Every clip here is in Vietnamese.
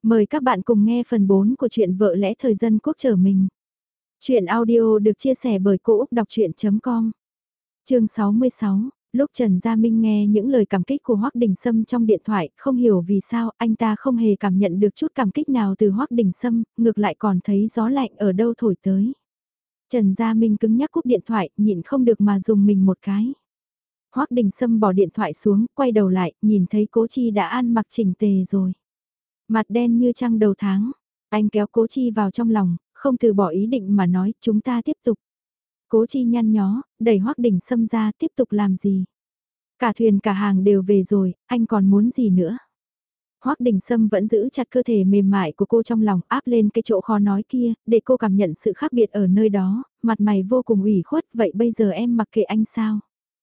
Mời các bạn cùng nghe phần 4 của truyện Vợ lẽ thời dân quốc trở mình. Chuyện audio được chia sẻ bởi Cô Úc Đọc Chuyện.com. Chương 66, lúc Trần Gia Minh nghe những lời cảm kích của Hoắc Đình Sâm trong điện thoại, không hiểu vì sao anh ta không hề cảm nhận được chút cảm kích nào từ Hoắc Đình Sâm, ngược lại còn thấy gió lạnh ở đâu thổi tới. Trần Gia Minh cứng nhắc cúp điện thoại, nhịn không được mà dùng mình một cái. Hoắc Đình Sâm bỏ điện thoại xuống, quay đầu lại, nhìn thấy Cố Chi đã ăn mặc chỉnh tề rồi. Mặt đen như trăng đầu tháng, anh kéo Cố Chi vào trong lòng, không từ bỏ ý định mà nói chúng ta tiếp tục. Cố Chi nhăn nhó, đẩy Hoắc Đình Sâm ra tiếp tục làm gì. Cả thuyền cả hàng đều về rồi, anh còn muốn gì nữa. Hoắc Đình Sâm vẫn giữ chặt cơ thể mềm mại của cô trong lòng áp lên cái chỗ khó nói kia, để cô cảm nhận sự khác biệt ở nơi đó, mặt mày vô cùng ủy khuất, vậy bây giờ em mặc kệ anh sao?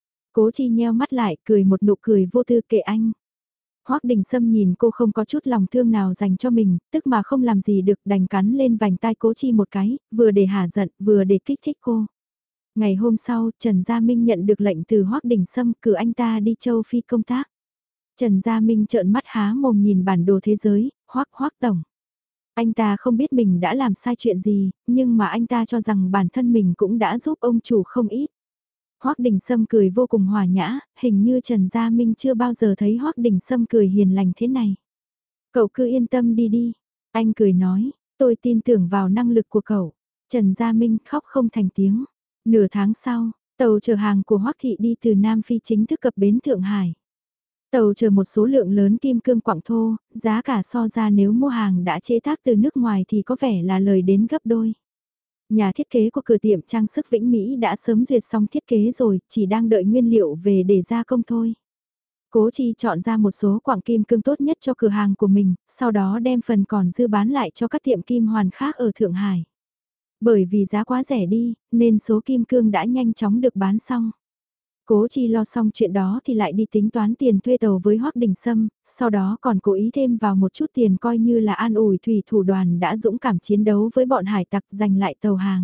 Cố Chi nheo mắt lại, cười một nụ cười vô tư kệ anh. Hoắc Đình Sâm nhìn cô không có chút lòng thương nào dành cho mình, tức mà không làm gì được đành cắn lên vành tai Cố Chi một cái, vừa để hả giận, vừa để kích thích cô. Ngày hôm sau, Trần Gia Minh nhận được lệnh từ Hoắc Đình Sâm cử anh ta đi châu Phi công tác. Trần Gia Minh trợn mắt há mồm nhìn bản đồ thế giới, Hoắc tổng. Anh ta không biết mình đã làm sai chuyện gì, nhưng mà anh ta cho rằng bản thân mình cũng đã giúp ông chủ không ít. Hoắc Đình Sâm cười vô cùng hòa nhã, hình như Trần Gia Minh chưa bao giờ thấy Hoắc Đình Sâm cười hiền lành thế này. Cậu cứ yên tâm đi đi, anh cười nói, tôi tin tưởng vào năng lực của cậu. Trần Gia Minh khóc không thành tiếng. Nửa tháng sau, tàu chở hàng của Hoắc Thị đi từ Nam Phi chính thức cập bến Thượng Hải. Tàu chở một số lượng lớn kim cương quặng thô, giá cả so ra nếu mua hàng đã chế tác từ nước ngoài thì có vẻ là lời đến gấp đôi. Nhà thiết kế của cửa tiệm trang sức Vĩnh Mỹ đã sớm duyệt xong thiết kế rồi, chỉ đang đợi nguyên liệu về để gia công thôi. Cố Chi chọn ra một số quặng kim cương tốt nhất cho cửa hàng của mình, sau đó đem phần còn dư bán lại cho các tiệm kim hoàn khác ở Thượng Hải. Bởi vì giá quá rẻ đi, nên số kim cương đã nhanh chóng được bán xong. Cố Chi lo xong chuyện đó thì lại đi tính toán tiền thuê tàu với Hoắc Đình Sâm, sau đó còn cố ý thêm vào một chút tiền coi như là an ủi thủy thủ đoàn đã dũng cảm chiến đấu với bọn hải tặc giành lại tàu hàng.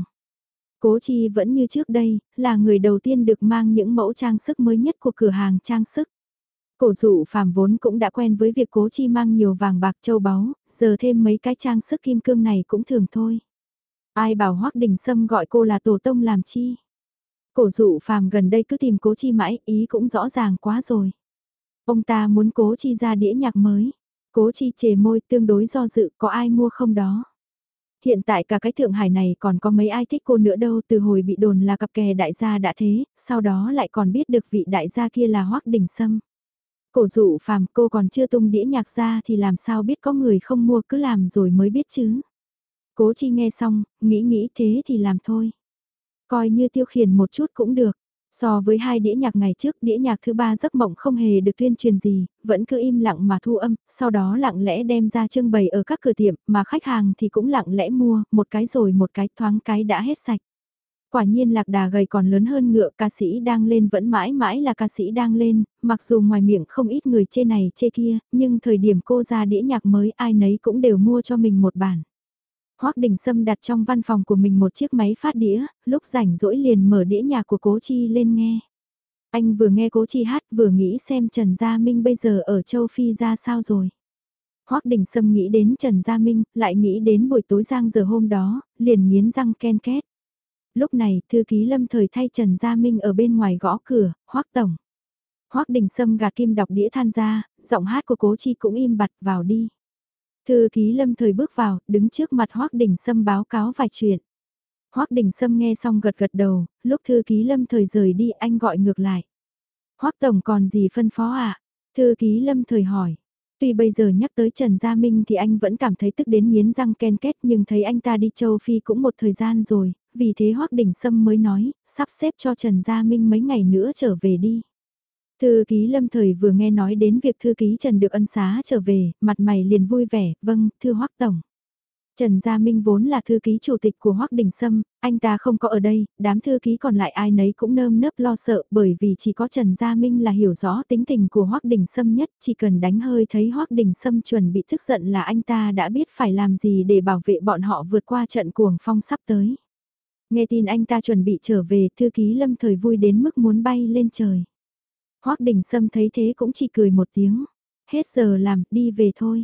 Cố Chi vẫn như trước đây, là người đầu tiên được mang những mẫu trang sức mới nhất của cửa hàng trang sức. Cổ Dụ Phàm vốn cũng đã quen với việc Cố Chi mang nhiều vàng bạc châu báu, giờ thêm mấy cái trang sức kim cương này cũng thường thôi. Ai bảo Hoắc Đình Sâm gọi cô là tổ tông làm chi? Cổ Dụ Phàm gần đây cứ tìm Cố Chi mãi, ý cũng rõ ràng quá rồi. Ông ta muốn Cố Chi ra đĩa nhạc mới. Cố Chi chề môi tương đối do dự, có ai mua không đó? Hiện tại cả cái Thượng Hải này còn có mấy ai thích cô nữa đâu, từ hồi bị đồn là cặp kè đại gia đã thế, sau đó lại còn biết được vị đại gia kia là Hoắc Đình Sâm. Cổ Dụ Phàm, cô còn chưa tung đĩa nhạc ra thì làm sao biết có người không mua, cứ làm rồi mới biết chứ. Cố Chi nghe xong, nghĩ thế thì làm thôi. Coi như tiêu khiển một chút cũng được. So với hai đĩa nhạc ngày trước, đĩa nhạc thứ ba giấc mộng không hề được tuyên truyền gì, vẫn cứ im lặng mà thu âm, sau đó lặng lẽ đem ra trưng bày ở các cửa tiệm, mà khách hàng thì cũng lặng lẽ mua, một cái rồi một cái, thoáng cái đã hết sạch. Quả nhiên lạc đà gầy còn lớn hơn ngựa, ca sĩ đang lên vẫn mãi mãi là ca sĩ đang lên, mặc dù ngoài miệng không ít người chê này chê kia, nhưng thời điểm cô ra đĩa nhạc mới ai nấy cũng đều mua cho mình một bản. Hoắc Đình Sâm đặt trong văn phòng của mình một chiếc máy phát đĩa, lúc rảnh rỗi liền mở đĩa nhạc của Cố Chi lên nghe. Anh vừa nghe Cố Chi hát vừa nghĩ xem Trần Gia Minh bây giờ ở châu Phi ra sao rồi. Hoắc Đình Sâm nghĩ đến Trần Gia Minh, lại nghĩ đến buổi tối giang giờ hôm đó, liền nghiến răng ken két. Lúc này, thư ký Lâm Thời thay Trần Gia Minh ở bên ngoài gõ cửa, Hoắc tổng. Hoắc Đình Sâm gạt kim đọc đĩa than ra, giọng hát của Cố Chi cũng im bặt, vào đi. Thư ký Lâm Thời bước vào, đứng trước mặt Hoắc Đình Sâm báo cáo vài chuyện. Hoắc Đình Sâm nghe xong gật gật đầu, lúc thư ký Lâm Thời rời đi anh gọi ngược lại. Hoắc tổng còn gì phân phó ạ? Thư ký Lâm Thời hỏi. Tuy bây giờ nhắc tới Trần Gia Minh thì anh vẫn cảm thấy tức đến nghiến răng ken két, nhưng thấy anh ta đi châu Phi cũng một thời gian rồi, vì thế Hoắc Đình Sâm mới nói, sắp xếp cho Trần Gia Minh mấy ngày nữa trở về đi. Thư ký Lâm Thời vừa nghe nói đến việc thư ký Trần được ân xá trở về, mặt mày liền vui vẻ, vâng, thưa Hoắc tổng. Trần Gia Minh vốn là thư ký chủ tịch của Hoắc Đình Sâm, anh ta không có ở đây, đám thư ký còn lại ai nấy cũng nơm nớp lo sợ, bởi vì chỉ có Trần Gia Minh là hiểu rõ tính tình của Hoắc Đình Sâm nhất, chỉ cần đánh hơi thấy Hoắc Đình Sâm chuẩn bị tức giận là anh ta đã biết phải làm gì để bảo vệ bọn họ vượt qua trận cuồng phong sắp tới. Nghe tin anh ta chuẩn bị trở về, thư ký Lâm Thời vui đến mức muốn bay lên trời. Hoắc Đình Sâm thấy thế cũng chỉ cười một tiếng. Hết giờ làm, đi về thôi.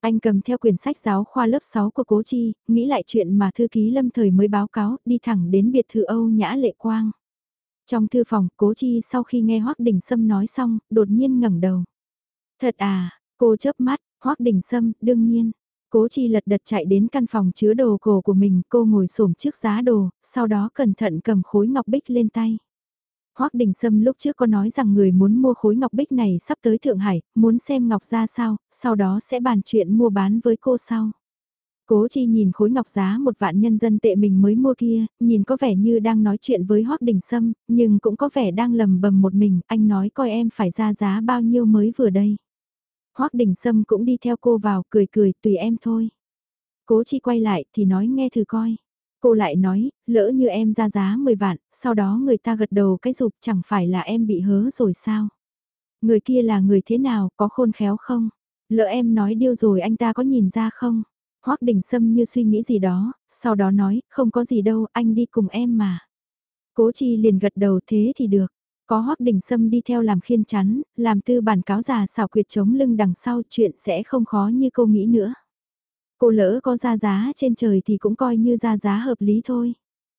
Anh cầm theo quyển sách giáo khoa lớp 6 của Cố Chi, nghĩ lại chuyện mà thư ký Lâm Thời mới báo cáo, đi thẳng đến biệt thự Âu Nhã Lệ Quang. Trong thư phòng, Cố Chi sau khi nghe Hoắc Đình Sâm nói xong, đột nhiên ngẩng đầu. Thật à, cô chớp mắt, Hoắc Đình Sâm, đương nhiên. Cố Chi lật đật chạy đến căn phòng chứa đồ cổ của mình, cô ngồi xổm trước giá đồ, sau đó cẩn thận cầm khối ngọc bích lên tay. Hoắc Đình Sâm lúc trước có nói rằng người muốn mua khối ngọc bích này sắp tới Thượng Hải, muốn xem ngọc ra sao, sau đó sẽ bàn chuyện mua bán với cô sau. Cố Chi nhìn khối ngọc giá 1.000.000 nhân dân tệ mình mới mua kia, nhìn có vẻ như đang nói chuyện với Hoắc Đình Sâm, nhưng cũng có vẻ đang lầm bầm một mình, anh nói coi em phải ra giá bao nhiêu mới vừa đây. Hoắc Đình Sâm cũng đi theo cô vào, cười cười, tùy em thôi. Cố Chi quay lại thì nói nghe thử coi. Cô lại nói, lỡ như em ra giá 10 vạn, sau đó người ta gật đầu cái rụp chẳng phải là em bị hớ rồi sao? Người kia là người thế nào, có khôn khéo không? Lỡ em nói điêu rồi anh ta có nhìn ra không? Hoắc Đình Sâm như suy nghĩ gì đó, sau đó nói, không có gì đâu, anh đi cùng em mà. Cố Chi liền gật đầu thế thì được. Có Hoắc Đình Sâm đi theo làm khiên chắn, làm tư bản cáo già xảo quyệt chống lưng đằng sau chuyện sẽ không khó như cô nghĩ nữa. Cô lỡ có ra giá trên trời thì cũng coi như ra giá hợp lý thôi.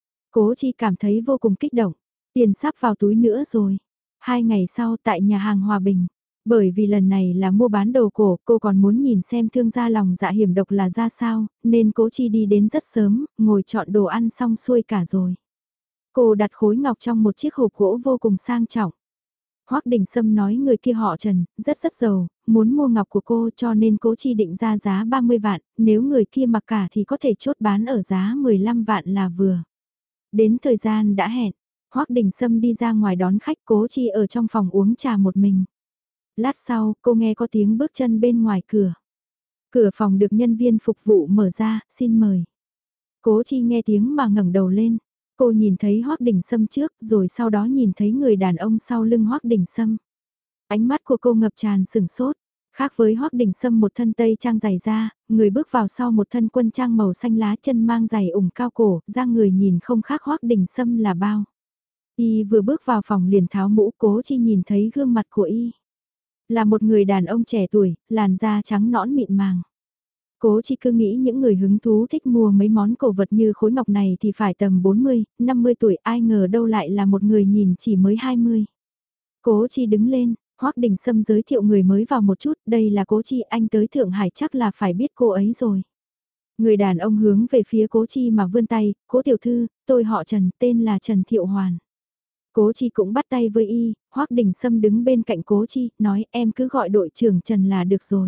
Cố Chi cảm thấy vô cùng kích động, tiền sắp vào túi nữa rồi. 2 ngày sau tại nhà hàng Hòa Bình, bởi vì lần này là mua bán đồ cổ, cô còn muốn nhìn xem thương gia lòng dạ hiểm độc là ra sao, nên Cố Chi đi đến rất sớm, ngồi chọn đồ ăn xong xuôi cả rồi. Cô đặt khối ngọc trong một chiếc hộp gỗ vô cùng sang trọng. Hoắc Đình Sâm nói người kia họ Trần, rất giàu, muốn mua ngọc của cô cho nên Cố Chi định ra giá 30 vạn, nếu người kia mặc cả thì có thể chốt bán ở giá 15 vạn là vừa. Đến thời gian đã hẹn, Hoắc Đình Sâm đi ra ngoài đón khách, Cố Chi ở trong phòng uống trà một mình. Lát sau, cô nghe có tiếng bước chân bên ngoài cửa. Cửa phòng được nhân viên phục vụ mở ra, xin mời. Cố Chi nghe tiếng mà ngẩng đầu lên. Cô nhìn thấy Hoắc Đình Sâm trước, rồi sau đó nhìn thấy người đàn ông sau lưng Hoắc Đình Sâm. Ánh mắt của cô ngập tràn sửng sốt. Khác với Hoắc Đình Sâm một thân tây trang dày da, người bước vào sau một thân quân trang màu xanh lá, chân mang giày ủng cao cổ, da người nhìn không khác Hoắc Đình Sâm là bao. Y vừa bước vào phòng liền tháo mũ, Cố Chi nhìn thấy gương mặt của Y. Là một người đàn ông trẻ tuổi, làn da trắng nõn mịn màng. Cố Chi cứ nghĩ những người hứng thú thích mua mấy món cổ vật như khối ngọc này thì phải tầm 40, 50 tuổi, ai ngờ đâu lại là một người nhìn chỉ mới 20. Cố Chi đứng lên, Hoắc Đình Sâm giới thiệu người mới vào một chút, đây là Cố Chi, anh tới Thượng Hải chắc là phải biết cô ấy rồi. Người đàn ông hướng về phía Cố Chi mà vươn tay, Cố tiểu thư, tôi họ Trần, tên là Trần Thiệu Hoàn. Cố Chi cũng bắt tay với Y, Hoắc Đình Sâm đứng bên cạnh Cố Chi, nói em cứ gọi đội trưởng Trần là được rồi.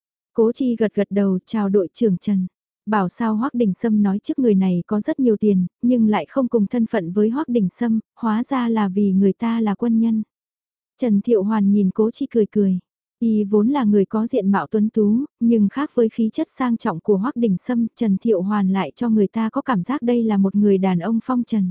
Cố Chi gật gật đầu chào đội trưởng Trần. Bảo sao Hoắc Đình Sâm nói trước người này có rất nhiều tiền, nhưng lại không cùng thân phận với Hoắc Đình Sâm, hóa ra là vì người ta là quân nhân. Trần Thiệu Hoàn nhìn Cố Chi cười cười. Y vốn là người có diện mạo tuấn tú, nhưng khác với khí chất sang trọng của Hoắc Đình Sâm, Trần Thiệu Hoàn lại cho người ta có cảm giác đây là một người đàn ông phong trần.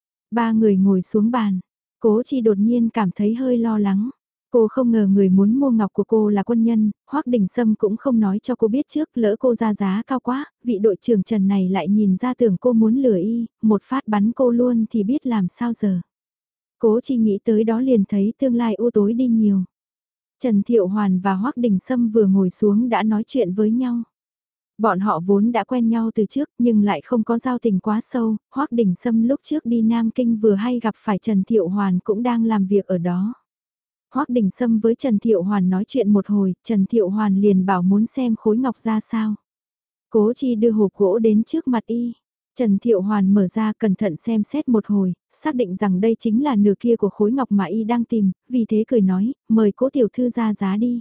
Ba người ngồi xuống bàn. Cố Chi đột nhiên cảm thấy hơi lo lắng. Cô không ngờ người muốn mua ngọc của cô là quân nhân, Hoắc Đình Sâm cũng không nói cho cô biết trước, lỡ cô ra giá cao quá, vị đội trưởng Trần này lại nhìn ra tưởng cô muốn lừa Y, một phát bắn cô luôn thì biết làm sao giờ. Cố Chi nghĩ tới đó liền thấy tương lai u tối đi nhiều. Trần Thiệu Hoàn và Hoắc Đình Sâm vừa ngồi xuống đã nói chuyện với nhau. Bọn họ vốn đã quen nhau từ trước nhưng lại không có giao tình quá sâu, Hoắc Đình Sâm lúc trước đi Nam Kinh vừa hay gặp phải Trần Thiệu Hoàn cũng đang làm việc ở đó. Hoắc Đình Sâm với Trần Thiệu Hoàn nói chuyện một hồi, Trần Thiệu Hoàn liền bảo muốn xem khối ngọc ra sao. Cố Chi đưa hộp gỗ đến trước mặt Y. Trần Thiệu Hoàn mở ra cẩn thận xem xét một hồi, xác định rằng đây chính là nửa kia của khối ngọc mà Y đang tìm, vì thế cười nói, mời Cố tiểu thư ra giá đi.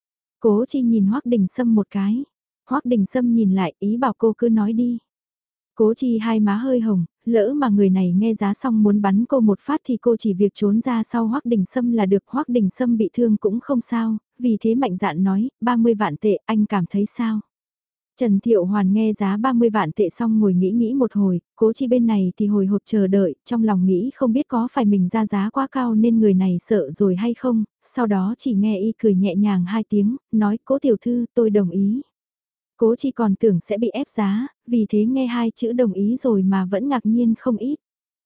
Cố Chi nhìn Hoắc Đình Sâm một cái. Hoắc Đình Sâm nhìn lại, ý bảo cô cứ nói đi. Cố Chi hai má hơi hồng, lỡ mà người này nghe giá xong muốn bắn cô một phát thì cô chỉ việc trốn ra sau Hoắc Đình Sâm là được. Hoắc Đình Sâm bị thương cũng không sao, vì thế mạnh dạn nói, 30 vạn tệ, anh cảm thấy sao? Trần Thiệu Hoàn nghe giá 30 vạn tệ xong ngồi nghĩ một hồi, Cố Chi bên này thì hồi hộp chờ đợi, trong lòng nghĩ không biết có phải mình ra giá quá cao nên người này sợ rồi hay không, sau đó chỉ nghe Y cười nhẹ nhàng 2 tiếng, nói Cố tiểu thư tôi đồng ý. Cố Chi còn tưởng sẽ bị ép giá, vì thế nghe 2 chữ đồng ý rồi mà vẫn ngạc nhiên không ít.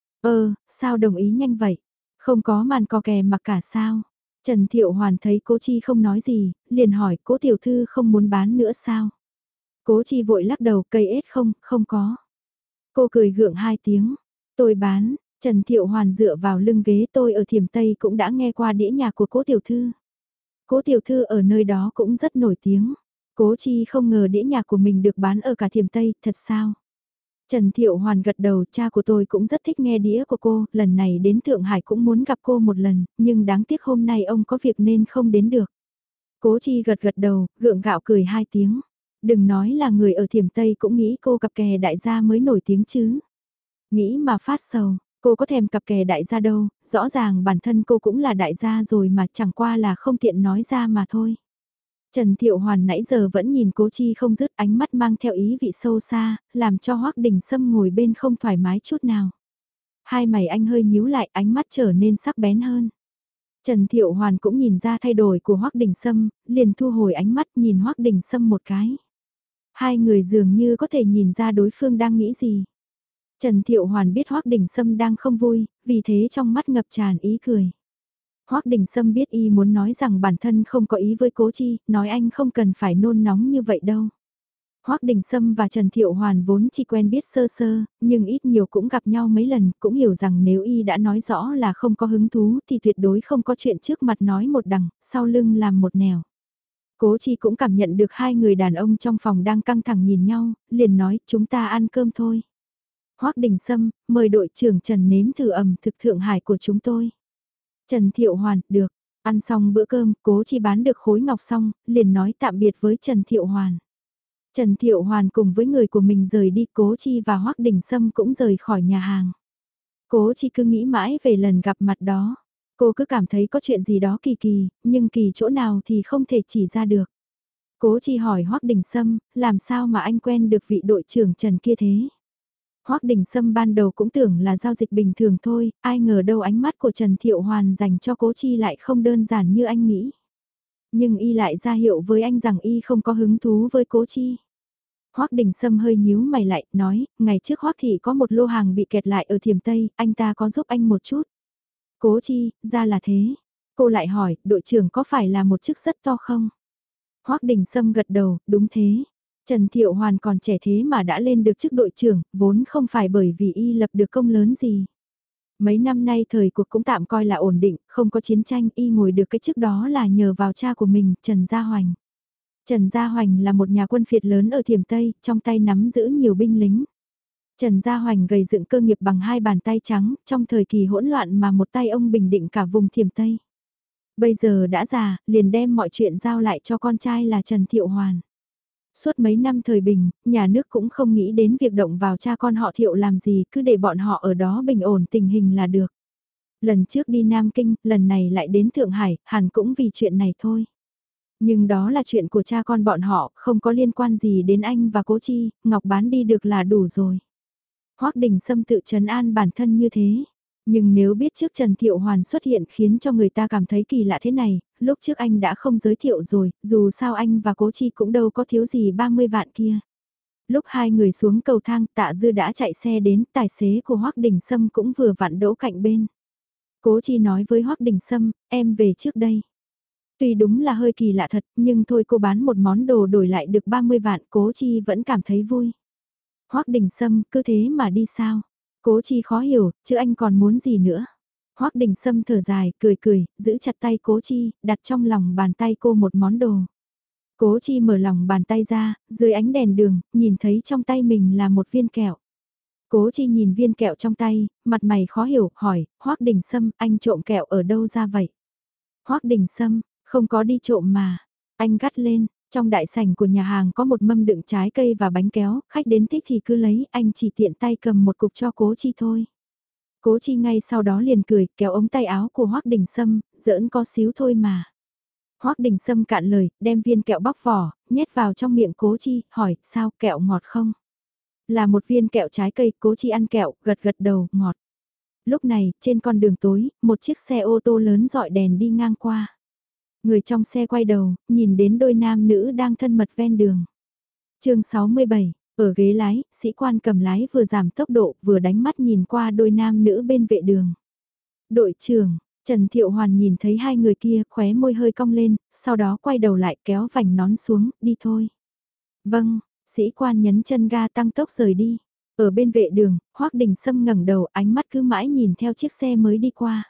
Sao đồng ý nhanh vậy? Không có màn cò kè mà cả sao? Trần Thiệu Hoàn thấy Cố Chi không nói gì, liền hỏi Cố tiểu thư không muốn bán nữa sao? Cố Chi vội lắc đầu, cây ết không, không có. Cô cười gượng 2 tiếng, tôi bán, Trần Thiệu Hoàn dựa vào lưng ghế, tôi ở Thiểm Tây cũng đã nghe qua đĩa nhạc của Cố Tiểu Thư. Cố Tiểu Thư ở nơi đó cũng rất nổi tiếng. Cố Chi không ngờ đĩa nhạc của mình được bán ở cả Thiểm Tây, thật sao? Trần Thiệu Hoàn gật đầu, cha của tôi cũng rất thích nghe đĩa của cô, lần này đến Thượng Hải cũng muốn gặp cô một lần, nhưng đáng tiếc hôm nay ông có việc nên không đến được. Cố Chi gật gật đầu, gượng gạo cười 2 tiếng. Đừng nói là người ở Thiểm Tây cũng nghĩ cô cặp kè đại gia mới nổi tiếng chứ. Nghĩ mà phát sầu, cô có thèm cặp kè đại gia đâu, rõ ràng bản thân cô cũng là đại gia rồi mà chẳng qua là không tiện nói ra mà thôi. Trần Thiệu Hoàn nãy giờ vẫn nhìn Cố Chi không dứt, ánh mắt mang theo ý vị sâu xa, làm cho Hoắc Đình Sâm ngồi bên không thoải mái chút nào. Hai mày anh hơi nhíu lại, ánh mắt trở nên sắc bén hơn. Trần Thiệu Hoàn cũng nhìn ra thay đổi của Hoắc Đình Sâm, liền thu hồi ánh mắt nhìn Hoắc Đình Sâm một cái. Hai người dường như có thể nhìn ra đối phương đang nghĩ gì. Trần Thiệu Hoàn biết Hoắc Đình Sâm đang không vui, vì thế trong mắt ngập tràn ý cười. Hoắc Đình Sâm biết y muốn nói rằng bản thân không có ý với Cố Chi, nói anh không cần phải nôn nóng như vậy đâu. Hoắc Đình Sâm và Trần Thiệu Hoàn vốn chỉ quen biết sơ sơ, nhưng ít nhiều cũng gặp nhau mấy lần, cũng hiểu rằng nếu y đã nói rõ là không có hứng thú thì tuyệt đối không có chuyện trước mặt nói một đằng, sau lưng làm một nẻo. Cố Chi cũng cảm nhận được hai người đàn ông trong phòng đang căng thẳng nhìn nhau, liền nói chúng ta ăn cơm thôi. Hoắc Đình Sâm, mời đội trưởng Trần nếm thử ẩm thực Thượng Hải của chúng tôi. Trần Thiệu Hoàn, được. Ăn xong bữa cơm, Cố Chi bán được khối ngọc xong, liền nói tạm biệt với Trần Thiệu Hoàn. Trần Thiệu Hoàn cùng với người của mình rời đi, Cố Chi và Hoắc Đình Sâm cũng rời khỏi nhà hàng. Cố Chi cứ nghĩ mãi về lần gặp mặt đó. Cô cứ cảm thấy có chuyện gì đó kỳ kỳ, nhưng kỳ chỗ nào thì không thể chỉ ra được. Cố Chi hỏi Hoắc Đình Sâm, làm sao mà anh quen được vị đội trưởng Trần kia thế? Hoắc Đình Sâm ban đầu cũng tưởng là giao dịch bình thường thôi, ai ngờ đâu ánh mắt của Trần Thiệu Hoàn dành cho Cố Chi lại không đơn giản như anh nghĩ. Nhưng y lại ra hiệu với anh rằng y không có hứng thú với Cố Chi. Hoắc Đình Sâm hơi nhíu mày lại, nói, ngày trước Hoắc thị có một lô hàng bị kẹt lại ở Thiểm Tây, anh ta có giúp anh một chút. Cố Chi, ra là thế. Cô lại hỏi, đội trưởng có phải là một chức rất to không? Hoắc Đình Sâm gật đầu, đúng thế. Trần Thiệu Hoàn còn trẻ thế mà đã lên được chức đội trưởng, vốn không phải bởi vì y lập được công lớn gì. Mấy năm nay thời cuộc cũng tạm coi là ổn định, không có chiến tranh, y ngồi được cái chức đó là nhờ vào cha của mình, Trần Gia Hoành. Trần Gia Hoành là một nhà quân phiệt lớn ở Thiểm Tây, trong tay nắm giữ nhiều binh lính. Trần Gia Hoành gầy dựng cơ nghiệp bằng hai bàn tay trắng, trong thời kỳ hỗn loạn mà một tay ông bình định cả vùng Thiểm Tây. Bây giờ đã già, liền đem mọi chuyện giao lại cho con trai là Trần Thiệu Hoàn. Suốt mấy năm thời bình, nhà nước cũng không nghĩ đến việc động vào cha con họ Thiệu làm gì, cứ để bọn họ ở đó bình ổn tình hình là được. Lần trước đi Nam Kinh, lần này lại đến Thượng Hải, hẳn cũng vì chuyện này thôi. Nhưng đó là chuyện của cha con bọn họ, không có liên quan gì đến anh và Cố Chi, Ngọc bán đi được là đủ rồi. Hoắc Đình Sâm tự trấn an bản thân như thế. Nhưng nếu biết trước Trần Thiệu Hoàn xuất hiện khiến cho người ta cảm thấy kỳ lạ thế này, lúc trước anh đã không giới thiệu rồi, dù sao anh và Cố Chi cũng đâu có thiếu gì 30 vạn kia. Lúc hai người xuống cầu thang, Tạ Dư đã chạy xe đến, tài xế của Hoắc Đình Sâm cũng vừa vặn đỗ cạnh bên. Cố Chi nói với Hoắc Đình Sâm, em về trước đây. Tuy đúng là hơi kỳ lạ thật, nhưng thôi cô bán một món đồ đổi lại được 30 vạn, Cố Chi vẫn cảm thấy vui. Hoắc Đình Sâm, cứ thế mà đi sao? Cố Chi khó hiểu, chứ anh còn muốn gì nữa? Hoắc Đình Sâm thở dài, cười cười, giữ chặt tay Cố Chi, đặt trong lòng bàn tay cô một món đồ. Cố Chi mở lòng bàn tay ra, dưới ánh đèn đường, nhìn thấy trong tay mình là một viên kẹo. Cố Chi nhìn viên kẹo trong tay, mặt mày khó hiểu, hỏi, Hoắc Đình Sâm, anh trộm kẹo ở đâu ra vậy? Hoắc Đình Sâm, không có đi trộm mà. Anh gắt lên, trong đại sảnh của nhà hàng có một mâm đựng trái cây và bánh kéo, khách đến thích thì cứ lấy, anh chỉ tiện tay cầm một cục cho Cố Chi thôi. Cố Chi ngay sau đó liền cười, kéo ống tay áo của Hoắc Đình Sâm, giỡn có xíu thôi mà. Hoắc Đình Sâm cạn lời, đem viên kẹo bóc vỏ, nhét vào trong miệng Cố Chi, hỏi, sao kẹo ngọt không? Là một viên kẹo trái cây, Cố Chi ăn kẹo, gật gật đầu, ngọt. Lúc này, trên con đường tối, một chiếc xe ô tô lớn dọi đèn đi ngang qua. Người trong xe quay đầu, nhìn đến đôi nam nữ đang thân mật ven đường. Chương 67, ở ghế lái, sĩ quan cầm lái vừa giảm tốc độ vừa đánh mắt nhìn qua đôi nam nữ bên vệ đường. Đội trưởng, Trần Thiệu Hoàn nhìn thấy hai người kia khóe môi hơi cong lên, sau đó quay đầu lại kéo vành nón xuống, đi thôi. Vâng, Sĩ quan nhấn chân ga tăng tốc rời đi. Ở bên vệ đường, Hoắc Đình Sâm ngẩng đầu, ánh mắt cứ mãi nhìn theo chiếc xe mới đi qua.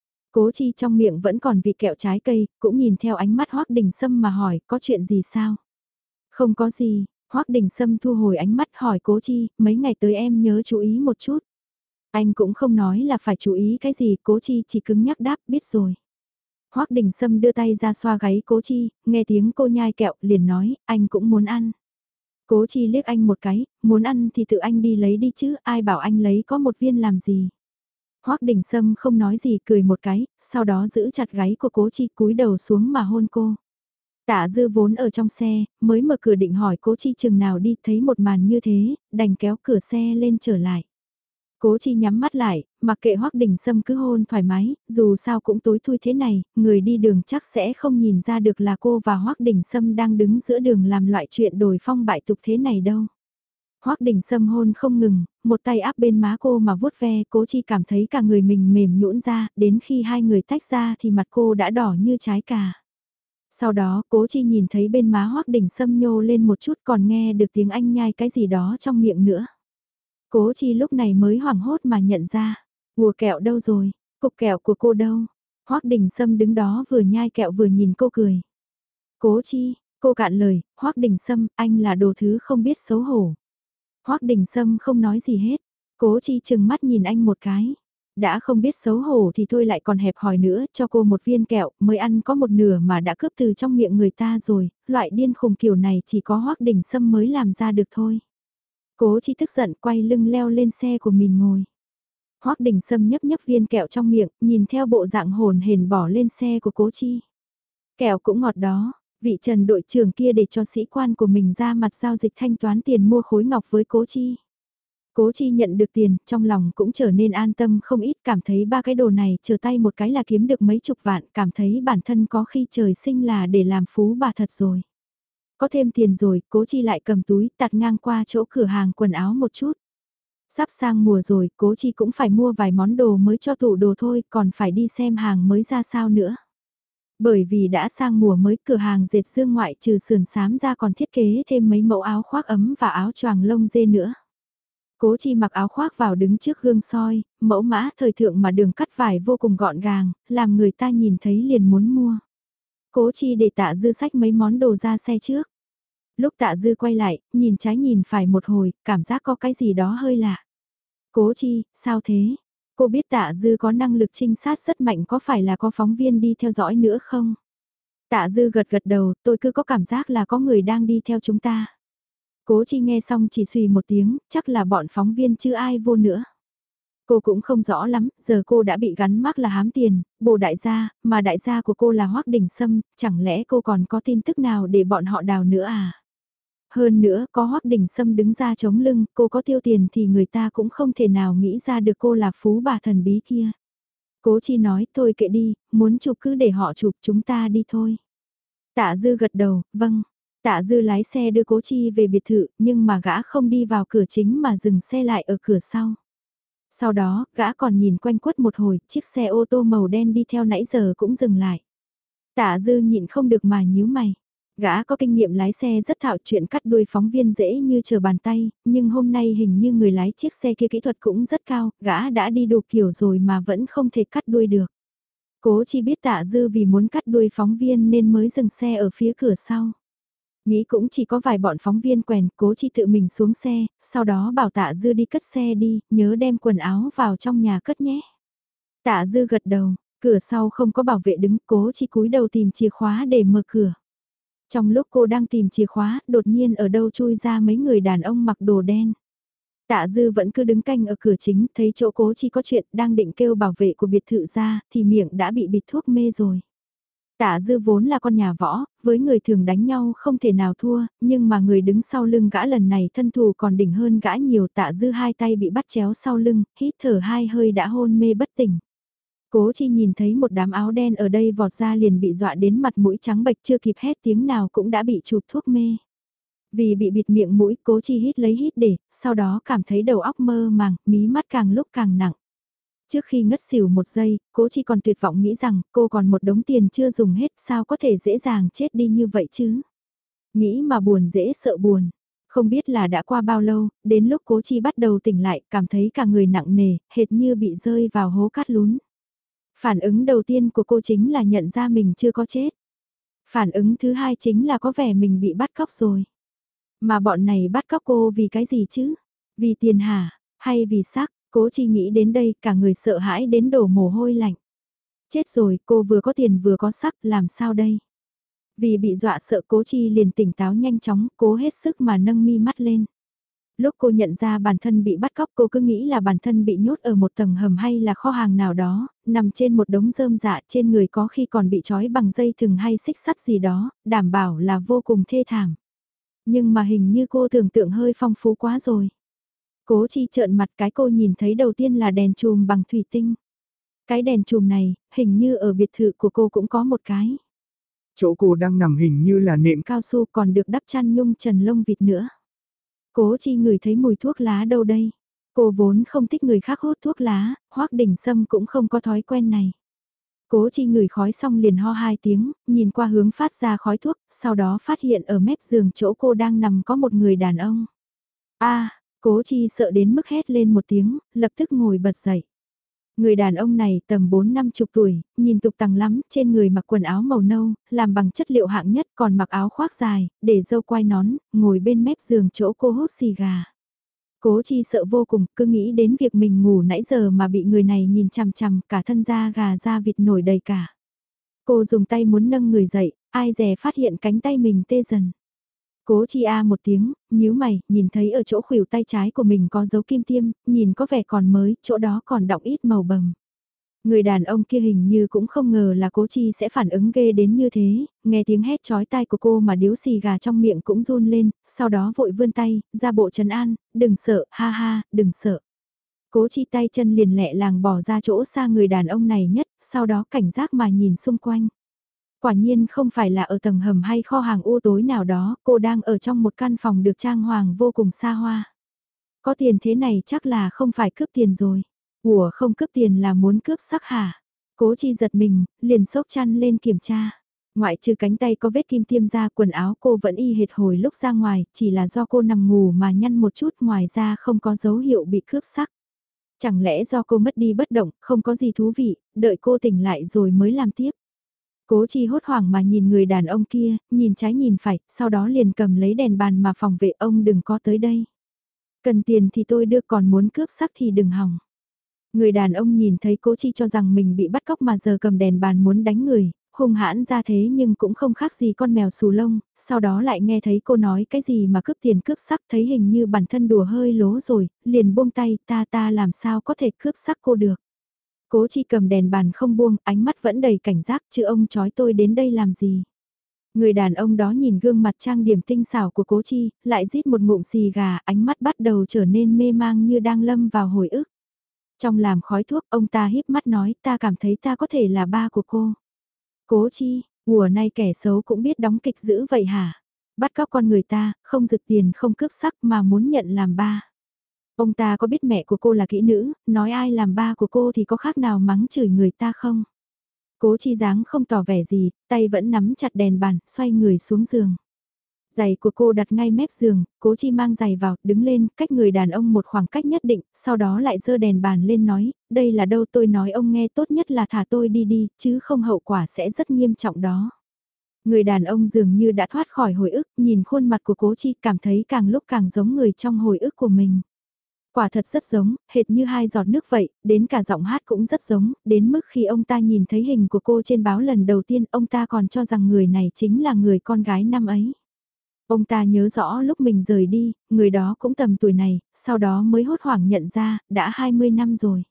Cố Chi trong miệng vẫn còn vị kẹo trái cây, cũng nhìn theo ánh mắt Hoắc Đình Sâm mà hỏi, có chuyện gì sao? Không có gì, Hoắc Đình Sâm thu hồi ánh mắt hỏi Cố Chi, mấy ngày tới em nhớ chú ý một chút. Anh cũng không nói là phải chú ý cái gì, Cố Chi chỉ cứng nhắc đáp, biết rồi. Hoắc Đình Sâm đưa tay ra xoa gáy Cố Chi, nghe tiếng cô nhai kẹo, liền nói, anh cũng muốn ăn. Cố Chi liếc anh một cái, muốn ăn thì tự anh đi lấy đi chứ, ai bảo anh lấy có một viên làm gì. Hoắc Đình Sâm không nói gì, cười một cái, sau đó giữ chặt gáy của Cố Chi, cúi đầu xuống mà hôn cô. Tạ Dư vốn ở trong xe, mới mở cửa định hỏi Cố Chi chừng nào đi, thấy một màn như thế, đành kéo cửa xe lên trở lại. Cố Chi nhắm mắt lại, mặc kệ Hoắc Đình Sâm cứ hôn thoải mái, dù sao cũng tối thui thế này, người đi đường chắc sẽ không nhìn ra được là cô và Hoắc Đình Sâm đang đứng giữa đường làm loại chuyện đổi phong bại tục thế này đâu. Hoắc Đình Sâm hôn không ngừng, một tay áp bên má cô mà vuốt ve, Cố Chi cảm thấy cả người mình mềm nhũn ra, đến khi hai người tách ra thì mặt cô đã đỏ như trái cà. Sau đó, Cố Chi nhìn thấy bên má Hoắc Đình Sâm nhô lên một chút, còn nghe được tiếng anh nhai cái gì đó trong miệng nữa. Cố Chi lúc này mới hoảng hốt mà nhận ra, ùa kẹo đâu rồi, cục kẹo của cô đâu. Hoắc Đình Sâm đứng đó vừa nhai kẹo vừa nhìn cô cười. Cố Chi, cô cạn lời, Hoắc Đình Sâm, anh là đồ thứ không biết xấu hổ. Hoắc Đình Sâm không nói gì hết, Cố Chi chừng mắt nhìn anh một cái. Đã không biết xấu hổ thì thôi lại còn hẹp hòi nữa, cho cô một viên kẹo, mới ăn có một nửa mà đã cướp từ trong miệng người ta rồi, loại điên khùng kiểu này chỉ có Hoắc Đình Sâm mới làm ra được thôi. Cố Chi tức giận quay lưng leo lên xe của mình ngồi. Hoắc Đình Sâm nhấp nhấp viên kẹo trong miệng, nhìn theo bộ dạng hồn hển bỏ lên xe của Cố Chi. Kẹo cũng ngọt đó, vị Trần đội trưởng kia để cho sĩ quan của mình ra mặt giao dịch thanh toán tiền mua khối ngọc với Cố Chi. Cố Chi nhận được tiền, trong lòng cũng trở nên an tâm không ít, cảm thấy ba cái đồ này chờ tay một cái là kiếm được mấy chục vạn, cảm thấy bản thân có khi trời sinh là để làm phú bà thật rồi. Có thêm tiền rồi, Cố Chi lại cầm túi tạt ngang qua chỗ cửa hàng quần áo một chút. Sắp sang mùa rồi, Cố Chi cũng phải mua vài món đồ mới cho tủ đồ thôi, còn phải đi xem hàng mới ra sao nữa. Bởi vì đã sang mùa mới, cửa hàng dệt dương ngoại trừ sườn xám ra còn thiết kế thêm mấy mẫu áo khoác ấm và áo choàng lông dê nữa. Cố Chi mặc áo khoác vào đứng trước gương soi, mẫu mã thời thượng mà đường cắt vải vô cùng gọn gàng, làm người ta nhìn thấy liền muốn mua. Cố Chi để Tạ Dư xách mấy món đồ ra xe trước. Lúc Tạ Dư quay lại, nhìn trái nhìn phải một hồi, cảm giác có cái gì đó hơi lạ. Cố Chi, sao thế? Cô biết Tạ Dư có năng lực trinh sát rất mạnh, có phải là có phóng viên đi theo dõi nữa không? Tạ Dư gật gật đầu, tôi cứ có cảm giác là có người đang đi theo chúng ta. Cố Chi nghe xong chỉ xùy một tiếng, chắc là bọn phóng viên chứ ai vô nữa. Cô cũng không rõ lắm, giờ cô đã bị gắn mác là hám tiền, bồ đại gia, mà đại gia của cô là Hoắc Đình Sâm, chẳng lẽ cô còn có tin tức nào để bọn họ đào nữa à? Hơn nữa, có Hoắc Đình Sâm đứng ra chống lưng, cô có tiêu tiền thì người ta cũng không thể nào nghĩ ra được cô là phú bà thần bí kia. Cố Chi nói, thôi kệ đi, muốn chụp cứ để họ chụp, chúng ta đi thôi. Tạ Dư gật đầu, vâng. Tạ Dư lái xe đưa Cố Chi về biệt thự, nhưng mà gã không đi vào cửa chính mà dừng xe lại ở cửa sau. Sau đó, gã còn nhìn quanh quất một hồi, chiếc xe ô tô màu đen đi theo nãy giờ cũng dừng lại. Tạ Dư nhịn không được mà nhíu mày. Gã có kinh nghiệm lái xe rất thạo, chuyện cắt đuôi phóng viên dễ như trở bàn tay, nhưng hôm nay hình như người lái chiếc xe kia kỹ thuật cũng rất cao, gã đã đi đủ kiểu rồi mà vẫn không thể cắt đuôi được. Cố Chi biết Tạ Dư vì muốn cắt đuôi phóng viên nên mới dừng xe ở phía cửa sau. Nghĩ cũng chỉ có vài bọn phóng viên quèn, Cố Chi tự mình xuống xe, sau đó bảo Tạ Dư đi cất xe đi, nhớ đem quần áo vào trong nhà cất nhé. Tạ Dư gật đầu, cửa sau không có bảo vệ đứng, Cố Chi cúi đầu tìm chìa khóa để mở cửa. Trong lúc cô đang tìm chìa khóa, đột nhiên ở đâu chui ra mấy người đàn ông mặc đồ đen. Tạ Dư vẫn cứ đứng canh ở cửa chính, thấy chỗ Cố Chi có chuyện, đang định kêu bảo vệ của biệt thự ra, thì miệng đã bị bịt thuốc mê rồi. Tạ Dư vốn là con nhà võ, với người thường đánh nhau không thể nào thua, nhưng mà người đứng sau lưng gã lần này thân thù còn đỉnh hơn gã nhiều. Tạ Dư hai tay bị bắt chéo sau lưng, hít thở hai hơi đã hôn mê bất tỉnh. Cố Chi nhìn thấy một đám áo đen ở đây vọt ra liền bị dọa đến mặt mũi trắng bệch, chưa kịp hét tiếng nào cũng đã bị chụp thuốc mê. Vì bị bịt miệng mũi, Cố Chi hít lấy hít để, sau đó cảm thấy đầu óc mơ màng, mí mắt càng lúc càng nặng. Trước khi ngất xỉu một giây, Cố Chi còn tuyệt vọng nghĩ rằng cô còn một đống tiền chưa dùng hết, sao có thể dễ dàng chết đi như vậy chứ. Nghĩ mà buồn dễ sợ buồn. Không biết là đã qua bao lâu, đến lúc Cố Chi bắt đầu tỉnh lại, cảm thấy cả người nặng nề, hệt như bị rơi vào hố cát lún. Phản ứng đầu tiên của cô chính là nhận ra mình chưa có chết. Phản ứng thứ hai chính là có vẻ mình bị bắt cóc rồi. Mà bọn này bắt cóc cô vì cái gì chứ? Vì tiền hả? Hay vì xác? Cố Chi nghĩ đến đây cả người sợ hãi đến đổ mồ hôi lạnh. Chết rồi, cô vừa có tiền vừa có sắc, làm sao đây? Vì bị dọa sợ Cố Chi liền tỉnh táo nhanh chóng, cố hết sức mà nâng mi mắt lên. Lúc cô nhận ra bản thân bị bắt cóc cô cứ nghĩ là bản thân bị nhốt ở một tầng hầm hay là kho hàng nào đó, nằm trên một đống rơm dạ trên người có khi còn bị trói bằng dây thừng hay xích sắt gì đó, đảm bảo là vô cùng thê thảm. Nhưng mà hình như cô tưởng tượng hơi phong phú quá rồi. Cố Chi trợn mặt cái cô nhìn thấy đầu tiên là đèn chùm bằng thủy tinh. Cái đèn chùm này, hình như ở biệt thự của cô cũng có một cái. Chỗ cô đang nằm hình như là nệm Cao su còn được đắp chăn nhung trần lông vịt nữa. Cố Chi ngửi thấy mùi thuốc lá đâu đây. Cô vốn không thích người khác hút thuốc lá, Hoắc Đình Sâm cũng không có thói quen này. Cố Chi ngửi khói xong liền ho 2 tiếng, nhìn qua hướng phát ra khói thuốc, sau đó phát hiện ở mép giường chỗ cô đang nằm có một người đàn ông. A, Cố Chi sợ đến mức hét lên một tiếng, lập tức ngồi bật dậy. Người đàn ông này tầm 4-50 tuổi, nhìn tục tằng lắm, trên người mặc quần áo màu nâu, làm bằng chất liệu hạng nhất còn mặc áo khoác dài, để râu quai nón, ngồi bên mép giường chỗ cô hút xì gà. Cố Chi sợ vô cùng, cứ nghĩ đến việc mình ngủ nãy giờ mà bị người này nhìn chằm chằm, cả thân da gà da vịt nổi đầy cả. Cô dùng tay muốn nâng người dậy, ai dè phát hiện cánh tay mình tê dần. Cố Chi a một tiếng, nhíu mày, nhìn thấy ở chỗ khuỷu tay trái của mình có dấu kim tiêm, nhìn có vẻ còn mới, chỗ đó còn đọng ít màu bầm. Người đàn ông kia hình như cũng không ngờ là Cố Chi sẽ phản ứng ghê đến như thế, nghe tiếng hét chói tai của cô mà điếu xì gà trong miệng cũng run lên, sau đó vội vươn tay, ra bộ trấn an, đừng sợ, ha ha, đừng sợ. Cố Chi tay chân liền lẹ làng bỏ ra chỗ xa người đàn ông này nhất, sau đó cảnh giác mà nhìn xung quanh. Quả nhiên không phải là ở tầng hầm hay kho hàng u tối nào đó, cô đang ở trong một căn phòng được trang hoàng vô cùng xa hoa. Có tiền thế này chắc là không phải cướp tiền rồi. Ủa không cướp tiền là muốn cướp sắc hả? Cố Chi giật mình, liền xốc chăn lên kiểm tra. Ngoại trừ cánh tay có vết kim tiêm ra quần áo cô vẫn y hệt hồi lúc ra ngoài, chỉ là do cô nằm ngủ mà nhăn một chút ngoài ra không có dấu hiệu bị cướp sắc. Chẳng lẽ do cô mất đi bất động, không có gì thú vị, đợi cô tỉnh lại rồi mới làm tiếp. Cố Chi hốt hoảng mà nhìn người đàn ông kia, nhìn trái nhìn phải, sau đó liền cầm lấy đèn bàn mà phòng vệ ông đừng có tới đây. Cần tiền thì tôi đưa còn muốn cướp sắc thì đừng hòng. Người đàn ông nhìn thấy Cố Chi cho rằng mình bị bắt cóc mà giờ cầm đèn bàn muốn đánh người, hung hãn ra thế nhưng cũng không khác gì con mèo xù lông, sau đó lại nghe thấy cô nói cái gì mà cướp tiền cướp sắc thấy hình như bản thân đùa hơi lố rồi, liền buông tay ta làm sao có thể cướp sắc cô được. Cố Chi cầm đèn bàn không buông, ánh mắt vẫn đầy cảnh giác chứ ông chói tôi đến đây làm gì. Người đàn ông đó nhìn gương mặt trang điểm tinh xảo của Cố Chi, lại rít một ngụm xì gà, ánh mắt bắt đầu trở nên mê mang như đang lâm vào hồi ức. Trong làm khói thuốc, ông ta híp mắt nói, ta cảm thấy ta có thể là ba của cô. Cố Chi, mùa nay kẻ xấu cũng biết đóng kịch dữ vậy hả? Bắt cóc con người ta, không giật tiền không cướp sắc mà muốn nhận làm ba. Ông ta có biết mẹ của cô là kỹ nữ, nói ai làm ba của cô thì có khác nào mắng chửi người ta không? Cố Chi dáng không tỏ vẻ gì, tay vẫn nắm chặt đèn bàn, xoay người xuống giường. Giày của cô đặt ngay mép giường, Cố Chi mang giày vào, đứng lên, cách người đàn ông một khoảng cách nhất định, sau đó lại giơ đèn bàn lên nói, đây là đâu tôi nói ông nghe tốt nhất là thả tôi đi đi, chứ không hậu quả sẽ rất nghiêm trọng đó. Người đàn ông dường như đã thoát khỏi hồi ức, nhìn khuôn mặt của Cố Chi cảm thấy càng lúc càng giống người trong hồi ức của mình. Quả thật rất giống, hệt như hai giọt nước vậy, đến cả giọng hát cũng rất giống, đến mức khi ông ta nhìn thấy hình của cô trên báo lần đầu tiên ông ta còn cho rằng người này chính là người con gái năm ấy. Ông ta nhớ rõ lúc mình rời đi, người đó cũng tầm tuổi này, sau đó mới hốt hoảng nhận ra, đã 20 năm rồi.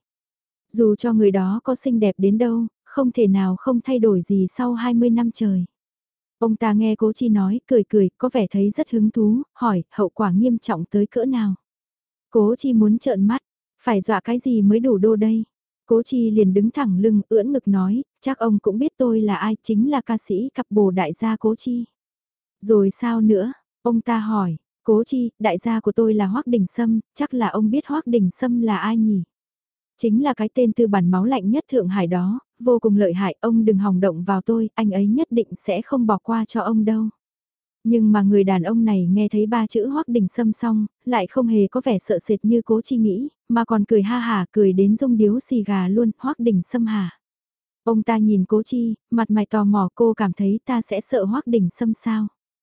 Dù cho người đó có xinh đẹp đến đâu, không thể nào không thay đổi gì sau 20 năm trời. Ông ta nghe Cố Chi nói, cười cười, có vẻ thấy rất hứng thú, hỏi, hậu quả nghiêm trọng tới cỡ nào. Cố Chi muốn trợn mắt, phải dọa cái gì mới đủ đô đây. Cố Chi liền đứng thẳng lưng, ưỡn ngực nói, chắc ông cũng biết tôi là ai, chính là ca sĩ cặp bồ đại gia Cố Chi. Rồi sao nữa? Ông ta hỏi, Cố Chi, đại gia của tôi là Hoắc Đình Sâm, chắc là ông biết Hoắc Đình Sâm là ai nhỉ? Chính là cái tên tư bản máu lạnh nhất Thượng Hải đó, vô cùng lợi hại, ông đừng hòng động vào tôi, anh ấy nhất định sẽ không bỏ qua cho ông đâu. Nhưng mà người đàn ông này nghe thấy ba chữ Hoắc Đình Sâm xong, lại không hề có vẻ sợ sệt như Cố Chi nghĩ, mà còn cười ha hả cười đến rung điếu xì gà luôn, Hoắc Đình Sâm hả? Ông ta nhìn Cố Chi, mặt mày tò mò, cô cảm thấy ta sẽ sợ Hoắc Đình Sâm sao?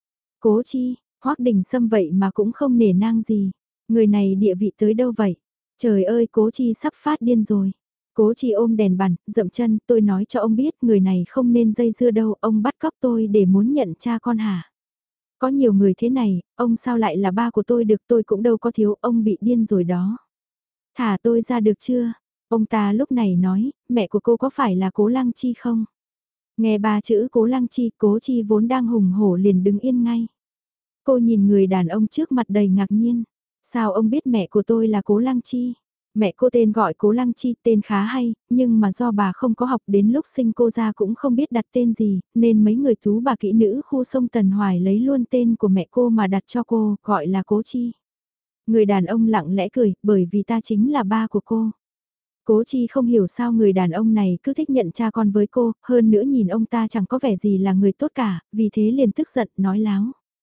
Cố Chi, Hoắc Đình Sâm vậy mà cũng không nể nang gì. Người này địa vị tới đâu vậy? Trời ơi, Cố Chi sắp phát điên rồi. Cố Chi ôm đèn bàn, dậm chân, tôi nói cho ông biết người này không nên dây dưa đâu, ông bắt cóc tôi để muốn nhận cha con hả? Có nhiều người thế này, ông sao lại là ba của tôi được, tôi cũng đâu có thiếu, ông bị điên rồi đó. Thả tôi ra được chưa? Ông ta lúc này nói, mẹ của cô có phải là Cố Lăng Chi không? Nghe ba chữ Cố Lăng Chi, Cố Chi vốn đang hùng hổ liền đứng yên ngay. Cô nhìn người đàn ông trước mặt đầy ngạc nhiên. Sao ông biết mẹ của tôi là Cố Lăng Chi? Mẹ cô tên gọi Cố Lăng Chi, tên khá hay, nhưng mà do bà không có học đến lúc sinh cô ra cũng không biết đặt tên gì, nên mấy người tú bà kỹ nữ khu sông Tần Hoài lấy luôn tên của mẹ cô mà đặt cho cô, gọi là Cố Chi. Người đàn ông lặng lẽ cười, bởi vì ta chính là ba của cô. Cố Chi không hiểu sao người đàn ông này cứ thích nhận cha con với cô, hơn nữa nhìn ông ta chẳng có vẻ gì là người tốt cả, vì thế liền tức giận, nói láo.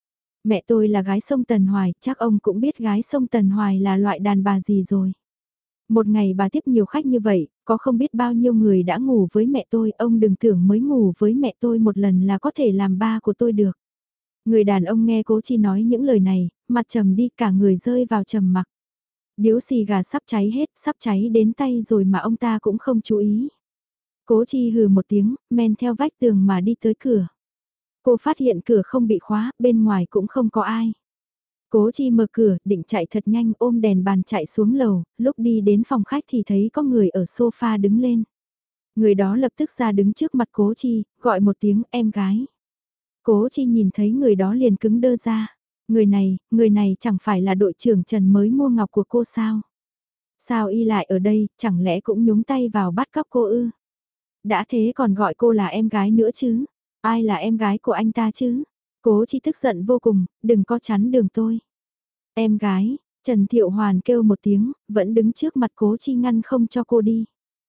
Mẹ tôi là gái sông Tần Hoài, chắc ông cũng biết gái sông Tần Hoài là loại đàn bà gì rồi. Một ngày bà tiếp nhiều khách như vậy, có không biết bao nhiêu người đã ngủ với mẹ tôi, ông đừng tưởng mới ngủ với mẹ tôi một lần là có thể làm ba của tôi được. Người đàn ông nghe Cố Chi nói những lời này, mặt trầm đi cả người rơi vào trầm mặc. Điếu xì gà sắp cháy hết, sắp cháy đến tay rồi mà ông ta cũng không chú ý. Cố Chi hừ một tiếng, men theo vách tường mà đi tới cửa. Cô phát hiện cửa không bị khóa, bên ngoài cũng không có ai. Cố Chi mở cửa, định chạy thật nhanh ôm đèn bàn chạy xuống lầu, lúc đi đến phòng khách thì thấy có người ở sofa đứng lên. Người đó lập tức ra đứng trước mặt Cố Chi, gọi một tiếng em gái. Cố Chi nhìn thấy người đó liền cứng đơ ra. Người này chẳng phải là đội trưởng Trần mới mua ngọc của cô sao? Sao y lại ở đây, chẳng lẽ cũng nhúng tay vào bắt cóc cô ư? Đã thế còn gọi cô là em gái nữa chứ? Ai là em gái của anh ta chứ? Cố Chi tức giận vô cùng, đừng có chắn đường tôi. Em gái, Trần Thiệu Hoàn kêu một tiếng, vẫn đứng trước mặt Cố Chi ngăn không cho cô đi.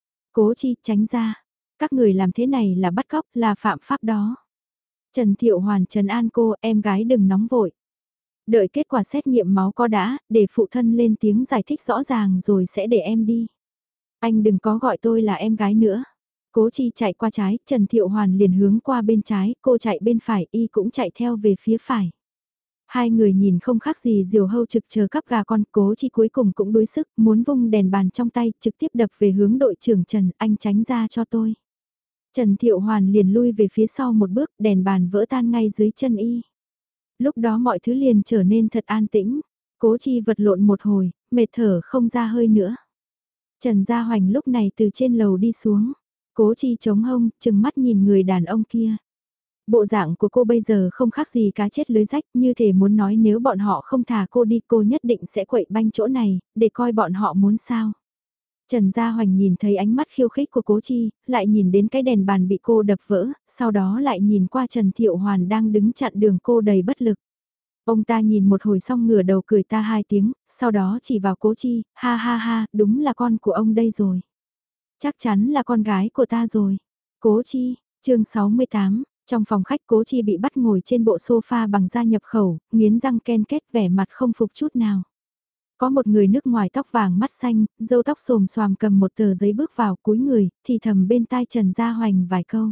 Cố Chi tránh ra, các người làm thế này là bắt cóc, là phạm pháp đó. Trần Thiệu Hoàn trấn an cô, em gái đừng nóng vội. Đợi kết quả xét nghiệm máu có đã, để phụ thân lên tiếng giải thích rõ ràng rồi sẽ để em đi. Anh đừng có gọi tôi là em gái nữa. Cố Chi chạy qua trái, Trần Thiệu Hoàn liền hướng qua bên trái, cô chạy bên phải, y cũng chạy theo về phía phải. Hai người nhìn không khác gì diều hâu trực chờ cắp gà con, Cố Chi cuối cùng cũng đuối sức, muốn vung đèn bàn trong tay, trực tiếp đập về hướng đội trưởng Trần, anh tránh ra cho tôi. Trần Thiệu Hoàn liền lui về phía sau một bước, đèn bàn vỡ tan ngay dưới chân y. Lúc đó mọi thứ liền trở nên thật an tĩnh, Cố Chi vật lộn một hồi, mệt thở không ra hơi nữa. Trần Gia Hoành lúc này từ trên lầu đi xuống, Cố Chi chống hông, chừng mắt nhìn người đàn ông kia. Bộ dạng của cô bây giờ không khác gì cá chết lưới rách, như thể muốn nói nếu bọn họ không thả cô đi cô nhất định sẽ quậy banh chỗ này, để coi bọn họ muốn sao. Trần Gia Hoành nhìn thấy ánh mắt khiêu khích của Cố Chi, lại nhìn đến cái đèn bàn bị cô đập vỡ, sau đó lại nhìn qua Trần Thiệu Hoàn đang đứng chặn đường cô đầy bất lực. Ông ta nhìn một hồi xong ngửa đầu cười ta hai tiếng, sau đó chỉ vào Cố Chi, ha ha ha, đúng là con của ông đây rồi. Chắc chắn là con gái của ta rồi. Cố Chi, chương 68, trong phòng khách Cố Chi bị bắt ngồi trên bộ sofa bằng da nhập khẩu, nghiến răng ken kết vẻ mặt không phục chút nào. Có một người nước ngoài tóc vàng mắt xanh, râu tóc xồm xoàm cầm một tờ giấy bước vào cúi người, thì thầm bên tai Trần Gia Hoành vài câu.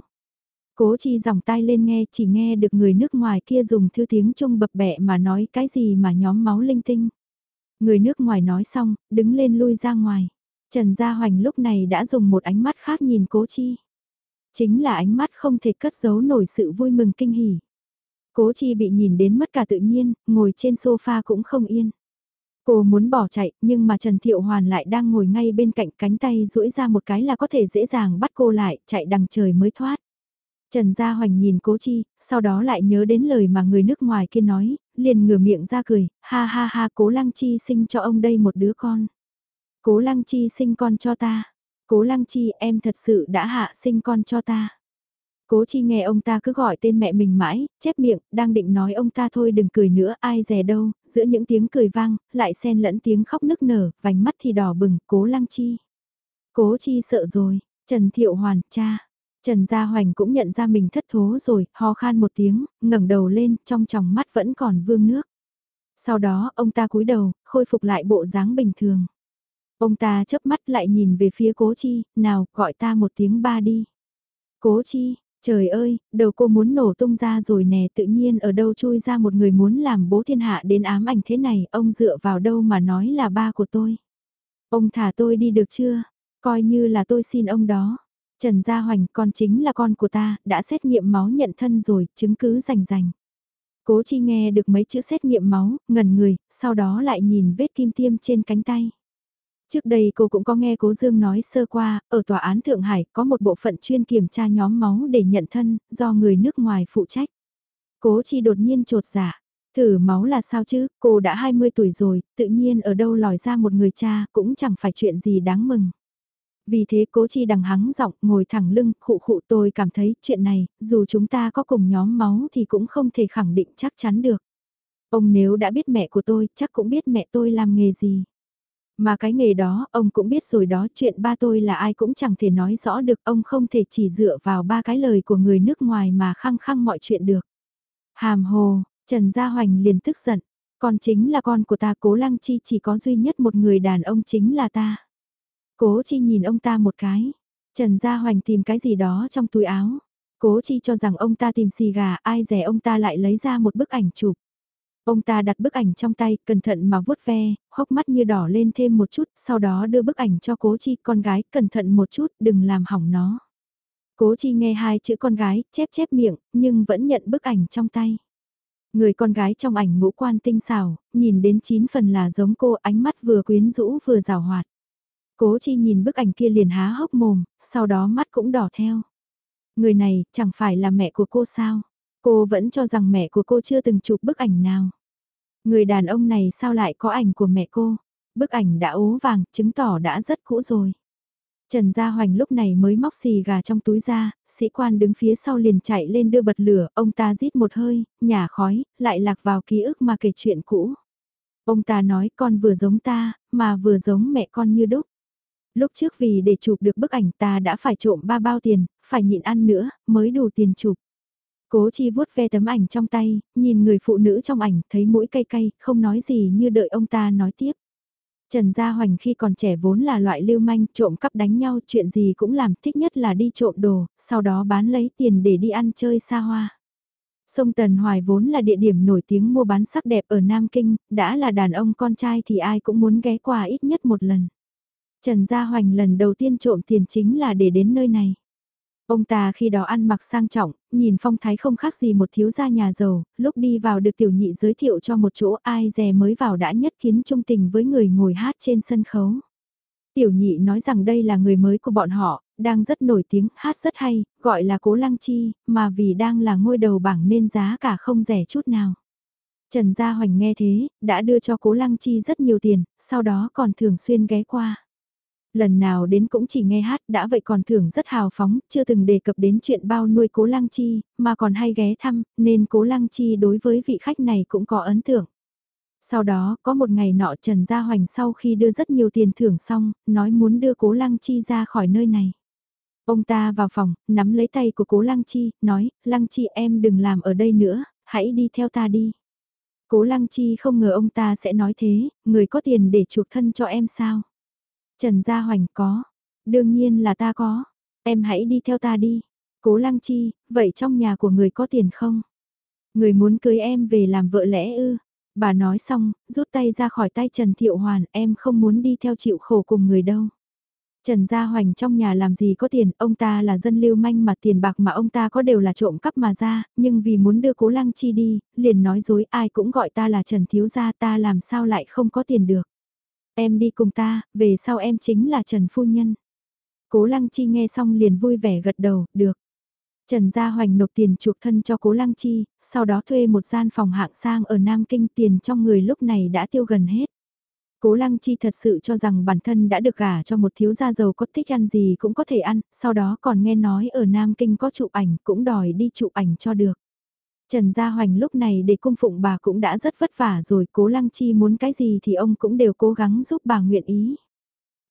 Cố Chi giòng tai lên nghe, chỉ nghe được người nước ngoài kia dùng thư tiếng Trung bập bẹ mà nói cái gì mà nhóm máu linh tinh. Người nước ngoài nói xong, đứng lên lui ra ngoài. Trần Gia Hoành lúc này đã dùng một ánh mắt khác nhìn Cố Chi. Chính là ánh mắt không thể cất giấu nổi sự vui mừng kinh hỉ. Cố Chi bị nhìn đến mất cả tự nhiên, ngồi trên sofa cũng không yên. Cô muốn bỏ chạy, nhưng mà Trần Thiệu Hoàn lại đang ngồi ngay bên cạnh, cánh tay duỗi ra một cái là có thể dễ dàng bắt cô lại, chạy đằng trời mới thoát. Trần Gia Hoành nhìn Cố Chi, sau đó lại nhớ đến lời mà người nước ngoài kia nói, liền ngửa miệng ra cười, ha ha ha, Cố Lăng Chi sinh cho ông đây một đứa con. Cố Lăng Chi sinh con cho ta. Cố Lăng Chi, em thật sự đã hạ sinh con cho ta. Cố Chi nghe ông ta cứ gọi tên mẹ mình mãi, chép miệng, đang định nói ông ta thôi đừng cười nữa, ai dè đâu, giữa những tiếng cười vang, lại xen lẫn tiếng khóc nức nở, vành mắt thì đỏ bừng, Cố Lăng Chi. Cố Chi sợ rồi, Trần Thiệu Hoàn, cha. Trần Gia Hoành cũng nhận ra mình thất thố rồi, ho khan một tiếng, ngẩng đầu lên, trong tròng mắt vẫn còn vương nước. Sau đó, ông ta cúi đầu, khôi phục lại bộ dáng bình thường. Ông ta chớp mắt lại nhìn về phía Cố Chi, nào, gọi ta một tiếng ba đi. Cố Chi, trời ơi, đầu cô muốn nổ tung ra rồi nè, tự nhiên ở đâu chui ra một người muốn làm bố thiên hạ đến ám ảnh thế này, ông dựa vào đâu mà nói là ba của tôi. Ông thả tôi đi được chưa? Coi như là tôi xin ông đó. Trần Gia Hoành, con chính là con của ta, đã xét nghiệm máu nhận thân rồi, chứng cứ rành rành. Cố Chi nghe được mấy chữ xét nghiệm máu, ngẩn người, sau đó lại nhìn vết kim tiêm trên cánh tay. Trước đây cô cũng có nghe Cố Dương nói sơ qua, ở tòa án Thượng Hải có một bộ phận chuyên kiểm tra nhóm máu để nhận thân, do người nước ngoài phụ trách. Cố Chi đột nhiên trột dạ, thử máu là sao chứ, cô đã 20 tuổi rồi, tự nhiên ở đâu lòi ra một người cha, cũng chẳng phải chuyện gì đáng mừng. Vì thế Cố Chi đằng hắng giọng, ngồi thẳng lưng, khụ khụ, tôi cảm thấy chuyện này, dù chúng ta có cùng nhóm máu thì cũng không thể khẳng định chắc chắn được. Ông nếu đã biết mẹ của tôi, chắc cũng biết mẹ tôi làm nghề gì. Mà cái nghề đó, ông cũng biết rồi đó, chuyện ba tôi là ai cũng chẳng thể nói rõ được, ông không thể chỉ dựa vào ba cái lời của người nước ngoài mà khăng khăng mọi chuyện được. Hàm hồ, Trần Gia Hoành liền tức giận, con chính là con của ta, Cố Lăng Chi, chỉ có duy nhất một người đàn ông chính là ta. Cố Chi nhìn ông ta một cái, Trần Gia Hoành tìm cái gì đó trong túi áo. Cố Chi cho rằng ông ta tìm xì gà, ai dè ông ta lại lấy ra một bức ảnh chụp. Ông ta đặt bức ảnh trong tay, cẩn thận mà vuốt ve, hốc mắt như đỏ lên thêm một chút, sau đó đưa bức ảnh cho Cố Chi, con gái, cẩn thận một chút, đừng làm hỏng nó. Cố Chi nghe hai chữ con gái, chép chép miệng, nhưng vẫn nhận bức ảnh trong tay. Người con gái trong ảnh ngũ quan tinh xảo, nhìn đến 9 phần là giống cô, ánh mắt vừa quyến rũ vừa rào hoạt. Cố Chi nhìn bức ảnh kia liền há hốc mồm, sau đó mắt cũng đỏ theo. Người này, chẳng phải là mẹ của cô sao? Cô vẫn cho rằng mẹ của cô chưa từng chụp bức ảnh nào. Người đàn ông này sao lại có ảnh của mẹ cô? Bức ảnh đã ố vàng, chứng tỏ đã rất cũ rồi. Trần Gia Hoành lúc này mới móc xì gà trong túi ra, sĩ quan đứng phía sau liền chạy lên đưa bật lửa, ông ta rít một hơi, nhả khói, lại lạc vào ký ức mà kể chuyện cũ. Ông ta nói con vừa giống ta, mà vừa giống mẹ con như đúc. Lúc trước vì để chụp được bức ảnh ta đã phải trộm 3 bao tiền, phải nhịn ăn nữa, mới đủ tiền chụp. Cố Chi vuốt ve tấm ảnh trong tay, nhìn người phụ nữ trong ảnh, thấy mũi cay cay, không nói gì như đợi ông ta nói tiếp. Trần Gia Hoành khi còn trẻ vốn là loại lưu manh, trộm cắp đánh nhau, chuyện gì cũng làm, thích nhất là đi trộm đồ, sau đó bán lấy tiền để đi ăn chơi xa hoa. Sông Tần Hoài vốn là địa điểm nổi tiếng mua bán sắc đẹp ở Nam Kinh, đã là đàn ông con trai thì ai cũng muốn ghé qua ít nhất một lần. Trần Gia Hoành lần đầu tiên trộm tiền chính là để đến nơi này. Ông ta khi đó ăn mặc sang trọng, nhìn phong thái không khác gì một thiếu gia nhà giàu, lúc đi vào được tiểu nhị giới thiệu cho một chỗ, ai dè mới vào đã nhất kiến trung tình với người ngồi hát trên sân khấu. Tiểu nhị nói rằng đây là người mới của bọn họ, đang rất nổi tiếng, hát rất hay, gọi là Cố Lăng Chi, mà vì đang là ngôi đầu bảng nên giá cả không rẻ chút nào. Trần Gia Hoành nghe thế, đã đưa cho Cố Lăng Chi rất nhiều tiền, sau đó còn thường xuyên ghé qua. Lần nào đến cũng chỉ nghe hát đã vậy còn thưởng rất hào phóng, chưa từng đề cập đến chuyện bao nuôi Cố Lăng Chi, mà còn hay ghé thăm, nên Cố Lăng Chi đối với vị khách này cũng có ấn tượng. Sau đó, có một ngày nọ Trần Gia Hoành sau khi đưa rất nhiều tiền thưởng xong, nói muốn đưa Cố Lăng Chi ra khỏi nơi này. Ông ta vào phòng, nắm lấy tay của Cố Lăng Chi, nói, Lăng Chi em đừng làm ở đây nữa, hãy đi theo ta đi. Cố Lăng Chi không ngờ ông ta sẽ nói thế, người có tiền để chuộc thân cho em sao? Trần Gia Hoành có, đương nhiên là ta có, em hãy đi theo ta đi. Cố Lăng Chi, vậy trong nhà của người có tiền không? Người muốn cưới em về làm vợ lẽ ư? Bà nói xong, rút tay ra khỏi tay Trần Thiệu Hoàn, em không muốn đi theo chịu khổ cùng người đâu. Trần Gia Hoành trong nhà làm gì có tiền, ông ta là dân lưu manh mà tiền bạc mà ông ta có đều là trộm cắp mà ra, nhưng vì muốn đưa Cố Lăng Chi đi, liền nói dối ai cũng gọi ta là Trần Thiếu Gia, ta làm sao lại không có tiền được. Em đi cùng ta, về sau em chính là Trần Phu Nhân. Cố Lăng Chi nghe xong liền vui vẻ gật đầu, được. Trần Gia Hoành nộp tiền chuộc thân cho Cố Lăng Chi, sau đó thuê một gian phòng hạng sang ở Nam Kinh, tiền trong người lúc này đã tiêu gần hết. Cố Lăng Chi thật sự cho rằng bản thân đã được gả cho một thiếu gia giàu có, thích ăn gì cũng có thể ăn, sau đó còn nghe nói ở Nam Kinh có chụp ảnh cũng đòi đi chụp ảnh cho được. Trần Gia Hoành lúc này để cung phụng bà cũng đã rất vất vả rồi, Cố Lăng Chi muốn cái gì thì ông cũng đều cố gắng giúp bà nguyện ý.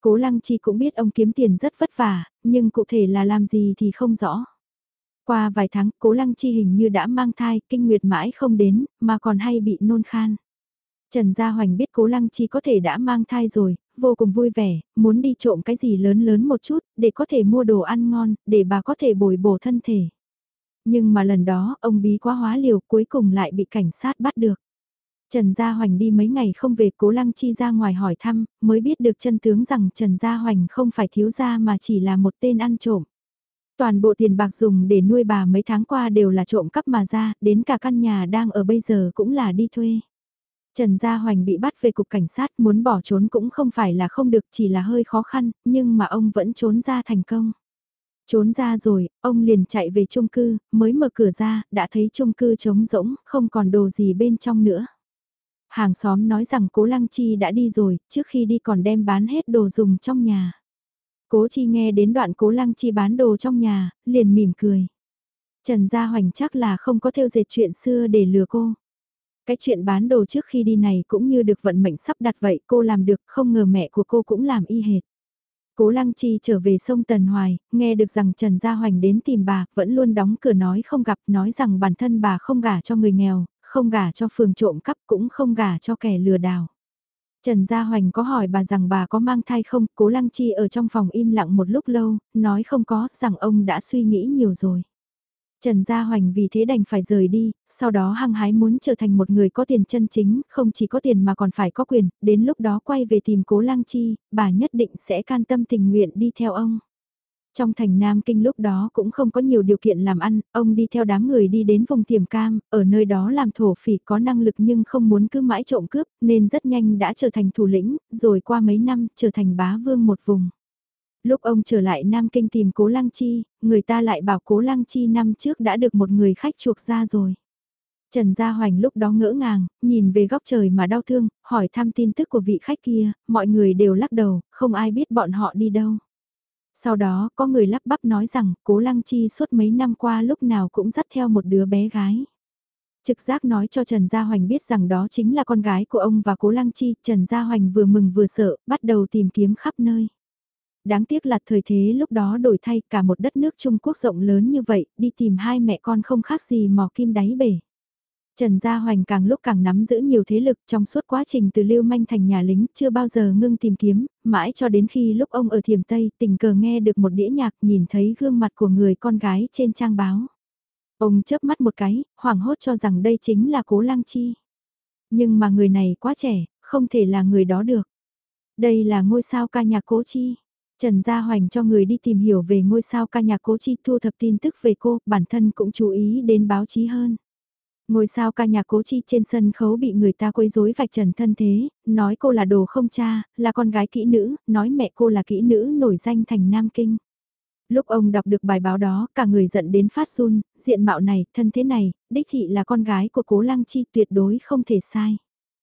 Cố Lăng Chi cũng biết ông kiếm tiền rất vất vả, nhưng cụ thể là làm gì thì không rõ. Qua vài tháng, Cố Lăng Chi hình như đã mang thai, kinh nguyệt mãi không đến, mà còn hay bị nôn khan. Trần Gia Hoành biết Cố Lăng Chi có thể đã mang thai rồi, vô cùng vui vẻ, muốn đi trộm cái gì lớn lớn một chút, để có thể mua đồ ăn ngon, để bà có thể bồi bổ thân thể. Nhưng mà lần đó, ông bí quá hóa liều, cuối cùng lại bị cảnh sát bắt được. Trần Gia Hoành đi mấy ngày không về, Cố Lăng Chi ra ngoài hỏi thăm, mới biết được chân tướng rằng Trần Gia Hoành không phải thiếu gia mà chỉ là một tên ăn trộm. Toàn bộ tiền bạc dùng để nuôi bà mấy tháng qua đều là trộm cắp mà ra, đến cả căn nhà đang ở bây giờ cũng là đi thuê. Trần Gia Hoành bị bắt về cục cảnh sát, muốn bỏ trốn cũng không phải là không được, chỉ là hơi khó khăn, nhưng mà ông vẫn trốn ra thành công. Trốn ra rồi, ông liền chạy về chung cư, mới mở cửa ra, đã thấy chung cư trống rỗng, không còn đồ gì bên trong nữa. Hàng xóm nói rằng Cố Lăng Chi đã đi rồi, trước khi đi còn đem bán hết đồ dùng trong nhà. Cố Chi nghe đến đoạn Cố Lăng Chi bán đồ trong nhà, liền mỉm cười. Trần Gia Hoành chắc là không có theo dệt chuyện xưa để lừa cô. Cái chuyện bán đồ trước khi đi này cũng như được vận mệnh sắp đặt vậy, cô làm được, không ngờ mẹ của cô cũng làm y hệt. Cố Lăng Chi trở về sông Tần Hoài, nghe được rằng Trần Gia Hoành đến tìm bà, vẫn luôn đóng cửa nói không gặp, nói rằng bản thân bà không gả cho người nghèo, không gả cho phường trộm cắp, cũng không gả cho kẻ lừa đảo. Trần Gia Hoành có hỏi bà rằng bà có mang thai không, Cố Lăng Chi ở trong phòng im lặng một lúc lâu, nói không có, rằng ông đã suy nghĩ nhiều rồi. Trần Gia Hoành vì thế đành phải rời đi, sau đó hăng hái muốn trở thành một người có tiền chân chính, không chỉ có tiền mà còn phải có quyền, đến lúc đó quay về tìm Cố Lăng Chi, bà nhất định sẽ can tâm tình nguyện đi theo ông. Trong thành Nam Kinh lúc đó cũng không có nhiều điều kiện làm ăn, ông đi theo đám người đi đến vùng Tiềm Cam, ở nơi đó làm thổ phỉ có năng lực nhưng không muốn cứ mãi trộm cướp, nên rất nhanh đã trở thành thủ lĩnh, rồi qua mấy năm trở thành bá vương một vùng. Lúc ông trở lại Nam Kinh tìm Cố Lăng Chi, người ta lại bảo Cố Lăng Chi năm trước đã được một người khách chuộc ra rồi. Trần Gia Hoành lúc đó ngỡ ngàng, nhìn về góc trời mà đau thương, hỏi thăm tin tức của vị khách kia, mọi người đều lắc đầu, không ai biết bọn họ đi đâu. Sau đó có người lắp bắp nói rằng Cố Lăng Chi suốt mấy năm qua lúc nào cũng dắt theo một đứa bé gái. Trực giác nói cho Trần Gia Hoành biết rằng đó chính là con gái của ông và Cố Lăng Chi, Trần Gia Hoành vừa mừng vừa sợ, bắt đầu tìm kiếm khắp nơi. Đáng tiếc là thời thế lúc đó đổi thay, cả một đất nước Trung Quốc rộng lớn như vậy, đi tìm hai mẹ con không khác gì mò kim đáy bể. Trần Gia Hoành càng lúc càng nắm giữ nhiều thế lực trong suốt quá trình từ lưu manh thành nhà lính, chưa bao giờ ngưng tìm kiếm, mãi cho đến khi lúc ông ở Thiểm Tây tình cờ nghe được một đĩa nhạc, nhìn thấy gương mặt của người con gái trên trang báo. Ông chớp mắt một cái, hoảng hốt cho rằng đây chính là Cố Lăng Chi. Nhưng mà người này quá trẻ, không thể là người đó được. Đây là ngôi sao ca nhạc Cố Chi. Trần Gia Hoành cho người đi tìm hiểu về ngôi sao ca nhạc Cố Chi, thu thập tin tức về cô, bản thân cũng chú ý đến báo chí hơn. Ngôi sao ca nhạc Cố Chi trên sân khấu bị người ta quấy rối vạch trần thân thế, nói cô là đồ không cha, là con gái kỹ nữ, nói mẹ cô là kỹ nữ nổi danh thành Nam Kinh. Lúc ông đọc được bài báo đó, cả người giận đến phát run, diện mạo này, thân thế này, đích thị là con gái của Cố Lăng Chi, tuyệt đối không thể sai.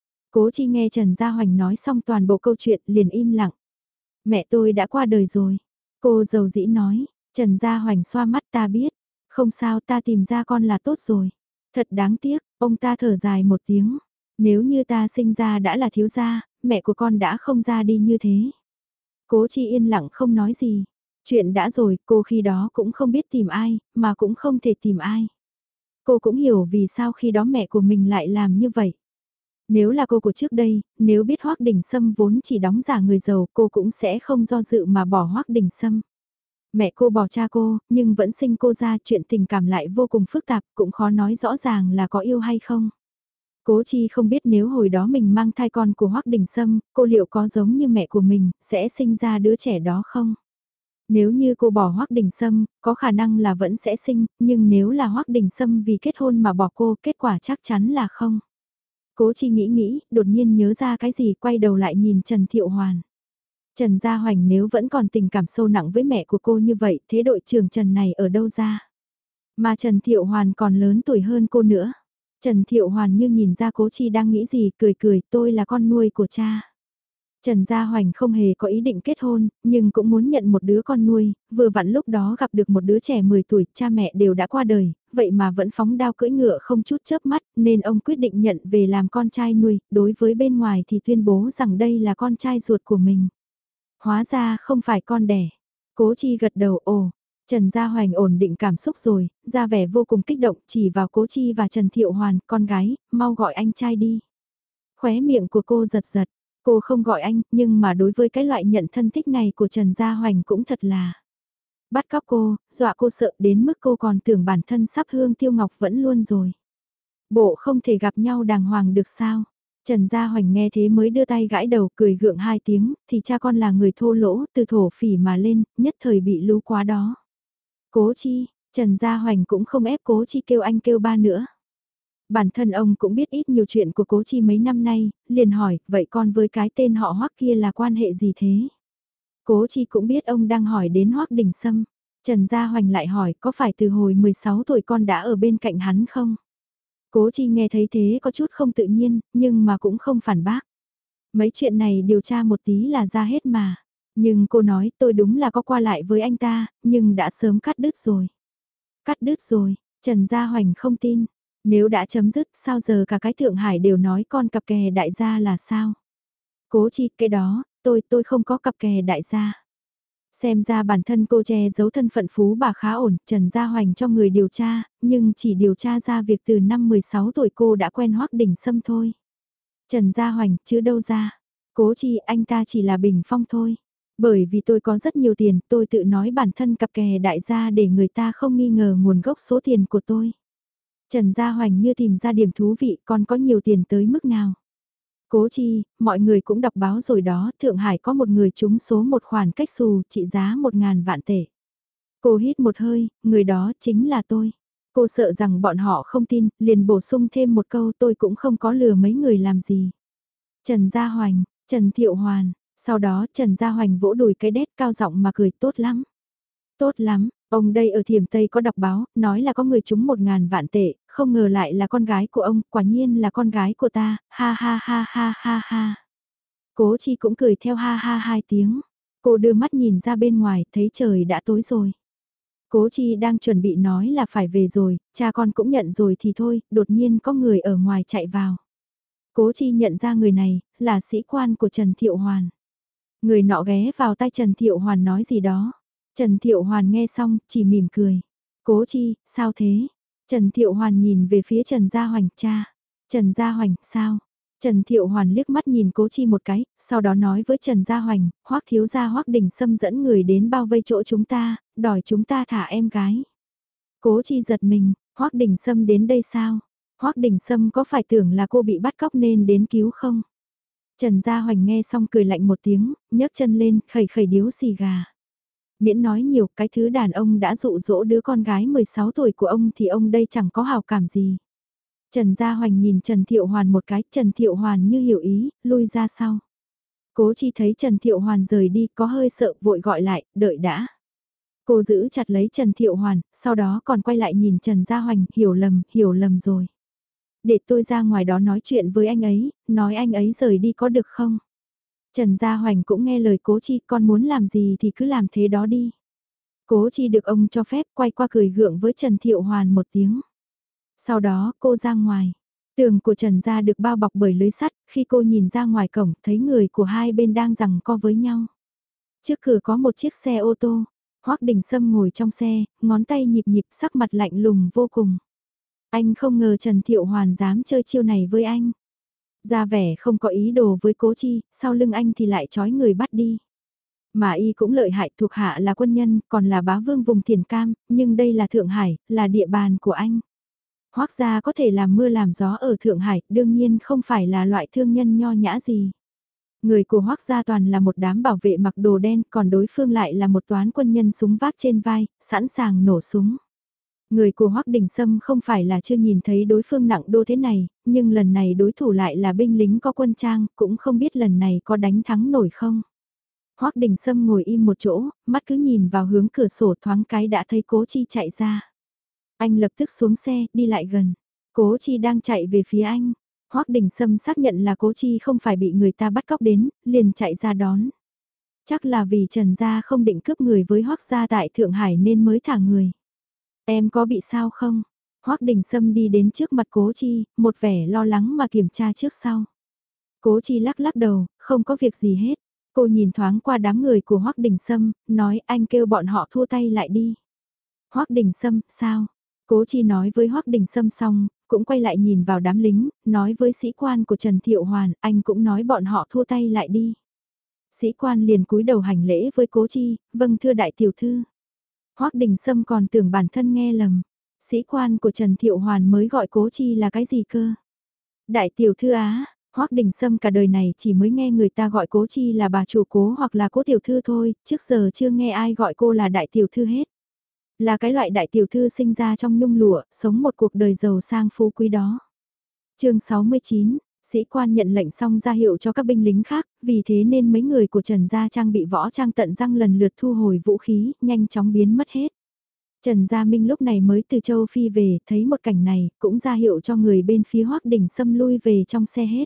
Cố Chi nghe Trần Gia Hoành nói xong toàn bộ câu chuyện liền im lặng. Mẹ tôi đã qua đời rồi. Cô dầu dĩ nói, Trần Gia Hoành xoa mắt, ta biết. Không sao, ta tìm ra con là tốt rồi. Thật đáng tiếc, ông ta thở dài một tiếng. Nếu như ta sinh ra đã là thiếu gia, mẹ của con đã không ra đi như thế. Cố Chi yên lặng không nói gì. Chuyện đã rồi, cô khi đó cũng không biết tìm ai, mà cũng không thể tìm ai. Cô cũng hiểu vì sao khi đó mẹ của mình lại làm như vậy. Nếu là cô của trước đây, nếu biết Hoắc Đình Sâm vốn chỉ đóng giả người giàu, cô cũng sẽ không do dự mà bỏ Hoắc Đình Sâm. Mẹ cô bỏ cha cô, nhưng vẫn sinh cô ra, chuyện tình cảm lại vô cùng phức tạp, cũng khó nói rõ ràng là có yêu hay không. Cố Chi không biết nếu hồi đó mình mang thai con của Hoắc Đình Sâm, cô liệu có giống như mẹ của mình, sẽ sinh ra đứa trẻ đó không? Nếu như cô bỏ Hoắc Đình Sâm, có khả năng là vẫn sẽ sinh, nhưng nếu là Hoắc Đình Sâm vì kết hôn mà bỏ cô, kết quả chắc chắn là không. Cố Chi nghĩ, đột nhiên nhớ ra cái gì, quay đầu lại nhìn Trần Thiệu Hoàn. Trần Gia Hoành nếu vẫn còn tình cảm sâu nặng với mẹ của cô như vậy, thế đội trưởng Trần này ở đâu ra? Mà Trần Thiệu Hoàn còn lớn tuổi hơn cô nữa. Trần Thiệu Hoàn như nhìn ra Cố Chi đang nghĩ gì, cười, tôi là con nuôi của cha. Trần Gia Hoành không hề có ý định kết hôn, nhưng cũng muốn nhận một đứa con nuôi, vừa vặn lúc đó gặp được một đứa trẻ 10 tuổi, cha mẹ đều đã qua đời, vậy mà vẫn phóng đao cưỡi ngựa không chút chớp mắt, nên ông quyết định nhận về làm con trai nuôi, đối với bên ngoài thì tuyên bố rằng đây là con trai ruột của mình. Hóa ra không phải con đẻ. Cố Chi gật đầu ồ. Trần Gia Hoành ổn định cảm xúc rồi, ra vẻ vô cùng kích động chỉ vào Cố Chi và Trần Thiệu Hoàn, con gái, mau gọi anh trai đi. Khóe miệng của cô giật giật, cô không gọi anh, nhưng mà đối với cái loại nhận thân thích này của Trần Gia Hoành cũng thật là. Bắt cóc cô, dọa cô sợ đến mức cô còn tưởng bản thân sắp hương tiêu ngọc vẫn luôn rồi. Bộ không thể gặp nhau đàng hoàng được sao? Trần Gia Hoành nghe thế mới đưa tay gãi đầu cười gượng 2 tiếng, thì cha con là người thô lỗ, từ thổ phỉ mà lên, nhất thời bị lú quá đó. Cố Chi, Trần Gia Hoành cũng không ép Cố Chi kêu anh kêu ba nữa. Bản thân ông cũng biết ít nhiều chuyện của Cố Chi mấy năm nay, liền hỏi, vậy con với cái tên họ Hoắc kia là quan hệ gì thế? Cố Chi cũng biết ông đang hỏi đến Hoắc Đình Sâm. Trần Gia Hoành lại hỏi, có phải từ hồi 16 tuổi con đã ở bên cạnh hắn không? Cố Chi nghe thấy thế có chút không tự nhiên, nhưng mà cũng không phản bác. Mấy chuyện này điều tra một tí là ra hết mà. Nhưng cô nói tôi đúng là có qua lại với anh ta, nhưng đã sớm cắt đứt rồi. Cắt đứt rồi, Trần Gia Hoành không tin. Nếu đã chấm dứt sao giờ cả cái Thượng Hải đều nói con cặp kè đại gia là sao? Cố Chi, cái đó, tôi không có cặp kè đại gia. Xem ra bản thân cô che giấu thân phận phú bà khá ổn, Trần Gia Hoành cho người điều tra, nhưng chỉ điều tra ra việc từ năm 16 tuổi cô đã quen Hoắc Đình Sâm thôi. Trần Gia Hoành, chứ đâu ra. Cố Chi, anh ta chỉ là bình phong thôi. Bởi vì tôi có rất nhiều tiền, tôi tự nói bản thân cặp kè đại gia để người ta không nghi ngờ nguồn gốc số tiền của tôi. Trần Gia Hoành như tìm ra điểm thú vị, còn có nhiều tiền tới mức nào. Cố Chi, mọi người cũng đọc báo rồi đó, Thượng Hải có một người trúng số một khoản cách xù trị giá 1.000 vạn tệ. Cô hít một hơi, người đó chính là tôi. Cô sợ rằng bọn họ không tin, liền bổ sung thêm một câu tôi cũng không có lừa mấy người làm gì. Trần Gia Hoành, Trần Thiệu Hoàn, sau đó Trần Gia Hoành vỗ đùi cái đét cao giọng mà cười tốt lắm. Tốt lắm, ông đây ở Thiểm Tây có đọc báo, nói là có người trúng 1.000 vạn tệ, không ngờ lại là con gái của ông, quả nhiên là con gái của ta, ha ha ha ha ha ha. Cố Chi cũng cười theo ha ha 2 tiếng. Cô đưa mắt nhìn ra bên ngoài, thấy trời đã tối rồi. Cố Chi đang chuẩn bị nói là phải về rồi, cha con cũng nhận rồi thì thôi, đột nhiên có người ở ngoài chạy vào. Cố Chi nhận ra người này, là sĩ quan của Trần Thiệu Hoàn. Người nọ ghé vào tai Trần Thiệu Hoàn nói gì đó. Trần Thiệu Hoàn nghe xong, chỉ mỉm cười. Cố Chi, sao thế? Trần Thiệu Hoàn nhìn về phía Trần Gia Hoành, cha. Trần Gia Hoành, sao? Trần Thiệu Hoàn liếc mắt nhìn Cố Chi một cái, sau đó nói với Trần Gia Hoành, Hoắc thiếu gia Hoắc Đình Sâm dẫn người đến bao vây chỗ chúng ta, đòi chúng ta thả em gái. Cố Chi giật mình, Hoắc Đình Sâm đến đây sao? Hoắc Đình Sâm có phải tưởng là cô bị bắt cóc nên đến cứu không? Trần Gia Hoành nghe xong cười lạnh một tiếng, nhấc chân lên, khẩy khẩy điếu xì gà. Miễn nói nhiều, cái thứ đàn ông đã dụ dỗ đứa con gái 16 tuổi của ông thì ông đây chẳng có hào cảm gì. Trần Gia Hoành nhìn Trần Thiệu Hoàn một cái, Trần Thiệu Hoàn như hiểu ý, lui ra sau. Cố Chi thấy Trần Thiệu Hoàn rời đi có hơi sợ vội gọi lại, đợi đã. Cô giữ chặt lấy Trần Thiệu Hoàn, sau đó còn quay lại nhìn Trần Gia Hoành, hiểu lầm rồi. Để tôi ra ngoài đó nói chuyện với anh ấy, nói anh ấy rời đi có được không? Trần Gia Hoành cũng nghe lời Cố Chi, con muốn làm gì thì cứ làm thế đó đi. Cố Chi được ông cho phép quay qua cười gượng với Trần Thiệu Hoàn một tiếng. Sau đó cô ra ngoài. Tường của Trần Gia được bao bọc bởi lưới sắt, khi cô nhìn ra ngoài cổng thấy người của hai bên đang giằng co với nhau. Trước cửa có một chiếc xe ô tô, Hoắc Đình Sâm ngồi trong xe, ngón tay nhịp nhịp sắc mặt lạnh lùng vô cùng. Anh không ngờ Trần Thiệu Hoàn dám chơi chiêu này với anh. Ra vẻ không có ý đồ với Cố Chi, sau lưng anh thì lại trói người bắt đi. Mà y cũng lợi hại, thuộc hạ là quân nhân, còn là bá vương vùng Thiền Cam, nhưng đây là Thượng Hải, là địa bàn của anh. Hoắc gia có thể làm mưa làm gió ở Thượng Hải, đương nhiên không phải là loại thương nhân nho nhã gì. Người của Hoắc gia toàn là một đám bảo vệ mặc đồ đen, còn đối phương lại là một toán quân nhân súng vác trên vai, sẵn sàng nổ súng. Người của Hoắc Đình Sâm không phải là chưa nhìn thấy đối phương nặng đô thế này, nhưng lần này đối thủ lại là binh lính có quân trang, cũng không biết lần này có đánh thắng nổi không. Hoắc Đình Sâm ngồi im một chỗ, mắt cứ nhìn vào hướng cửa sổ thoáng cái đã thấy Cố Chi chạy ra. Anh lập tức xuống xe, đi lại gần. Cố Chi đang chạy về phía anh. Hoắc Đình Sâm xác nhận là Cố Chi không phải bị người ta bắt cóc đến, liền chạy ra đón. Chắc là vì Trần gia không định cướp người với Hoắc gia tại Thượng Hải nên mới thả người. Em có bị sao không? Hoắc Đình Sâm đi đến trước mặt Cố Chi, một vẻ lo lắng mà kiểm tra trước sau. Cố Chi lắc lắc đầu, không có việc gì hết. Cô nhìn thoáng qua đám người của Hoắc Đình Sâm, nói anh kêu bọn họ thua tay lại đi. Hoắc Đình Sâm, sao? Cố Chi nói với Hoắc Đình Sâm xong, cũng quay lại nhìn vào đám lính, nói với sĩ quan của Trần Thiệu Hoàn, anh cũng nói bọn họ thua tay lại đi. Sĩ quan liền cúi đầu hành lễ với Cố Chi, vâng thưa đại tiểu thư. Hoắc Đình Sâm còn tưởng bản thân nghe lầm. Sĩ quan của Trần Thiệu Hoàn mới gọi Cố Chi là cái gì cơ? Đại tiểu thư á, Hoắc Đình Sâm cả đời này chỉ mới nghe người ta gọi Cố Chi là bà chủ Cố hoặc là Cố tiểu thư thôi, trước giờ chưa nghe ai gọi cô là đại tiểu thư hết. Là cái loại đại tiểu thư sinh ra trong nhung lụa, sống một cuộc đời giàu sang phú quý đó. Chương 69, sĩ quan nhận lệnh xong ra hiệu cho các binh lính khác, vì thế nên mấy người của Trần Gia trang bị võ trang tận răng lần lượt thu hồi vũ khí, nhanh chóng biến mất hết. Trần Gia Minh lúc này mới từ châu Phi về, thấy một cảnh này, cũng ra hiệu cho người bên phía Hoắc Đình Sâm lui về trong xe hết.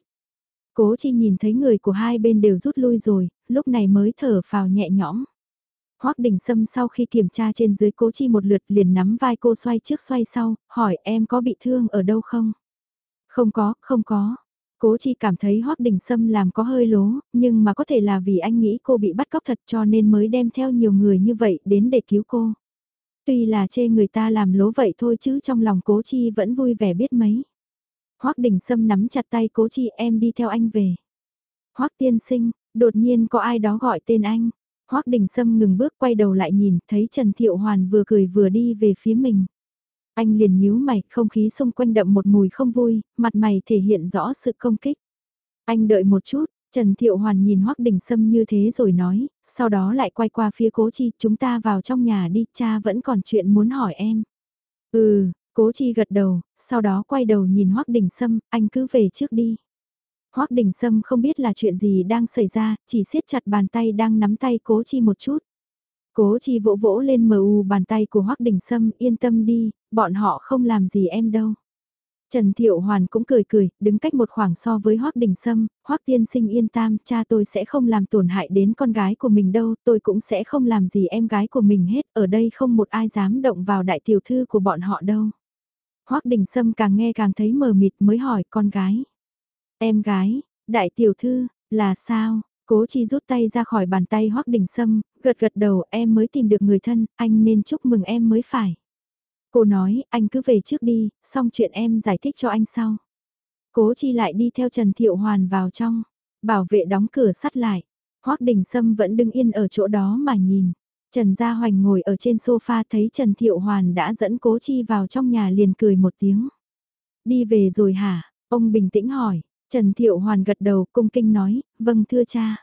Cố Chi nhìn thấy người của hai bên đều rút lui rồi, lúc này mới thở phào nhẹ nhõm. Hoắc Đình Sâm sau khi kiểm tra trên dưới Cố Chi một lượt liền nắm vai cô xoay trước xoay sau, hỏi em có bị thương ở đâu không? Không có, không có. Cố Chi cảm thấy Hoắc Đình Sâm làm có hơi lố, nhưng mà có thể là vì anh nghĩ cô bị bắt cóc thật cho nên mới đem theo nhiều người như vậy đến để cứu cô. Tuy là chê người ta làm lố vậy thôi chứ trong lòng Cố Chi vẫn vui vẻ biết mấy. Hoắc Đình Sâm nắm chặt tay Cố Chi, em đi theo anh về. Hoắc tiên sinh, đột nhiên có ai đó gọi tên anh. Hoắc Đình Sâm ngừng bước quay đầu lại nhìn, thấy Trần Thiệu Hoàn vừa cười vừa đi về phía mình. Anh liền nhíu mày, không khí xung quanh đậm một mùi không vui, mặt mày thể hiện rõ sự công kích. Anh đợi một chút, Trần Thiệu Hoàn nhìn Hoắc Đình Sâm như thế rồi nói, sau đó lại quay qua phía Cố Chi, chúng ta vào trong nhà đi, cha vẫn còn chuyện muốn hỏi em. Ừ, Cố Chi gật đầu, sau đó quay đầu nhìn Hoắc Đình Sâm, anh cứ về trước đi. Hoắc Đình Sâm không biết là chuyện gì đang xảy ra, chỉ siết chặt bàn tay đang nắm tay Cố Chi một chút. Cố Chi vỗ vỗ lên mờ u bàn tay của Hoắc Đình Sâm, yên tâm đi, bọn họ không làm gì em đâu. Trần Thiệu Hoàn cũng cười cười, đứng cách một khoảng so với Hoắc Đình Sâm, Hoắc tiên sinh yên tâm, cha tôi sẽ không làm tổn hại đến con gái của mình đâu, tôi cũng sẽ không làm gì em gái của mình hết, ở đây không một ai dám động vào đại tiểu thư của bọn họ đâu. Hoắc Đình Sâm càng nghe càng thấy mờ mịt mới hỏi con gái. Em gái, đại tiểu thư, là sao? Cố Chi rút tay ra khỏi bàn tay Hoắc Đình Sâm, gật gật đầu em mới tìm được người thân, anh nên chúc mừng em mới phải. Cô nói, anh cứ về trước đi, xong chuyện em giải thích cho anh sau. Cố Chi lại đi theo Trần Thiệu Hoàn vào trong, bảo vệ đóng cửa sắt lại. Hoắc Đình Sâm vẫn đứng yên ở chỗ đó mà nhìn. Trần Gia Hoành ngồi ở trên sofa thấy Trần Thiệu Hoàn đã dẫn Cố Chi vào trong nhà liền cười một tiếng. Đi về rồi hả? Ông bình tĩnh hỏi. Trần Thiệu Hoàn gật đầu cung kinh nói, vâng thưa cha.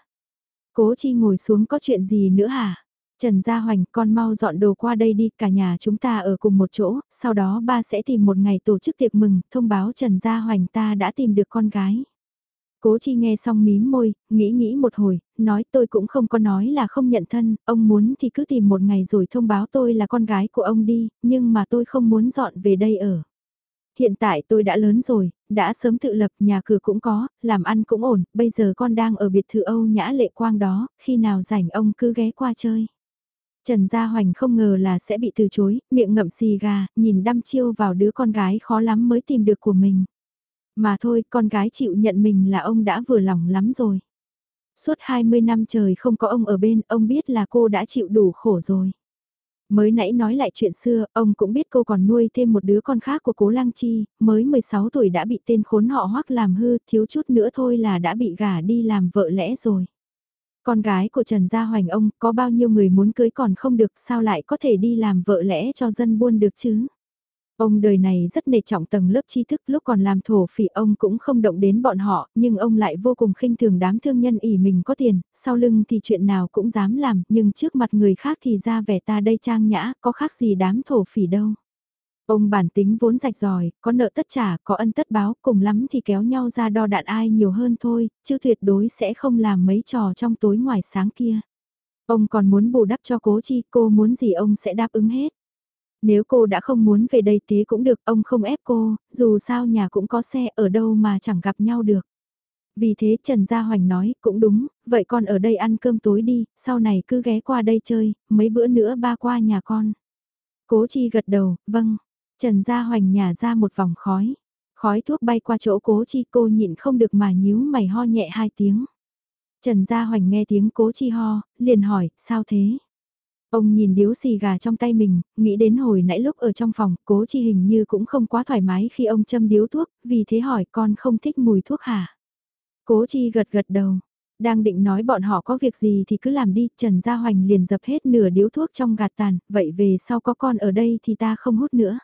Cố Chi ngồi xuống có chuyện gì nữa hả? Trần Gia Hoành con mau dọn đồ qua đây đi, cả nhà chúng ta ở cùng một chỗ, sau đó ba sẽ tìm một ngày tổ chức tiệc mừng, thông báo Trần Gia Hoành ta đã tìm được con gái. Cố Chi nghe xong mím môi, nghĩ một hồi, nói tôi cũng không có nói là không nhận thân, ông muốn thì cứ tìm một ngày rồi thông báo tôi là con gái của ông đi, nhưng mà tôi không muốn dọn về đây ở. Hiện tại tôi đã lớn rồi, đã sớm tự lập, nhà cửa cũng có, làm ăn cũng ổn, bây giờ con đang ở biệt thự Âu Nhã Lệ Quang đó, khi nào rảnh ông cứ ghé qua chơi. Trần Gia Hoành không ngờ là sẽ bị từ chối, miệng ngậm xì gà, nhìn đăm chiêu vào đứa con gái khó lắm mới tìm được của mình. Mà thôi, con gái chịu nhận mình là ông đã vừa lòng lắm rồi. Suốt 20 năm trời không có ông ở bên, ông biết là cô đã chịu đủ khổ rồi. Mới nãy nói lại chuyện xưa, ông cũng biết cô còn nuôi thêm một đứa con khác của Cố Lăng Chi, mới 16 tuổi đã bị tên khốn họ Hoắc làm hư, thiếu chút nữa thôi là đã bị gả đi làm vợ lẽ rồi. Con gái của Trần Gia Hoành ông, có bao nhiêu người muốn cưới còn không được, sao lại có thể đi làm vợ lẽ cho dân buôn được chứ? Ông đời này rất nể trọng tầng lớp tri thức, lúc còn làm thổ phỉ ông cũng không động đến bọn họ, nhưng ông lại vô cùng khinh thường đám thương nhân ỷ mình có tiền, sau lưng thì chuyện nào cũng dám làm, nhưng trước mặt người khác thì ra vẻ ta đây trang nhã, có khác gì đám thổ phỉ đâu. Ông bản tính vốn rạch ròi, có nợ tất trả, có ân tất báo, cùng lắm thì kéo nhau ra đo đạn ai nhiều hơn thôi, chứ tuyệt đối sẽ không làm mấy trò trong tối ngoài sáng kia. Ông còn muốn bù đắp cho Cố Chi, cô muốn gì ông sẽ đáp ứng hết. Nếu cô đã không muốn về đây thế cũng được, ông không ép cô, dù sao nhà cũng có xe ở đâu mà chẳng gặp nhau được. Vì thế Trần Gia Hoành nói, cũng đúng, vậy con ở đây ăn cơm tối đi, sau này cứ ghé qua đây chơi, mấy bữa nữa ba qua nhà con. Cố Chi gật đầu, vâng. Trần Gia Hoành nhả ra một vòng khói. Khói thuốc bay qua chỗ Cố Chi, cô nhịn không được mà nhíu mày ho nhẹ hai tiếng. Trần Gia Hoành nghe tiếng Cố Chi ho, liền hỏi, sao thế? Ông nhìn điếu xì gà trong tay mình, nghĩ đến hồi nãy lúc ở trong phòng, Cố Chi hình như cũng không quá thoải mái khi ông châm điếu thuốc, vì thế hỏi con không thích mùi thuốc hả? Cố Chi gật gật đầu, đang định nói bọn họ có việc gì thì cứ làm đi, Trần Gia Hoành liền dập hết nửa điếu thuốc trong gạt tàn, vậy về sau có con ở đây thì ta không hút nữa.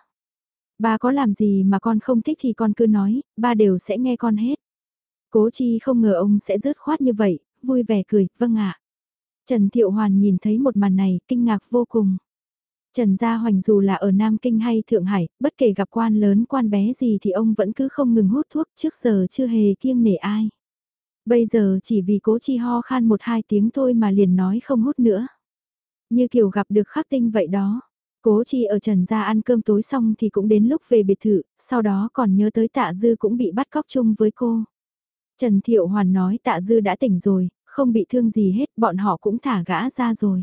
Ba có làm gì mà con không thích thì con cứ nói, ba đều sẽ nghe con hết. Cố Chi không ngờ ông sẽ dứt khoát như vậy, vui vẻ cười, vâng ạ. Trần Thiệu Hoàn nhìn thấy một màn này, kinh ngạc vô cùng. Trần Gia Hoành dù là ở Nam Kinh hay Thượng Hải, bất kể gặp quan lớn quan bé gì thì ông vẫn cứ không ngừng hút thuốc, trước giờ chưa hề kiêng nể ai. Bây giờ chỉ vì Cố Chi ho khan 1-2 tiếng thôi mà liền nói không hút nữa. Như kiểu gặp được khắc tinh vậy đó. Cố Chi ở Trần Gia ăn cơm tối xong thì cũng đến lúc về biệt thự, sau đó còn nhớ tới Tạ Dư cũng bị bắt cóc chung với cô. Trần Thiệu Hoàn nói Tạ Dư đã tỉnh rồi, không bị thương gì hết, bọn họ cũng thả gã ra rồi.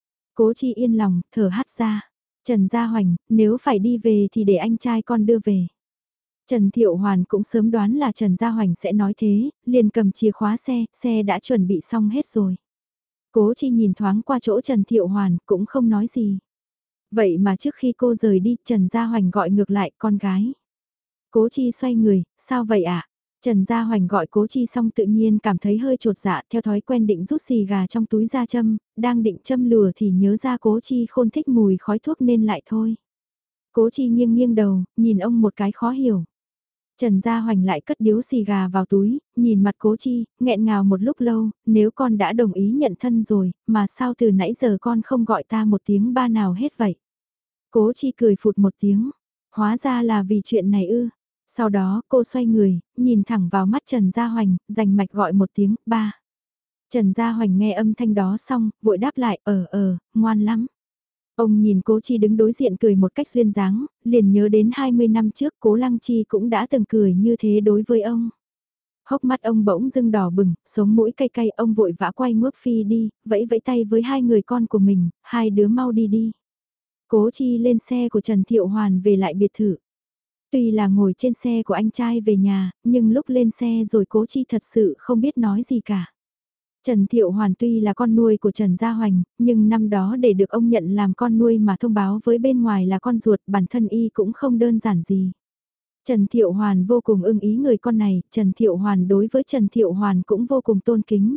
Cố Chi yên lòng, thở hắt ra. Trần Gia Hoành, nếu phải đi về thì để anh trai con đưa về. Trần Thiệu Hoàn cũng sớm đoán là Trần Gia Hoành sẽ nói thế, liền cầm chìa khóa xe, xe đã chuẩn bị xong hết rồi. Cố Chi nhìn thoáng qua chỗ Trần Thiệu Hoàn, cũng không nói gì. Vậy mà trước khi cô rời đi, Trần Gia Hoành gọi ngược lại con gái. Cố Chi xoay người, sao vậy ạ? Trần Gia Hoành gọi Cố Chi xong tự nhiên cảm thấy hơi trột dạ, theo thói quen định rút xì gà trong túi ra châm, đang định châm lửa thì nhớ ra Cố Chi khôn thích mùi khói thuốc nên lại thôi. Cố Chi nghiêng nghiêng đầu, nhìn ông một cái khó hiểu. Trần Gia Hoành lại cất điếu xì gà vào túi, nhìn mặt Cố Chi, nghẹn ngào một lúc lâu, nếu con đã đồng ý nhận thân rồi, mà sao từ nãy giờ con không gọi ta một tiếng ba nào hết vậy? Cố Chi cười phụt một tiếng, hóa ra là vì chuyện này ư. Sau đó cô xoay người, nhìn thẳng vào mắt Trần Gia Hoành, rành mạch gọi một tiếng, ba. Trần Gia Hoành nghe âm thanh đó xong, vội đáp lại, ngoan lắm. Ông nhìn Cố Chi đứng đối diện cười một cách duyên dáng, liền nhớ đến 20 năm trước Cố Lăng Chi cũng đã từng cười như thế đối với ông. Hốc mắt ông bỗng dưng đỏ bừng, sống mũi cay cay, ông vội vã quay ngước phi đi, vẫy vẫy tay với hai người con của mình, hai đứa mau đi đi. Cố Chi lên xe của Trần Thiệu Hoàn về lại biệt thự. Tuy là ngồi trên xe của anh trai về nhà, nhưng lúc lên xe rồi Cố Chi thật sự không biết nói gì cả. Trần Thiệu Hoàn tuy là con nuôi của Trần Gia Hoành, nhưng năm đó để được ông nhận làm con nuôi mà thông báo với bên ngoài là con ruột, bản thân y cũng không đơn giản gì. Trần Thiệu Hoàn vô cùng ưng ý người con này, Trần Thiệu Hoàn đối với Trần Thiệu Hoàn cũng vô cùng tôn kính.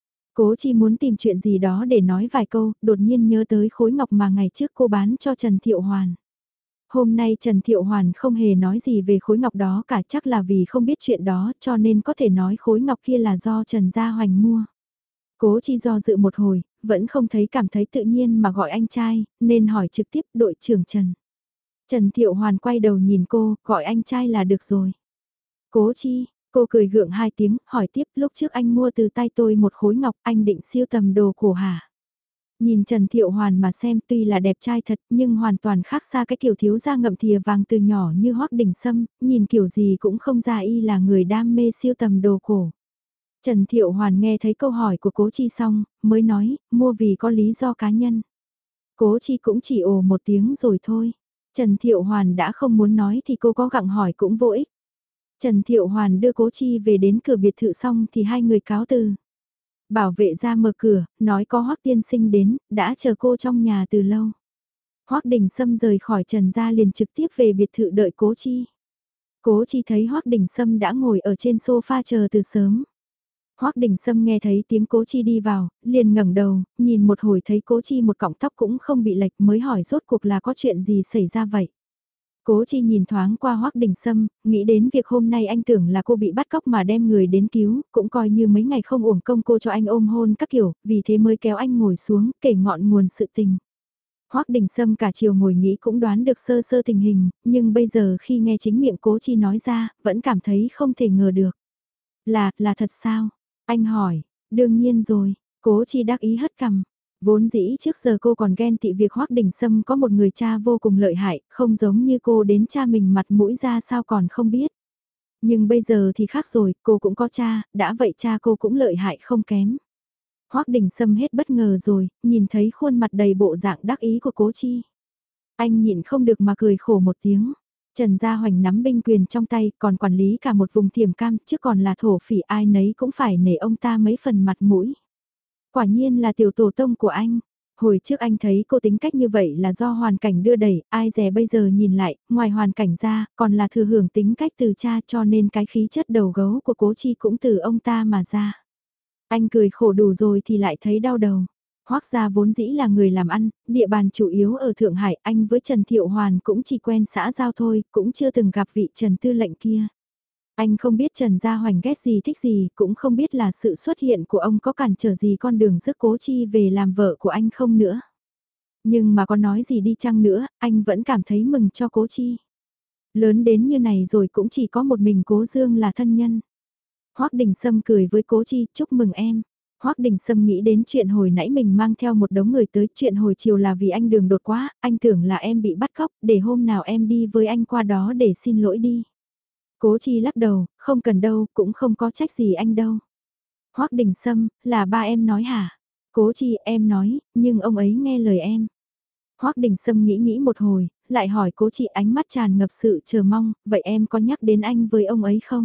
Cố Chi muốn tìm chuyện gì đó để nói vài câu, đột nhiên nhớ tới khối ngọc mà ngày trước cô bán cho Trần Thiệu Hoàn. Hôm nay Trần Thiệu Hoàn không hề nói gì về khối ngọc đó cả, chắc là vì không biết chuyện đó cho nên có thể nói khối ngọc kia là do Trần Gia Hoành mua. Cố Chi do dự một hồi, vẫn không thấy cảm thấy tự nhiên mà gọi anh trai, nên hỏi trực tiếp đội trưởng Trần. Trần Thiệu Hoàn quay đầu nhìn cô, gọi anh trai là được rồi. Cố Chi, cô cười gượng 2 tiếng, hỏi tiếp lúc trước anh mua từ tay tôi một khối ngọc, anh định siêu tầm đồ cổ hả? Nhìn Trần Thiệu Hoàn mà xem tuy là đẹp trai thật nhưng hoàn toàn khác xa cái kiểu thiếu gia ngậm thìa vàng từ nhỏ như Hoắc Đình Sâm, nhìn kiểu gì cũng không ra y là người đam mê siêu tầm đồ cổ. Trần Thiệu Hoàn nghe thấy câu hỏi của Cố Chi xong, mới nói, mua vì có lý do cá nhân. Cố Chi cũng chỉ ồ một tiếng rồi thôi. Trần Thiệu Hoàn đã không muốn nói thì cô có gặng hỏi cũng vô ích. Trần Thiệu Hoàn đưa Cố Chi về đến cửa biệt thự xong thì hai người cáo từ. Bảo vệ ra mở cửa, nói có Hoắc tiên sinh đến, đã chờ cô trong nhà từ lâu. Hoắc Đình Sâm rời khỏi Trần gia liền trực tiếp về biệt thự đợi Cố Chi. Cố Chi thấy Hoắc Đình Sâm đã ngồi ở trên sofa chờ từ sớm. Hoắc Đình Sâm nghe thấy tiếng Cố Chi đi vào, liền ngẩng đầu, nhìn một hồi thấy Cố Chi một cọng tóc cũng không bị lệch mới hỏi rốt cuộc là có chuyện gì xảy ra vậy. Cố Chi nhìn thoáng qua Hoắc Đình Sâm, nghĩ đến việc hôm nay anh tưởng là cô bị bắt cóc mà đem người đến cứu, cũng coi như mấy ngày không uổng công cô cho anh ôm hôn các kiểu, vì thế mới kéo anh ngồi xuống, kể ngọn nguồn sự tình. Hoắc Đình Sâm cả chiều ngồi nghĩ cũng đoán được sơ sơ tình hình, nhưng bây giờ khi nghe chính miệng Cố Chi nói ra, vẫn cảm thấy không thể ngờ được. Là thật sao? Anh hỏi, đương nhiên rồi, Cố Chi đắc ý hất cằm. Vốn dĩ trước giờ cô còn ghen tị việc Hoắc Đình Sâm có một người cha vô cùng lợi hại, không giống như cô đến cha mình mặt mũi ra sao còn không biết. Nhưng bây giờ thì khác rồi, cô cũng có cha, đã vậy cha cô cũng lợi hại không kém. Hoắc Đình Sâm hết bất ngờ rồi, nhìn thấy khuôn mặt đầy bộ dạng đắc ý của Cố Chi. Anh nhịn không được mà cười khổ một tiếng. Trần Gia Hoành nắm binh quyền trong tay, còn quản lý cả một vùng Thiểm Cam, chứ còn là thổ phỉ ai nấy cũng phải nể ông ta mấy phần mặt mũi. Quả nhiên là tiểu tổ tông của anh. Hồi trước anh thấy cô tính cách như vậy là do hoàn cảnh đưa đẩy, ai dè bây giờ nhìn lại, ngoài hoàn cảnh ra, còn là thừa hưởng tính cách từ cha, cho nên cái khí chất đầu gấu của Cố Chi cũng từ ông ta mà ra. Anh cười khổ đủ rồi thì lại thấy đau đầu. Hoắc gia vốn dĩ là người làm ăn, địa bàn chủ yếu ở Thượng Hải, anh với Trần Thiệu Hoàn cũng chỉ quen xã giao thôi, cũng chưa từng gặp vị Trần Tư lệnh kia. Anh không biết Trần Gia Hoành ghét gì thích gì, cũng không biết là sự xuất hiện của ông có cản trở gì con đường rước Cố Chi về làm vợ của anh không nữa. Nhưng mà có nói gì đi chăng nữa, anh vẫn cảm thấy mừng cho Cố Chi. Lớn đến như này rồi cũng chỉ có một mình Cố Dương là thân nhân. Hoắc Đình Sâm cười với Cố Chi, chúc mừng em. Hoắc Đình Sâm nghĩ đến chuyện hồi nãy mình mang theo một đống người tới, chuyện hồi chiều là vì anh đường đột quá, anh tưởng là em bị bắt cóc, để hôm nào em đi với anh qua đó để xin lỗi đi. Cố Chi lắc đầu, không cần đâu, cũng không có trách gì anh đâu. Hoắc Đình Sâm, là ba em nói hả? Cố Chi em nói, nhưng ông ấy nghe lời em. Hoắc Đình Sâm nghĩ một hồi, lại hỏi Cố Chi ánh mắt tràn ngập sự chờ mong, vậy em có nhắc đến anh với ông ấy không?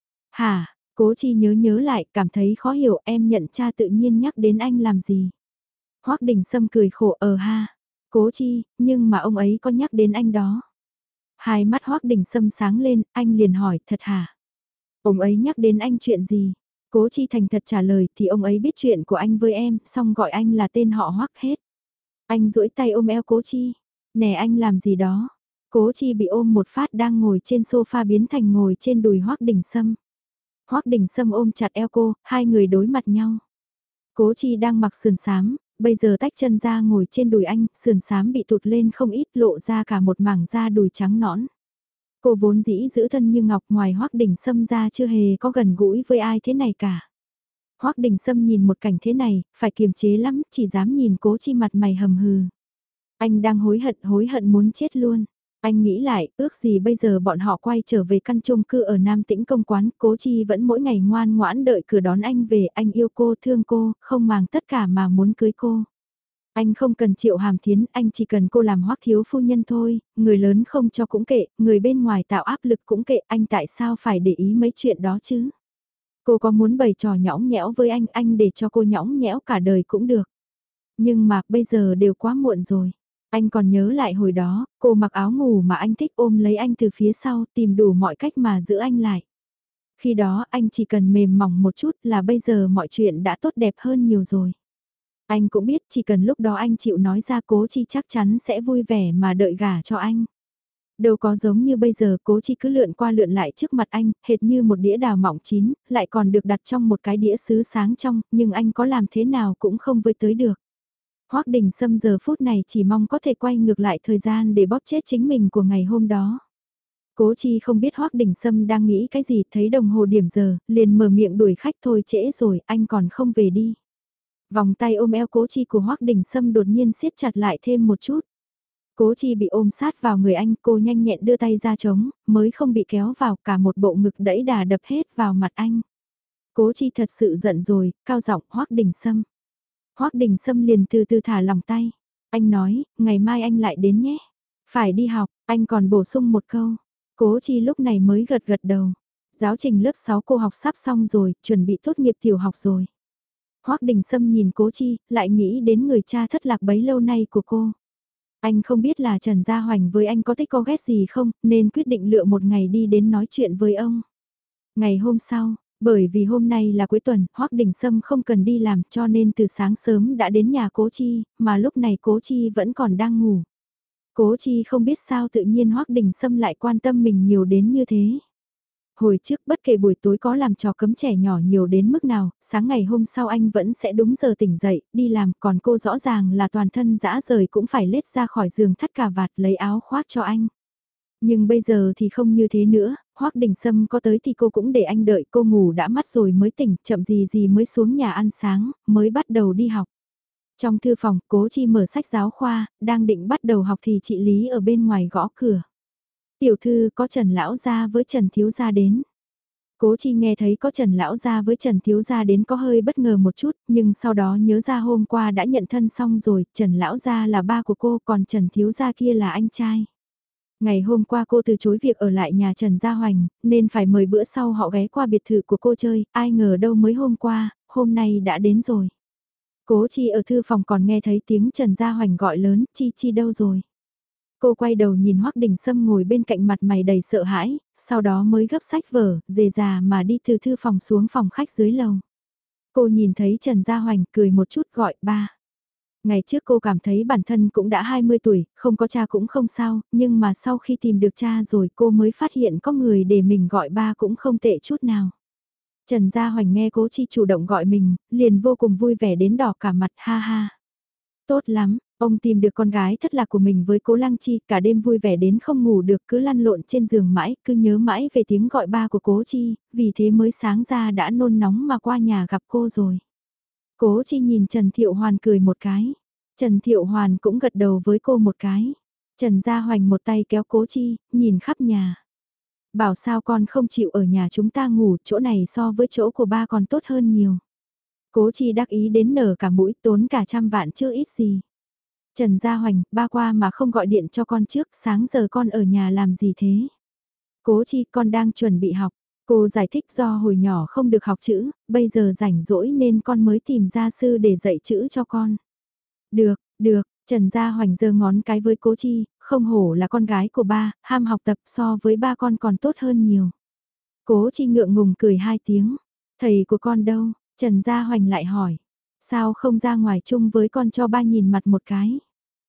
Hả? Cố Chi nhớ lại, cảm thấy khó hiểu em nhận cha tự nhiên nhắc đến anh làm gì. Hoắc Đình Sâm cười khổ ha. Cố Chi, nhưng mà ông ấy có nhắc đến anh đó. Hai mắt Hoắc Đình Sâm sáng lên, anh liền hỏi, thật hả? Ông ấy nhắc đến anh chuyện gì? Cố Chi thành thật trả lời thì ông ấy biết chuyện của anh với em, xong gọi anh là tên họ Hoắc hết. Anh duỗi tay ôm eo Cố Chi. Nè anh làm gì đó? Cố Chi bị ôm một phát đang ngồi trên sofa biến thành ngồi trên đùi Hoắc Đình Sâm. Hoắc Đình Sâm ôm chặt eo cô, hai người đối mặt nhau. Cố Chi đang mặc sườn xám, bây giờ tách chân ra ngồi trên đùi anh, sườn xám bị tụt lên không ít lộ ra cả một mảng da đùi trắng nõn. Cô vốn dĩ giữ thân như ngọc ngoài Hoắc Đình Sâm ra chưa hề có gần gũi với ai thế này cả. Hoắc Đình Sâm nhìn một cảnh thế này, phải kiềm chế lắm, chỉ dám nhìn Cố Chi mặt mày hầm hừ. Anh đang hối hận muốn chết luôn. Anh nghĩ lại, ước gì bây giờ bọn họ quay trở về căn chung cư ở Nam Tĩnh Công Quán, Cố Chi vẫn mỗi ngày ngoan ngoãn đợi cửa đón anh về, anh yêu cô, thương cô, không màng tất cả mà muốn cưới cô. Anh không cần Triệu Hàm Thiến, anh chỉ cần cô làm Hoắc thiếu phu nhân thôi, người lớn không cho cũng kệ, người bên ngoài tạo áp lực cũng kệ, anh tại sao phải để ý mấy chuyện đó chứ? Cô có muốn bày trò nhõng nhẽo với anh để cho cô nhõng nhẽo cả đời cũng được. Nhưng mà bây giờ đều quá muộn rồi. Anh còn nhớ lại hồi đó, cô mặc áo ngủ mà anh thích ôm lấy anh từ phía sau tìm đủ mọi cách mà giữ anh lại. Khi đó anh chỉ cần mềm mỏng một chút là bây giờ mọi chuyện đã tốt đẹp hơn nhiều rồi. Anh cũng biết chỉ cần lúc đó anh chịu nói ra Cố Chi chắc chắn sẽ vui vẻ mà đợi gả cho anh. Đâu có giống như bây giờ Cố Chi cứ lượn qua lượn lại trước mặt anh, hệt như một đĩa đào mỏng chín, lại còn được đặt trong một cái đĩa sứ sáng trong, nhưng anh có làm thế nào cũng không với tới được. Hoắc Đình Sâm giờ phút này chỉ mong có thể quay ngược lại thời gian để bóp chết chính mình của ngày hôm đó. Cố Chi không biết Hoắc Đình Sâm đang nghĩ cái gì, thấy đồng hồ điểm giờ, liền mở miệng đuổi khách thôi trễ rồi, anh còn không về đi. Vòng tay ôm eo Cố Chi của Hoắc Đình Sâm đột nhiên siết chặt lại thêm một chút. Cố Chi bị ôm sát vào người anh, cô nhanh nhẹn đưa tay ra chống, mới không bị kéo vào cả một bộ ngực đẫy đà đập hết vào mặt anh. Cố Chi thật sự giận rồi, cao giọng Hoắc Đình Sâm. Hoắc Đình Sâm liền từ từ thả lòng tay. Anh nói, ngày mai anh lại đến nhé. Phải đi học, anh còn bổ sung một câu. Cố Chi lúc này mới gật gật đầu. Giáo trình lớp 6 cô học sắp xong rồi, chuẩn bị tốt nghiệp tiểu học rồi. Hoắc Đình Sâm nhìn Cố Chi, lại nghĩ đến người cha thất lạc bấy lâu nay của cô. Anh không biết là Trần Gia Hoành với anh có thích có ghét gì không, nên quyết định lựa một ngày đi đến nói chuyện với ông. Ngày hôm sau, bởi vì hôm nay là cuối tuần, Hoắc Đình Sâm không cần đi làm cho nên từ sáng sớm đã đến nhà Cố Chi, mà lúc này Cố Chi vẫn còn đang ngủ. Cố Chi không biết sao tự nhiên Hoắc Đình Sâm lại quan tâm mình nhiều đến như thế. Hồi trước bất kể buổi tối có làm trò cấm trẻ nhỏ nhiều đến mức nào, sáng ngày hôm sau anh vẫn sẽ đúng giờ tỉnh dậy, đi làm, còn cô rõ ràng là toàn thân dã rời cũng phải lết ra khỏi giường thắt cà vạt lấy áo khoác cho anh. Nhưng bây giờ thì không như thế nữa, Hoắc Đình Sâm có tới thì cô cũng để anh đợi, cô ngủ đã mắt rồi mới tỉnh, chậm gì mới xuống nhà ăn sáng, mới bắt đầu đi học. Trong thư phòng, Cố Chi mở sách giáo khoa, đang định bắt đầu học thì chị Lý ở bên ngoài gõ cửa. Tiểu thư có Trần Lão Gia với Trần Thiếu Gia đến. Cố Chi nghe thấy có Trần Lão Gia với Trần Thiếu Gia đến có hơi bất ngờ một chút, nhưng sau đó nhớ ra hôm qua đã nhận thân xong rồi, Trần Lão Gia là ba của cô còn Trần Thiếu Gia kia là anh trai. Ngày hôm qua cô từ chối việc ở lại nhà Trần Gia Hoành, nên phải mời bữa sau họ ghé qua biệt thự của cô chơi, ai ngờ đâu mới hôm qua, hôm nay đã đến rồi. Cố Chi ở thư phòng còn nghe thấy tiếng Trần Gia Hoành gọi lớn, Chi Chi đâu rồi? Cô quay đầu nhìn Hoắc Đình Sâm ngồi bên cạnh mặt mày đầy sợ hãi, sau đó mới gấp sách vở, dề già mà đi từ thư phòng xuống phòng khách dưới lầu. Cô nhìn thấy Trần Gia Hoành cười một chút gọi ba. Ngày trước cô cảm thấy bản thân cũng đã 20 tuổi, không có cha cũng không sao, nhưng mà sau khi tìm được cha rồi cô mới phát hiện có người để mình gọi ba cũng không tệ chút nào. Trần Gia Hoành nghe Cố Chi chủ động gọi mình, liền vô cùng vui vẻ đến đỏ cả mặt ha ha. Tốt lắm, ông tìm được con gái thất lạc của mình với Cố Lăng Chi, cả đêm vui vẻ đến không ngủ được cứ lăn lộn trên giường mãi, cứ nhớ mãi về tiếng gọi ba của Cố Chi, vì thế mới sáng ra đã nôn nóng mà qua nhà gặp cô rồi. Cố Chi nhìn Trần Thiệu Hoàn cười một cái. Trần Thiệu Hoàn cũng gật đầu với cô một cái. Trần Gia Hoành một tay kéo Cố Chi, nhìn khắp nhà. Bảo sao con không chịu ở nhà chúng ta ngủ, chỗ này so với chỗ của ba còn tốt hơn nhiều. Cố Chi đắc ý đến nở cả mũi, tốn cả 100 vạn chứ ít gì. Trần Gia Hoành, ba qua mà không gọi điện cho con trước, sáng giờ con ở nhà làm gì thế? Cố Chi, con đang chuẩn bị học. Cô giải thích do hồi nhỏ không được học chữ, bây giờ rảnh rỗi nên con mới tìm gia sư để dạy chữ cho con. Được, được, Trần Gia Hoành giơ ngón cái với Cố Chi, không hổ là con gái của ba, ham học tập so với ba con còn tốt hơn nhiều. Cố Chi ngượng ngùng cười 2 tiếng. Thầy của con đâu? Trần Gia Hoành lại hỏi. Sao không ra ngoài chung với con cho ba nhìn mặt một cái?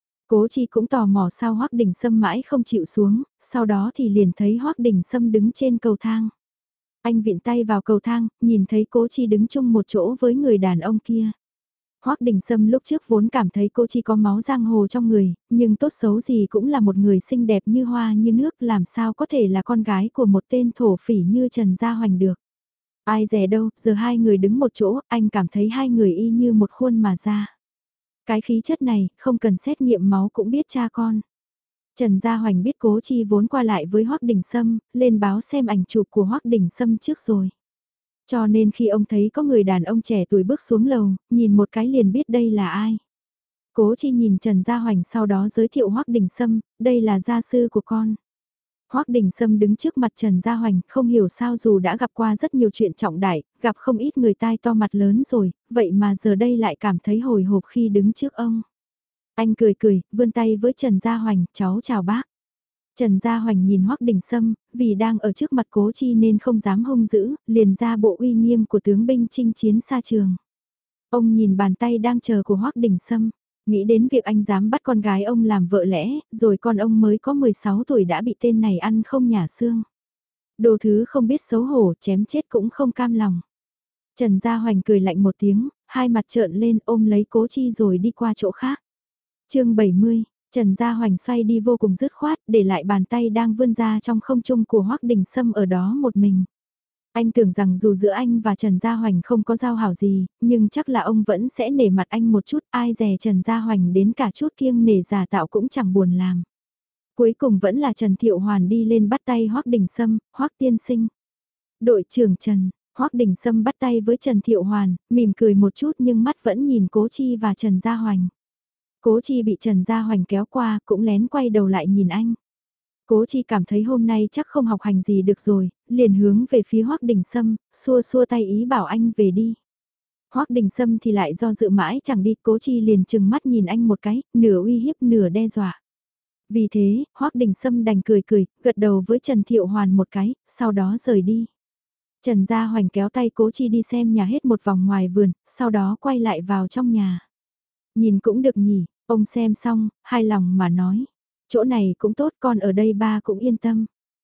Cố Chi cũng tò mò sao Hoắc Đình Sâm mãi không chịu xuống, sau đó thì liền thấy Hoắc Đình Sâm đứng trên cầu thang. Anh vịn tay vào cầu thang, nhìn thấy Cố Chi đứng chung một chỗ với người đàn ông kia. Hoắc Đình Sâm lúc trước vốn cảm thấy cô Chi có máu giang hồ trong người, nhưng tốt xấu gì cũng là một người xinh đẹp như hoa như nước, làm sao có thể là con gái của một tên thổ phỉ như Trần Gia Hoành được. Ai dè đâu, giờ hai người đứng một chỗ, anh cảm thấy hai người y như một khuôn mà ra. Cái khí chất này, không cần xét nghiệm máu cũng biết cha con. Trần Gia Hoành biết Cố Chi vốn qua lại với Hoắc Đình Sâm, lên báo xem ảnh chụp của Hoắc Đình Sâm trước rồi. Cho nên khi ông thấy có người đàn ông trẻ tuổi bước xuống lầu, nhìn một cái liền biết đây là ai. Cố Chi nhìn Trần Gia Hoành sau đó giới thiệu Hoắc Đình Sâm, đây là gia sư của con. Hoắc Đình Sâm đứng trước mặt Trần Gia Hoành, không hiểu sao dù đã gặp qua rất nhiều chuyện trọng đại, gặp không ít người tai to mặt lớn rồi, vậy mà giờ đây lại cảm thấy hồi hộp khi đứng trước ông. Anh cười cười, vươn tay với Trần Gia Hoành, cháu chào bác. Trần Gia Hoành nhìn Hoắc Đình Sâm, vì đang ở trước mặt Cố Chi nên không dám hung dữ, liền ra bộ uy nghiêm của tướng binh chinh chiến xa trường. Ông nhìn bàn tay đang chờ của Hoắc Đình Sâm, nghĩ đến việc anh dám bắt con gái ông làm vợ lẽ, rồi con ông mới có 16 tuổi đã bị tên này ăn không nhả xương. Đồ thứ không biết xấu hổ, chém chết cũng không cam lòng. Trần Gia Hoành cười lạnh một tiếng, hai mặt trợn lên ôm lấy Cố Chi rồi đi qua chỗ khác. Chương 70, Trần Gia Hoành xoay đi vô cùng dứt khoát, để lại bàn tay đang vươn ra trong không trung của Hoắc Đình Sâm ở đó một mình. Anh tưởng rằng dù giữa anh và Trần Gia Hoành không có giao hảo gì, nhưng chắc là ông vẫn sẽ nể mặt anh một chút, ai dè Trần Gia Hoành đến cả chút kiêng nể giả tạo cũng chẳng buồn làm. Cuối cùng vẫn là Trần Thiệu Hoàn đi lên bắt tay Hoắc Đình Sâm, Hoắc tiên sinh. Đội trưởng Trần, Hoắc Đình Sâm bắt tay với Trần Thiệu Hoàn, mỉm cười một chút nhưng mắt vẫn nhìn Cố Chi và Trần Gia Hoành. Cố Chi bị Trần Gia Hoành kéo qua, cũng lén quay đầu lại nhìn anh. Cố Chi cảm thấy hôm nay chắc không học hành gì được rồi, liền hướng về phía Hoắc Đình Sâm, xua xua tay ý bảo anh về đi. Hoắc Đình Sâm thì lại do dự mãi chẳng đi, Cố Chi liền chừng mắt nhìn anh một cái, nửa uy hiếp nửa đe dọa. Vì thế, Hoắc Đình Sâm đành cười cười, gật đầu với Trần Thiệu Hoàn một cái, sau đó rời đi. Trần Gia Hoành kéo tay Cố Chi đi xem nhà hết một vòng ngoài vườn, sau đó quay lại vào trong nhà. Nhìn cũng được nhỉ, ông xem xong, hài lòng mà nói. Chỗ này cũng tốt, con ở đây ba cũng yên tâm.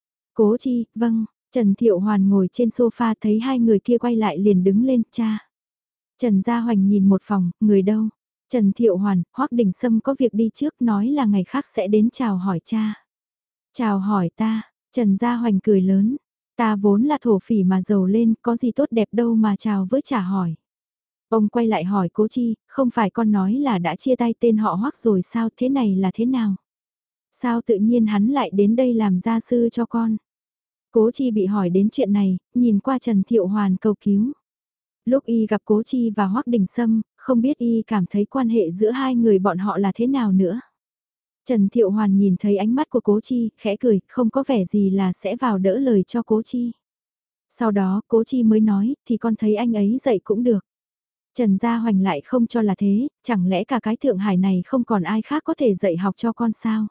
Cố Chi, vâng, Trần Thiệu Hoàn ngồi trên sofa thấy hai người kia quay lại liền đứng lên, cha. Trần Gia Hoành nhìn một phòng, người đâu? Trần Thiệu Hoàn, Hoắc Đình Sâm có việc đi trước nói là ngày khác sẽ đến chào hỏi cha. Chào hỏi ta, Trần Gia Hoành cười lớn. Ta vốn là thổ phỉ mà giàu lên, có gì tốt đẹp đâu mà chào với chả hỏi. Ông quay lại hỏi Cố Chi, không phải con nói là đã chia tay tên họ Hoắc rồi sao, thế này là thế nào? Sao tự nhiên hắn lại đến đây làm gia sư cho con? Cố Chi bị hỏi đến chuyện này, nhìn qua Trần Thiệu Hoàn cầu cứu. Lúc y gặp Cố Chi và Hoắc Đình Sâm, không biết y cảm thấy quan hệ giữa hai người bọn họ là thế nào nữa. Trần Thiệu Hoàn nhìn thấy ánh mắt của Cố Chi, khẽ cười, không có vẻ gì là sẽ vào đỡ lời cho Cố Chi. Sau đó, Cố Chi mới nói, thì con thấy anh ấy dạy cũng được. Trần Gia Hoành lại không cho là thế, chẳng lẽ cả cái Thượng Hải này không còn ai khác có thể dạy học cho con sao?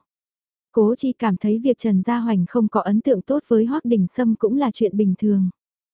Cố Chi cảm thấy việc Trần Gia Hoành không có ấn tượng tốt với Hoắc Đình Sâm cũng là chuyện bình thường.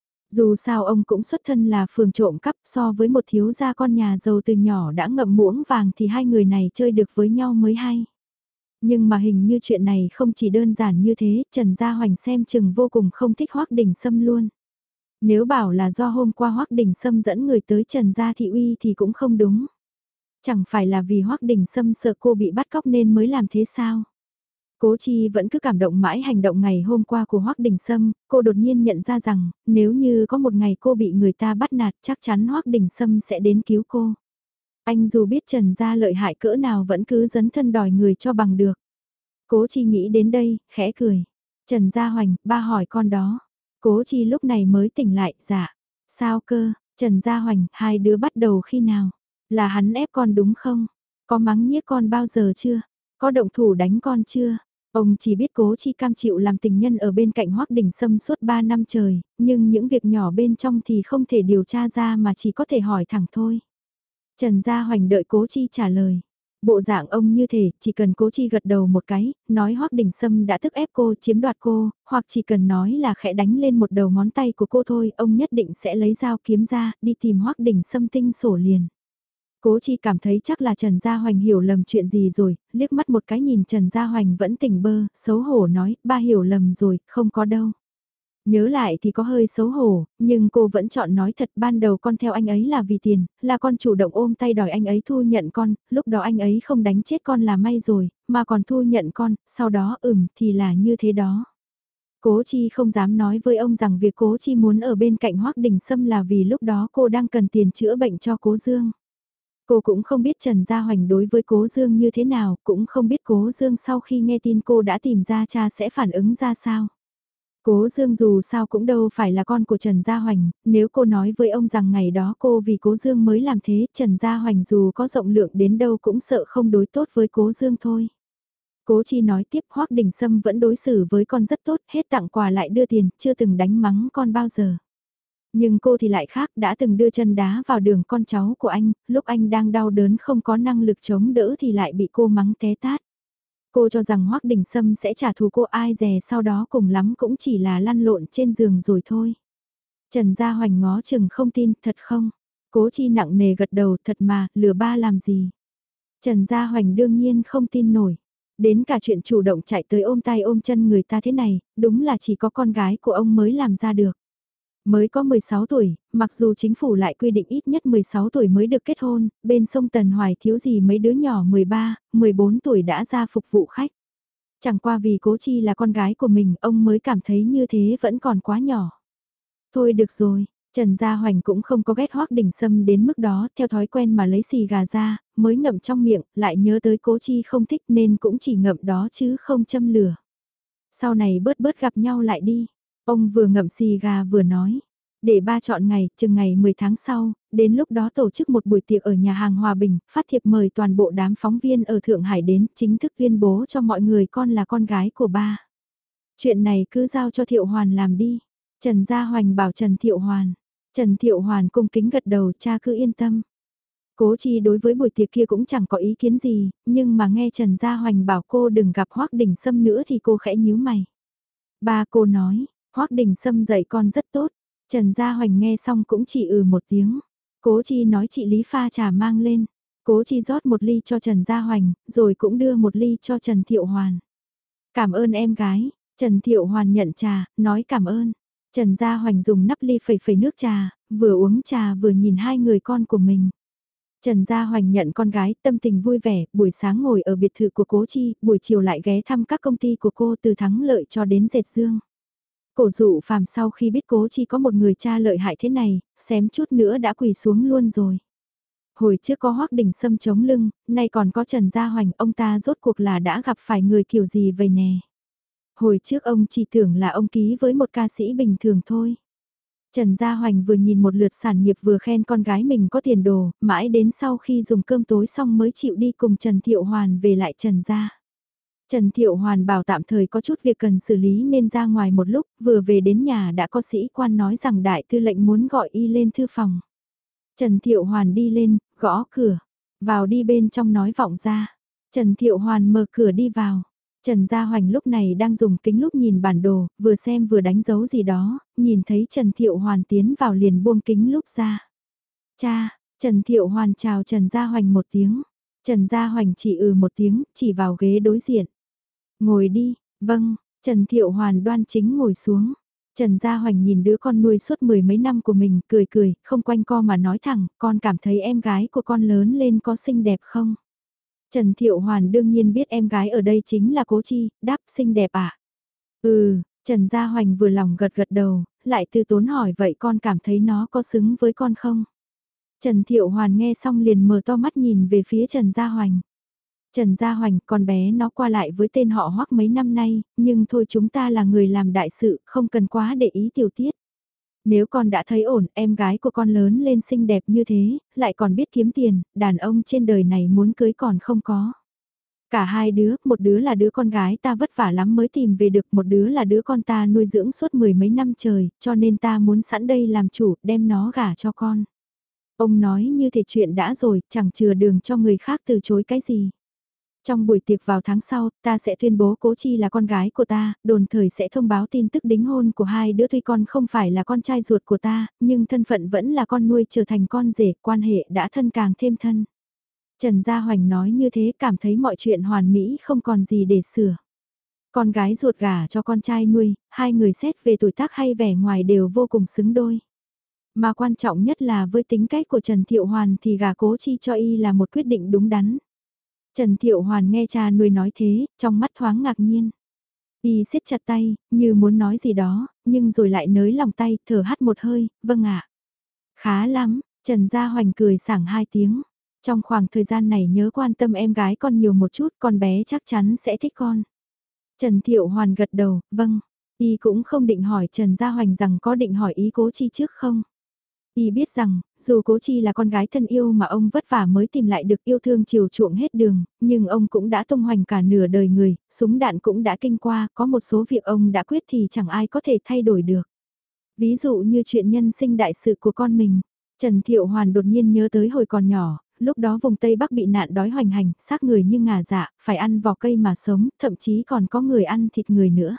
Dù sao ông cũng xuất thân là phường trộm cắp, so với một thiếu gia con nhà giàu từ nhỏ đã ngậm muỗng vàng thì hai người này chơi được với nhau mới hay. Nhưng mà hình như chuyện này không chỉ đơn giản như thế, Trần Gia Hoành xem chừng vô cùng không thích Hoắc Đình Sâm luôn. Nếu bảo là do hôm qua Hoắc Đình Sâm dẫn người tới Trần Gia Thị Uy thì cũng không đúng. Chẳng phải là vì Hoắc Đình Sâm sợ cô bị bắt cóc nên mới làm thế sao? Cố Chi vẫn cứ cảm động mãi hành động ngày hôm qua của Hoắc Đình Sâm, cô đột nhiên nhận ra rằng, nếu như có một ngày cô bị người ta bắt nạt chắc chắn Hoắc Đình Sâm sẽ đến cứu cô. Anh dù biết Trần Gia lợi hại cỡ nào vẫn cứ dấn thân đòi người cho bằng được. Cố Chi nghĩ đến đây, khẽ cười. Trần Gia Hoành, ba hỏi con đó. Cố Chi lúc này mới tỉnh lại, dạ. Sao cơ, Trần Gia Hoành, hai đứa bắt đầu khi nào? Là hắn ép con đúng không? Có mắng nhiếc con bao giờ chưa? Có động thủ đánh con chưa? Ông chỉ biết Cố Chi cam chịu làm tình nhân ở bên cạnh Hoắc Đình Sâm suốt 3 năm trời, nhưng những việc nhỏ bên trong thì không thể điều tra ra mà chỉ có thể hỏi thẳng thôi. Trần Gia Hoành đợi Cố Chi trả lời. Bộ dạng ông như thế, chỉ cần Cố Chi gật đầu một cái, nói Hoắc Đình Sâm đã thức ép cô, chiếm đoạt cô, hoặc chỉ cần nói là khẽ đánh lên một đầu ngón tay của cô thôi, ông nhất định sẽ lấy dao kiếm ra, đi tìm Hoắc Đình Sâm tinh sổ liền. Cố Chi cảm thấy chắc là Trần Gia Hoành hiểu lầm chuyện gì rồi, liếc mắt một cái nhìn Trần Gia Hoành vẫn tỉnh bơ, xấu hổ nói, ba hiểu lầm rồi, không có đâu. Nhớ lại thì có hơi xấu hổ, nhưng cô vẫn chọn nói thật ban đầu con theo anh ấy là vì tiền, là con chủ động ôm tay đòi anh ấy thu nhận con, lúc đó anh ấy không đánh chết con là may rồi, mà còn thu nhận con, sau đó thì là như thế đó. Cố Chi không dám nói với ông rằng việc Cố Chi muốn ở bên cạnh Hoắc Đình Sâm là vì lúc đó cô đang cần tiền chữa bệnh cho Cố Dương. Cô cũng không biết Trần Gia Hoành đối với Cố Dương như thế nào, cũng không biết Cố Dương sau khi nghe tin cô đã tìm ra cha sẽ phản ứng ra sao. Cố Dương dù sao cũng đâu phải là con của Trần Gia Hoành, nếu cô nói với ông rằng ngày đó cô vì Cố Dương mới làm thế, Trần Gia Hoành dù có rộng lượng đến đâu cũng sợ không đối tốt với Cố Dương thôi. Cố Chi nói tiếp Hoắc Đình Sâm vẫn đối xử với con rất tốt, hết tặng quà lại đưa tiền, chưa từng đánh mắng con bao giờ. Nhưng cô thì lại khác, đã từng đưa chân đá vào đường con cháu của anh, lúc anh đang đau đớn không có năng lực chống đỡ thì lại bị cô mắng té tát. Cô cho rằng Hoắc Đình Sâm sẽ trả thù cô, ai dè sau đó cùng lắm cũng chỉ là lăn lộn trên giường rồi thôi. Trần Gia Hoành ngó chừng không tin, thật không? Cố Chi nặng nề gật đầu, thật mà, lừa ba làm gì? Trần Gia Hoành đương nhiên không tin nổi. Đến cả chuyện chủ động chạy tới ôm tay ôm chân người ta thế này, đúng là chỉ có con gái của ông mới làm ra được. Mới có 16 tuổi, mặc dù chính phủ lại quy định ít nhất 16 tuổi mới được kết hôn, bên sông Tần Hoài thiếu gì mấy đứa nhỏ 13, 14 tuổi đã ra phục vụ khách. Chẳng qua vì Cố Chi là con gái của mình, ông mới cảm thấy như thế vẫn còn quá nhỏ. Thôi được rồi, Trần Gia Hoành cũng không có ghét Hoắc Đình Sâm đến mức đó, theo thói quen mà lấy xì gà ra, mới ngậm trong miệng, lại nhớ tới Cố Chi không thích nên cũng chỉ ngậm đó chứ không châm lửa. Sau này bớt bớt gặp nhau lại đi. Ông vừa ngậm xì gà vừa nói. Để ba chọn ngày, chừng ngày 10 tháng sau, đến lúc đó tổ chức một buổi tiệc ở nhà hàng Hòa Bình, phát thiệp mời toàn bộ đám phóng viên ở Thượng Hải đến, chính thức tuyên bố cho mọi người con là con gái của ba. Chuyện này cứ giao cho Thiệu Hoàn làm đi. Trần Gia Hoành bảo Trần Thiệu Hoàn. Trần Thiệu Hoàn cung kính gật đầu, cha cứ yên tâm. Cố Chi đối với buổi tiệc kia cũng chẳng có ý kiến gì, nhưng mà nghe Trần Gia Hoành bảo cô đừng gặp Hoắc Đình Sâm nữa thì cô khẽ nhíu mày. Ba cô nói, Hoắc Đình Sâm dạy con rất tốt. Trần Gia Hoành nghe xong cũng chỉ một tiếng. Cố Chi nói chị Lý pha trà mang lên. Cố Chi rót một ly cho Trần Gia Hoành, rồi cũng đưa một ly cho Trần Thiệu Hoàn. Cảm ơn em gái. Trần Thiệu Hoàn nhận trà, nói cảm ơn. Trần Gia Hoành dùng nắp ly phẩy phẩy nước trà, vừa uống trà vừa nhìn hai người con của mình. Trần Gia Hoành nhận con gái, tâm tình vui vẻ, buổi sáng ngồi ở biệt thự của Cố Chi, buổi chiều lại ghé thăm các công ty của cô từ Thắng Lợi cho đến Dệt Dương. Cổ Dụ Phàm sau khi biết Cố Chi có một người cha lợi hại thế này, xém chút nữa đã quỳ xuống luôn rồi. Hồi trước có Hoắc Đình Sâm chống lưng, nay còn có Trần Gia Hoành, ông ta rốt cuộc là đã gặp phải người kiểu gì vậy nè. Hồi trước ông chỉ tưởng là ông ký với một ca sĩ bình thường thôi. Trần Gia Hoành vừa nhìn một lượt sản nghiệp vừa khen con gái mình có tiền đồ, mãi đến sau khi dùng cơm tối xong mới chịu đi cùng Trần Thiệu Hoàn về lại Trần Gia. Trần Thiệu Hoàn bảo tạm thời có chút việc cần xử lý nên ra ngoài một lúc, vừa về đến nhà đã có sĩ quan nói rằng đại tư lệnh muốn gọi y lên thư phòng. Trần Thiệu Hoàn đi lên, gõ cửa, vào đi bên trong nói vọng ra. Trần Thiệu Hoàn mở cửa đi vào. Trần Gia Hoành lúc này đang dùng kính lúp nhìn bản đồ, vừa xem vừa đánh dấu gì đó, nhìn thấy Trần Thiệu Hoàn tiến vào liền buông kính lúp ra. Cha, Trần Thiệu Hoàn chào Trần Gia Hoành một tiếng. Trần Gia Hoành chỉ một tiếng, chỉ vào ghế đối diện. Ngồi đi, vâng, Trần Thiệu Hoàn đoan chính ngồi xuống. Trần Gia Hoành nhìn đứa con nuôi suốt 10 mấy năm của mình, cười cười, không quanh co mà nói thẳng, con cảm thấy em gái của con lớn lên có xinh đẹp không? Trần Thiệu Hoàn đương nhiên biết em gái ở đây chính là Cố Chi, đáp xinh đẹp ạ. Trần Gia Hoành vừa lòng gật gật đầu, lại từ tốn hỏi vậy con cảm thấy nó có xứng với con không? Trần Thiệu Hoàn nghe xong liền mở to mắt nhìn về phía Trần Gia Hoành. Trần Gia Hoành, con bé nó qua lại với tên họ Hoắc mấy năm nay, nhưng thôi chúng ta là người làm đại sự, không cần quá để ý tiểu tiết. Nếu con đã thấy ổn, em gái của con lớn lên xinh đẹp như thế, lại còn biết kiếm tiền, đàn ông trên đời này muốn cưới còn không có. Cả hai đứa, một đứa là đứa con gái ta vất vả lắm mới tìm về được, một đứa là đứa con ta nuôi dưỡng suốt 10 mấy năm trời, cho nên ta muốn sẵn đây làm chủ, đem nó gả cho con. Ông nói như thể chuyện đã rồi, chẳng chừa đường cho người khác từ chối cái gì. Trong buổi tiệc vào tháng sau, ta sẽ tuyên bố Cố Chi là con gái của ta, đồng thời sẽ thông báo tin tức đính hôn của hai đứa tuy con không phải là con trai ruột của ta, nhưng thân phận vẫn là con nuôi trở thành con rể, quan hệ đã thân càng thêm thân. Trần Gia Hoành nói như thế cảm thấy mọi chuyện hoàn mỹ không còn gì để sửa. Con gái ruột gả cho con trai nuôi, hai người xét về tuổi tác hay vẻ ngoài đều vô cùng xứng đôi. Mà quan trọng nhất là với tính cách của Trần Thiệu Hoàn thì gả Cố Chi cho y là một quyết định đúng đắn. Trần Thiệu Hoàn nghe cha nuôi nói thế, trong mắt thoáng ngạc nhiên. Y siết chặt tay, như muốn nói gì đó, nhưng rồi lại nới lòng tay, thở hắt một hơi, vâng ạ. Khá lắm, Trần Gia Hoành cười sảng hai tiếng. Trong khoảng thời gian này nhớ quan tâm em gái con nhiều một chút, con bé chắc chắn sẽ thích con. Trần Thiệu Hoàn gật đầu, vâng. Y cũng không định hỏi Trần Gia Hoành rằng có định hỏi ý Cố Chi trước không. Y biết rằng, dù Cố Chi là con gái thân yêu mà ông vất vả mới tìm lại được yêu thương chiều chuộng hết đường, nhưng ông cũng đã tung hoành cả nửa đời người, súng đạn cũng đã kinh qua, có một số việc ông đã quyết thì chẳng ai có thể thay đổi được. Ví dụ như chuyện nhân sinh đại sự của con mình, Trần Thiệu Hoàn đột nhiên nhớ tới hồi còn nhỏ, lúc đó vùng Tây Bắc bị nạn đói hoành hành, xác người như ngả dạ, phải ăn vỏ cây mà sống, thậm chí còn có người ăn thịt người nữa.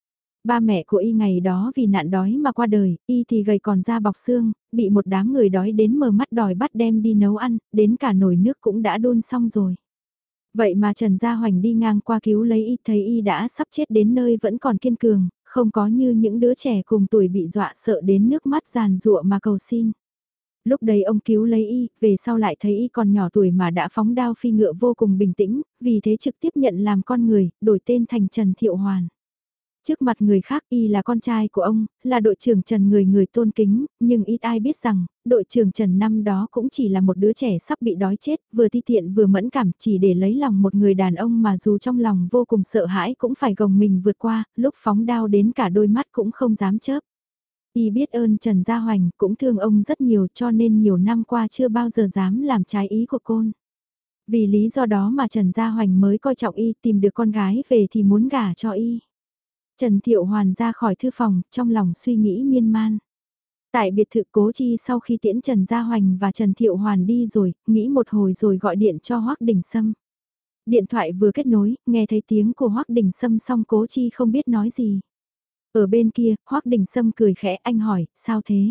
Ba mẹ của y ngày đó vì nạn đói mà qua đời, y thì gầy còn da bọc xương, bị một đám người đói đến mờ mắt đòi bắt đem đi nấu ăn, đến cả nồi nước cũng đã đun xong rồi. Vậy mà Trần Gia Hoành đi ngang qua cứu lấy y, thấy y đã sắp chết đến nơi vẫn còn kiên cường, không có như những đứa trẻ cùng tuổi bị dọa sợ đến nước mắt giàn giụa mà cầu xin. Lúc đấy ông cứu lấy y, về sau lại thấy y còn nhỏ tuổi mà đã phóng đao phi ngựa vô cùng bình tĩnh, vì thế trực tiếp nhận làm con người, đổi tên thành Trần Thiệu Hoàn. Trước mặt người khác y là con trai của ông, là đội trưởng Trần người tôn kính, nhưng ít ai biết rằng, đội trưởng Trần năm đó cũng chỉ là một đứa trẻ sắp bị đói chết, vừa ti tiện vừa mẫn cảm chỉ để lấy lòng một người đàn ông mà dù trong lòng vô cùng sợ hãi cũng phải gồng mình vượt qua, lúc phóng đao đến cả đôi mắt cũng không dám chớp. Y biết ơn Trần Gia Hoành cũng thương ông rất nhiều cho nên nhiều năm qua chưa bao giờ dám làm trái ý của côn. Vì lý do đó mà Trần Gia Hoành mới coi trọng y, tìm được con gái về thì muốn gả cho y. Trần Thiệu Hoàn ra khỏi thư phòng, trong lòng suy nghĩ miên man. Tại biệt thự Cố Chi sau khi tiễn Trần Gia Hoành và Trần Thiệu Hoàn đi rồi, nghĩ một hồi rồi gọi điện cho Hoắc Đình Sâm. Điện thoại vừa kết nối, nghe thấy tiếng của Hoắc Đình Sâm xong Cố Chi không biết nói gì. Ở bên kia, Hoắc Đình Sâm cười khẽ, anh hỏi, sao thế?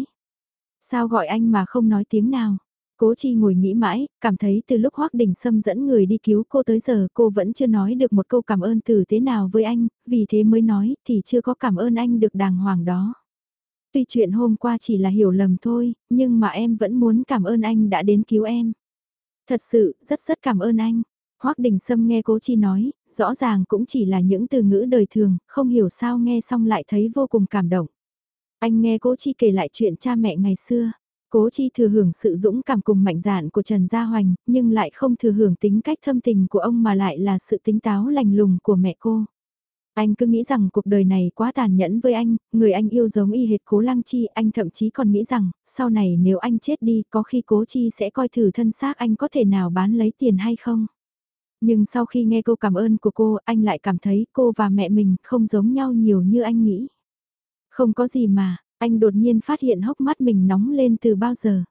Sao gọi anh mà không nói tiếng nào? Cố Chi ngồi nghĩ mãi, cảm thấy từ lúc Hoắc Đình Sâm dẫn người đi cứu cô tới giờ cô vẫn chưa nói được một câu cảm ơn từ thế nào với anh, vì thế mới nói thì chưa có cảm ơn anh được đàng hoàng đó. Tuy chuyện hôm qua chỉ là hiểu lầm thôi, nhưng mà em vẫn muốn cảm ơn anh đã đến cứu em. Thật sự, rất cảm ơn anh. Hoắc Đình Sâm nghe Cố Chi nói, rõ ràng cũng chỉ là những từ ngữ đời thường, không hiểu sao nghe xong lại thấy vô cùng cảm động. Anh nghe Cố Chi kể lại chuyện cha mẹ ngày xưa. Cố Chi thừa hưởng sự dũng cảm cùng mạnh dạn của Trần Gia Hoành, nhưng lại không thừa hưởng tính cách thâm tình của ông mà lại là sự tính táo lành lùng của mẹ cô. Anh cứ nghĩ rằng cuộc đời này quá tàn nhẫn với anh, người anh yêu giống y hệt Cố Lăng Chi, anh thậm chí còn nghĩ rằng, sau này nếu anh chết đi, có khi Cố Chi sẽ coi thử thân xác anh có thể nào bán lấy tiền hay không. Nhưng sau khi nghe câu cảm ơn của cô, anh lại cảm thấy cô và mẹ mình không giống nhau nhiều như anh nghĩ. Không có gì mà, anh đột nhiên phát hiện hốc mắt mình nóng lên từ bao giờ.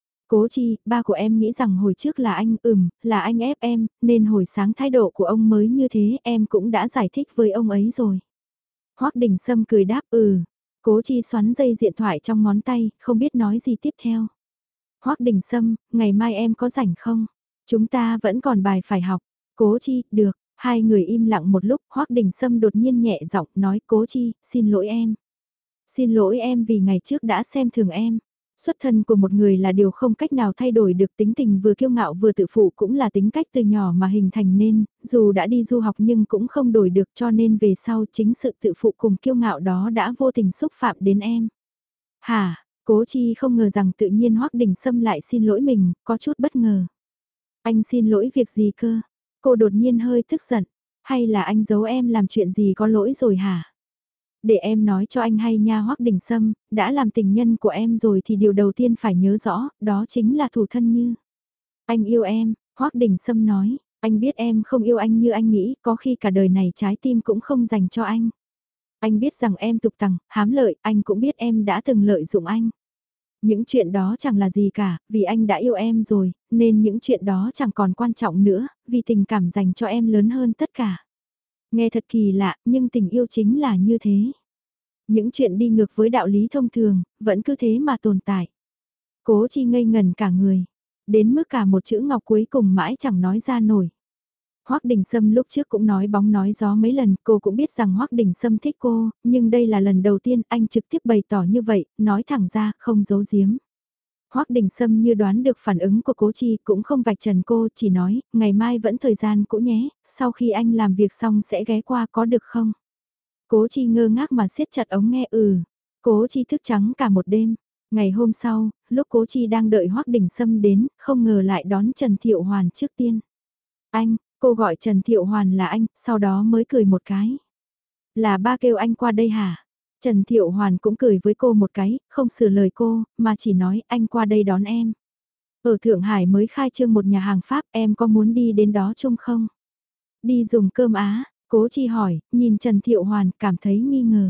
Cố Chi, ba của em nghĩ rằng hồi trước là anh, là anh ép em, nên hồi sáng thái độ của ông mới như thế, em cũng đã giải thích với ông ấy rồi. Hoắc Đình Sâm cười đáp Cố Chi xoắn dây điện thoại trong ngón tay, không biết nói gì tiếp theo. Hoắc Đình Sâm, ngày mai em có rảnh không? Chúng ta vẫn còn bài phải học. Cố Chi, được. Hai người im lặng một lúc, Hoắc Đình Sâm đột nhiên nhẹ giọng nói Cố Chi, xin lỗi em. Xin lỗi em vì ngày trước đã xem thường em. Xuất thân của một người là điều không cách nào thay đổi được, tính tình vừa kiêu ngạo vừa tự phụ cũng là tính cách từ nhỏ mà hình thành nên, dù đã đi du học nhưng cũng không đổi được, cho nên về sau chính sự tự phụ cùng kiêu ngạo đó đã vô tình xúc phạm đến em. Hả, Cố Chi không ngờ rằng tự nhiên Hoắc Đình Sâm lại xin lỗi mình, có chút bất ngờ. Anh xin lỗi việc gì cơ? Cô đột nhiên hơi tức giận. Hay là anh giấu em làm chuyện gì có lỗi rồi hả? Để em nói cho anh hay nha Hoắc Đình Sâm, đã làm tình nhân của em rồi thì điều đầu tiên phải nhớ rõ, đó chính là thủ thân như. Anh yêu em, Hoắc Đình Sâm nói, anh biết em không yêu anh như anh nghĩ, có khi cả đời này trái tim cũng không dành cho anh. Anh biết rằng em tục tằng, hám lợi, anh cũng biết em đã từng lợi dụng anh. Những chuyện đó chẳng là gì cả, vì anh đã yêu em rồi, nên những chuyện đó chẳng còn quan trọng nữa, vì tình cảm dành cho em lớn hơn tất cả. Nghe thật kỳ lạ, nhưng tình yêu chính là như thế. Những chuyện đi ngược với đạo lý thông thường, vẫn cứ thế mà tồn tại. Cố Chi ngây ngần cả người, đến mức cả một chữ ngọc cuối cùng mãi chẳng nói ra nổi. Hoắc Đình Sâm lúc trước cũng nói bóng nói gió mấy lần, cô cũng biết rằng Hoắc Đình Sâm thích cô, nhưng đây là lần đầu tiên anh trực tiếp bày tỏ như vậy, nói thẳng ra, không giấu giếm. Hoắc Đình Sâm như đoán được phản ứng của Cố Chi cũng không vạch trần cô, chỉ nói, ngày mai vẫn thời gian cũ nhé, sau khi anh làm việc xong sẽ ghé qua có được không? Cố Chi ngơ ngác mà siết chặt ống nghe Cố Chi thức trắng cả một đêm. Ngày hôm sau, lúc Cố Chi đang đợi Hoắc Đình Sâm đến, không ngờ lại đón Trần Thiệu Hoàn trước tiên. Anh, cô gọi Trần Thiệu Hoàn là anh, sau đó mới cười một cái. Là ba kêu anh qua đây hả? Trần Thiệu Hoàn cũng cười với cô một cái, không sửa lời cô, mà chỉ nói anh qua đây đón em. Ở Thượng Hải mới khai trương một nhà hàng Pháp, em có muốn đi đến đó chung không? Đi dùng cơm Á, Cố Chi hỏi, nhìn Trần Thiệu Hoàn cảm thấy nghi ngờ.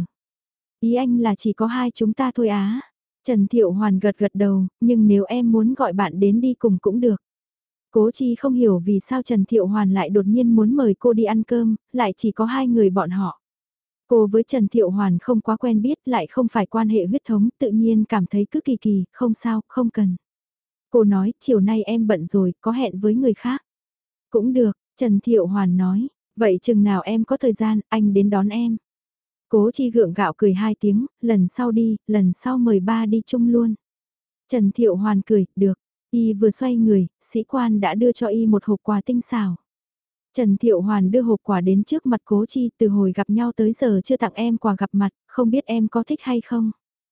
Ý anh là chỉ có hai chúng ta thôi á. Trần Thiệu Hoàn gật gật đầu, nhưng nếu em muốn gọi bạn đến đi cùng cũng được. Cố Chi không hiểu vì sao Trần Thiệu Hoàn lại đột nhiên muốn mời cô đi ăn cơm, lại chỉ có hai người bọn họ. Cô với Trần Thiệu Hoàn không quá quen biết, lại không phải quan hệ huyết thống, tự nhiên cảm thấy cứ kỳ kỳ, không sao, không cần. Cô nói, chiều nay em bận rồi, có hẹn với người khác. Cũng được, Trần Thiệu Hoàn nói, vậy chừng nào em có thời gian, anh đến đón em. Cố Chi gượng gạo cười hai tiếng, lần sau đi, lần sau mời ba đi chung luôn. Trần Thiệu Hoàn cười, được. Y vừa xoay người, sĩ quan đã đưa cho Y một hộp quà tinh xảo. Trần Thiệu Hoàn đưa hộp quà đến trước mặt Cố Chi, từ hồi gặp nhau tới giờ chưa tặng em quà gặp mặt, không biết em có thích hay không.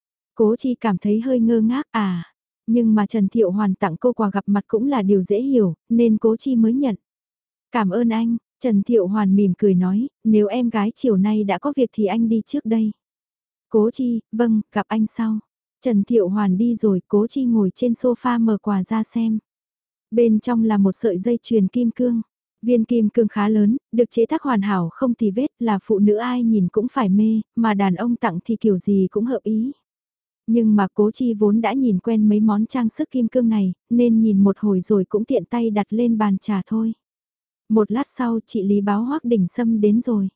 Cố Chi cảm thấy hơi ngơ ngác nhưng mà Trần Thiệu Hoàn tặng cô quà gặp mặt cũng là điều dễ hiểu, nên Cố Chi mới nhận. Cảm ơn anh, Trần Thiệu Hoàn mỉm cười nói, nếu em gái chiều nay đã có việc thì anh đi trước đây. Cố Chi, vâng, gặp anh sau. Trần Thiệu Hoàn đi rồi, Cố Chi ngồi trên sofa mở quà ra xem. Bên trong là một sợi dây chuyền kim cương. Viên kim cương khá lớn, được chế tác hoàn hảo không tì vết, là phụ nữ ai nhìn cũng phải mê, mà đàn ông tặng thì kiểu gì cũng hợp ý. Nhưng mà Cố Chi vốn đã nhìn quen mấy món trang sức kim cương này, nên nhìn một hồi rồi cũng tiện tay đặt lên bàn trà thôi. Một lát sau chị Lý báo Hoắc Đình Sâm đến rồi.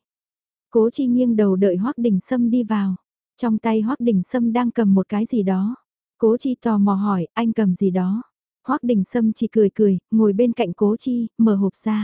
Cố Chi nghiêng đầu đợi Hoắc Đình Sâm đi vào. Trong tay Hoắc Đình Sâm đang cầm một cái gì đó. Cố Chi tò mò hỏi, anh cầm gì đó? Hoắc Đình Sâm chỉ cười cười, ngồi bên cạnh Cố Chi, mở hộp ra.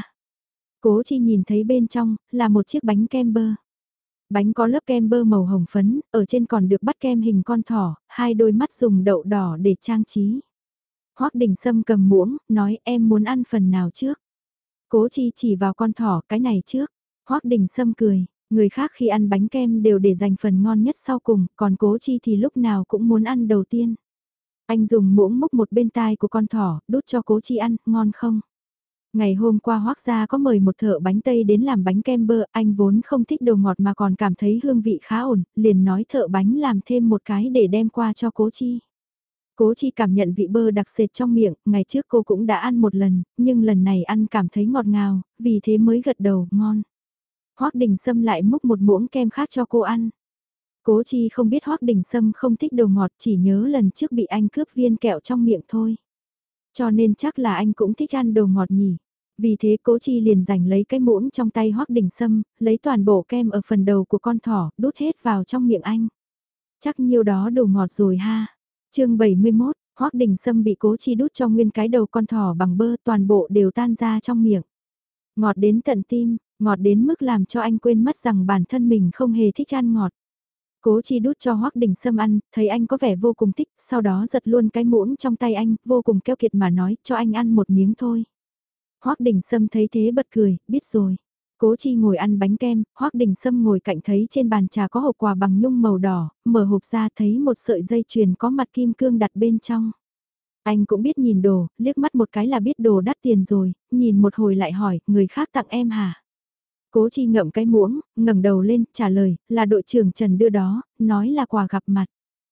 Cố Chi nhìn thấy bên trong, là một chiếc bánh kem bơ. Bánh có lớp kem bơ màu hồng phấn, ở trên còn được bắt kem hình con thỏ, hai đôi mắt dùng đậu đỏ để trang trí. Hoắc Đình Sâm cầm muỗng, nói em muốn ăn phần nào trước. Cố Chi chỉ vào con thỏ, cái này trước. Hoắc Đình Sâm cười, người khác khi ăn bánh kem đều để dành phần ngon nhất sau cùng, còn Cố Chi thì lúc nào cũng muốn ăn đầu tiên. Anh dùng muỗng múc một bên tai của con thỏ, đút cho Cố Chi ăn, ngon không? Ngày hôm qua Hoắc gia có mời một thợ bánh Tây đến làm bánh kem bơ, anh vốn không thích đồ ngọt mà còn cảm thấy hương vị khá ổn, liền nói thợ bánh làm thêm một cái để đem qua cho Cố Chi. Cố Chi cảm nhận vị bơ đặc sệt trong miệng, ngày trước cô cũng đã ăn một lần, nhưng lần này ăn cảm thấy ngọt ngào, vì thế mới gật đầu, ngon. Hoắc Đình Sâm lại múc một muỗng kem khác cho cô ăn. Cố Chi không biết Hoắc Đình Sâm không thích đồ ngọt, chỉ nhớ lần trước bị anh cướp viên kẹo trong miệng thôi. Cho nên chắc là anh cũng thích ăn đồ ngọt nhỉ. Vì thế Cố Chi liền giành lấy cái muỗng trong tay Hoắc Đình Sâm, lấy toàn bộ kem ở phần đầu của con thỏ, đút hết vào trong miệng anh. Chắc nhiêu đó đồ ngọt rồi ha. Chương 71, Hoắc Đình Sâm bị Cố Chi đút cho nguyên cái đầu con thỏ bằng bơ, toàn bộ đều tan ra trong miệng. Ngọt đến tận tim, ngọt đến mức làm cho anh quên mất rằng bản thân mình không hề thích ăn ngọt. Cố Chi đút cho Hoắc Đình Sâm ăn, thấy anh có vẻ vô cùng thích, sau đó giật luôn cái muỗng trong tay anh, vô cùng keo kiệt mà nói, cho anh ăn một miếng thôi. Hoắc Đình Sâm thấy thế bật cười, biết rồi. Cố Chi ngồi ăn bánh kem, Hoắc Đình Sâm ngồi cạnh thấy trên bàn trà có hộp quà bằng nhung màu đỏ, mở hộp ra thấy một sợi dây chuyền có mặt kim cương đặt bên trong. Anh cũng biết nhìn đồ, liếc mắt một cái là biết đồ đắt tiền rồi, nhìn một hồi lại hỏi, người khác tặng em hả? Cố Chi ngậm cái muỗng, ngẩng đầu lên, trả lời, là đội trưởng Trần đưa đó, nói là quà gặp mặt.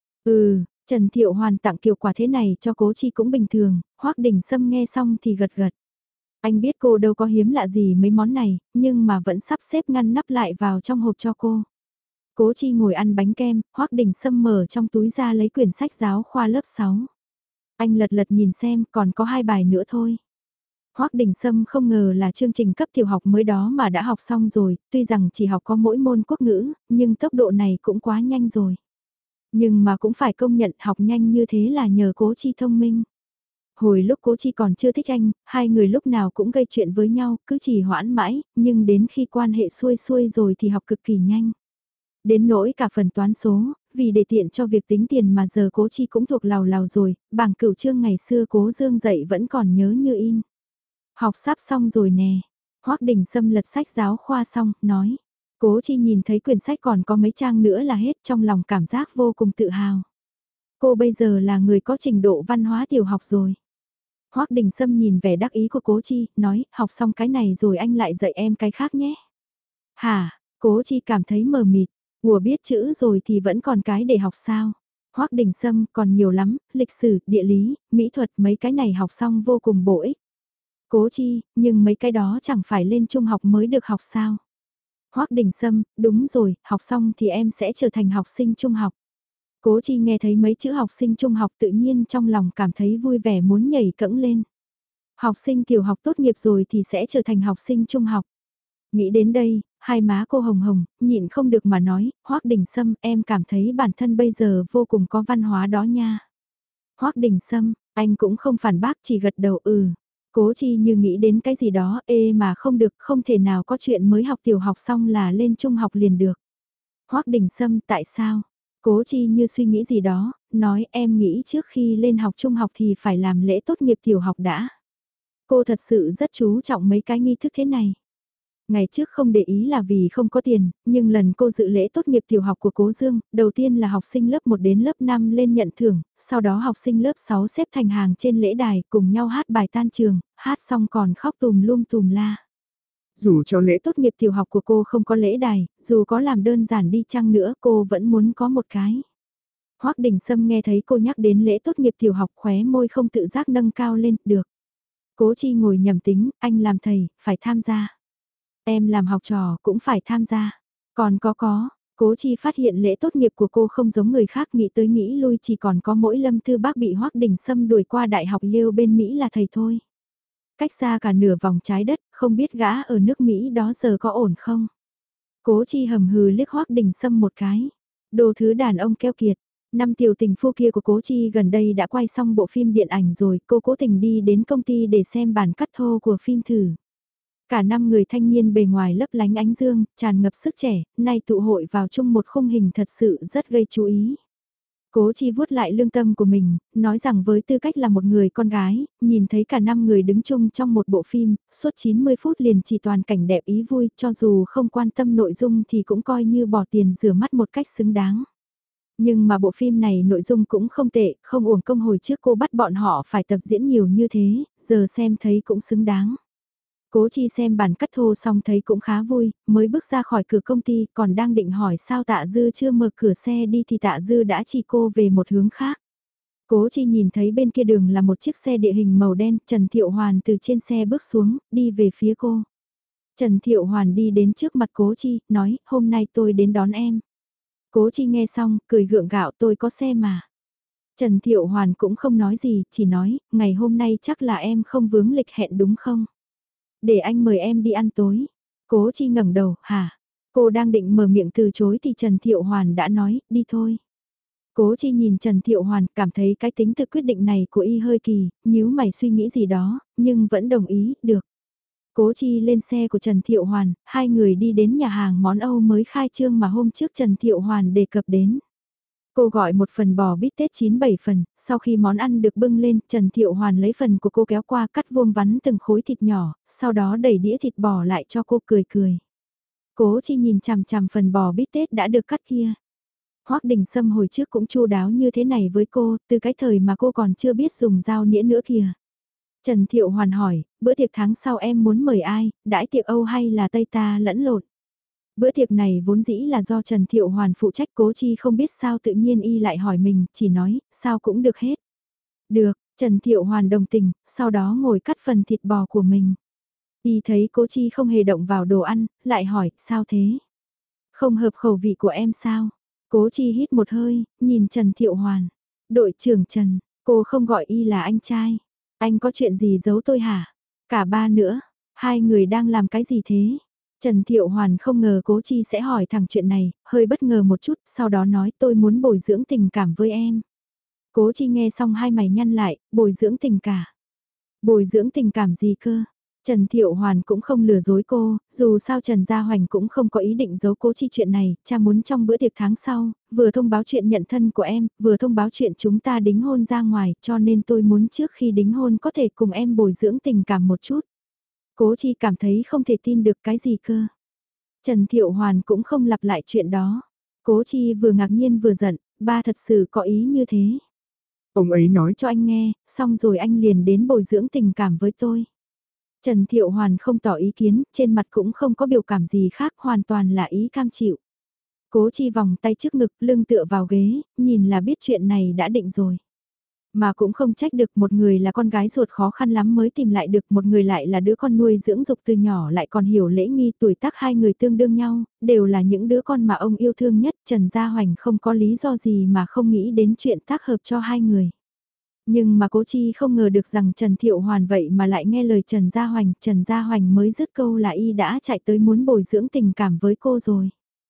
Trần Thiệu Hoàn tặng kiểu quà thế này cho Cố Chi cũng bình thường, Hoắc Đình Sâm nghe xong thì gật gật. Anh biết cô đâu có hiếm lạ gì mấy món này, nhưng mà vẫn sắp xếp ngăn nắp lại vào trong hộp cho cô. Cố Chi ngồi ăn bánh kem, Hoắc Đình Sâm mở trong túi ra lấy quyển sách giáo khoa lớp 6. Anh lật lật nhìn xem, còn có 2 bài nữa thôi. Hoắc Đình Sâm không ngờ là chương trình cấp tiểu học mới đó mà đã học xong rồi, tuy rằng chỉ học có mỗi môn quốc ngữ, nhưng tốc độ này cũng quá nhanh rồi. Nhưng mà cũng phải công nhận học nhanh như thế là nhờ Cố Chi thông minh. Hồi lúc Cố Chi còn chưa thích anh, hai người lúc nào cũng gây chuyện với nhau, cứ chỉ hoãn mãi, nhưng đến khi quan hệ xuôi xuôi rồi thì học cực kỳ nhanh. Đến nỗi cả phần toán số, vì để tiện cho việc tính tiền mà giờ Cố Chi cũng thuộc lào lào rồi, bảng cửu chương ngày xưa Cố Dương dạy vẫn còn nhớ như in. Học sắp xong rồi nè. Hoắc Đình Sâm lật sách giáo khoa xong, nói. Cố Chi nhìn thấy quyển sách còn có mấy trang nữa là hết, trong lòng cảm giác vô cùng tự hào. Cô bây giờ là người có trình độ văn hóa tiểu học rồi. Hoắc Đình Sâm nhìn vẻ đắc ý của Cố Chi, nói, học xong cái này rồi anh lại dạy em cái khác nhé. Hả, Cố Chi cảm thấy mờ mịt, ủa biết chữ rồi thì vẫn còn cái để học sao? Hoắc Đình Sâm còn nhiều lắm, lịch sử, địa lý, mỹ thuật mấy cái này học xong vô cùng bổ ích. Cố Chi, nhưng mấy cái đó chẳng phải lên trung học mới được học sao? Hoắc Đình Sâm, đúng rồi, học xong thì em sẽ trở thành học sinh trung học. Cố Chi nghe thấy mấy chữ học sinh trung học tự nhiên trong lòng cảm thấy vui vẻ muốn nhảy cẫng lên. Học sinh tiểu học tốt nghiệp rồi thì sẽ trở thành học sinh trung học. Nghĩ đến đây, hai má cô hồng hồng, nhịn không được mà nói, Hoắc Đình Sâm em cảm thấy bản thân bây giờ vô cùng có văn hóa đó nha. Hoắc Đình Sâm, anh cũng không phản bác chỉ gật đầu Cố Chi như nghĩ đến cái gì đó mà không được, không thể nào có chuyện mới học tiểu học xong là lên trung học liền được. Hoắc Đình Sâm tại sao? Cố Chi như suy nghĩ gì đó, nói em nghĩ trước khi lên học trung học thì phải làm lễ tốt nghiệp tiểu học đã. Cô thật sự rất chú trọng mấy cái nghi thức thế này. Ngày trước không để ý là vì không có tiền, nhưng lần cô dự lễ tốt nghiệp tiểu học của Cố Dương, đầu tiên là học sinh lớp 1 đến lớp 5 lên nhận thưởng, sau đó học sinh lớp 6 xếp thành hàng trên lễ đài cùng nhau hát bài tan trường, hát xong còn khóc tùm lum tùm la. Dù cho lễ tốt nghiệp tiểu học của cô không có lễ đài, dù có làm đơn giản đi chăng nữa cô vẫn muốn có một cái. Hoắc Đình Sâm nghe thấy cô nhắc đến lễ tốt nghiệp tiểu học khóe môi không tự giác nâng cao lên, được. Cố Chi ngồi nhầm tính, anh làm thầy, phải tham gia. Em làm học trò cũng phải tham gia. Còn có, Cố Chi phát hiện lễ tốt nghiệp của cô không giống người khác, nghĩ tới nghĩ lui chỉ còn có mỗi Lâm Thư Bác bị Hoắc Đình Sâm đuổi qua đại học Yale bên Mỹ là thầy thôi. Cách xa cả nửa vòng trái đất, không biết gã ở nước Mỹ đó giờ có ổn không? Cố Chi hầm hừ liếc Hoắc Đình Sâm một cái. Đồ thứ đàn ông keo kiệt. Năm tiểu tình phu kia của Cố Chi gần đây đã quay xong bộ phim điện ảnh rồi, cô cố tình đi đến công ty để xem bản cắt thô của phim thử. Cả năm người thanh niên bề ngoài lấp lánh ánh dương, tràn ngập sức trẻ, nay tụ hội vào chung một khung hình thật sự rất gây chú ý. Cố Chi vuốt lại lương tâm của mình, nói rằng với tư cách là một người con gái, nhìn thấy cả năm người đứng chung trong một bộ phim, suốt 90 phút liền chỉ toàn cảnh đẹp ý vui, cho dù không quan tâm nội dung thì cũng coi như bỏ tiền rửa mắt một cách xứng đáng. Nhưng mà bộ phim này nội dung cũng không tệ, không uổng công hồi trước cô bắt bọn họ phải tập diễn nhiều như thế, giờ xem thấy cũng xứng đáng. Cố Chi xem bản cắt thô xong thấy cũng khá vui, mới bước ra khỏi cửa công ty còn đang định hỏi sao Tạ Dư chưa mở cửa xe đi thì Tạ Dư đã chỉ cô về một hướng khác. Cố Chi nhìn thấy bên kia đường là một chiếc xe địa hình màu đen, Trần Thiệu Hoàn từ trên xe bước xuống, đi về phía cô. Trần Thiệu Hoàn đi đến trước mặt Cố Chi, nói, hôm nay tôi đến đón em. Cố Chi nghe xong, cười gượng gạo tôi có xe mà. Trần Thiệu Hoàn cũng không nói gì, chỉ nói, ngày hôm nay chắc là em không vướng lịch hẹn đúng không? Để anh mời em đi ăn tối. Cố Chi ngẩng đầu, hả? Cô đang định mở miệng từ chối thì Trần Thiệu Hoàn đã nói, đi thôi. Cố Chi nhìn Trần Thiệu Hoàn, cảm thấy cái tính tự quyết định này của y hơi kỳ, nhíu mày suy nghĩ gì đó, nhưng vẫn đồng ý, được. Cố Chi lên xe của Trần Thiệu Hoàn, hai người đi đến nhà hàng món Âu mới khai trương mà hôm trước Trần Thiệu Hoàn đề cập đến. Cô gọi một phần bò bít tết 9-7 phần, sau khi món ăn được bưng lên, Trần Thiệu Hoàn lấy phần của cô kéo qua cắt vuông vắn từng khối thịt nhỏ, sau đó đẩy đĩa thịt bò lại cho cô cười cười. Cố Chi nhìn chằm chằm phần bò bít tết đã được cắt kia. Hoắc Đình Sâm hồi trước cũng chu đáo như thế này với cô, từ cái thời mà cô còn chưa biết dùng dao nĩa nữa kìa. Trần Thiệu Hoàn hỏi, bữa tiệc tháng sau em muốn mời ai, đãi tiệc Âu hay là Tây ta lẫn lộn? Bữa tiệc này vốn dĩ là do Trần Thiệu Hoàn phụ trách, Cố Chi không biết sao tự nhiên y lại hỏi mình, chỉ nói, sao cũng được hết. Được, Trần Thiệu Hoàn đồng tình, sau đó ngồi cắt phần thịt bò của mình. Y thấy Cố Chi không hề động vào đồ ăn, lại hỏi, sao thế? Không hợp khẩu vị của em sao? Cố Chi hít một hơi, nhìn Trần Thiệu Hoàn. Đội trưởng Trần, cô không gọi y là anh trai. Anh có chuyện gì giấu tôi hả? Cả ba nữa, hai người đang làm cái gì thế? Trần Thiệu Hoàn không ngờ Cố Chi sẽ hỏi thẳng chuyện này, hơi bất ngờ một chút, sau đó nói tôi muốn bồi dưỡng tình cảm với em. Cố Chi nghe xong hai mày nhăn lại, bồi dưỡng tình cảm. Bồi dưỡng tình cảm gì cơ? Trần Thiệu Hoàn cũng không lừa dối cô, dù sao Trần Gia Hoành cũng không có ý định giấu Cố Chi chuyện này, cha muốn trong bữa tiệc tháng sau, vừa thông báo chuyện nhận thân của em, vừa thông báo chuyện chúng ta đính hôn ra ngoài, cho nên tôi muốn trước khi đính hôn có thể cùng em bồi dưỡng tình cảm một chút. Cố Chi cảm thấy không thể tin được cái gì cơ. Trần Thiệu Hoàn cũng không lặp lại chuyện đó. Cố Chi vừa ngạc nhiên vừa giận, ba thật sự có ý như thế. Ông ấy nói Cho anh nghe, xong rồi anh liền đến bồi dưỡng tình cảm với tôi. Trần Thiệu Hoàn không tỏ ý kiến, trên mặt cũng không có biểu cảm gì khác, hoàn toàn là ý cam chịu. Cố Chi vòng tay trước ngực, lưng tựa vào ghế, nhìn là biết chuyện này đã định rồi. Mà cũng không trách được, một người là con gái ruột khó khăn lắm mới tìm lại được, một người lại là đứa con nuôi dưỡng dục từ nhỏ lại còn hiểu lễ nghi, tuổi tác hai người tương đương nhau, đều là những đứa con mà ông yêu thương nhất. Trần Gia Hoành không có lý do gì mà không nghĩ đến chuyện tác hợp cho hai người. Nhưng mà Cố Chi không ngờ được rằng Trần Thiệu Hoàn vậy mà lại nghe lời Trần Gia Hoành mới dứt câu là y đã chạy tới muốn bồi dưỡng tình cảm với cô rồi.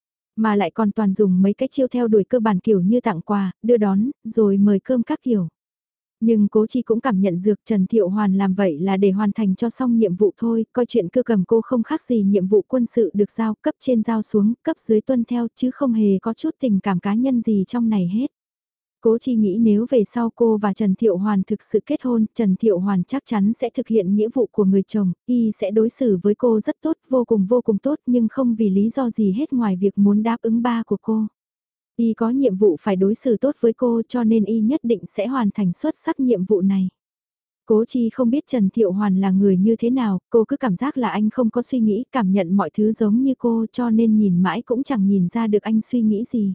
Mà lại còn toàn dùng mấy cái chiêu theo đuổi cơ bản kiểu như tặng quà, đưa đón, rồi mời cơm các kiểu. Nhưng Cố Chi cũng cảm nhận dược Trần Thiệu Hoàn làm vậy là để hoàn thành cho xong nhiệm vụ thôi, coi chuyện cưa cầm cô không khác gì nhiệm vụ quân sự được giao, cấp trên giao xuống, cấp dưới tuân theo chứ không hề có chút tình cảm cá nhân gì trong này hết. Cố Chi nghĩ nếu về sau cô và Trần Thiệu Hoàn thực sự kết hôn, Trần Thiệu Hoàn chắc chắn sẽ thực hiện nghĩa vụ của người chồng, y sẽ đối xử với cô rất tốt, vô cùng tốt nhưng không vì lý do gì hết ngoài việc muốn đáp ứng ba của cô. Y có nhiệm vụ phải đối xử tốt với cô cho nên y nhất định sẽ hoàn thành xuất sắc nhiệm vụ này. Cố Chi không biết Trần Thiệu Hoàn là người như thế nào, cô cứ cảm giác là anh không có suy nghĩ, cảm nhận mọi thứ giống như cô cho nên nhìn mãi cũng chẳng nhìn ra được anh suy nghĩ gì.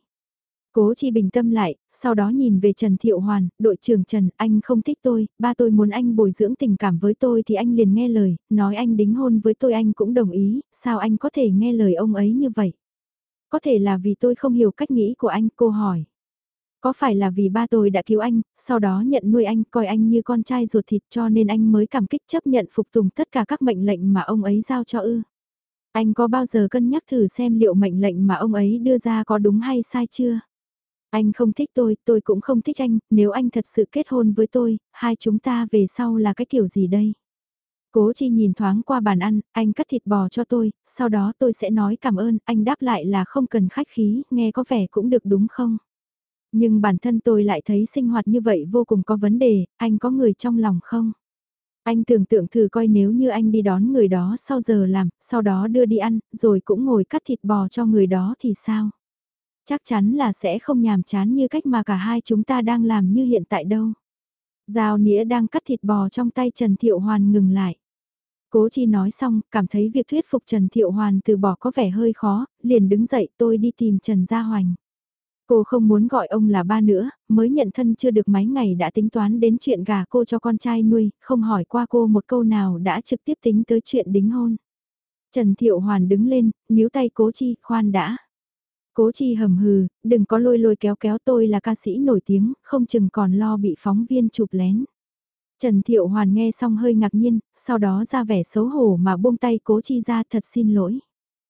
Cố Chi bình tâm lại, sau đó nhìn về Trần Thiệu Hoàn, đội trưởng Trần, anh không thích tôi, ba tôi muốn anh bồi dưỡng tình cảm với tôi thì anh liền nghe lời, nói anh đính hôn với tôi anh cũng đồng ý, sao anh có thể nghe lời ông ấy như vậy? Có thể là vì tôi không hiểu cách nghĩ của anh, cô hỏi. Có phải là vì ba tôi đã cứu anh, sau đó nhận nuôi anh, coi anh như con trai ruột thịt cho nên anh mới cảm kích chấp nhận phục tùng tất cả các mệnh lệnh mà ông ấy giao cho ư? Anh có bao giờ cân nhắc thử xem liệu mệnh lệnh mà ông ấy đưa ra có đúng hay sai chưa? Anh không thích tôi cũng không thích anh, nếu anh thật sự kết hôn với tôi, hai chúng ta về sau là cái kiểu gì đây? Cố Chi nhìn thoáng qua bàn ăn, anh cắt thịt bò cho tôi, sau đó tôi sẽ nói cảm ơn, anh đáp lại là không cần khách khí, nghe có vẻ cũng được đúng không? Nhưng bản thân tôi lại thấy sinh hoạt như vậy vô cùng có vấn đề, anh có người trong lòng không? Anh tưởng tượng thử coi nếu như anh đi đón người đó sau giờ làm, sau đó đưa đi ăn, rồi cũng ngồi cắt thịt bò cho người đó thì sao? Chắc chắn là sẽ không nhàm chán như cách mà cả hai chúng ta đang làm như hiện tại đâu. Dao nĩa đang cắt thịt bò trong tay Trần Thiệu Hoàn ngừng lại. Cố Chi nói xong, cảm thấy việc thuyết phục Trần Thiệu Hoàn từ bỏ có vẻ hơi khó, liền đứng dậy tôi đi tìm Trần Gia Hoành. Cô không muốn gọi ông là ba nữa, mới nhận thân chưa được mấy ngày đã tính toán đến chuyện gả cô cho con trai nuôi, không hỏi qua cô một câu nào đã trực tiếp tính tới chuyện đính hôn. Trần Thiệu Hoàn đứng lên, níu tay Cố Chi, khoan đã. Cố Chi hầm hừ, đừng có lôi lôi kéo kéo, tôi là ca sĩ nổi tiếng, không chừng còn lo bị phóng viên chụp lén. Trần Thiệu Hoàn nghe xong hơi ngạc nhiên, sau đó ra vẻ xấu hổ mà buông tay Cố Chi ra, thật xin lỗi.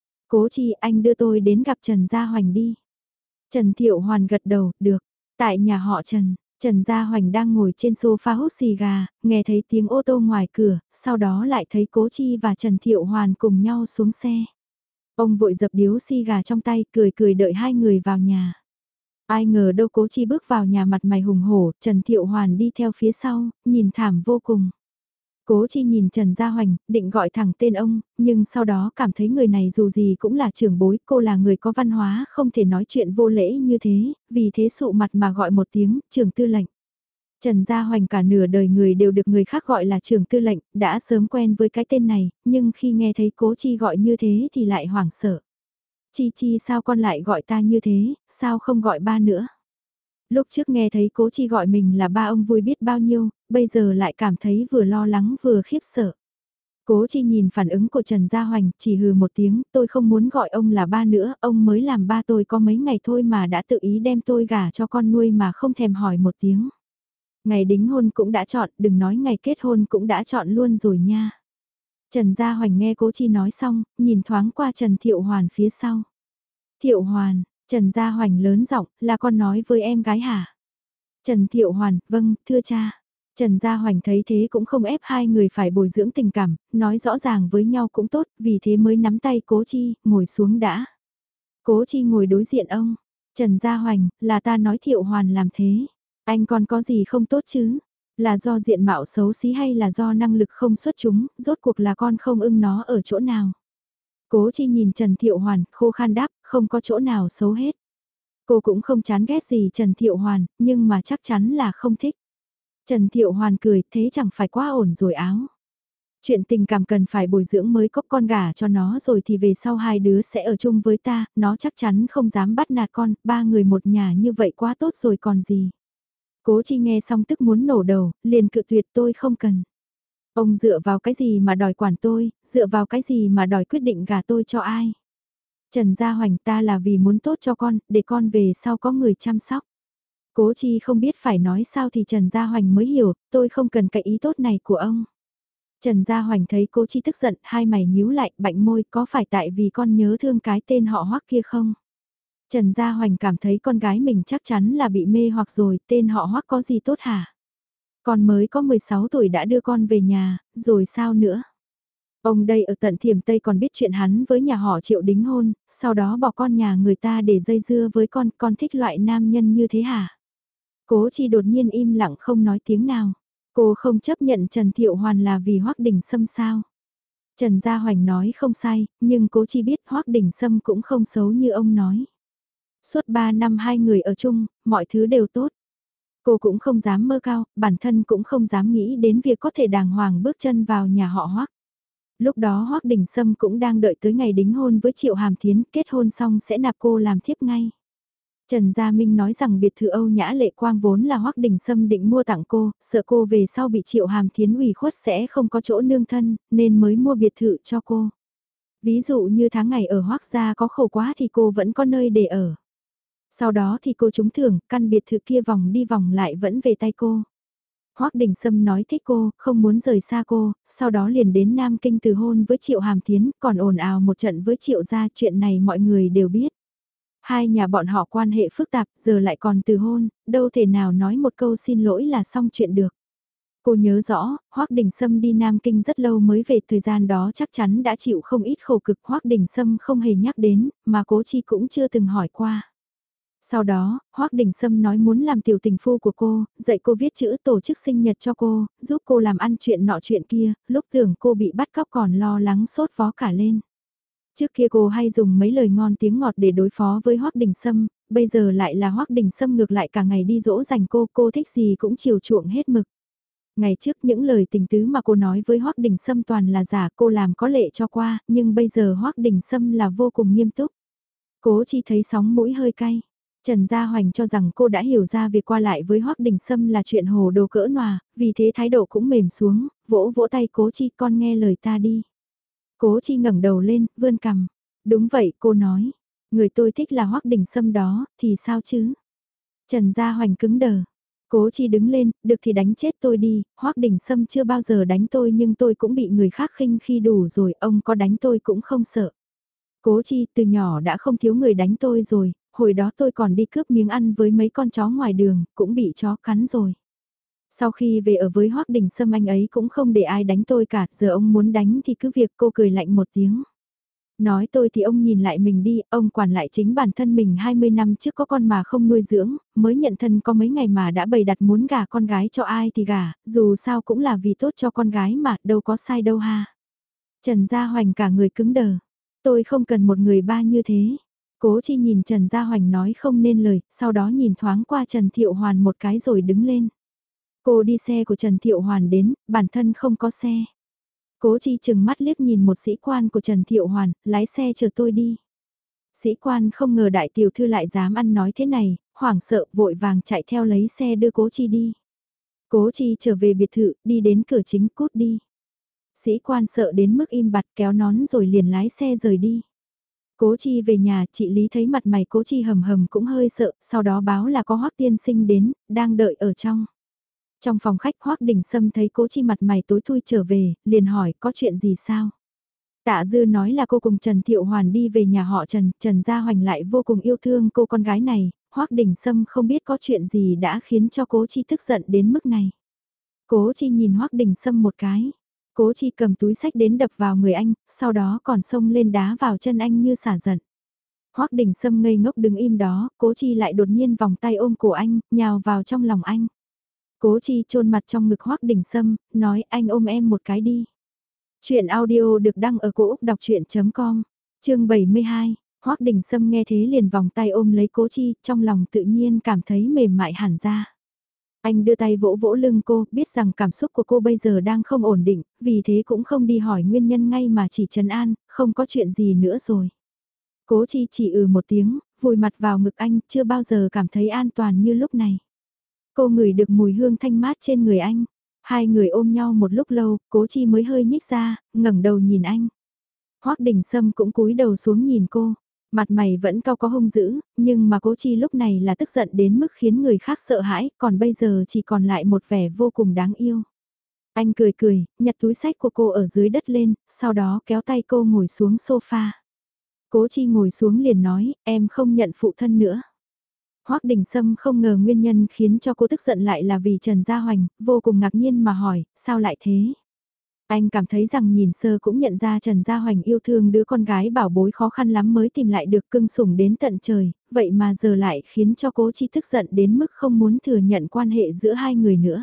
Cố Chi, anh đưa tôi đến gặp Trần Gia Hoành đi. Trần Thiệu Hoàn gật đầu, được. Tại nhà họ Trần, Trần Gia Hoành đang ngồi trên sofa hút xì gà, nghe thấy tiếng ô tô ngoài cửa, sau đó lại thấy Cố Chi và Trần Thiệu Hoàn cùng nhau xuống xe. Ông vội dập điếu xì gà trong tay, cười cười đợi hai người vào nhà. Ai ngờ đâu Cố Chi bước vào nhà mặt mày hùng hổ, Trần Thiệu Hoàn đi theo phía sau, nhìn thảm vô cùng. Cố Chi nhìn Trần Gia Hoành, định gọi thẳng tên ông, nhưng sau đó cảm thấy người này dù gì cũng là trưởng bối, cô là người có văn hóa, không thể nói chuyện vô lễ như thế, vì thế sụ mặt mà gọi một tiếng, trưởng tư lệnh. Trần Gia Hoành cả nửa đời người đều được người khác gọi là trưởng tư lệnh, đã sớm quen với cái tên này, nhưng khi nghe thấy Cố Chi gọi như thế thì lại hoảng sợ. Chi Chi, sao con lại gọi ta như thế, sao không gọi ba nữa? Lúc trước nghe thấy Cố Chi gọi mình là ba, ông vui biết bao nhiêu, bây giờ lại cảm thấy vừa lo lắng vừa khiếp sợ. Cố Chi nhìn phản ứng của Trần Gia Hoành, chỉ hừ một tiếng, tôi không muốn gọi ông là ba nữa, ông mới làm ba tôi có mấy ngày thôi mà đã tự ý đem tôi gả cho con nuôi mà không thèm hỏi một tiếng. Ngày đính hôn cũng đã chọn, đừng nói ngày kết hôn cũng đã chọn luôn rồi nha. Trần Gia Hoành nghe Cố Chi nói xong, nhìn thoáng qua Trần Thiệu Hoàn phía sau. Thiệu Hoàn, Trần Gia Hoành lớn giọng, là con nói với em gái hả? Trần Thiệu Hoàn, vâng, thưa cha. Trần Gia Hoành thấy thế cũng không ép hai người phải bồi dưỡng tình cảm, nói rõ ràng với nhau cũng tốt, vì thế mới nắm tay Cố Chi, ngồi xuống đã. Cố Chi ngồi đối diện ông. Trần Gia Hoành, là ta nói Thiệu Hoàn làm thế. Anh còn có gì không tốt chứ? Là do diện mạo xấu xí hay là do năng lực không xuất chúng, rốt cuộc là con không ưng nó ở chỗ nào? Cố Chi nhìn Trần Thiệu Hoàn, khô khan đáp, không có chỗ nào xấu hết. Cô cũng không chán ghét gì Trần Thiệu Hoàn, nhưng mà chắc chắn là không thích. Trần Thiệu Hoàn cười, thế chẳng phải quá ổn rồi áo. Chuyện tình cảm cần phải bồi dưỡng mới có con gả cho nó rồi thì về sau hai đứa sẽ ở chung với ta, nó chắc chắn không dám bắt nạt con, ba người một nhà như vậy quá tốt rồi còn gì. Cố Chi nghe xong tức muốn nổ đầu, liền cự tuyệt, tôi không cần. Ông dựa vào cái gì mà đòi quản tôi, dựa vào cái gì mà đòi quyết định gả tôi cho ai. Trần Gia Hoành, ta là vì muốn tốt cho con, để con về sau có người chăm sóc. Cố Chi không biết phải nói sao thì Trần Gia Hoành mới hiểu, tôi không cần cái ý tốt này của ông. Trần Gia Hoành thấy Cố Chi tức giận, hai mày nhíu lại, bạnh môi, có phải tại vì con nhớ thương cái tên họ Hoắc kia không? Trần Gia Hoành cảm thấy con gái mình chắc chắn là bị mê hoặc rồi, tên họ Hoắc có gì tốt hả? Con mới có 16 tuổi đã đưa con về nhà, rồi sao nữa? Ông đây ở tận Thiểm Tây còn biết chuyện hắn với nhà họ Triệu đính hôn, sau đó bỏ con nhà người ta để dây dưa với con thích loại nam nhân như thế hả? Cố Chi đột nhiên im lặng không nói tiếng nào. Cô không chấp nhận Trần Thiệu Hoàn là vì Hoắc Đình Sâm sao? Trần Gia Hoành nói không sai, nhưng Cố Chi biết Hoắc Đình Sâm cũng không xấu như ông nói. Suốt 3 năm hai người ở chung, mọi thứ đều tốt. Cô cũng không dám mơ cao, bản thân cũng không dám nghĩ đến việc có thể đàng hoàng bước chân vào nhà họ Hoắc. Lúc đó Hoắc Đình Sâm cũng đang đợi tới ngày đính hôn với Triệu Hàm Thiến, kết hôn xong sẽ nạp cô làm thiếp ngay. Trần Gia Minh nói rằng biệt thự Âu Nhã Lệ Quang vốn là Hoắc Đình Sâm định mua tặng cô, sợ cô về sau bị Triệu Hàm Thiến ủy khuất sẽ không có chỗ nương thân, nên mới mua biệt thự cho cô. Ví dụ như tháng ngày ở Hoắc gia có khổ quá thì cô vẫn có nơi để ở. Sau đó thì cô trúng thưởng, căn biệt thự kia vòng đi vòng lại vẫn về tay cô. Hoắc Đình Sâm nói thích cô, không muốn rời xa cô, sau đó liền đến Nam Kinh từ hôn với Triệu Hàm Thiến, còn ồn ào một trận với Triệu gia, chuyện này mọi người đều biết. Hai nhà bọn họ quan hệ phức tạp, giờ lại còn từ hôn, đâu thể nào nói một câu xin lỗi là xong chuyện được. Cô nhớ rõ, Hoắc Đình Sâm đi Nam Kinh rất lâu mới về, thời gian đó chắc chắn đã chịu không ít khổ cực, Hoắc Đình Sâm không hề nhắc đến, mà Cố Chi cũng chưa từng hỏi qua. Sau đó, Hoắc Đình Sâm nói muốn làm tiểu tình phu của cô, dạy cô viết chữ, tổ chức sinh nhật cho cô, giúp cô làm ăn chuyện nọ chuyện kia, lúc tưởng cô bị bắt cóc còn lo lắng sốt vó cả lên. Trước kia cô hay dùng mấy lời ngon tiếng ngọt để đối phó với Hoắc Đình Sâm, bây giờ lại là Hoắc Đình Sâm ngược lại cả ngày đi dỗ dành cô thích gì cũng chiều chuộng hết mực. Ngày trước những lời tình tứ mà cô nói với Hoắc Đình Sâm toàn là giả, cô làm có lệ cho qua, nhưng bây giờ Hoắc Đình Sâm là vô cùng nghiêm túc. Cố Chi thấy sóng mũi hơi cay. Trần Gia Hoành cho rằng cô đã hiểu ra việc qua lại với Hoắc Đình Sâm là chuyện hồ đồ cỡ nòa, vì thế thái độ cũng mềm xuống, vỗ vỗ tay Cố Chi, con nghe lời ta đi. Cố Chi ngẩng đầu lên, vươn cằm. Đúng vậy, cô nói. Người tôi thích là Hoắc Đình Sâm đó, thì sao chứ? Trần Gia Hoành cứng đờ. Cố Chi đứng lên, được thì đánh chết tôi đi, Hoắc Đình Sâm chưa bao giờ đánh tôi nhưng tôi cũng bị người khác khinh khi đủ rồi, ông có đánh tôi cũng không sợ. Cố Chi từ nhỏ đã không thiếu người đánh tôi rồi, hồi đó tôi còn đi cướp miếng ăn với mấy con chó ngoài đường, cũng bị chó cắn rồi. Sau khi về ở với Hoắc Đình Sâm anh ấy cũng không để ai đánh tôi cả, giờ ông muốn đánh thì cứ việc, cô cười lạnh một tiếng. Nói tôi thì ông nhìn lại mình đi, ông quản lại chính bản thân mình 20 năm trước có con mà không nuôi dưỡng, mới nhận thân có mấy ngày mà đã bày đặt muốn gả con gái cho ai thì gả, dù sao cũng là vì tốt cho con gái mà, đâu có sai đâu ha. Trần Gia Hoành cả người cứng đờ, tôi không cần một người ba như thế. Cố Chi nhìn Trần Gia Hoành nói không nên lời, sau đó nhìn thoáng qua Trần Thiệu Hoàn một cái rồi đứng lên. Cô đi xe của Trần Thiệu Hoàn đến, bản thân không có xe. Cố Chi chừng mắt liếc nhìn một sĩ quan của Trần Thiệu Hoàn, lái xe chờ tôi đi. Sĩ quan không ngờ đại tiểu thư lại dám ăn nói thế này, hoảng sợ vội vàng chạy theo lấy xe đưa Cố Chi đi. Cố Chi trở về biệt thự, đi đến cửa chính cút đi. Sĩ quan sợ đến mức im bặt kéo nón rồi liền lái xe rời đi. Cố Chi về nhà, chị Lý thấy mặt mày Cố Chi hầm hầm cũng hơi sợ, sau đó báo là có Hoắc tiên sinh đến, đang đợi ở trong. Trong phòng khách Hoắc Đình Sâm thấy Cố Chi mặt mày tối thui trở về, liền hỏi có chuyện gì sao? Tạ Dư nói là cô cùng Trần Thiệu Hoàn đi về nhà họ Trần, Trần Gia Hoành lại vô cùng yêu thương cô con gái này, Hoắc Đình Sâm không biết có chuyện gì đã khiến cho Cố Chi tức giận đến mức này. Cố Chi nhìn Hoắc Đình Sâm một cái. Cố Chi cầm túi sách đến đập vào người anh, sau đó còn xông lên đá vào chân anh như xả giận. Hoắc Đình Sâm ngây ngốc đứng im đó, Cố Chi lại đột nhiên vòng tay ôm cổ anh, nhào vào trong lòng anh. Cố Chi chôn mặt trong ngực Hoắc Đình Sâm, nói anh ôm em một cái đi. Chuyện audio được đăng ở cổ Úc đọc chuyện.com, chương 72, Hoắc Đình Sâm nghe thế liền vòng tay ôm lấy Cố Chi, trong lòng tự nhiên cảm thấy mềm mại hẳn ra. Anh đưa tay vỗ vỗ lưng cô, biết rằng cảm xúc của cô bây giờ đang không ổn định, vì thế cũng không đi hỏi nguyên nhân ngay mà chỉ trấn an, không có chuyện gì nữa rồi. Cố Chi chỉ một tiếng, vùi mặt vào ngực anh, chưa bao giờ cảm thấy an toàn như lúc này. Cô ngửi được mùi hương thanh mát trên người anh. Hai người ôm nhau một lúc lâu, Cố Chi mới hơi nhích ra, ngẩng đầu nhìn anh. Hoắc Đình Sâm cũng cúi đầu xuống nhìn cô. Mặt mày vẫn cau có hung dữ, nhưng mà Cố Chi lúc này là tức giận đến mức khiến người khác sợ hãi, còn bây giờ chỉ còn lại một vẻ vô cùng đáng yêu. Anh cười cười, nhặt túi sách của cô ở dưới đất lên, sau đó kéo tay cô ngồi xuống sofa. Cố Chi ngồi xuống liền nói, em không nhận phụ thân nữa. Hoắc Đình Sâm không ngờ nguyên nhân khiến cho cô tức giận lại là vì Trần Gia Hoành, vô cùng ngạc nhiên mà hỏi, sao lại thế? Anh cảm thấy rằng nhìn sơ cũng nhận ra Trần Gia Hoành yêu thương đứa con gái bảo bối khó khăn lắm mới tìm lại được cưng sủng đến tận trời, vậy mà giờ lại khiến cho Cố Chi tức giận đến mức không muốn thừa nhận quan hệ giữa hai người nữa.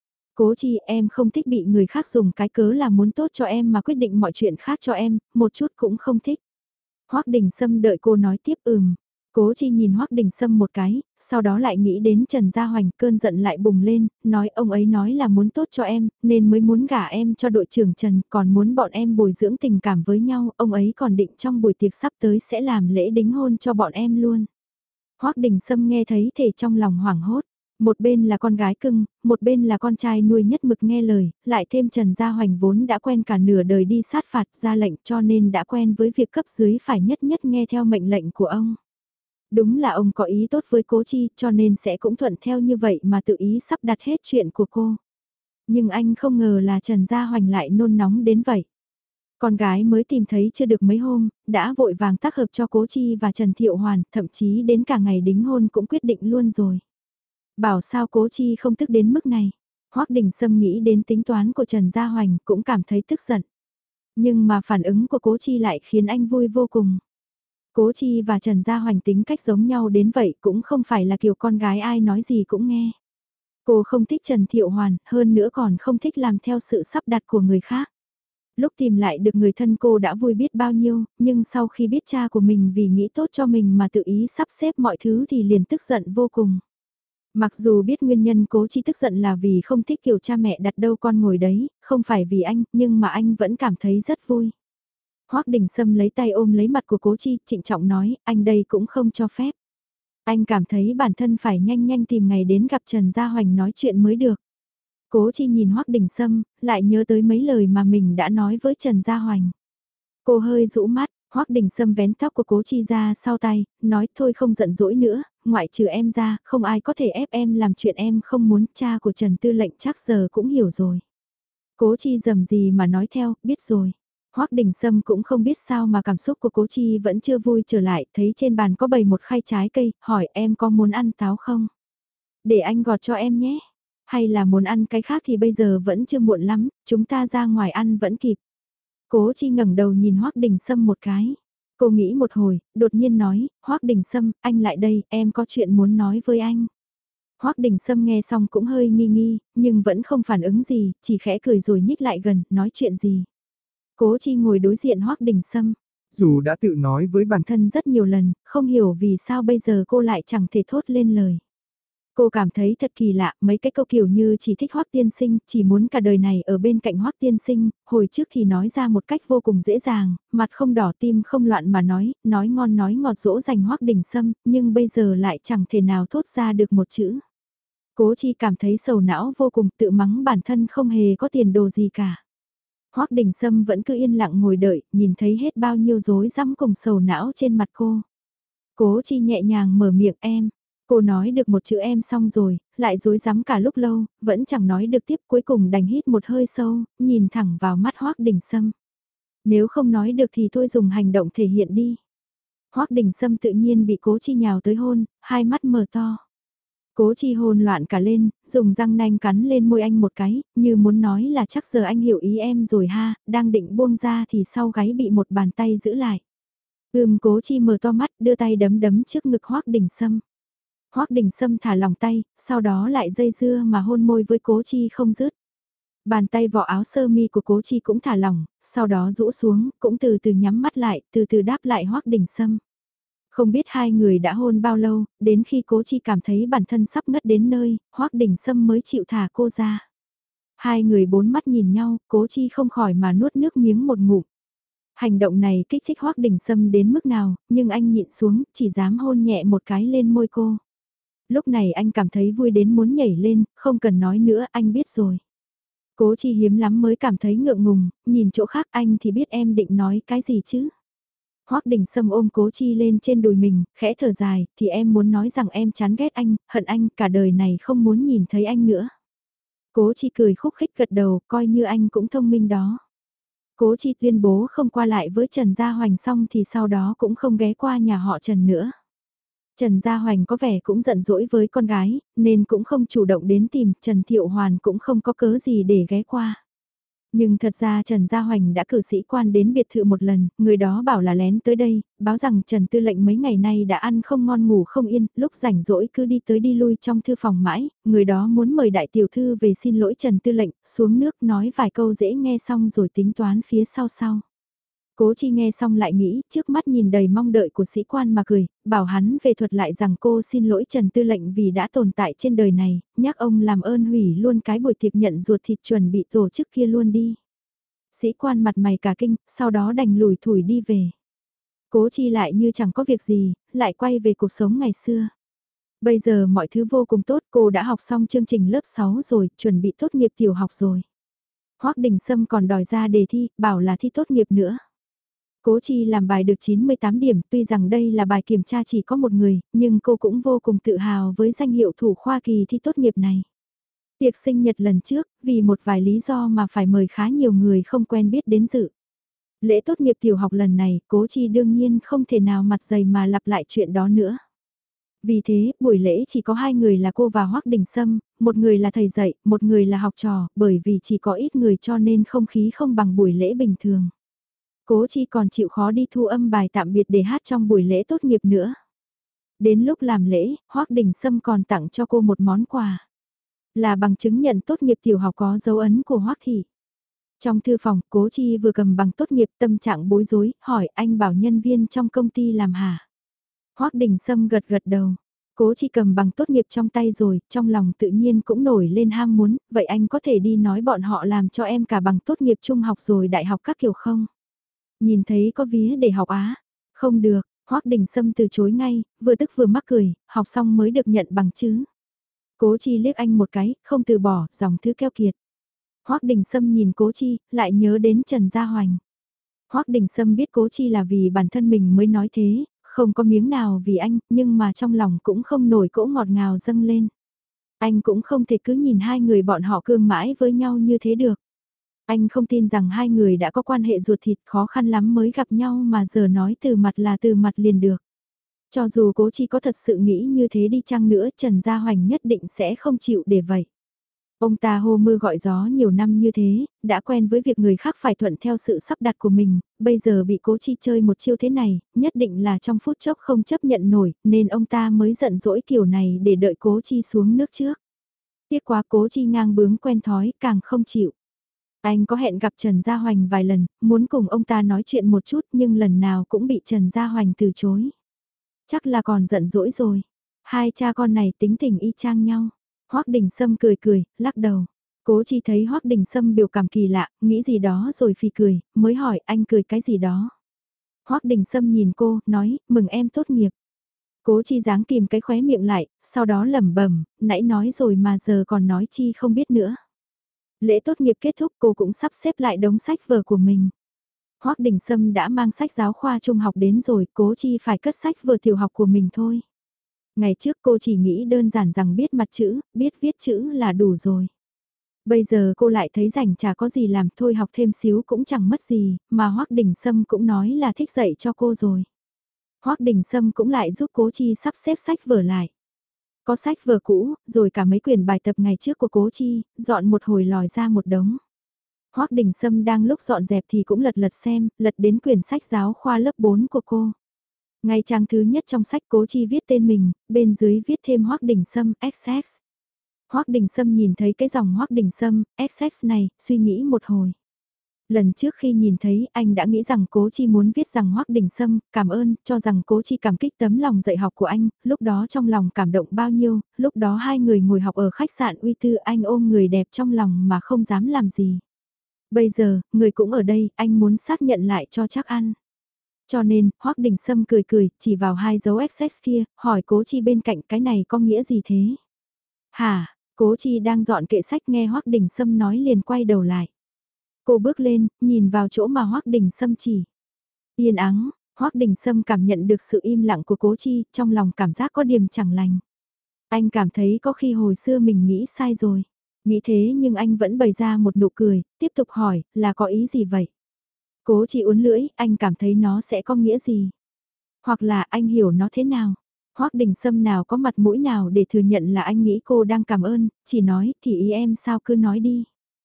Cố Chi, em không thích bị người khác dùng cái cớ là muốn tốt cho em mà quyết định mọi chuyện khác cho em, một chút cũng không thích. Hoắc Đình Sâm đợi cô nói tiếp Cố Chi nhìn Hoắc Đình Sâm một cái, sau đó lại nghĩ đến Trần Gia Hoành, cơn giận lại bùng lên, nói ông ấy nói là muốn tốt cho em, nên mới muốn gả em cho đội trưởng Trần, còn muốn bọn em bồi dưỡng tình cảm với nhau, ông ấy còn định trong buổi tiệc sắp tới sẽ làm lễ đính hôn cho bọn em luôn. Hoắc Đình Sâm nghe thấy thể trong lòng hoảng hốt. Một bên là con gái cưng, một bên là con trai nuôi nhất mực nghe lời, lại thêm Trần Gia Hoành vốn đã quen cả nửa đời đi sát phạt ra lệnh cho nên đã quen với việc cấp dưới phải nhất nhất nghe theo mệnh lệnh của ông. Đúng là ông có ý tốt với Cố Chi cho nên sẽ cũng thuận theo như vậy mà tự ý sắp đặt hết chuyện của cô. Nhưng anh không ngờ là Trần Gia Hoành lại nôn nóng đến vậy. Con gái mới tìm thấy chưa được mấy hôm, đã vội vàng tác hợp cho Cố Chi và Trần Thiệu Hoàn, thậm chí đến cả ngày đính hôn cũng quyết định luôn rồi. Bảo sao Cố Chi không tức đến mức này. Hoắc Đình Sâm nghĩ đến tính toán của Trần Gia Hoành cũng cảm thấy tức giận. Nhưng mà phản ứng của Cố Chi lại khiến anh vui vô cùng. Cố Chi và Trần Gia Hoành tính cách giống nhau đến vậy cũng không phải là kiểu con gái ai nói gì cũng nghe. Cô không thích Trần Thiệu Hoàn, hơn nữa còn không thích làm theo sự sắp đặt của người khác. Lúc tìm lại được người thân cô đã vui biết bao nhiêu, nhưng sau khi biết cha của mình vì nghĩ tốt cho mình mà tự ý sắp xếp mọi thứ thì liền tức giận vô cùng. Mặc dù biết nguyên nhân Cố Chi tức giận là vì không thích kiểu cha mẹ đặt đâu con ngồi đấy, không phải vì anh, nhưng mà anh vẫn cảm thấy rất vui. Hoắc Đình Sâm lấy tay ôm lấy mặt của Cố Chi, trịnh trọng nói, anh đây cũng không cho phép. Anh cảm thấy bản thân phải nhanh nhanh tìm ngày đến gặp Trần Gia Hoành nói chuyện mới được. Cố Chi nhìn Hoắc Đình Sâm, lại nhớ tới mấy lời mà mình đã nói với Trần Gia Hoành. Cô hơi rũ mắt, Hoắc Đình Sâm vén tóc của Cố Chi ra sau tay, nói thôi không giận dỗi nữa, ngoại trừ em ra, không ai có thể ép em làm chuyện em không muốn, cha của Trần Tư lệnh chắc giờ cũng hiểu rồi. Cố Chi dầm gì mà nói theo, biết rồi. Hoắc Đình Sâm cũng không biết sao mà cảm xúc của Cố Chi vẫn chưa vui trở lại, thấy trên bàn có bày một khay trái cây, hỏi em có muốn ăn táo không? Để anh gọt cho em nhé. Hay là muốn ăn cái khác thì bây giờ vẫn chưa muộn lắm, chúng ta ra ngoài ăn vẫn kịp. Cố Chi ngẩng đầu nhìn Hoắc Đình Sâm một cái. Cô nghĩ một hồi, đột nhiên nói, Hoắc Đình Sâm, anh lại đây, em có chuyện muốn nói với anh. Hoắc Đình Sâm nghe xong cũng hơi nghi nghi, nhưng vẫn không phản ứng gì, chỉ khẽ cười rồi nhích lại gần, nói chuyện gì. Cố Chi ngồi đối diện Hoắc Đình Sâm. Dù đã tự nói với bản Thân rất nhiều lần, không hiểu vì sao bây giờ cô lại chẳng thể thốt lên lời. Cô cảm thấy thật kỳ lạ, mấy cái câu kiểu như chỉ thích Hoắc tiên sinh, chỉ muốn cả đời này ở bên cạnh Hoắc tiên sinh, hồi trước thì nói ra một cách vô cùng dễ dàng, mặt không đỏ tim không loạn mà nói ngon nói ngọt dỗ dành Hoắc Đình Sâm, nhưng bây giờ lại chẳng thể nào thốt ra được một chữ. Cố Chi cảm thấy sầu não vô cùng, tự mắng bản thân không hề có tiền đồ gì cả. Hoắc Đình Sâm vẫn cứ yên lặng ngồi đợi, nhìn thấy hết bao nhiêu rối rắm cùng sầu não trên mặt cô. Cố Chi nhẹ nhàng mở miệng em. Cô nói được một chữ em xong rồi, lại rối rắm cả lúc lâu, vẫn chẳng nói được tiếp, cuối cùng đành hít một hơi sâu, nhìn thẳng vào mắt Hoắc Đình Sâm. Nếu không nói được thì thôi dùng hành động thể hiện đi. Hoắc Đình Sâm tự nhiên bị Cố Chi nhào tới hôn, hai mắt mở to. Cố Chi hôn loạn cả lên, dùng răng nanh cắn lên môi anh một cái, như muốn nói là chắc giờ anh hiểu ý em rồi ha, đang định buông ra thì sau gáy bị một bàn tay giữ lại. Cố Chi mở to mắt, đưa tay đấm đấm trước ngực Hoắc Đình Sâm. Hoắc Đình Sâm thả lỏng tay, sau đó lại dây dưa mà hôn môi với Cố Chi không dứt. Bàn tay vỏ áo sơ mi của Cố Chi cũng thả lỏng, sau đó rũ xuống, cũng từ từ nhắm mắt lại, từ từ đáp lại Hoắc Đình Sâm. Không biết hai người đã hôn bao lâu, đến khi Cố Chi cảm thấy bản thân sắp ngất đến nơi, Hoắc Đình Sâm mới chịu thả cô ra. Hai người bốn mắt nhìn nhau, Cố Chi không khỏi mà nuốt nước miếng một ngụm. Hành động này kích thích Hoắc Đình Sâm đến mức nào, nhưng anh nhịn xuống, chỉ dám hôn nhẹ một cái lên môi cô. Lúc này anh cảm thấy vui đến muốn nhảy lên, không cần nói nữa, anh biết rồi. Cố Chi hiếm lắm mới cảm thấy ngượng ngùng, nhìn chỗ khác anh thì biết em định nói cái gì chứ. Hoắc Đình Sâm ôm Cố Chi lên trên đùi mình, khẽ thở dài, thì em muốn nói rằng em chán ghét anh, hận anh, cả đời này không muốn nhìn thấy anh nữa. Cố Chi cười khúc khích gật đầu, coi như anh cũng thông minh đó. Cố Chi tuyên bố không qua lại với Trần Gia Hoành xong thì sau đó cũng không ghé qua nhà họ Trần nữa. Trần Gia Hoành có vẻ cũng giận dỗi với con gái, nên cũng không chủ động đến tìm, Trần Thiệu Hoàn cũng không có cớ gì để ghé qua. Nhưng thật ra Trần Gia Hoành đã cử sĩ quan đến biệt thự một lần, người đó bảo là lén tới đây, báo rằng Trần Tư lệnh mấy ngày nay đã ăn không ngon ngủ không yên, lúc rảnh rỗi cứ đi tới đi lui trong thư phòng mãi, người đó muốn mời đại tiểu thư về xin lỗi Trần Tư lệnh, xuống nước nói vài câu dễ nghe xong rồi tính toán phía sau. Cố Chi nghe xong lại nghĩ, trước mắt nhìn đầy mong đợi của sĩ quan mà cười, bảo hắn về thuật lại rằng cô xin lỗi Trần Tư lệnh vì đã tồn tại trên đời này, nhắc ông làm ơn hủy luôn cái buổi tiệc nhận ruột thịt chuẩn bị tổ chức kia luôn đi. Sĩ quan mặt mày cả kinh, sau đó đành lủi thủi đi về. Cố Chi lại như chẳng có việc gì, lại quay về cuộc sống ngày xưa. Bây giờ mọi thứ vô cùng tốt, cô đã học xong chương trình lớp 6 rồi, chuẩn bị tốt nghiệp tiểu học rồi. Hoắc Đình Sâm còn đòi ra đề thi, bảo là thi tốt nghiệp nữa. Cố Chi làm bài được 98 điểm, tuy rằng đây là bài kiểm tra chỉ có một người, nhưng cô cũng vô cùng tự hào với danh hiệu thủ khoa kỳ thi tốt nghiệp này. Tiệc sinh nhật lần trước, vì một vài lý do mà phải mời khá nhiều người không quen biết đến dự. Lễ tốt nghiệp tiểu học lần này, Cố Chi đương nhiên không thể nào mặt dày mà lặp lại chuyện đó nữa. Vì thế, buổi lễ chỉ có hai người là cô và Hoắc Đình Sâm, một người là thầy dạy, một người là học trò, bởi vì chỉ có ít người cho nên không khí không bằng buổi lễ bình thường. Cố Chi còn chịu khó đi thu âm bài tạm biệt để hát trong buổi lễ tốt nghiệp nữa. Đến lúc làm lễ, Hoắc Đình Sâm còn tặng cho cô một món quà. Là bằng chứng nhận tốt nghiệp tiểu học có dấu ấn của Hoắc thị. Trong thư phòng, Cố Chi vừa cầm bằng tốt nghiệp tâm trạng bối rối, hỏi anh bảo nhân viên trong công ty làm hả? Hoắc Đình Sâm gật gật đầu. Cố Chi cầm bằng tốt nghiệp trong tay rồi, trong lòng tự nhiên cũng nổi lên ham muốn, vậy anh có thể đi nói bọn họ làm cho em cả bằng tốt nghiệp trung học rồi đại học các kiểu không? Nhìn thấy có vía để học á? Không được, Hoắc Đình Sâm từ chối ngay, vừa tức vừa mắc cười, học xong mới được nhận bằng chứ. Cố Chi liếc anh một cái, không từ bỏ, dòng thứ keo kiệt. Hoắc Đình Sâm nhìn Cố Chi, lại nhớ đến Trần Gia Hoành. Hoắc Đình Sâm biết Cố Chi là vì bản thân mình mới nói thế, không có miếng nào vì anh, nhưng mà trong lòng cũng không nổi cỗ ngọt ngào dâng lên. Anh cũng không thể cứ nhìn hai người bọn họ cương mãi với nhau như thế được. Anh không tin rằng hai người đã có quan hệ ruột thịt khó khăn lắm mới gặp nhau mà giờ nói từ mặt là từ mặt liền được. Cho dù Cố Chi có thật sự nghĩ như thế đi chăng nữa, Trần Gia Hoành nhất định sẽ không chịu để vậy. Ông ta hô mưa gọi gió nhiều năm như thế, đã quen với việc người khác phải thuận theo sự sắp đặt của mình, bây giờ bị Cố Chi chơi một chiêu thế này, nhất định là trong phút chốc không chấp nhận nổi, nên ông ta mới giận dỗi kiểu này để đợi Cố Chi xuống nước trước. Tiếc quá Cố Chi ngang bướng quen thói, càng không chịu. Anh có hẹn gặp Trần Gia Hoành vài lần, muốn cùng ông ta nói chuyện một chút nhưng lần nào cũng bị Trần Gia Hoành từ chối. Chắc là còn giận dỗi rồi. Hai cha con này tính tình y chang nhau. Hoắc Đình Sâm cười cười, lắc đầu. Cố Chi thấy Hoắc Đình Sâm biểu cảm kỳ lạ, nghĩ gì đó rồi phì cười, mới hỏi anh cười cái gì đó. Hoắc Đình Sâm nhìn cô, nói, mừng em tốt nghiệp. Cố Chi giáng kìm cái khóe miệng lại, sau đó lẩm bẩm, nãy nói rồi mà giờ còn nói chi không biết nữa. Lễ tốt nghiệp kết thúc cô cũng sắp xếp lại đống sách vở của mình. Hoắc Đình Sâm đã mang sách giáo khoa trung học đến rồi, Cố Chi phải cất sách vở tiểu học của mình thôi. Ngày trước cô chỉ nghĩ đơn giản rằng biết mặt chữ, biết viết chữ là đủ rồi. Bây giờ cô lại thấy rảnh chả có gì làm thôi học thêm xíu cũng chẳng mất gì, mà Hoắc Đình Sâm cũng nói là thích dạy cho cô rồi. Hoắc Đình Sâm cũng lại giúp Cố Chi sắp xếp sách vở lại. Có sách vở cũ, rồi cả mấy quyển bài tập ngày trước của Cố Chi, dọn một hồi lòi ra một đống. Hoắc Đình Sâm đang lúc dọn dẹp thì cũng lật lật xem, lật đến quyển sách giáo khoa lớp 4 của cô. Ngay trang thứ nhất trong sách Cố Chi viết tên mình, bên dưới viết thêm Hoắc Đình Sâm, XX. Hoắc Đình Sâm nhìn thấy cái dòng Hoắc Đình Sâm, XX này, suy nghĩ một hồi. Lần trước khi nhìn thấy anh đã nghĩ rằng Cố Chi muốn viết rằng Hoắc Đình Sâm, cảm ơn, cho rằng Cố Chi cảm kích tấm lòng dạy học của anh, lúc đó trong lòng cảm động bao nhiêu, lúc đó hai người ngồi học ở khách sạn uy tư anh ôm người đẹp trong lòng mà không dám làm gì. Bây giờ, người cũng ở đây, anh muốn xác nhận lại cho chắc ăn. Cho nên, Hoắc Đình Sâm cười cười, chỉ vào hai dấu XX kia, hỏi Cố Chi bên cạnh cái này có nghĩa gì thế? Hả, Cố Chi đang dọn kệ sách nghe Hoắc Đình Sâm nói liền quay đầu lại. Cô bước lên, nhìn vào chỗ mà Hoắc Đình Sâm chỉ. Yên ắng, Hoắc Đình Sâm cảm nhận được sự im lặng của Cố Chi, trong lòng cảm giác có điểm chẳng lành. Anh cảm thấy có khi hồi xưa mình nghĩ sai rồi. Nghĩ thế nhưng anh vẫn bày ra một nụ cười, tiếp tục hỏi, là có ý gì vậy? Cố Chi uốn lưỡi, anh cảm thấy nó sẽ có nghĩa gì? Hoặc là anh hiểu nó thế nào? Hoắc Đình Sâm nào có mặt mũi nào để thừa nhận là anh nghĩ cô đang cảm ơn, chỉ nói thì ý em sao cứ nói đi.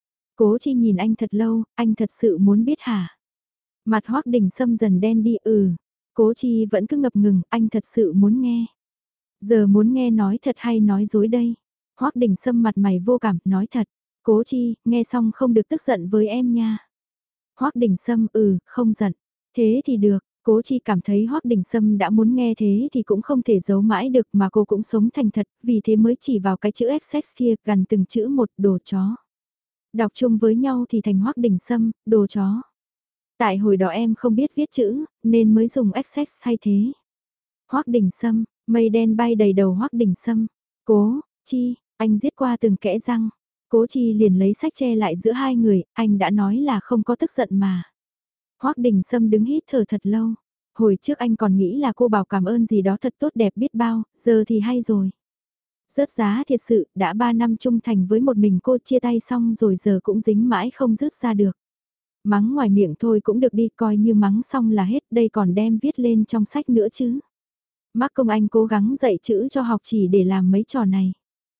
Cố Chi nhìn anh thật lâu, anh thật sự muốn biết hả? Mặt Hoắc Đình Sâm dần đen đi Cố Chi vẫn cứ ngập ngừng, anh thật sự muốn nghe. Giờ muốn nghe nói thật hay nói dối đây? Hoắc Đình Sâm mặt mày vô cảm, nói thật. Cố Chi, nghe xong không được tức giận với em nha. Hoắc Đình Sâm không giận. Thế thì được, Cố Chi cảm thấy Hoắc Đình Sâm đã muốn nghe thế thì cũng không thể giấu mãi được mà cô cũng sống thành thật, vì thế mới chỉ vào cái chữ XX kia gần từng chữ một đồ chó. Đọc chung với nhau thì thành Hoắc Đình Sâm, đồ chó. Tại hồi đó em không biết viết chữ, nên mới dùng XX thay thế. Hoắc Đình Sâm, mây đen bay đầy đầu Hoắc Đình Sâm. Cố Chi, anh giết qua từng kẽ răng. Cố Chi liền lấy sách che lại giữa hai người, anh đã nói là không có tức giận mà. Hoắc Đình Sâm đứng hít thở thật lâu. Hồi trước anh còn nghĩ là cô bảo cảm ơn gì đó thật tốt đẹp biết bao, giờ thì hay rồi. Rớt giá thiệt sự, đã 3 năm trung thành với một mình cô chia tay xong rồi giờ cũng dính mãi không rớt ra được. Mắng ngoài miệng thôi cũng được đi, coi như mắng xong là hết, đây còn đem viết lên trong sách nữa chứ. Mắc công anh cố gắng dạy chữ cho học chỉ để làm mấy trò này.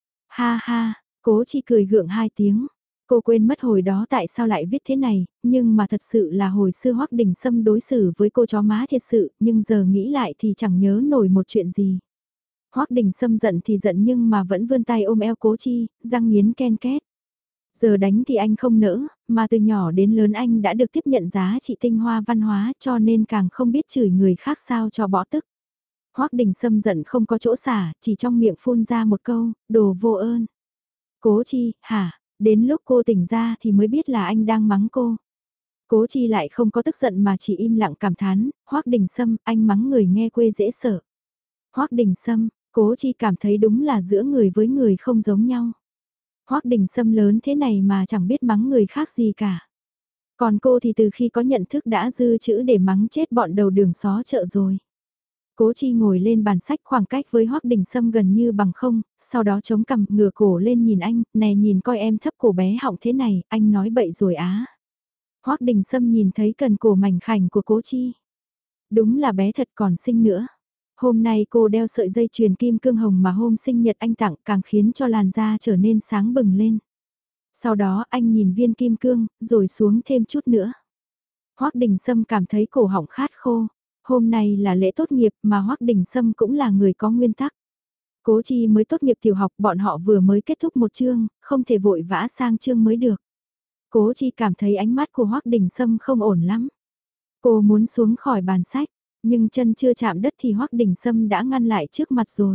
Ha ha, Cố Chi cười gượng hai tiếng. Cô quên mất hồi đó tại sao lại viết thế này, nhưng mà thật sự là hồi xưa Hoắc Đình Sâm đối xử với cô chó má thiệt sự, nhưng giờ nghĩ lại thì chẳng nhớ nổi một chuyện gì. Hoắc Đình Sâm giận thì giận nhưng mà vẫn vươn tay ôm eo Cố Chi, răng nghiến ken két. Giờ đánh thì anh không nỡ, mà từ nhỏ đến lớn anh đã được tiếp nhận giá trị tinh hoa văn hóa cho nên càng không biết chửi người khác sao cho bỏ tức. Hoắc Đình Sâm giận không có chỗ xả, chỉ trong miệng phun ra một câu, đồ vô ơn. Cố Chi, hả, đến lúc cô tỉnh ra thì mới biết là anh đang mắng cô. Cố Chi lại không có tức giận mà chỉ im lặng cảm thán, Hoắc Đình Sâm, anh mắng người nghe quê dễ sợ. Hoắc Đình Sâm, Cố Chi cảm thấy đúng là giữa người với người không giống nhau. Hoắc Đình Sâm lớn thế này mà chẳng biết mắng người khác gì cả. Còn cô thì từ khi có nhận thức đã dư chữ để mắng chết bọn đầu đường xó chợ rồi. Cố Chi ngồi lên bàn sách khoảng cách với Hoắc Đình Sâm gần như bằng không, sau đó chống cằm ngửa cổ lên nhìn anh, nè nhìn coi em thấp cổ bé họng thế này, anh nói bậy rồi á. Hoắc Đình Sâm nhìn thấy cần cổ mảnh khảnh của Cố Chi. Đúng là bé thật còn xinh nữa. Hôm nay cô đeo sợi dây chuyền kim cương hồng mà hôm sinh nhật anh tặng càng khiến cho làn da trở nên sáng bừng lên. Sau đó anh nhìn viên kim cương, rồi xuống thêm chút nữa. Hoắc Đình Sâm cảm thấy cổ họng khát khô. Hôm nay là lễ tốt nghiệp mà Hoắc Đình Sâm cũng là người có nguyên tắc. Cố Chi mới tốt nghiệp tiểu học, bọn họ vừa mới kết thúc một chương, không thể vội vã sang chương mới được. Cố Chi cảm thấy ánh mắt của Hoắc Đình Sâm không ổn lắm. Cô muốn xuống khỏi bàn sách, nhưng chân chưa chạm đất thì Hoắc Đình Sâm đã ngăn lại trước mặt rồi.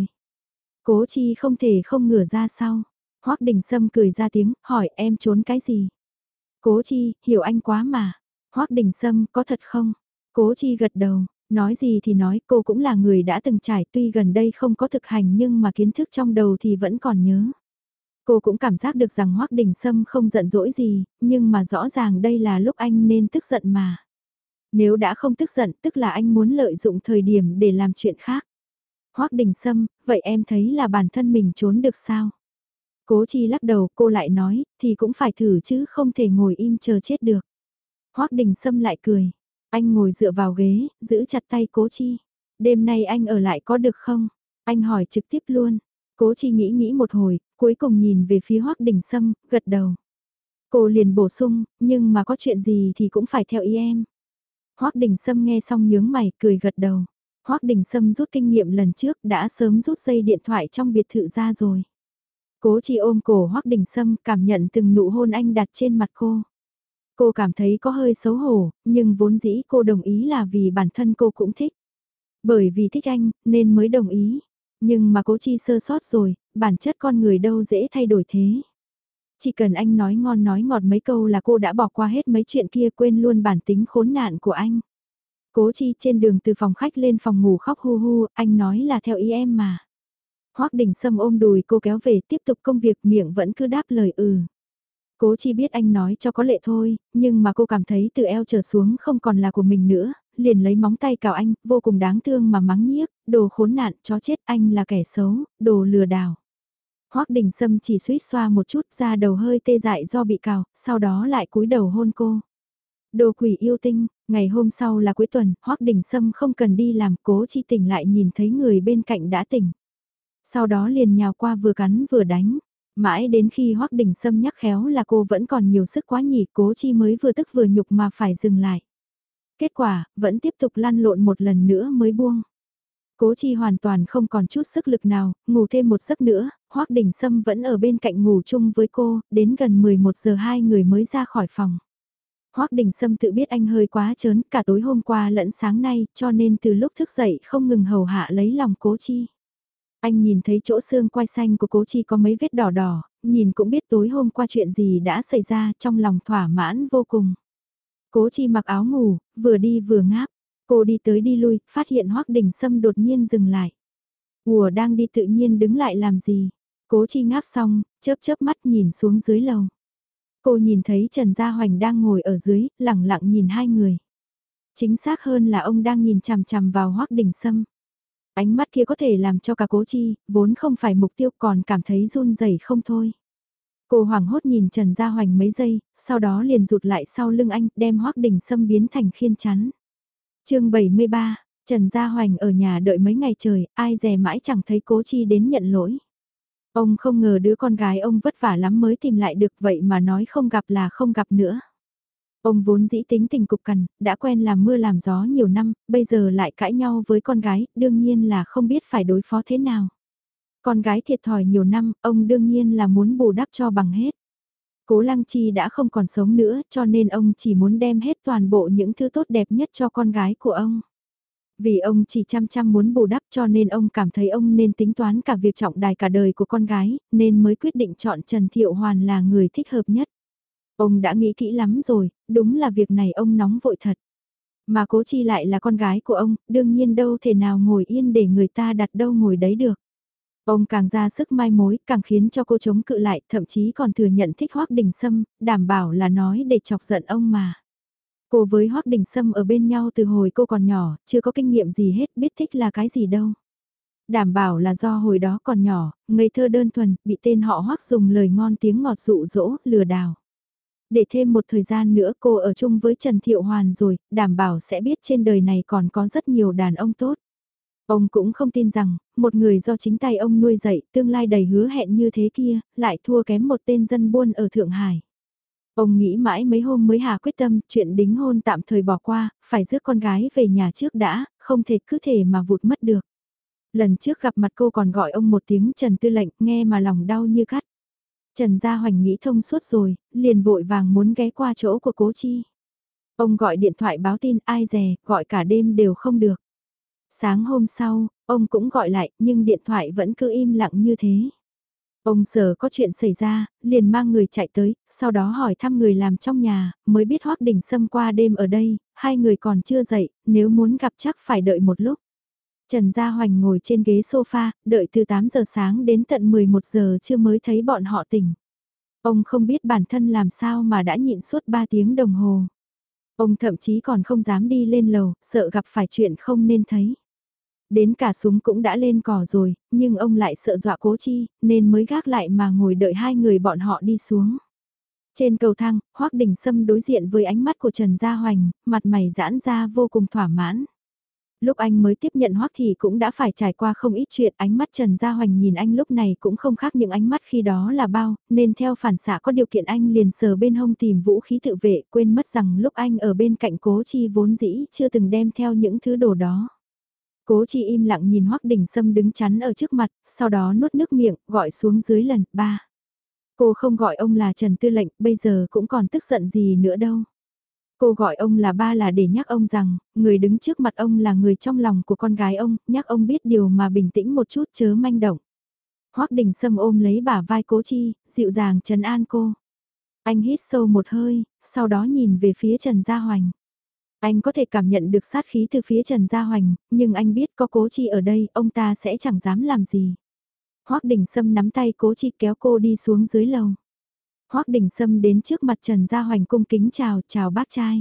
Cố Chi không thể không ngửa ra sau. Hoắc Đình Sâm cười ra tiếng, hỏi em trốn cái gì? Cố Chi, hiểu anh quá mà. Hoắc Đình Sâm, có thật không? Cố Chi gật đầu, nói gì thì nói, cô cũng là người đã từng trải, tuy gần đây không có thực hành nhưng mà kiến thức trong đầu thì vẫn còn nhớ. Cô cũng cảm giác được rằng Hoắc Đình Sâm không giận dỗi gì, nhưng mà rõ ràng đây là lúc anh nên tức giận mà. Nếu đã không tức giận, tức là anh muốn lợi dụng thời điểm để làm chuyện khác. Hoắc Đình Sâm, vậy em thấy là bản thân mình trốn được sao? Cố Chi lắc đầu, cô lại nói, thì cũng phải thử chứ không thể ngồi im chờ chết được. Hoắc Đình Sâm lại cười. Anh ngồi dựa vào ghế, giữ chặt tay Cố Chi. Đêm nay anh ở lại có được không? Anh hỏi trực tiếp luôn. Cố Chi nghĩ một hồi, cuối cùng nhìn về phía Hoắc Đình Sâm, gật đầu. Cô liền bổ sung, nhưng mà có chuyện gì thì cũng phải theo ý em. Hoắc Đình Sâm nghe xong nhướng mày, cười gật đầu. Hoắc Đình Sâm rút kinh nghiệm lần trước đã sớm rút dây điện thoại trong biệt thự ra rồi. Cố Chi ôm cổ Hoắc Đình Sâm, cảm nhận từng nụ hôn anh đặt trên mặt cô. Cô cảm thấy có hơi xấu hổ, nhưng vốn dĩ cô đồng ý là vì bản thân cô cũng thích. Bởi vì thích anh, nên mới đồng ý. Nhưng mà Cố Chi sơ sót rồi, bản chất con người đâu dễ thay đổi thế. Chỉ cần anh nói ngon nói ngọt mấy câu là cô đã bỏ qua hết mấy chuyện kia, quên luôn bản tính khốn nạn của anh. Cố Chi trên đường từ phòng khách lên phòng ngủ khóc hu hu, anh nói là theo ý em mà. Hoắc Đình Sâm ôm đùi cô kéo về tiếp tục công việc, miệng vẫn cứ đáp lời ừ. Cố Chi biết anh nói cho có lệ thôi, nhưng mà cô cảm thấy từ eo trở xuống không còn là của mình nữa, liền lấy móng tay cào anh, vô cùng đáng thương mà mắng nhiếc, đồ khốn nạn, chó chết, anh là kẻ xấu, đồ lừa đảo. Hoắc Đình Sâm chỉ suýt xoa một chút, ra đầu hơi tê dại do bị cào, sau đó lại cúi đầu hôn cô. Đồ quỷ yêu tinh, ngày hôm sau là cuối tuần, Hoắc Đình Sâm không cần đi làm, Cố Chi tỉnh lại nhìn thấy người bên cạnh đã tỉnh. Sau đó liền nhào qua vừa cắn vừa đánh. Mãi đến khi Hoắc Đình Sâm nhắc khéo là cô vẫn còn nhiều sức quá nhỉ, Cố Chi mới vừa tức vừa nhục mà phải dừng lại. Kết quả, vẫn tiếp tục lăn lộn một lần nữa mới buông. Cố Chi hoàn toàn không còn chút sức lực nào, ngủ thêm một giấc nữa, Hoắc Đình Sâm vẫn ở bên cạnh ngủ chung với cô, đến gần 11 giờ hai người mới ra khỏi phòng. Hoắc Đình Sâm tự biết anh hơi quá trớn cả tối hôm qua lẫn sáng nay, cho nên từ lúc thức dậy không ngừng hầu hạ lấy lòng Cố Chi. Anh nhìn thấy chỗ xương quai xanh của Cố Chi có mấy vết đỏ đỏ, nhìn cũng biết tối hôm qua chuyện gì đã xảy ra, trong lòng thỏa mãn vô cùng. Cố Chi mặc áo ngủ, vừa đi vừa ngáp. Cô đi tới đi lui, phát hiện Hoắc Đình Sâm đột nhiên dừng lại. Ủa đang đi tự nhiên đứng lại làm gì? Cố Chi ngáp xong, chớp chớp mắt nhìn xuống dưới lầu. Cô nhìn thấy Trần Gia Hoành đang ngồi ở dưới, lẳng lặng nhìn hai người. Chính xác hơn là ông đang nhìn chằm chằm vào Hoắc Đình Sâm. Ánh mắt kia có thể làm cho cả Cố Chi, vốn không phải mục tiêu còn cảm thấy run rẩy không thôi. Cô hoảng hốt nhìn Trần Gia Hoành mấy giây, sau đó liền rụt lại sau lưng anh, đem Hoắc Đình Sâm biến thành khiên chắn. Chương 73, Trần Gia Hoành ở nhà đợi mấy ngày trời, ai dè mãi chẳng thấy Cố Chi đến nhận lỗi. Ông không ngờ đứa con gái ông vất vả lắm mới tìm lại được, vậy mà nói không gặp là không gặp nữa. Ông vốn dĩ tính tình cục cằn, đã quen làm mưa làm gió nhiều năm, bây giờ lại cãi nhau với con gái, đương nhiên là không biết phải đối phó thế nào. Con gái thiệt thòi nhiều năm, ông đương nhiên là muốn bù đắp cho bằng hết. Cố Lăng Chi đã không còn sống nữa, cho nên ông chỉ muốn đem hết toàn bộ những thứ tốt đẹp nhất cho con gái của ông. Vì ông chỉ chăm chăm muốn bù đắp cho nên ông cảm thấy ông nên tính toán cả việc trọng đài cả đời của con gái, nên mới quyết định chọn Trần Thiệu Hoàn là người thích hợp nhất. Ông đã nghĩ kỹ lắm rồi, đúng là việc này ông nóng vội thật. Mà Cố Chi lại là con gái của ông, đương nhiên đâu thể nào ngồi yên để người ta đặt đâu ngồi đấy được. Ông càng ra sức mai mối, càng khiến cho cô chống cự lại, thậm chí còn thừa nhận thích Hoắc Đình Sâm, đảm bảo là nói để chọc giận ông mà. Cô với Hoắc Đình Sâm ở bên nhau từ hồi cô còn nhỏ, chưa có kinh nghiệm gì hết, biết thích là cái gì đâu. Đảm bảo là do hồi đó còn nhỏ, ngây thơ đơn thuần, bị tên họ Hoắc dùng lời ngon tiếng ngọt dụ dỗ, lừa đảo. Để thêm một thời gian nữa cô ở chung với Trần Thiệu Hoàn rồi, đảm bảo sẽ biết trên đời này còn có rất nhiều đàn ông tốt. Ông cũng không tin rằng, một người do chính tay ông nuôi dạy, tương lai đầy hứa hẹn như thế kia, lại thua kém một tên dân buôn ở Thượng Hải. Ông nghĩ mãi mấy hôm mới hạ quyết tâm, chuyện đính hôn tạm thời bỏ qua, phải rước con gái về nhà trước đã, không thể cứ thể mà vụt mất được. Lần trước gặp mặt cô còn gọi ông một tiếng Trần Tư lệnh, nghe mà lòng đau như cắt. Trần Gia Hoành nghĩ thông suốt rồi, liền vội vàng muốn ghé qua chỗ của Cố Chi. Ông gọi điện thoại báo tin ai dè, gọi cả đêm đều không được. Sáng hôm sau, ông cũng gọi lại, nhưng điện thoại vẫn cứ im lặng như thế. Ông sợ có chuyện xảy ra, liền mang người chạy tới, sau đó hỏi thăm người làm trong nhà, mới biết Hoắc Đình Sâm qua đêm ở đây, hai người còn chưa dậy, nếu muốn gặp chắc phải đợi một lúc. Trần Gia Hoành ngồi trên ghế sofa, đợi từ 8 giờ sáng đến tận 11 giờ chưa mới thấy bọn họ tỉnh. Ông không biết bản thân làm sao mà đã nhịn suốt 3 tiếng đồng hồ. Ông thậm chí còn không dám đi lên lầu, sợ gặp phải chuyện không nên thấy. Đến cả súng cũng đã lên cò rồi, nhưng ông lại sợ dọa Cố Chi, nên mới gác lại mà ngồi đợi hai người bọn họ đi xuống. Trên cầu thang, Hoắc Đình Sâm đối diện với ánh mắt của Trần Gia Hoành, mặt mày giãn ra vô cùng thỏa mãn. Lúc anh mới tiếp nhận Hoắc thì cũng đã phải trải qua không ít chuyện, ánh mắt Trần Gia Hoành nhìn anh lúc này cũng không khác những ánh mắt khi đó là bao, nên theo phản xạ có điều kiện anh liền sờ bên hông tìm vũ khí tự vệ, quên mất rằng lúc anh ở bên cạnh Cố Chi vốn dĩ chưa từng đem theo những thứ đồ đó. Cố Chi im lặng nhìn Hoắc Đình Sâm đứng chắn ở trước mặt, sau đó nuốt nước miệng, gọi xuống dưới lần, ba. Cô không gọi ông là Trần Tư lệnh, bây giờ cũng còn tức giận gì nữa đâu. Cô gọi ông là ba là để nhắc ông rằng, người đứng trước mặt ông là người trong lòng của con gái ông, nhắc ông biết điều mà bình tĩnh một chút chớ manh động. Hoắc Đình Sâm ôm lấy bả vai Cố Chi, dịu dàng trấn an cô. Anh hít sâu một hơi, sau đó nhìn về phía Trần Gia Hoành. Anh có thể cảm nhận được sát khí từ phía Trần Gia Hoành, nhưng anh biết có Cố Chi ở đây, ông ta sẽ chẳng dám làm gì. Hoắc Đình Sâm nắm tay Cố Chi kéo cô đi xuống dưới lầu. Hoắc Đình Sâm đến trước mặt Trần Gia Hoành cung kính chào bác trai.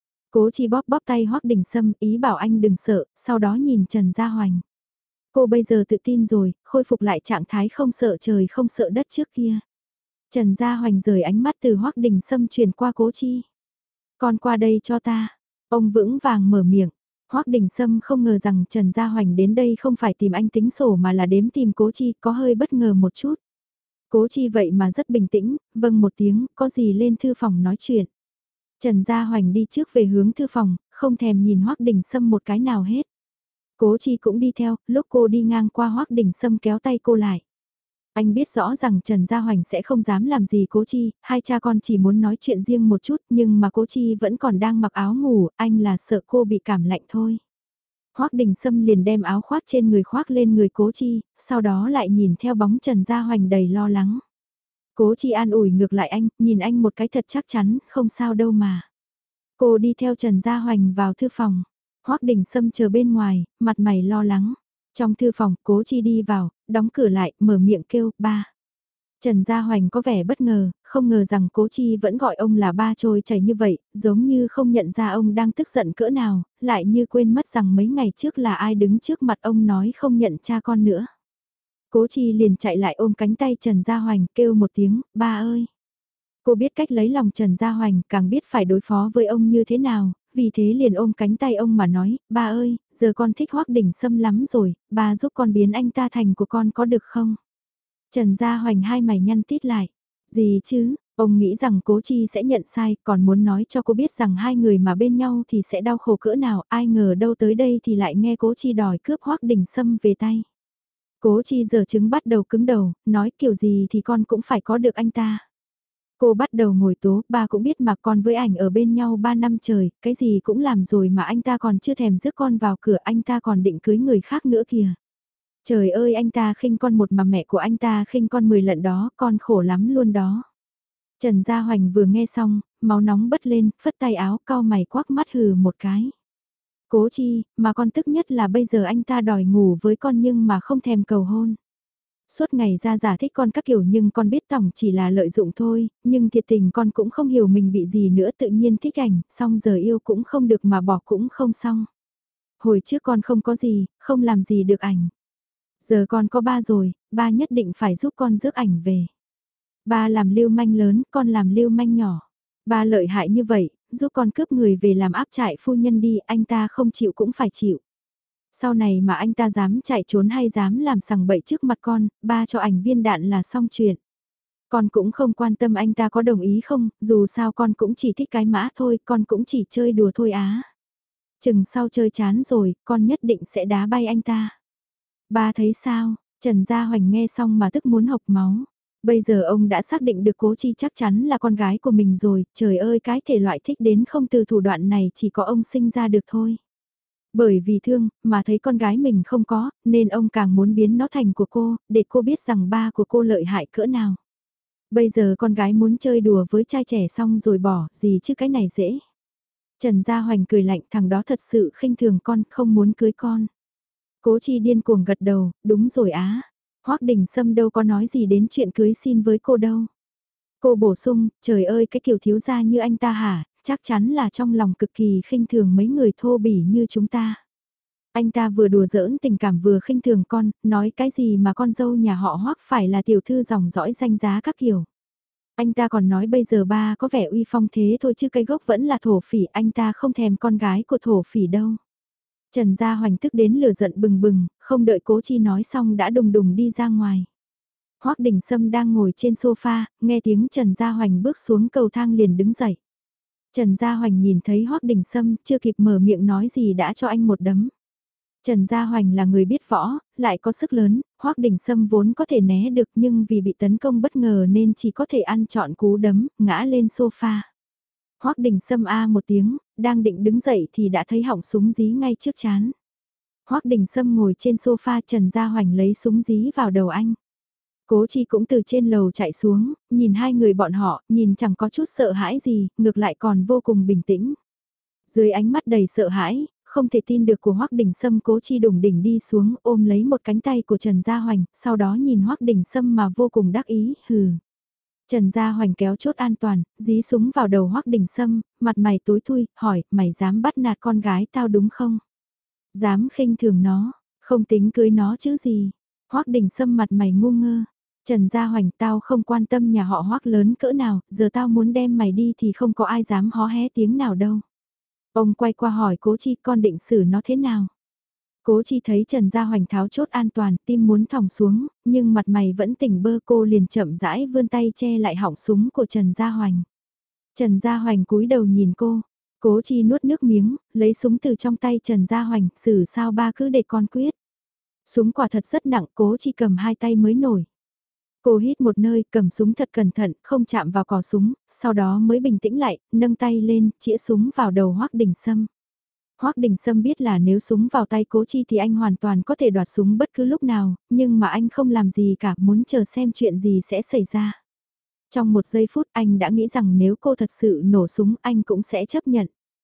Cố Chi bóp bóp tay Hoắc Đình Sâm, ý bảo anh đừng sợ, sau đó nhìn Trần Gia Hoành. Cô bây giờ tự tin rồi, khôi phục lại trạng thái không sợ trời không sợ đất trước kia. Trần Gia Hoành rời ánh mắt từ Hoắc Đình Sâm chuyển qua Cố Chi. Con qua đây cho ta. Ông vững vàng mở miệng. Hoắc Đình Sâm không ngờ rằng Trần Gia Hoành đến đây không phải tìm anh tính sổ mà là đếm tìm Cố Chi, có hơi bất ngờ một chút. Cố Chi vậy mà rất bình tĩnh, vâng một tiếng, có gì lên thư phòng nói chuyện. Trần Gia Hoành đi trước về hướng thư phòng, không thèm nhìn Hoắc Đình Sâm một cái nào hết. Cố Chi cũng đi theo, lúc cô đi ngang qua Hoắc Đình Sâm kéo tay cô lại. Anh biết rõ rằng Trần Gia Hoành sẽ không dám làm gì Cố Chi, hai cha con chỉ muốn nói chuyện riêng một chút nhưng mà Cố Chi vẫn còn đang mặc áo ngủ, anh là sợ cô bị cảm lạnh thôi. Hoắc Đình Sâm liền đem áo khoác trên người khoác lên người Cố Chi, sau đó lại nhìn theo bóng Trần Gia Hoành đầy lo lắng. Cố Chi an ủi ngược lại anh, nhìn anh một cái thật chắc chắn, không sao đâu mà. Cô đi theo Trần Gia Hoành vào thư phòng. Hoắc Đình Sâm chờ bên ngoài, mặt mày lo lắng. Trong thư phòng, Cố Chi đi vào, đóng cửa lại, mở miệng kêu, ba. Trần Gia Hoành có vẻ bất ngờ, không ngờ rằng Cố Chi vẫn gọi ông là ba trôi chảy như vậy, giống như không nhận ra ông đang tức giận cỡ nào, lại như quên mất rằng mấy ngày trước là ai đứng trước mặt ông nói không nhận cha con nữa. Cố Chi liền chạy lại ôm cánh tay Trần Gia Hoành kêu một tiếng, ba ơi. Cô biết cách lấy lòng Trần Gia Hoành, càng biết phải đối phó với ông như thế nào, vì thế liền ôm cánh tay ông mà nói, ba ơi, giờ con thích Hoắc Đình Sâm lắm rồi, ba giúp con biến anh ta thành của con có được không? Trần Gia Hoành hai mày nhăn tít lại, gì chứ, ông nghĩ rằng Cố Chi sẽ nhận sai, còn muốn nói cho cô biết rằng hai người mà bên nhau thì sẽ đau khổ cỡ nào, ai ngờ đâu tới đây thì lại nghe Cố Chi đòi cướp Hoắc Đình Sâm về tay. Cố Chi giờ chứng bắt đầu cứng đầu, nói kiểu gì thì con cũng phải có được anh ta. Cô bắt đầu ngồi tố, ba cũng biết mà con với ảnh ở bên nhau 3 năm trời, cái gì cũng làm rồi mà anh ta còn chưa thèm rước con vào cửa, anh ta còn định cưới người khác nữa kìa. Trời ơi anh ta khinh con một mà mẹ của anh ta khinh con 10 lần đó, con khổ lắm luôn đó. Trần Gia Hoành vừa nghe xong, máu nóng bất lên, phất tay áo cau mày quắc mắt hừ một cái. Cố Chi, mà con tức nhất là bây giờ anh ta đòi ngủ với con nhưng mà không thèm cầu hôn. Suốt ngày ra giải thích con các kiểu nhưng con biết tổng chỉ là lợi dụng thôi, nhưng thiệt tình con cũng không hiểu mình bị gì nữa, tự nhiên thích ảnh, xong giờ yêu cũng không được mà bỏ cũng không xong. Hồi trước con không có gì, không làm gì được ảnh. Giờ con có ba rồi, ba nhất định phải giúp con rước ảnh về. Ba làm lưu manh lớn, con làm lưu manh nhỏ. Ba lợi hại như vậy, giúp con cướp người về làm áp trại phu nhân đi, anh ta không chịu cũng phải chịu. Sau này mà anh ta dám chạy trốn hay dám làm sằng bậy trước mặt con, ba cho ảnh viên đạn là xong chuyện. Con cũng không quan tâm anh ta có đồng ý không, dù sao con cũng chỉ thích cái mã thôi, con cũng chỉ chơi đùa thôi á. Chừng sau chơi chán rồi, con nhất định sẽ đá bay anh ta. Ba thấy sao? Trần Gia Hoành nghe xong mà tức muốn hộc máu. Bây giờ ông đã xác định được Cố Chi chắc chắn là con gái của mình rồi, trời ơi cái thể loại thích đến không từ thủ đoạn này chỉ có ông sinh ra được thôi. Bởi vì thương, mà thấy con gái mình không có, nên ông càng muốn biến nó thành của cô, để cô biết rằng ba của cô lợi hại cỡ nào. Bây giờ con gái muốn chơi đùa với trai trẻ xong rồi bỏ, gì chứ cái này dễ. Trần Gia Hoành cười lạnh, thằng đó thật sự khinh thường con, không muốn cưới con. Cố Chi điên cuồng gật đầu, đúng rồi á. Hoắc Đình Sâm đâu có nói gì đến chuyện cưới xin với cô đâu. Cô bổ sung, trời ơi cái kiểu thiếu gia như anh ta hả, chắc chắn là trong lòng cực kỳ khinh thường mấy người thô bỉ như chúng ta. Anh ta vừa đùa giỡn tình cảm vừa khinh thường con, nói cái gì mà con dâu nhà họ Hoắc phải là tiểu thư dòng dõi danh giá các kiểu. Anh ta còn nói bây giờ ba có vẻ uy phong thế thôi chứ cái gốc vẫn là thổ phỉ, anh ta không thèm con gái của thổ phỉ đâu. Trần Gia Hoành tức đến lửa giận bừng bừng, không đợi Cố Chi nói xong đã đùng đùng đi ra ngoài. Hoắc Đình Sâm đang ngồi trên sofa, nghe tiếng Trần Gia Hoành bước xuống cầu thang liền đứng dậy. Trần Gia Hoành nhìn thấy Hoắc Đình Sâm chưa kịp mở miệng nói gì đã cho anh một đấm. Trần Gia Hoành là người biết võ, lại có sức lớn, Hoắc Đình Sâm vốn có thể né được nhưng vì bị tấn công bất ngờ nên chỉ có thể ăn trọn cú đấm, ngã lên sofa. Hoắc Đình Sâm a một tiếng, đang định đứng dậy thì đã thấy họng súng dí ngay trước chán. Hoắc Đình Sâm ngồi trên sofa, Trần Gia Hoành lấy súng dí vào đầu anh. Cố Chi cũng từ trên lầu chạy xuống, nhìn hai người bọn họ, nhìn chẳng có chút sợ hãi gì, ngược lại còn vô cùng bình tĩnh. Dưới ánh mắt đầy sợ hãi, không thể tin được của Hoắc Đình Sâm, Cố Chi đùng đỉnh đi xuống ôm lấy một cánh tay của Trần Gia Hoành, sau đó nhìn Hoắc Đình Sâm mà vô cùng đắc ý, hừ. Trần Gia Hoành kéo chốt an toàn, dí súng vào đầu Hoắc Đình Sâm, mặt mày tối thui, hỏi, mày dám bắt nạt con gái tao đúng không? Dám khinh thường nó, không tính cưới nó chứ gì? Hoắc Đình Sâm mặt mày ngu ngơ. Trần Gia Hoành, tao không quan tâm nhà họ Hoắc lớn cỡ nào, giờ tao muốn đem mày đi thì không có ai dám hó hé tiếng nào đâu. Ông quay qua hỏi Cố Chi, con định xử nó thế nào? Cố Chi thấy Trần Gia Hoành tháo chốt an toàn, tim muốn thòng xuống, nhưng mặt mày vẫn tỉnh bơ, cô liền chậm rãi vươn tay che lại họng súng của Trần Gia Hoành. Trần Gia Hoành cúi đầu nhìn cô, Cố Chi nuốt nước miếng, lấy súng từ trong tay Trần Gia Hoành, xử sao ba cứ để con quyết. Súng quả thật rất nặng, Cố Chi cầm hai tay mới nổi. Cô hít một nơi, cầm súng thật cẩn thận, không chạm vào cò súng, sau đó mới bình tĩnh lại, nâng tay lên, chĩa súng vào đầu Hoắc Đình Sâm. Hoắc Đình Sâm biết là nếu súng vào tay Cố Chi thì anh hoàn toàn có thể đoạt súng bất cứ lúc nào, nhưng mà anh không làm gì cả, muốn chờ xem chuyện gì sẽ xảy ra. Trong một giây phút anh đã nghĩ rằng nếu cô thật sự nổ súng anh cũng sẽ chấp nhận.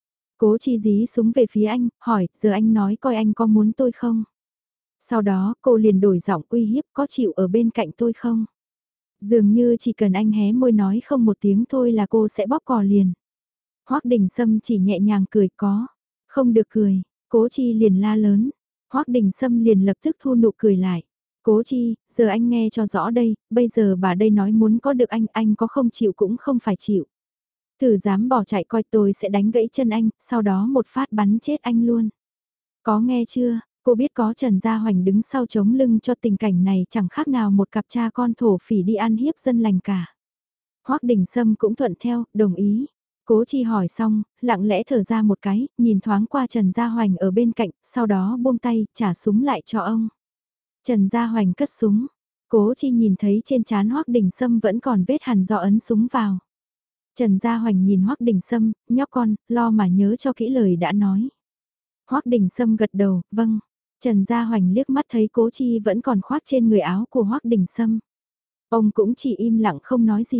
Cố Chi dí súng về phía anh, hỏi, giờ anh nói coi anh có muốn tôi không? Sau đó cô liền đổi giọng uy hiếp, có chịu ở bên cạnh tôi không? Dường như chỉ cần anh hé môi nói không một tiếng thôi là cô sẽ bóp cò liền. Hoắc Đình Sâm chỉ nhẹ nhàng cười có. Không được cười, Cố Chi liền la lớn. Hoắc Đình Sâm liền lập tức thu nụ cười lại. Cố Chi, giờ anh nghe cho rõ đây, bây giờ bà đây nói muốn có được anh có không chịu cũng không phải chịu. Thử dám bỏ chạy coi tôi sẽ đánh gãy chân anh, sau đó một phát bắn chết anh luôn. Có nghe chưa, cô biết có Trần Gia Hoành đứng sau chống lưng cho tình cảnh này chẳng khác nào một cặp cha con thổ phỉ đi ăn hiếp dân lành cả. Hoắc Đình Sâm cũng thuận theo, đồng ý. Cố Chi hỏi xong, lặng lẽ thở ra một cái, nhìn thoáng qua Trần Gia Hoành ở bên cạnh, sau đó buông tay, trả súng lại cho ông. Trần Gia Hoành cất súng. Cố Chi nhìn thấy trên trán Hoắc Đình Sâm vẫn còn vết hằn do ấn súng vào. Trần Gia Hoành nhìn Hoắc Đình Sâm, nhóc con, lo mà nhớ cho kỹ lời đã nói. Hoắc Đình Sâm gật đầu, vâng. Trần Gia Hoành liếc mắt thấy Cố Chi vẫn còn khoác trên người áo của Hoắc Đình Sâm. Ông cũng chỉ im lặng không nói gì.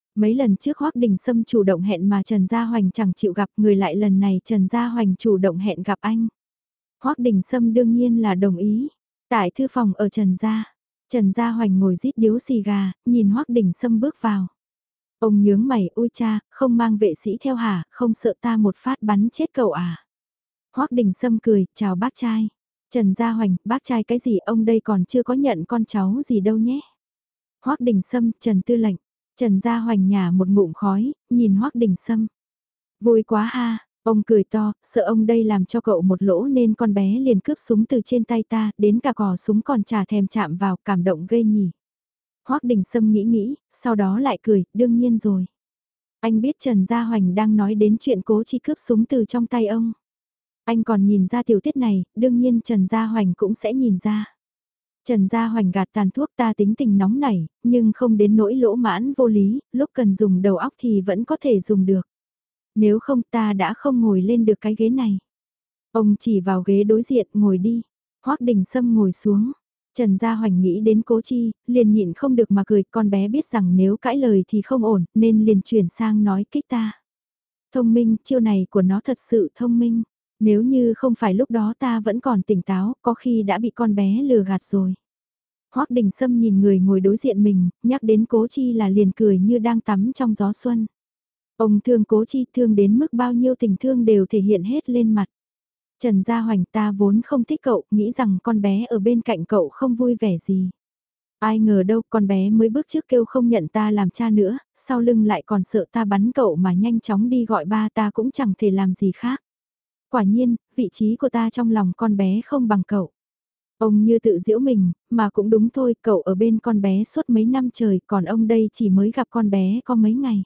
Mấy lần trước Hoắc Đình Sâm chủ động hẹn mà Trần Gia Hoành chẳng chịu gặp, người lại lần này Trần Gia Hoành chủ động hẹn gặp anh. Hoắc Đình Sâm đương nhiên là đồng ý. Tại thư phòng ở Trần Gia, Trần Gia Hoành ngồi rít điếu xì gà, nhìn Hoắc Đình Sâm bước vào. Ông nhướng mày, ôi cha, không mang vệ sĩ theo hả, không sợ ta một phát bắn chết cậu à? Hoắc Đình Sâm cười, chào bác trai. Trần Gia Hoành, bác trai cái gì, ông đây còn chưa có nhận con cháu gì đâu nhé. Hoắc Đình Sâm, Trần Tư lệnh. Trần Gia Hoành nhả một ngụm khói, nhìn Hoắc Đình Sâm. Vui quá ha, ông cười to, sợ ông đây làm cho cậu một lỗ nên con bé liền cướp súng từ trên tay ta, đến cả cò súng còn chả thèm chạm vào, cảm động ghê nhỉ. Hoắc Đình Sâm nghĩ, sau đó lại cười, đương nhiên rồi. Anh biết Trần Gia Hoành đang nói đến chuyện Cố Chi cướp súng từ trong tay ông. Anh còn nhìn ra tiểu tiết này, đương nhiên Trần Gia Hoành cũng sẽ nhìn ra. Trần Gia Hoành gạt tàn thuốc, ta tính tình nóng nảy, nhưng không đến nỗi lỗ mãn vô lý, lúc cần dùng đầu óc thì vẫn có thể dùng được. Nếu không ta đã không ngồi lên được cái ghế này. Ông chỉ vào ghế đối diện, ngồi đi. Hoắc Đình Sâm ngồi xuống. Trần Gia Hoành nghĩ đến Cố Chi, liền nhịn không được mà cười, con bé biết rằng nếu cãi lời thì không ổn, nên liền chuyển sang nói kích ta. Thông minh, chiêu này của nó thật sự thông minh. Nếu như không phải lúc đó ta vẫn còn tỉnh táo, có khi đã bị con bé lừa gạt rồi. Hoắc Đình Sâm nhìn người ngồi đối diện mình, nhắc đến Cố Chi là liền cười như đang tắm trong gió xuân. Ông thương Cố Chi, thương đến mức bao nhiêu tình thương đều thể hiện hết lên mặt. Trần Gia Hoành, ta vốn không thích cậu, nghĩ rằng con bé ở bên cạnh cậu không vui vẻ gì. Ai ngờ đâu, con bé mới bước trước kêu không nhận ta làm cha nữa, sau lưng lại còn sợ ta bắn cậu mà nhanh chóng đi gọi ba, ta cũng chẳng thể làm gì khác. Quả nhiên, vị trí của ta trong lòng con bé không bằng cậu. Ông như tự giễu mình, mà cũng đúng thôi, cậu ở bên con bé suốt mấy năm trời, còn ông đây chỉ mới gặp con bé có mấy ngày.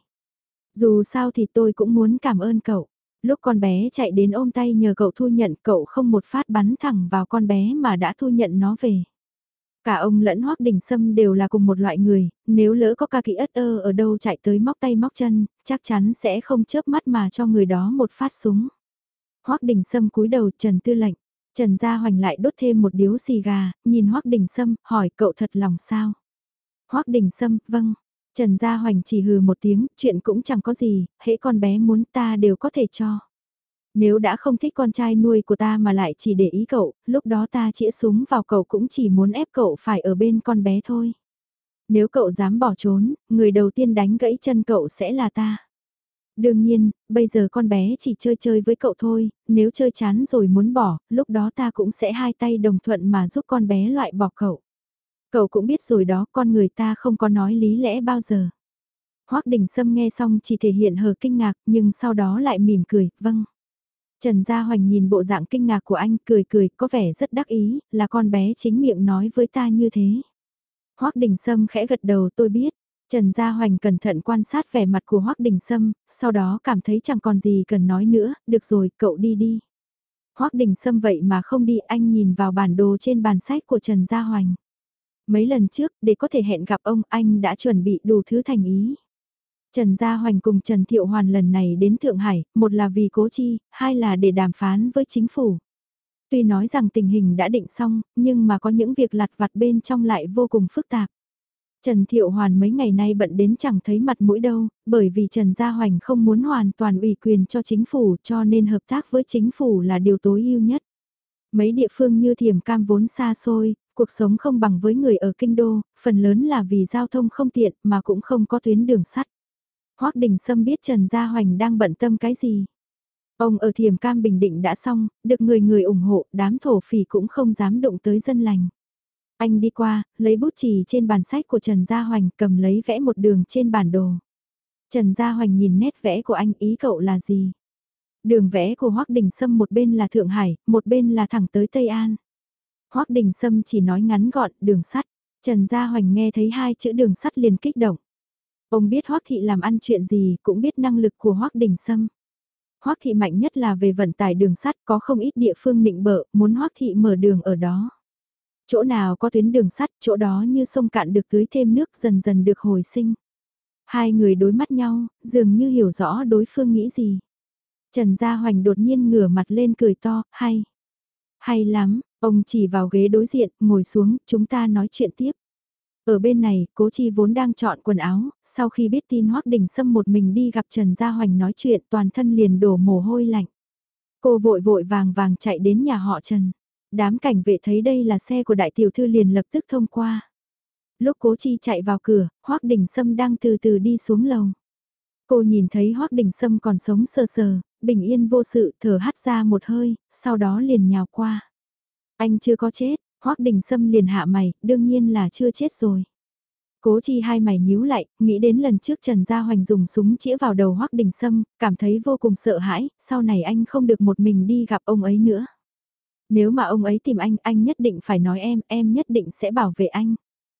Dù sao thì tôi cũng muốn cảm ơn cậu. Lúc con bé chạy đến ôm tay nhờ cậu thu nhận, cậu không một phát bắn thẳng vào con bé mà đã thu nhận nó về. Cả ông lẫn Hoắc Đình Sâm đều là cùng một loại người, nếu lỡ có ca kỹ ất ơ ở đâu chạy tới móc tay móc chân, chắc chắn sẽ không chớp mắt mà cho người đó một phát súng. Hoắc Đình Sâm cúi đầu, Trần Tư lệnh. Trần Gia Hoành lại đốt thêm một điếu xì gà, nhìn Hoắc Đình Sâm, hỏi cậu thật lòng sao? Hoắc Đình Sâm, vâng. Trần Gia Hoành chỉ hừ một tiếng, chuyện cũng chẳng có gì, hễ con bé muốn ta đều có thể cho. Nếu đã không thích con trai nuôi của ta mà lại chỉ để ý cậu, lúc đó ta chĩa súng vào cậu cũng chỉ muốn ép cậu phải ở bên con bé thôi. Nếu cậu dám bỏ trốn, người đầu tiên đánh gãy chân cậu sẽ là ta. Đương nhiên, bây giờ con bé chỉ chơi chơi với cậu thôi, nếu chơi chán rồi muốn bỏ, lúc đó ta cũng sẽ hai tay đồng thuận mà giúp con bé loại bỏ cậu. Cậu cũng biết rồi đó, con người ta không có nói lý lẽ bao giờ. Hoắc Đình Sâm nghe xong chỉ thể hiện hờ kinh ngạc, nhưng sau đó lại mỉm cười, vâng. Trần Gia Hoành nhìn bộ dạng kinh ngạc của anh, cười cười, có vẻ rất đắc ý, là con bé chính miệng nói với ta như thế. Hoắc Đình Sâm khẽ gật đầu, tôi biết. Trần Gia Hoành cẩn thận quan sát vẻ mặt của Hoắc Đình Sâm, sau đó cảm thấy chẳng còn gì cần nói nữa, được rồi, cậu đi đi. Hoắc Đình Sâm vậy mà không đi, anh nhìn vào bản đồ trên bàn sách của Trần Gia Hoành. Mấy lần trước, để có thể hẹn gặp ông, anh đã chuẩn bị đủ thứ thành ý. Trần Gia Hoành cùng Trần Thiệu Hoàn lần này đến Thượng Hải, một là vì Cố Chi, hai là để đàm phán với chính phủ. Tuy nói rằng tình hình đã định xong, nhưng mà có những việc lặt vặt bên trong lại vô cùng phức tạp. Trần Thiệu Hoàn mấy ngày nay bận đến chẳng thấy mặt mũi đâu, bởi vì Trần Gia Hoành không muốn hoàn toàn ủy quyền cho chính phủ cho nên hợp tác với chính phủ là điều tối ưu nhất. Mấy địa phương như Thiểm Cam vốn xa xôi, cuộc sống không bằng với người ở Kinh Đô, phần lớn là vì giao thông không tiện mà cũng không có tuyến đường sắt. Hoắc Đình Sâm biết Trần Gia Hoành đang bận tâm cái gì. Ông ở Thiểm Cam Bình Định đã xong, được người người ủng hộ, đám thổ phỉ cũng không dám động tới dân lành. Anh đi qua, lấy bút chì trên bàn sách của Trần Gia Hoành, cầm lấy vẽ một đường trên bản đồ. Trần Gia Hoành nhìn nét vẽ của anh, ý cậu là gì? Đường vẽ của Hoắc Đình Sâm một bên là Thượng Hải, một bên là thẳng tới Tây An. Hoắc Đình Sâm chỉ nói ngắn gọn, đường sắt. Trần Gia Hoành nghe thấy hai chữ đường sắt liền kích động. Ông biết Hoắc Thị làm ăn chuyện gì, cũng biết năng lực của Hoắc Đình Sâm. Hoắc Thị mạnh nhất là về vận tải đường sắt, có không ít địa phương nịnh bợ, muốn Hoắc Thị mở đường ở đó. Chỗ nào có tuyến đường sắt, chỗ đó như sông cạn được tưới thêm nước dần dần được hồi sinh. Hai người đối mắt nhau, dường như hiểu rõ đối phương nghĩ gì. Trần Gia Hoành đột nhiên ngửa mặt lên cười to, hay. Hay lắm, ông chỉ vào ghế đối diện, ngồi xuống, chúng ta nói chuyện tiếp. Ở bên này, Cố Chi vốn đang chọn quần áo, sau khi biết tin Hoắc Đình Sâm một mình đi gặp Trần Gia Hoành nói chuyện toàn thân liền đổ mồ hôi lạnh. Cô vội vội vàng vàng chạy đến nhà họ Trần. Đám cảnh vệ thấy đây là xe của đại tiểu thư liền lập tức thông qua. Lúc Cố Chi chạy vào cửa, Hoắc Đình Sâm đang từ từ đi xuống lầu. Cô nhìn thấy Hoắc Đình Sâm còn sống sờ sờ, bình yên vô sự, thở hắt ra một hơi, sau đó liền nhào qua. Anh chưa có chết, Hoắc Đình Sâm liền hạ mày, đương nhiên là chưa chết rồi. Cố Chi hai mày nhíu lại, nghĩ đến lần trước Trần Gia Hoành dùng súng chĩa vào đầu Hoắc Đình Sâm, cảm thấy vô cùng sợ hãi, sau này anh không được một mình đi gặp ông ấy nữa. Nếu mà ông ấy tìm anh nhất định phải nói em nhất định sẽ bảo vệ anh.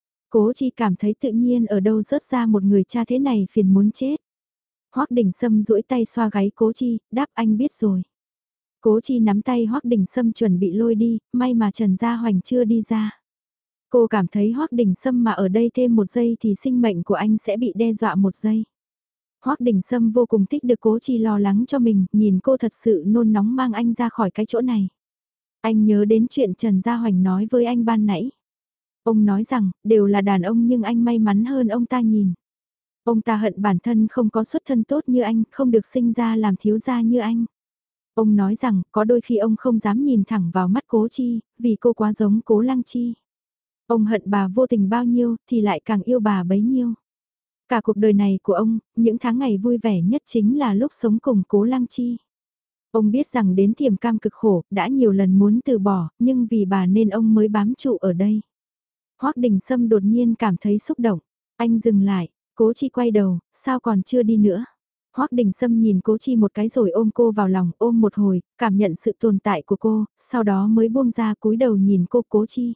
Cố Chi cảm thấy tự nhiên ở đâu rớt ra một người cha thế này phiền muốn chết. Hoắc Đình Sâm duỗi tay xoa gáy Cố Chi, đáp anh biết rồi. Cố Chi nắm tay Hoắc Đình Sâm chuẩn bị lôi đi, may mà Trần Gia Hoành chưa đi ra. Cô cảm thấy Hoắc Đình Sâm mà ở đây thêm một giây thì sinh mệnh của anh sẽ bị đe dọa một giây. Hoắc Đình Sâm vô cùng thích được Cố Chi lo lắng cho mình, nhìn cô thật sự nôn nóng mang anh ra khỏi cái chỗ này. Anh nhớ đến chuyện Trần Gia Hoành nói với anh ban nãy. Ông nói rằng, đều là đàn ông nhưng anh may mắn hơn ông ta nhìn. Ông ta hận bản thân không có xuất thân tốt như anh, không được sinh ra làm thiếu gia như anh. Ông nói rằng, có đôi khi ông không dám nhìn thẳng vào mắt Cố Chi, vì cô quá giống Cố Lăng Chi. Ông hận bà vô tình bao nhiêu, thì lại càng yêu bà bấy nhiêu. Cả cuộc đời này của ông, những tháng ngày vui vẻ nhất chính là lúc sống cùng Cố Lăng Chi. Ông biết rằng đến Thiểm Cam cực khổ, đã nhiều lần muốn từ bỏ, nhưng vì bà nên ông mới bám trụ ở đây. Hoắc Đình Sâm đột nhiên cảm thấy xúc động. Anh dừng lại, Cố Chi quay đầu, sao còn chưa đi nữa? Hoắc Đình Sâm nhìn Cố Chi một cái rồi ôm cô vào lòng, ôm một hồi, cảm nhận sự tồn tại của cô, sau đó mới buông ra cúi đầu nhìn cô Cố Chi.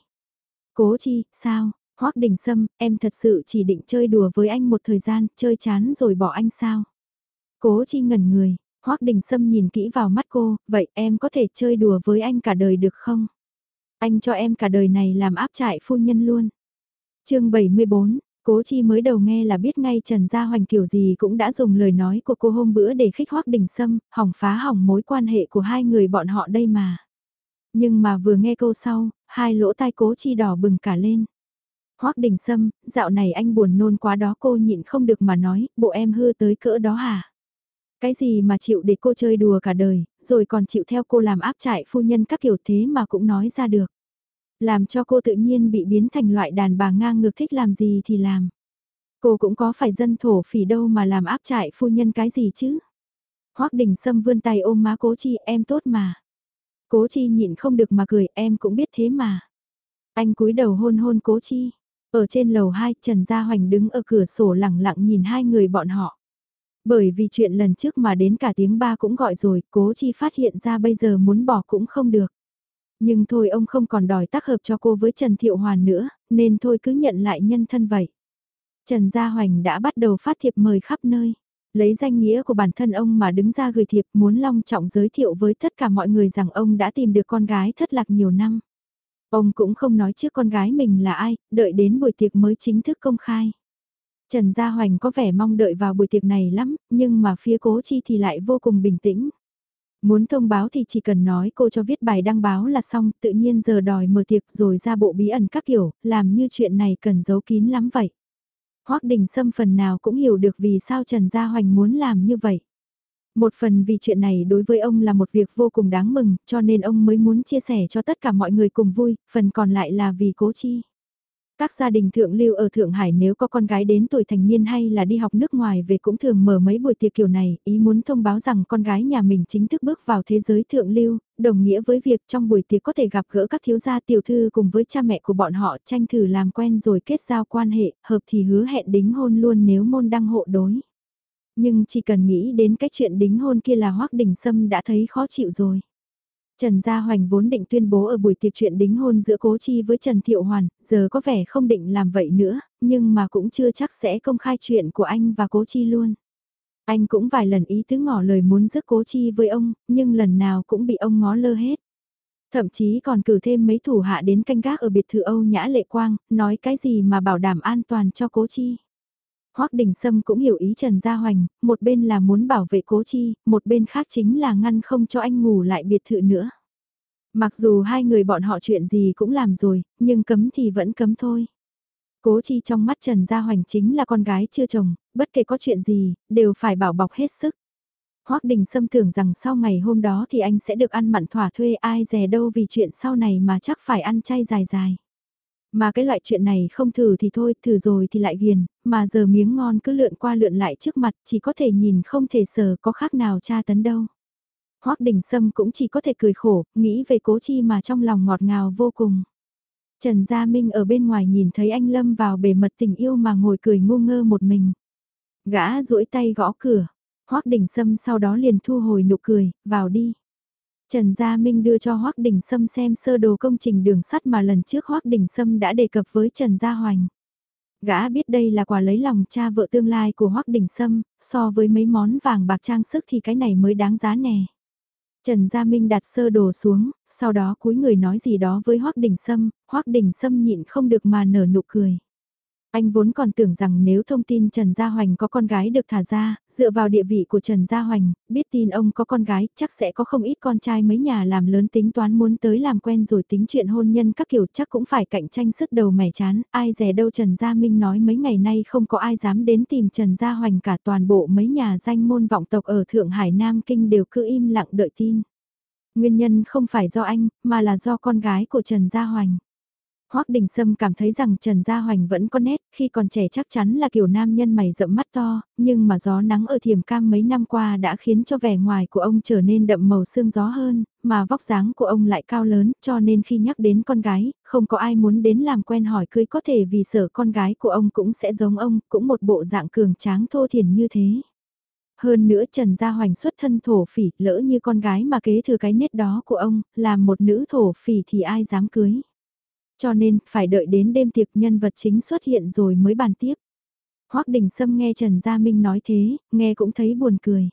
Cố Chi, sao? Hoắc Đình Sâm, em thật sự chỉ định chơi đùa với anh một thời gian, chơi chán rồi bỏ anh sao? Cố Chi ngẩn người, Hoắc Đình Sâm nhìn kỹ vào mắt cô, vậy em có thể chơi đùa với anh cả đời được không? Anh cho em cả đời này làm áp trại phu nhân luôn. Chương 74, Cố Chi mới đầu nghe là biết ngay Trần Gia Hoành kiểu gì cũng đã dùng lời nói của cô hôm bữa để khích Hoắc Đình Sâm, hỏng phá hỏng mối quan hệ của hai người bọn họ đây mà. Nhưng mà vừa nghe câu sau, hai lỗ tai Cố Chi đỏ bừng cả lên. Hoắc Đình Sâm, dạo này anh buồn nôn quá đó, cô nhịn không được mà nói, bộ em hư tới cỡ đó hả? Cái gì mà chịu để cô chơi đùa cả đời, rồi còn chịu theo cô làm áp trại phu nhân các kiểu thế mà cũng nói ra được. Làm cho cô tự nhiên bị biến thành loại đàn bà ngang ngược thích làm gì thì làm. Cô cũng có phải dân thổ phỉ đâu mà làm áp trại phu nhân cái gì chứ. Hoắc Đình Sâm vươn tay ôm má Cố Chi, em tốt mà. Cố Chi nhịn không được mà cười, em cũng biết thế mà. Anh cúi đầu hôn hôn Cố Chi. Ở trên lầu 2, Trần Gia Hoành đứng ở cửa sổ lẳng lặng nhìn hai người bọn họ. Bởi vì chuyện lần trước mà đến cả tiếng ba cũng gọi rồi, Cố Chi phát hiện ra bây giờ muốn bỏ cũng không được. Nhưng thôi ông không còn đòi tác hợp cho cô với Trần Thiệu Hoàn nữa, nên thôi cứ nhận lại nhân thân vậy. Trần Gia Hoành đã bắt đầu phát thiệp mời khắp nơi. Lấy danh nghĩa của bản thân ông mà đứng ra gửi thiệp muốn long trọng giới thiệu với tất cả mọi người rằng ông đã tìm được con gái thất lạc nhiều năm. Ông cũng không nói trước con gái mình là ai, đợi đến buổi tiệc mới chính thức công khai. Trần Gia Hoành có vẻ mong đợi vào buổi tiệc này lắm, nhưng mà phía Cố Chi thì lại vô cùng bình tĩnh. Muốn thông báo thì chỉ cần nói cô cho viết bài đăng báo là xong, tự nhiên giờ đòi mở tiệc rồi ra bộ bí ẩn các kiểu, làm như chuyện này cần giấu kín lắm vậy. Hoắc Đình Sâm phần nào cũng hiểu được vì sao Trần Gia Hoành muốn làm như vậy. Một phần vì chuyện này đối với ông là một việc vô cùng đáng mừng, cho nên ông mới muốn chia sẻ cho tất cả mọi người cùng vui, phần còn lại là vì Cố Chi. Các gia đình thượng lưu ở Thượng Hải nếu có con gái đến tuổi thành niên hay là đi học nước ngoài về cũng thường mở mấy buổi tiệc kiểu này, ý muốn thông báo rằng con gái nhà mình chính thức bước vào thế giới thượng lưu, đồng nghĩa với việc trong buổi tiệc có thể gặp gỡ các thiếu gia tiểu thư cùng với cha mẹ của bọn họ tranh thử làm quen rồi kết giao quan hệ, hợp thì hứa hẹn đính hôn luôn nếu môn đăng hộ đối. Nhưng chỉ cần nghĩ đến cái chuyện đính hôn kia là Hoắc Đình Sâm đã thấy khó chịu rồi. Trần Gia Hoành vốn định tuyên bố ở buổi tiệc chuyện đính hôn giữa Cố Chi với Trần Thiệu Hoàn, giờ có vẻ không định làm vậy nữa, nhưng mà cũng chưa chắc sẽ công khai chuyện của anh và Cố Chi luôn. Anh cũng vài lần ý tứ ngỏ lời muốn rước Cố Chi với ông, nhưng lần nào cũng bị ông ngó lơ hết. Thậm chí còn cử thêm mấy thủ hạ đến canh gác ở biệt thự Âu Nhã Lệ Quang, nói cái gì mà bảo đảm an toàn cho Cố Chi. Hoắc Đình Sâm cũng hiểu ý Trần Gia Hoành, một bên là muốn bảo vệ Cố Chi, một bên khác chính là ngăn không cho anh ngủ lại biệt thự nữa. Mặc dù hai người bọn họ chuyện gì cũng làm rồi, nhưng cấm thì vẫn cấm thôi. Cố Chi trong mắt Trần Gia Hoành chính là con gái chưa chồng, bất kể có chuyện gì, đều phải bảo bọc hết sức. Hoắc Đình Sâm tưởng rằng sau ngày hôm đó thì anh sẽ được ăn mặn thỏa thuê, ai dè đâu vì chuyện sau này mà chắc phải ăn chay dài dài. Mà cái loại chuyện này không thử thì thôi, thử rồi thì lại ghiền, mà giờ miếng ngon cứ lượn qua lượn lại trước mặt, chỉ có thể nhìn không thể sờ, có khác nào tra tấn đâu. Hoắc Đình Sâm cũng chỉ có thể cười khổ, nghĩ về Cố Chi mà trong lòng ngọt ngào vô cùng. Trần Gia Minh ở bên ngoài nhìn thấy anh lâm vào bề mật tình yêu mà ngồi cười ngu ngơ một mình. Gã duỗi tay gõ cửa, Hoắc Đình Sâm sau đó liền thu hồi nụ cười, vào đi. Trần Gia Minh đưa cho Hoắc Đình Sâm xem sơ đồ công trình đường sắt mà lần trước Hoắc Đình Sâm đã đề cập với Trần Gia Hoành. Gã biết đây là quà lấy lòng cha vợ tương lai của Hoắc Đình Sâm, so với mấy món vàng bạc trang sức thì cái này mới đáng giá nè. Trần Gia Minh đặt sơ đồ xuống, sau đó cúi người nói gì đó với Hoắc Đình Sâm nhịn không được mà nở nụ cười. Anh vốn còn tưởng rằng nếu thông tin Trần Gia Hoành có con gái được thả ra, dựa vào địa vị của Trần Gia Hoành, biết tin ông có con gái, chắc sẽ có không ít con trai mấy nhà làm lớn tính toán muốn tới làm quen rồi tính chuyện hôn nhân các kiểu chắc cũng phải cạnh tranh sứt đầu mẻ chán, ai dè đâu Trần Gia Minh nói mấy ngày nay không có ai dám đến tìm Trần Gia Hoành cả toàn bộ mấy nhà danh môn vọng tộc ở Thượng Hải Nam Kinh đều cứ im lặng đợi tin. Nguyên nhân không phải do anh, mà là do con gái của Trần Gia Hoành. Hoắc Đình Sâm cảm thấy rằng Trần Gia Hoành vẫn có nét, khi còn trẻ chắc chắn là kiểu nam nhân mày rậm mắt to, nhưng mà gió nắng ở Thiểm Cam mấy năm qua đã khiến cho vẻ ngoài của ông trở nên đậm màu sương gió hơn, mà vóc dáng của ông lại cao lớn, cho nên khi nhắc đến con gái, không có ai muốn đến làm quen hỏi cưới có thể vì sợ con gái của ông cũng sẽ giống ông, cũng một bộ dạng cường tráng thô thiển như thế. Hơn nữa Trần Gia Hoành xuất thân thổ phỉ, lỡ như con gái mà kế thừa cái nết đó của ông, làm một nữ thổ phỉ thì ai dám cưới. Cho nên, phải đợi đến đêm tiệc nhân vật chính xuất hiện rồi mới bàn tiếp. Hoắc Đình Sâm nghe Trần Gia Minh nói thế, nghe cũng thấy buồn cười.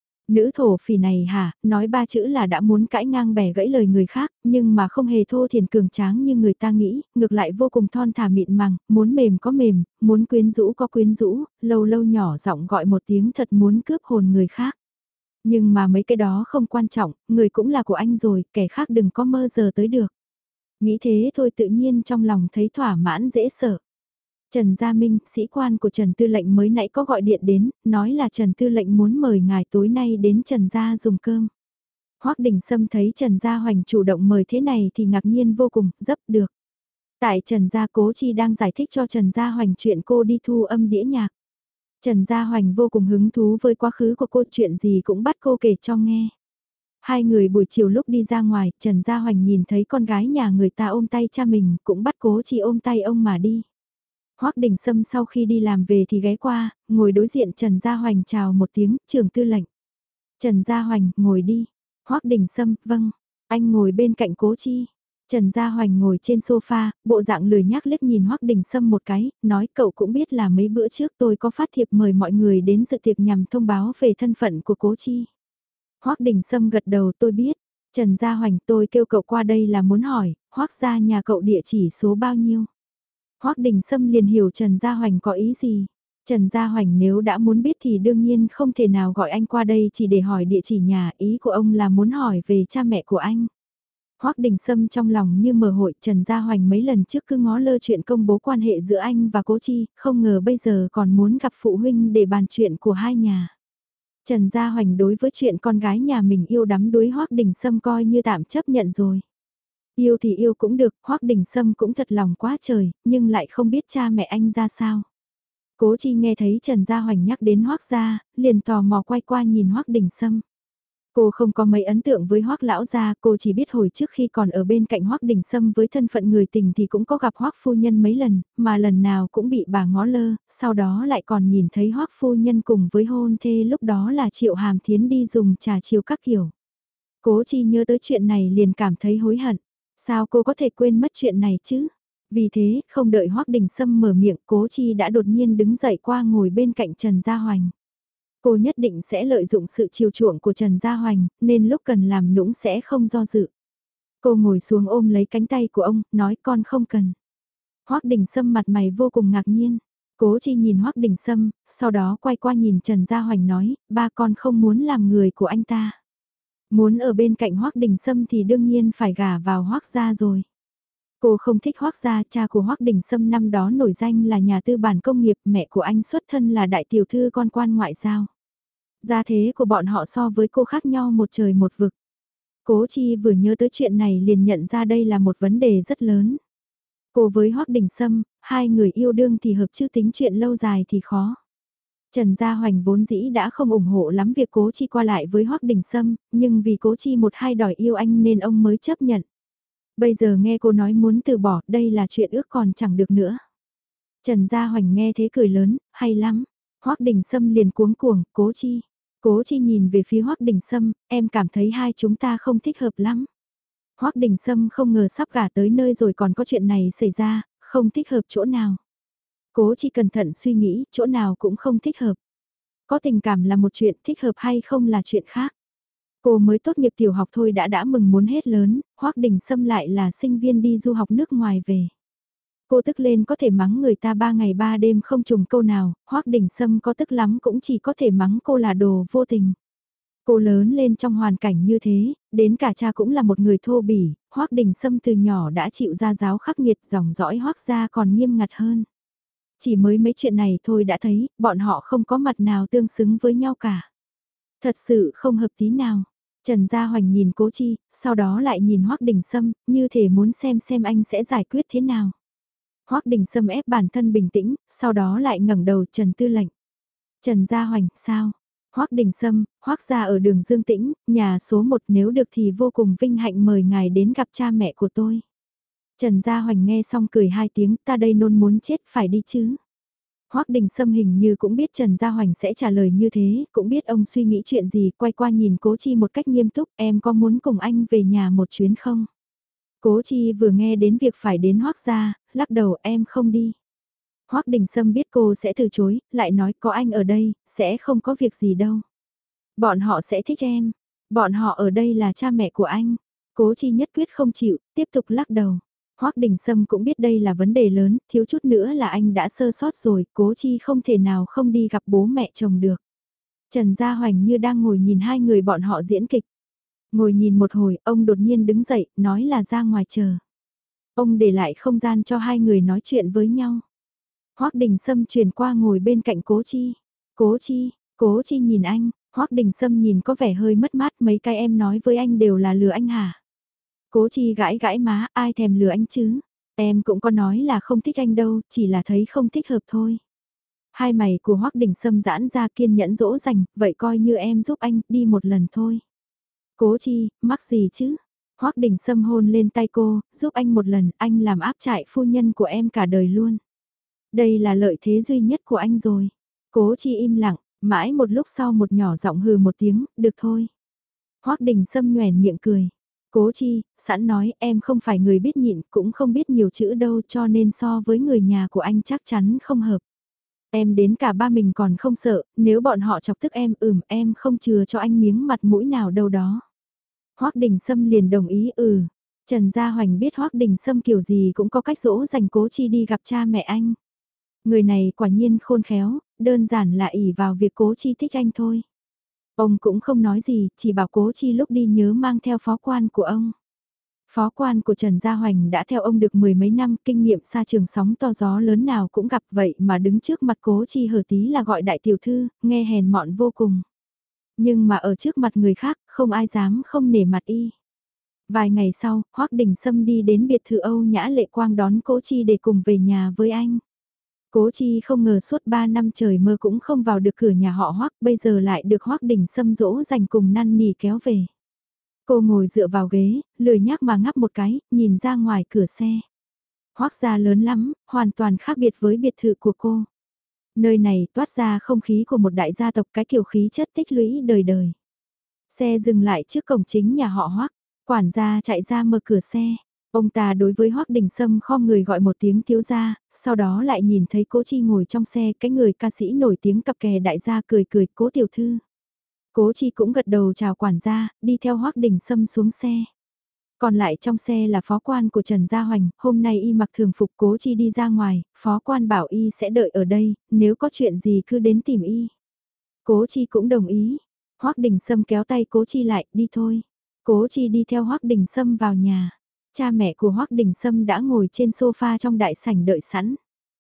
Nữ thổ phỉ này hả, nói ba chữ là đã muốn cãi ngang bẻ gãy lời người khác, nhưng mà không hề thô thiển cường tráng như người ta nghĩ, ngược lại vô cùng thon thả mịn màng, muốn mềm có mềm, muốn quyến rũ có quyến rũ, lâu lâu nhỏ giọng gọi một tiếng thật muốn cướp hồn người khác. Nhưng mà mấy cái đó không quan trọng, người cũng là của anh rồi, kẻ khác đừng có mơ giờ tới được. Nghĩ thế thôi tự nhiên trong lòng thấy thỏa mãn dễ sợ. Trần Gia Minh, sĩ quan của Trần Tư lệnh mới nãy có gọi điện đến, nói là Trần Tư lệnh muốn mời ngài tối nay đến Trần Gia dùng cơm. Hoắc Đình Sâm thấy Trần Gia Hoành chủ động mời thế này thì ngạc nhiên vô cùng, dấp được. Tại Trần Gia Cố Chi đang giải thích cho Trần Gia Hoành chuyện cô đi thu âm đĩa nhạc. Trần Gia Hoành vô cùng hứng thú với quá khứ của cô, chuyện gì cũng bắt cô kể cho nghe. Hai người buổi chiều lúc đi ra ngoài, Trần Gia Hoành nhìn thấy con gái nhà người ta ôm tay cha mình, cũng bắt Cố Chi ôm tay ông mà đi. Hoắc Đình Sâm sau khi đi làm về thì ghé qua, ngồi đối diện Trần Gia Hoành chào một tiếng, trưởng tư lệnh. Trần Gia Hoành, ngồi đi. Hoắc Đình Sâm, vâng. Anh ngồi bên cạnh Cố Chi. Trần Gia Hoành ngồi trên sofa, bộ dạng lười nhác liếc nhìn Hoắc Đình Sâm một cái, nói cậu cũng biết là mấy bữa trước tôi có phát thiệp mời mọi người đến dự tiệc nhằm thông báo về thân phận của Cố Chi. Hoắc Đình Sâm gật đầu, tôi biết. Trần Gia Hoành, tôi kêu cậu qua đây là muốn hỏi, Hoắc gia nhà cậu địa chỉ số bao nhiêu? Hoắc Đình Sâm liền hiểu Trần Gia Hoành có ý gì. Trần Gia Hoành nếu đã muốn biết thì đương nhiên không thể nào gọi anh qua đây chỉ để hỏi địa chỉ nhà, ý của ông là muốn hỏi về cha mẹ của anh. Hoắc Đình Sâm trong lòng như mở hội, Trần Gia Hoành mấy lần trước cứ ngó lơ chuyện công bố quan hệ giữa anh và Cố Chi, không ngờ bây giờ còn muốn gặp phụ huynh để bàn chuyện của hai nhà. Trần Gia Hoành đối với chuyện con gái nhà mình yêu đắm đuối Hoắc Đình Sâm coi như tạm chấp nhận rồi. Yêu thì yêu cũng được, Hoắc Đình Sâm cũng thật lòng quá trời, nhưng lại không biết cha mẹ anh ra sao. Cố Chi nghe thấy Trần Gia Hoành nhắc đến Hoắc gia, liền tò mò quay qua nhìn Hoắc Đình Sâm. Cô không có mấy ấn tượng với Hoắc lão gia, cô chỉ biết hồi trước khi còn ở bên cạnh Hoắc Đình Sâm với thân phận người tình thì cũng có gặp Hoắc phu nhân mấy lần, mà lần nào cũng bị bà ngó lơ, sau đó lại còn nhìn thấy Hoắc phu nhân cùng với hôn thê lúc đó là Triệu Hàm Thiến đi dùng trà chiều các kiểu. Cố Chi nhớ tới chuyện này liền cảm thấy hối hận, sao cô có thể quên mất chuyện này chứ? Vì thế, không đợi Hoắc Đình Sâm mở miệng, Cố Chi đã đột nhiên đứng dậy qua ngồi bên cạnh Trần Gia Hoành. Cô nhất định sẽ lợi dụng sự chiều chuộng của Trần Gia Hoành, nên lúc cần làm nũng sẽ không do dự. Cô ngồi xuống ôm lấy cánh tay của ông, nói con không cần. Hoắc Đình Sâm mặt mày vô cùng ngạc nhiên. Cố Chi nhìn Hoắc Đình Sâm, sau đó quay qua nhìn Trần Gia Hoành nói, ba con không muốn làm người của anh ta. Muốn ở bên cạnh Hoắc Đình Sâm thì đương nhiên phải gả vào Hoắc gia rồi. Cô không thích Hoắc gia, cha của Hoắc Đình Sâm năm đó nổi danh là nhà tư bản công nghiệp, mẹ của anh xuất thân là đại tiểu thư con quan ngoại giao. Gia thế của bọn họ so với cô khác nhau một trời một vực. Cố Chi vừa nhớ tới chuyện này liền nhận ra đây là một vấn đề rất lớn. Cô với Hoắc Đình Sâm, hai người yêu đương thì hợp chứ tính chuyện lâu dài thì khó. Trần Gia Hoành vốn dĩ đã không ủng hộ lắm việc Cố Chi qua lại với Hoắc Đình Sâm, nhưng vì Cố Chi một hai đòi yêu anh nên ông mới chấp nhận. Bây giờ nghe cô nói muốn từ bỏ, đây là chuyện ước còn chẳng được nữa. Trần Gia Hoành nghe thế cười lớn, hay lắm. Hoắc Đình Sâm liền cuống cuồng, Cố Chi. Cố Chi nhìn về phía Hoắc Đình Sâm, em cảm thấy hai chúng ta không thích hợp lắm. Hoắc Đình Sâm không ngờ sắp gả tới nơi rồi còn có chuyện này xảy ra, không thích hợp chỗ nào. Cố Chi cẩn thận suy nghĩ, chỗ nào cũng không thích hợp. Có tình cảm là một chuyện, thích hợp hay không là chuyện khác. Cô mới tốt nghiệp tiểu học thôi đã mừng muốn hết lớn, Hoắc Đình Sâm lại là sinh viên đi du học nước ngoài về. Cô tức lên có thể mắng người ta 3 ngày 3 đêm không trùng câu nào, Hoắc Đình Sâm có tức lắm cũng chỉ có thể mắng cô là đồ vô tình. Cô lớn lên trong hoàn cảnh như thế, đến cả cha cũng là một người thô bỉ, Hoắc Đình Sâm từ nhỏ đã chịu gia giáo khắc nghiệt, dòng dõi Hoắc gia còn nghiêm ngặt hơn. Chỉ mới mấy chuyện này thôi đã thấy, bọn họ không có mặt nào tương xứng với nhau cả. Thật sự không hợp tí nào. Trần Gia Hoành nhìn Cố Chi, sau đó lại nhìn Hoắc Đình Sâm, như thể muốn xem anh sẽ giải quyết thế nào. Hoắc Đình Sâm ép bản thân bình tĩnh, sau đó lại ngẩng đầu Trần Tư lệnh. Trần Gia Hoành, sao? Hoắc Đình Sâm, Hoắc gia ở đường Dương Tĩnh, nhà số 1 nếu được thì vô cùng vinh hạnh mời ngài đến gặp cha mẹ của tôi. Trần Gia Hoành nghe xong cười hai tiếng, ta đây nôn muốn chết phải đi chứ. Hoắc Đình Sâm hình như cũng biết Trần Gia Hoành sẽ trả lời như thế, cũng biết ông suy nghĩ chuyện gì, quay qua nhìn Cố Chi một cách nghiêm túc, em có muốn cùng anh về nhà một chuyến không? Cố Chi vừa nghe đến việc phải đến Hoắc gia, lắc đầu em không đi. Hoắc Đình Sâm biết cô sẽ từ chối, lại nói có anh ở đây, sẽ không có việc gì đâu. Bọn họ sẽ thích em, bọn họ ở đây là cha mẹ của anh. Cố Chi nhất quyết không chịu, tiếp tục lắc đầu. Hoắc Đình Sâm cũng biết đây là vấn đề lớn, thiếu chút nữa là anh đã sơ sót rồi, Cố Chi không thể nào không đi gặp bố mẹ chồng được. Trần Gia Hoành như đang ngồi nhìn hai người bọn họ diễn kịch. Ngồi nhìn một hồi, ông đột nhiên đứng dậy, nói là ra ngoài chờ. Ông để lại không gian cho hai người nói chuyện với nhau. Hoắc Đình Sâm chuyển qua ngồi bên cạnh Cố Chi. Cố Chi nhìn anh, Hoắc Đình Sâm nhìn có vẻ hơi mất mát, mấy cái em nói với anh đều là lừa anh hả? Cố Chi gãi gãi má, ai thèm lừa anh chứ? Em cũng có nói là không thích anh đâu, chỉ là thấy không thích hợp thôi. Hai mày của Hoắc Đình Sâm giãn ra kiên nhẫn dỗ dành, vậy coi như em giúp anh, đi một lần thôi. Cố Chi, mắc gì chứ? Hoắc Đình Sâm hôn lên tay cô, giúp anh một lần, anh làm áp trại phu nhân của em cả đời luôn. Đây là lợi thế duy nhất của anh rồi. Cố Chi im lặng, mãi một lúc sau một nhỏ giọng hừ một tiếng, được thôi. Hoắc Đình Sâm nhoẻn miệng cười. Cố Chi, sẵn nói em không phải người biết nhịn, cũng không biết nhiều chữ đâu cho nên so với người nhà của anh chắc chắn không hợp. Em đến cả ba mình còn không sợ, nếu bọn họ chọc tức em không chừa cho anh miếng mặt mũi nào đâu đó. Hoắc Đình Sâm liền đồng ý Trần Gia Hoành biết Hoắc Đình Sâm kiểu gì cũng có cách dỗ dành Cố Chi đi gặp cha mẹ anh. Người này quả nhiên khôn khéo, đơn giản là ỷ vào việc Cố Chi thích anh thôi. Ông cũng không nói gì, chỉ bảo Cố Chi lúc đi nhớ mang theo phó quan của ông. Phó quan của Trần Gia Hoành đã theo ông được mười mấy năm, kinh nghiệm xa trường sóng to gió lớn nào cũng gặp vậy mà đứng trước mặt Cố Chi hở tí là gọi đại tiểu thư, nghe hèn mọn vô cùng. Nhưng mà ở trước mặt người khác, không ai dám không nể mặt y. Vài ngày sau, Hoắc Đình Sâm đi đến biệt thự Âu Nhã Lệ Quang đón Cố Chi để cùng về nhà với anh. Cố Chi không ngờ suốt 3 năm trời mơ cũng không vào được cửa nhà họ Hoắc, bây giờ lại được Hoắc Đình Sâm dỗ dành cùng năn nỉ kéo về. Cô ngồi dựa vào ghế, lười nhác mà ngắp một cái, nhìn ra ngoài cửa xe. Hoắc gia lớn lắm, hoàn toàn khác biệt với biệt thự của cô. Nơi này toát ra không khí của một đại gia tộc, cái kiểu khí chất tích lũy đời đời. Xe dừng lại trước cổng chính nhà họ Hoắc, quản gia chạy ra mở cửa xe. Ông ta đối với Hoắc Đình Sâm khom người gọi một tiếng thiếu gia, sau đó lại nhìn thấy Cố Chi ngồi trong xe, cái người ca sĩ nổi tiếng cặp kè đại gia cười cười, Cố tiểu thư. Cố Chi cũng gật đầu chào quản gia, đi theo Hoắc Đình Sâm xuống xe. Còn lại trong xe là phó quan của Trần Gia Hoành, hôm nay y mặc thường phục. Cố Chi đi ra ngoài, phó quan bảo y sẽ đợi ở đây, nếu có chuyện gì cứ đến tìm y. Cố Chi cũng đồng ý. Hoắc Đình Sâm kéo tay Cố Chi lại, đi thôi. Cố Chi đi theo Hoắc Đình Sâm vào nhà. Cha mẹ của Hoắc Đình Sâm đã ngồi trên sofa trong đại sảnh đợi sẵn.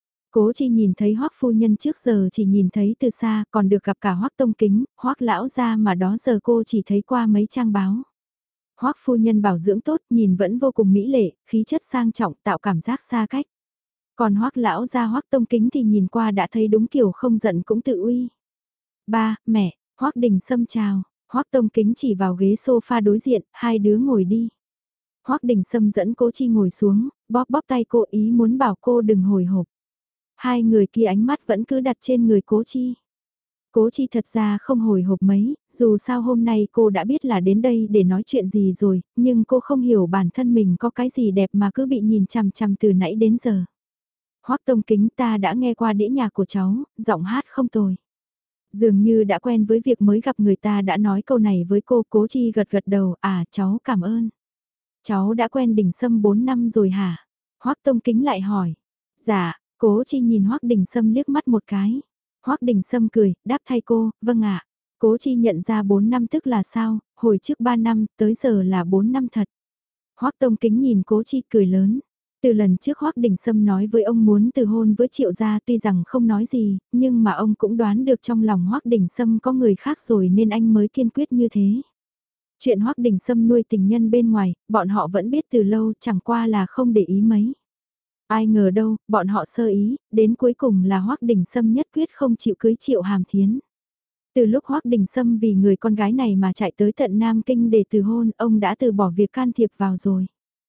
Cố Chi nhìn thấy Hoắc phu nhân trước giờ chỉ nhìn thấy từ xa, còn được gặp cả Hoắc Tông Kính, Hoắc lão gia mà đó giờ cô chỉ thấy qua mấy trang báo. Hoắc phu nhân bảo dưỡng tốt, nhìn vẫn vô cùng mỹ lệ, khí chất sang trọng, tạo cảm giác xa cách. Còn Hoắc lão gia Hoắc Tông Kính thì nhìn qua đã thấy đúng kiểu không giận cũng tự uy. Ba, mẹ, Hoắc Đình Sâm chào, Hoắc Tông Kính chỉ vào ghế sofa đối diện, hai đứa ngồi đi. Hoắc Đình Sâm dẫn Cố Chi ngồi xuống, bóp bóp tay cô ý muốn bảo cô đừng hồi hộp. Hai người kia ánh mắt vẫn cứ đặt trên người Cố Chi. Cố Chi thật ra không hồi hộp mấy, dù sao hôm nay cô đã biết là đến đây để nói chuyện gì rồi, nhưng cô không hiểu bản thân mình có cái gì đẹp mà cứ bị nhìn chằm chằm từ nãy đến giờ. Hoắc Tông Kính, ta đã nghe qua đĩa nhạc của cháu, giọng hát không tồi. Dường như đã quen với việc mới gặp người ta đã nói câu này với cô. Cố Chi gật gật đầu, cháu cảm ơn. Cháu đã quen Đình Sâm 4 năm rồi hả? Hoắc Tông Kính lại hỏi. Dạ, Cố Chi nhìn Hoắc Đình Sâm liếc mắt một cái. Hoắc Đình Sâm cười, đáp thay cô, vâng ạ. Cố Chi nhận ra 4 năm tức là sao, hồi trước 3 năm, tới giờ là 4 năm thật. Hoắc Tông Kính nhìn Cố Chi cười lớn. Từ lần trước Hoắc Đình Sâm nói với ông muốn từ hôn với Triệu gia, tuy rằng không nói gì, nhưng mà ông cũng đoán được trong lòng Hoắc Đình Sâm có người khác rồi nên anh mới kiên quyết như thế. Chuyện Hoắc Đình Sâm nuôi tình nhân bên ngoài, bọn họ vẫn biết từ lâu, chẳng qua là không để ý mấy. Ai ngờ đâu, bọn họ sơ ý, đến cuối cùng là Hoắc Đình Sâm nhất quyết không chịu cưới Triệu Hàm Thiến. Từ lúc Hoắc Đình Sâm vì người con gái này mà chạy tới tận Nam Kinh để từ hôn, ông đã từ bỏ việc can thiệp vào rồi.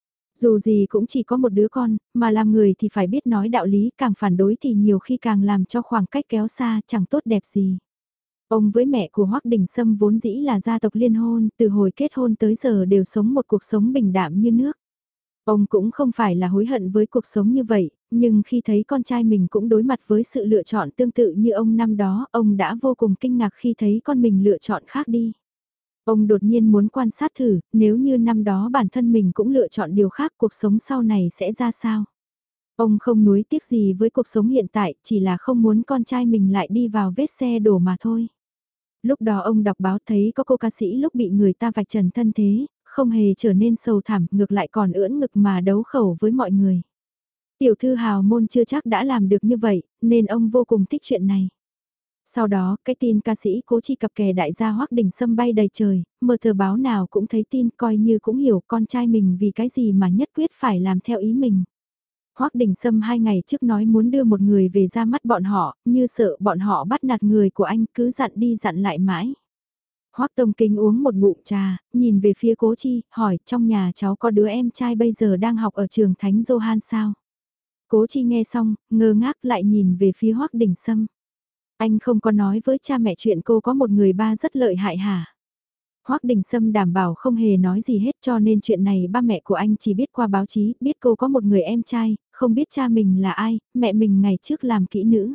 Dù gì cũng chỉ có một đứa con, mà làm người thì phải biết nói đạo lý, càng phản đối thì nhiều khi càng làm cho khoảng cách kéo xa, chẳng tốt đẹp gì. Ông với mẹ của Hoắc Đình Sâm vốn dĩ là gia tộc liên hôn, từ hồi kết hôn tới giờ đều sống một cuộc sống bình đạm như nước. Ông cũng không phải là hối hận với cuộc sống như vậy, nhưng khi thấy con trai mình cũng đối mặt với sự lựa chọn tương tự như ông năm đó, ông đã vô cùng kinh ngạc khi thấy con mình lựa chọn khác đi. Ông đột nhiên muốn quan sát thử, nếu như năm đó bản thân mình cũng lựa chọn điều khác, cuộc sống sau này sẽ ra sao. Ông không nuối tiếc gì với cuộc sống hiện tại, chỉ là không muốn con trai mình lại đi vào vết xe đổ mà thôi. Lúc đó ông đọc báo thấy có cô ca sĩ lúc bị người ta vạch trần thân thế, không hề trở nên sầu thảm, ngược lại còn ưỡn ngực mà đấu khẩu với mọi người. Tiểu thư hào môn chưa chắc đã làm được như vậy, nên ông vô cùng thích chuyện này. Sau đó, cái tin ca sĩ Cố Chi cặp kè đại gia Hoắc Đình Sâm bay đầy trời, mở tờ báo nào cũng thấy tin, coi như cũng hiểu con trai mình vì cái gì mà nhất quyết phải làm theo ý mình. Hoắc Đình Sâm 2 ngày trước nói muốn đưa một người về ra mắt bọn họ, như sợ bọn họ bắt nạt người của anh, cứ dặn đi dặn lại mãi. Hoắc Tông Kính uống một ngụm trà, nhìn về phía Cố Chi, hỏi trong nhà cháu có đứa em trai bây giờ đang học ở trường Thánh Johan sao? Cố Chi nghe xong, ngơ ngác lại nhìn về phía Hoắc Đình Sâm. Anh không có nói với cha mẹ chuyện cô có một người ba rất lợi hại hả? Hoắc Đình Sâm đảm bảo không hề nói gì hết, cho nên chuyện này ba mẹ của anh chỉ biết qua báo chí, biết cô có một người em trai, không biết cha mình là ai, mẹ mình ngày trước làm kỹ nữ.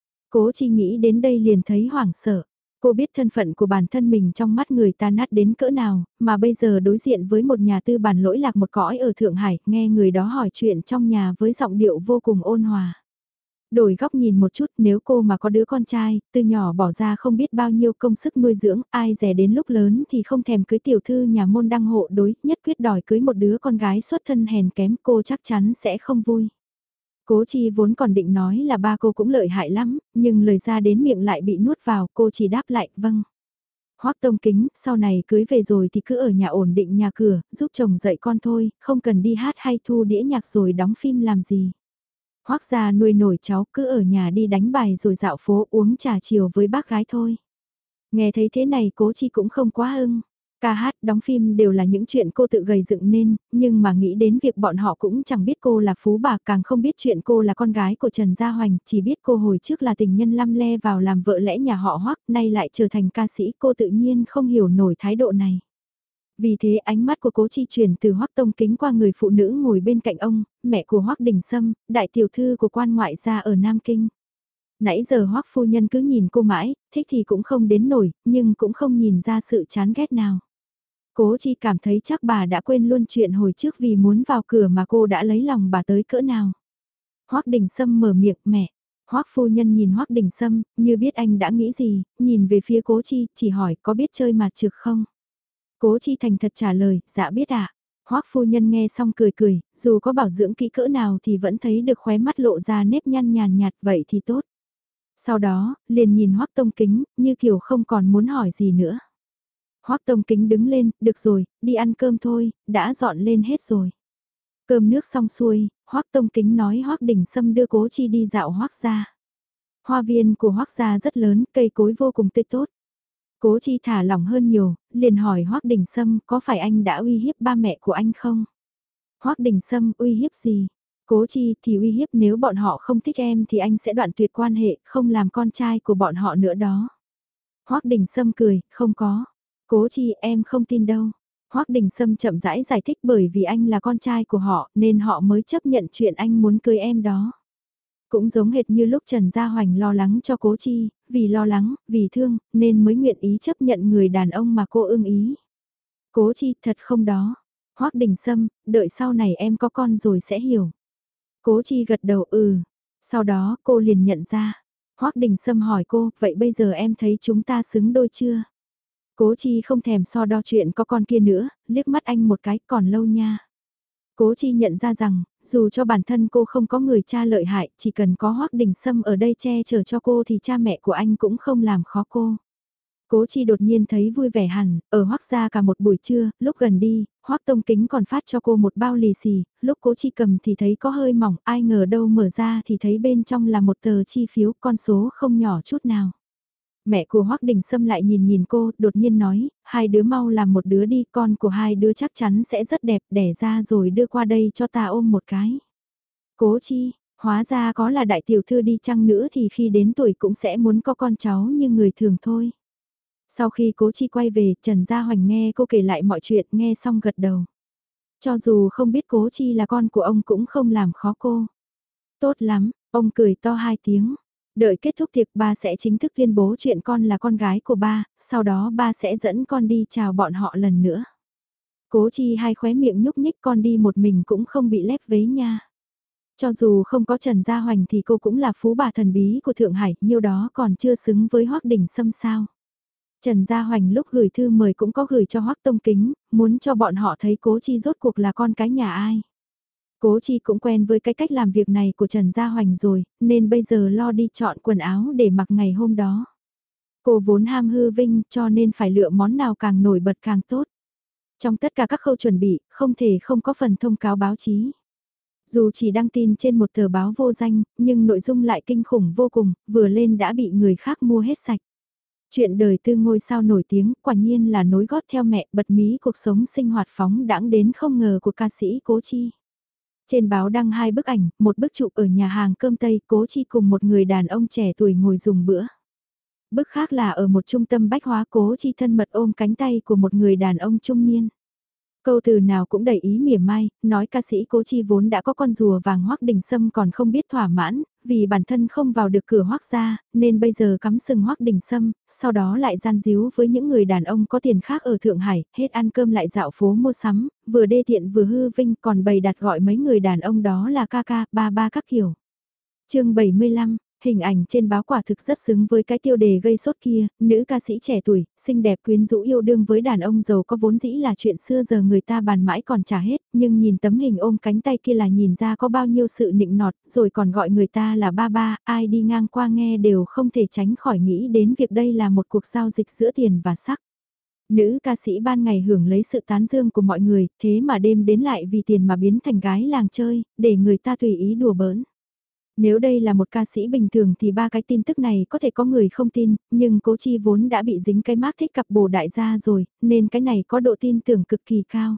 Cố Chi nghĩ đến đây liền thấy hoảng sợ. Cô biết thân phận của bản thân mình trong mắt người ta nát đến cỡ nào, mà bây giờ đối diện với một nhà tư bản lỗi lạc một cõi ở Thượng Hải, nghe người đó hỏi chuyện trong nhà với giọng điệu vô cùng ôn hòa. Đổi góc nhìn một chút, nếu cô mà có đứa con trai, từ nhỏ bỏ ra không biết bao nhiêu công sức nuôi dưỡng, ai dè đến lúc lớn thì không thèm cưới tiểu thư nhà môn đăng hộ đối, nhất quyết đòi cưới một đứa con gái xuất thân hèn kém, cô chắc chắn sẽ không vui. Cố Chi vốn còn định nói là ba cô cũng lợi hại lắm, nhưng lời ra đến miệng lại bị nuốt vào, cô chỉ đáp lại, vâng. Hoắc Tông Kính, sau này cưới về rồi thì cứ ở nhà ổn định nhà cửa, giúp chồng dạy con thôi, không cần đi hát hay thu đĩa nhạc rồi đóng phim làm gì. Hoắc gia nuôi nổi cháu, cứ ở nhà đi đánh bài rồi dạo phố uống trà chiều với bác gái thôi. Nghe thấy thế này Cố Chi cũng không quá ưng. Ca hát, đóng phim đều là những chuyện cô tự gầy dựng nên, nhưng mà nghĩ đến việc bọn họ cũng chẳng biết cô là phú bà, càng không biết chuyện cô là con gái của Trần Gia Hoành, chỉ biết cô hồi trước là tình nhân lăm le vào làm vợ lẽ nhà họ Hoắc, nay lại trở thành ca sĩ, cô tự nhiên không hiểu nổi thái độ này. Vì thế ánh mắt của Cố Chi chuyển từ Hoắc Tông Kính qua người phụ nữ ngồi bên cạnh ông, mẹ của Hoắc Đình Sâm, đại tiểu thư của quan ngoại gia ở Nam Kinh. Nãy giờ Hoắc phu nhân cứ nhìn cô mãi, thích thì cũng không đến nổi, nhưng cũng không nhìn ra sự chán ghét nào. Cố Chi cảm thấy chắc bà đã quên luôn chuyện hồi trước vì muốn vào cửa mà cô đã lấy lòng bà tới cỡ nào. Hoắc Đình Sâm mở miệng, mẹ. Hoắc phu nhân nhìn Hoắc Đình Sâm, như biết anh đã nghĩ gì, nhìn về phía Cố Chi, chỉ hỏi có biết chơi mặt trược không? Cố Chi thành thật trả lời, dạ biết ạ. Hoắc phu nhân nghe xong cười cười, dù có bảo dưỡng kỹ cỡ nào thì vẫn thấy được khóe mắt lộ ra nếp nhăn nhàn nhạt, vậy thì tốt. Sau đó, liền nhìn Hoắc Tông Kính, như kiểu không còn muốn hỏi gì nữa. Hoắc Tông Kính đứng lên, được rồi, đi ăn cơm thôi, đã dọn lên hết rồi. Cơm nước xong xuôi, Hoắc Tông Kính nói Hoắc Đình Sâm đưa Cố Chi đi dạo Hoắc gia. Hoa viên của Hoắc gia rất lớn, cây cối vô cùng tươi tốt. Cố Chi thả lỏng hơn nhiều, liền hỏi Hoắc Đình Sâm có phải anh đã uy hiếp ba mẹ của anh không? Hoắc Đình Sâm uy hiếp gì? Cố Chi thì uy hiếp nếu bọn họ không thích em thì anh sẽ đoạn tuyệt quan hệ, không làm con trai của bọn họ nữa đó. Hoắc Đình Sâm cười, không có. Cố Chi em không tin đâu. Hoắc Đình Sâm chậm rãi giải thích bởi vì anh là con trai của họ nên họ mới chấp nhận chuyện anh muốn cưới em đó. Cũng giống hệt như lúc Trần Gia Hoành lo lắng cho Cố Chi, vì lo lắng, vì thương, nên mới nguyện ý chấp nhận người đàn ông mà cô ưng ý. Cố Chi thật không đó. Hoắc Đình Sâm, đợi sau này em có con rồi sẽ hiểu. Cố Chi gật đầu Sau đó cô liền nhận ra. Hoắc Đình Sâm hỏi cô, vậy bây giờ em thấy chúng ta xứng đôi chưa? Cố Chi không thèm so đo chuyện có con kia nữa, liếc mắt anh một cái, còn lâu nha. Cố Chi nhận ra rằng, dù cho bản thân cô không có người cha lợi hại, chỉ cần có Hoắc Đình Sâm ở đây che chở cho cô thì cha mẹ của anh cũng không làm khó cô. Cố Chi đột nhiên thấy vui vẻ hẳn, ở Hoắc gia cả một buổi trưa, lúc gần đi, Hoắc Tông Kính còn phát cho cô một bao lì xì, lúc Cố Chi cầm thì thấy có hơi mỏng, ai ngờ đâu mở ra thì thấy bên trong là một tờ chi phiếu, con số không nhỏ chút nào. Mẹ của Hoắc Đình Sâm lại nhìn nhìn cô, đột nhiên nói, hai đứa mau làm một đứa đi, con của hai đứa chắc chắn sẽ rất đẹp, đẻ ra rồi đưa qua đây cho ta ôm một cái. Cố Chi, hóa ra có là đại tiểu thư đi chăng nữa thì khi đến tuổi cũng sẽ muốn có con cháu như người thường thôi. Sau khi Cố Chi quay về, Trần Gia Hoành nghe cô kể lại mọi chuyện, nghe xong gật đầu. Cho dù không biết Cố Chi là con của ông cũng không làm khó cô. Tốt lắm, ông cười to hai tiếng. Đợi kết thúc tiệc ba sẽ chính thức tuyên bố chuyện con là con gái của ba, sau đó ba sẽ dẫn con đi chào bọn họ lần nữa. Cố Chi hai khóe miệng nhúc nhích, con đi một mình cũng không bị lép vế nha. Cho dù không có Trần Gia Hoành thì cô cũng là phú bà thần bí của Thượng Hải, nhiêu đó còn chưa xứng với Hoắc Đình Sâm sao. Trần Gia Hoành lúc gửi thư mời cũng có gửi cho Hoắc Tông Kính, muốn cho bọn họ thấy Cố Chi rốt cuộc là con cái nhà ai. Cố Chi cũng quen với cái cách làm việc này của Trần Gia Hoành rồi, nên bây giờ lo đi chọn quần áo để mặc ngày hôm đó. Cô vốn ham hư vinh cho nên phải lựa món nào càng nổi bật càng tốt. Trong tất cả các khâu chuẩn bị, không thể không có phần thông cáo báo chí. Dù chỉ đăng tin trên một tờ báo vô danh, nhưng nội dung lại kinh khủng vô cùng, vừa lên đã bị người khác mua hết sạch. Chuyện đời tư ngôi sao nổi tiếng, quả nhiên là nối gót theo mẹ, bật mí cuộc sống sinh hoạt phóng đãng đến không ngờ của ca sĩ Cố Chi. Trên báo đăng hai bức ảnh, một bức chụp ở nhà hàng cơm Tây, Cố Chi cùng một người đàn ông trẻ tuổi ngồi dùng bữa. Bức khác là ở một trung tâm bách hóa, Cố Chi thân mật ôm cánh tay của một người đàn ông trung niên. Câu từ nào cũng đầy ý mỉa mai, nói ca sĩ Cố Chi vốn đã có con rùa vàng Hoắc Đình Sâm còn không biết thỏa mãn, vì bản thân không vào được cửa Hoắc gia, nên bây giờ cắm sừng Hoắc Đình Sâm, sau đó lại gian díu với những người đàn ông có tiền khác ở Thượng Hải, hết ăn cơm lại dạo phố mua sắm, vừa đê tiện vừa hư vinh, còn bày đặt gọi mấy người đàn ông đó là ca ca, ba ba các kiểu. Chương 75. Hình ảnh trên báo quả thực rất xứng với cái tiêu đề gây sốt kia, nữ ca sĩ trẻ tuổi, xinh đẹp quyến rũ yêu đương với đàn ông giàu có vốn dĩ là chuyện xưa giờ người ta bàn mãi còn trả hết, nhưng nhìn tấm hình ôm cánh tay kia là nhìn ra có bao nhiêu sự nịnh nọt, rồi còn gọi người ta là ba ba, ai đi ngang qua nghe đều không thể tránh khỏi nghĩ đến việc đây là một cuộc giao dịch giữa tiền và sắc. Nữ ca sĩ ban ngày hưởng lấy sự tán dương của mọi người, thế mà đêm đến lại vì tiền mà biến thành gái làng chơi, để người ta tùy ý đùa bỡn. Nếu đây là một ca sĩ bình thường thì ba cái tin tức này có thể có người không tin, nhưng Cố Chi vốn đã bị dính cái mác thích cặp bồ đại gia rồi, nên cái này có độ tin tưởng cực kỳ cao.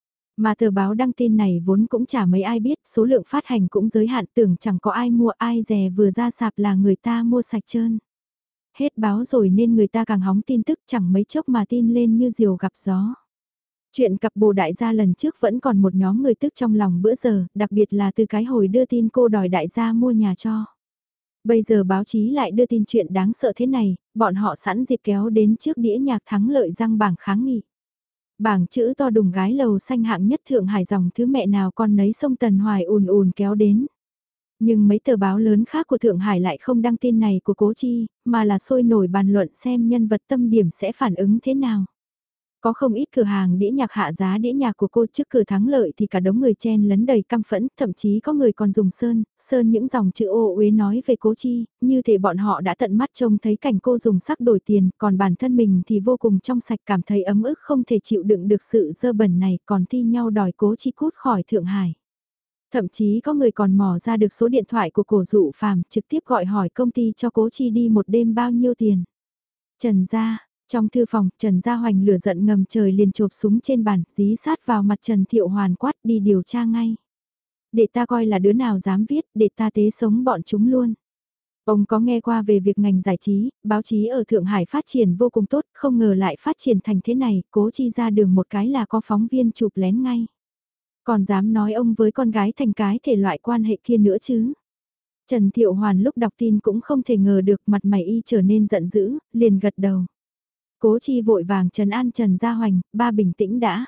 Mà tờ báo đăng tin này vốn cũng chả mấy ai biết, số lượng phát hành cũng giới hạn, tưởng chẳng có ai mua, ai dè vừa ra sạp là người ta mua sạch trơn. Hết báo rồi nên người ta càng hóng tin tức, chẳng mấy chốc mà tin lên như diều gặp gió. Chuyện cặp bồ đại gia lần trước vẫn còn một nhóm người tức trong lòng bữa giờ, đặc biệt là từ cái hồi đưa tin cô đòi đại gia mua nhà cho. Bây giờ báo chí lại đưa tin chuyện đáng sợ thế này, bọn họ sẵn dịp kéo đến trước đĩa nhạc thắng lợi răng bảng kháng nghị. Bảng chữ to đùng gái lầu xanh hạng nhất Thượng Hải dòng thứ mẹ nào con nấy sông Tần Hoài ùn ùn kéo đến. Nhưng mấy tờ báo lớn khác của Thượng Hải lại không đăng tin này của Cố Chi, mà là sôi nổi bàn luận xem nhân vật tâm điểm sẽ phản ứng thế nào. Có không ít cửa hàng đĩa nhạc hạ giá đĩa nhạc của cô, trước cửa Thắng Lợi thì cả đống người chen lấn đầy căm phẫn, thậm chí có người còn dùng sơn những dòng chữ ô uế nói về Cố Chi, như thể bọn họ đã tận mắt trông thấy cảnh cô dùng sắc đổi tiền, còn bản thân mình thì vô cùng trong sạch, cảm thấy ấm ức không thể chịu đựng được sự dơ bẩn này, còn thi nhau đòi Cố Chi cút khỏi Thượng Hải. Thậm chí có người còn mò ra được số điện thoại của Cổ Dụ Phàm, trực tiếp gọi hỏi công ty cho Cố Chi đi một đêm bao nhiêu tiền. Trần gia, trong thư phòng, Trần Gia Hoành lửa giận ngầm trời liền chộp súng trên bàn, dí sát vào mặt Trần Thiệu Hoàn, quát đi điều tra ngay. Để ta coi là đứa nào dám viết, để ta tế sống bọn chúng luôn. Ông có nghe qua về việc ngành giải trí, báo chí ở Thượng Hải phát triển vô cùng tốt, không ngờ lại phát triển thành thế này, Cố Chi ra đường một cái là có phóng viên chụp lén ngay. Còn dám nói ông với con gái thành cái thể loại quan hệ kia nữa chứ. Trần Thiệu Hoàn lúc đọc tin cũng không thể ngờ được, mặt mày y trở nên giận dữ, liền gật đầu. Cố Chi vội vàng trấn an Trần Gia Hoành, ba bình tĩnh đã.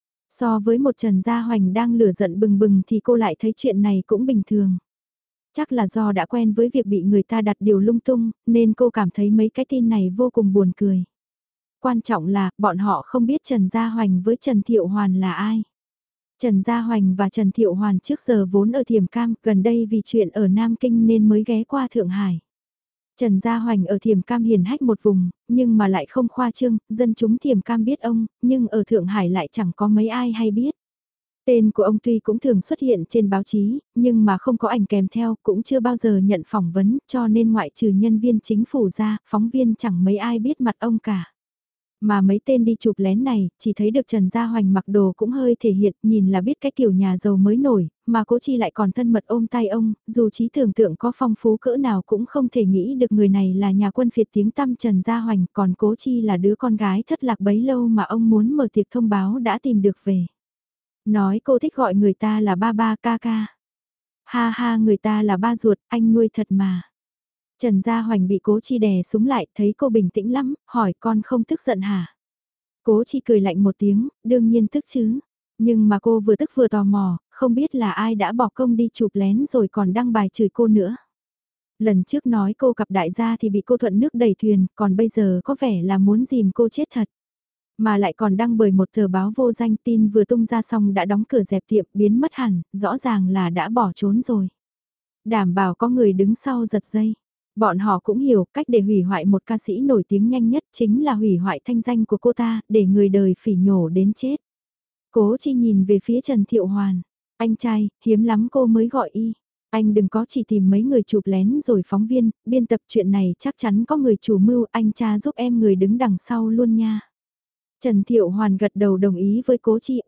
So với một Trần Gia Hoành đang lửa giận bừng bừng thì cô lại thấy chuyện này cũng bình thường. Chắc là do đã quen với việc bị người ta đặt điều lung tung, nên cô cảm thấy mấy cái tin này vô cùng buồn cười. Quan trọng là, bọn họ không biết Trần Gia Hoành với Trần Thiệu Hoàn là ai. Trần Gia Hoành và Trần Thiệu Hoàn trước giờ vốn ở Thiểm Cam, gần đây vì chuyện ở Nam Kinh nên mới ghé qua Thượng Hải. Trần Gia Hoành ở Thiểm Cam hiền hách một vùng, nhưng mà lại không khoa trương, dân chúng Thiểm Cam biết ông, nhưng ở Thượng Hải lại chẳng có mấy ai hay biết. Tên của ông tuy cũng thường xuất hiện trên báo chí, nhưng mà không có ảnh kèm theo, cũng chưa bao giờ nhận phỏng vấn, cho nên ngoại trừ nhân viên chính phủ ra, phóng viên chẳng mấy ai biết mặt ông cả. Mà mấy tên đi chụp lén này, chỉ thấy được Trần Gia Hoành mặc đồ cũng hơi thể hiện, nhìn là biết cái kiểu nhà giàu mới nổi, mà Cố Chi lại còn thân mật ôm tay ông, dù trí tưởng tượng có phong phú cỡ nào cũng không thể nghĩ được người này là nhà quân phiệt tiếng tăm Trần Gia Hoành, còn Cố Chi là đứa con gái thất lạc bấy lâu mà ông muốn mở tiệc thông báo đã tìm được về. Nói cô thích gọi người ta là ba ba ca ca. Ha ha, người ta là ba ruột, anh nuôi thật mà. Trần Gia Hoành bị Cố Chi đè súng lại, thấy cô bình tĩnh lắm, hỏi con không tức giận hả? Cố Chi cười lạnh một tiếng, đương nhiên tức chứ. Nhưng mà cô vừa tức vừa tò mò, không biết là ai đã bỏ công đi chụp lén rồi còn đăng bài chửi cô nữa. Lần trước nói cô gặp đại gia thì bị cô thuận nước đẩy thuyền, còn bây giờ có vẻ là muốn dìm cô chết thật. Mà lại còn đăng bởi một tờ báo vô danh, tin vừa tung ra xong đã đóng cửa dẹp tiệm, biến mất hẳn, rõ ràng là đã bỏ trốn rồi. Đảm bảo có người đứng sau giật dây. Bọn họ cũng hiểu cách để hủy hoại một ca sĩ nổi tiếng nhanh nhất chính là hủy hoại thanh danh của cô ta, để người đời phỉ nhổ đến chết. Cố Chi nhìn về phía Trần Thiệu Hoàn. Anh trai, hiếm lắm cô mới gọi y. Anh đừng có chỉ tìm mấy người chụp lén rồi phóng viên, biên tập chuyện này chắc chắn có người chủ mưu, anh cha giúp em người đứng đằng sau luôn nha. Trần Thiệu Hoàn gật đầu đồng ý với Cố Chi.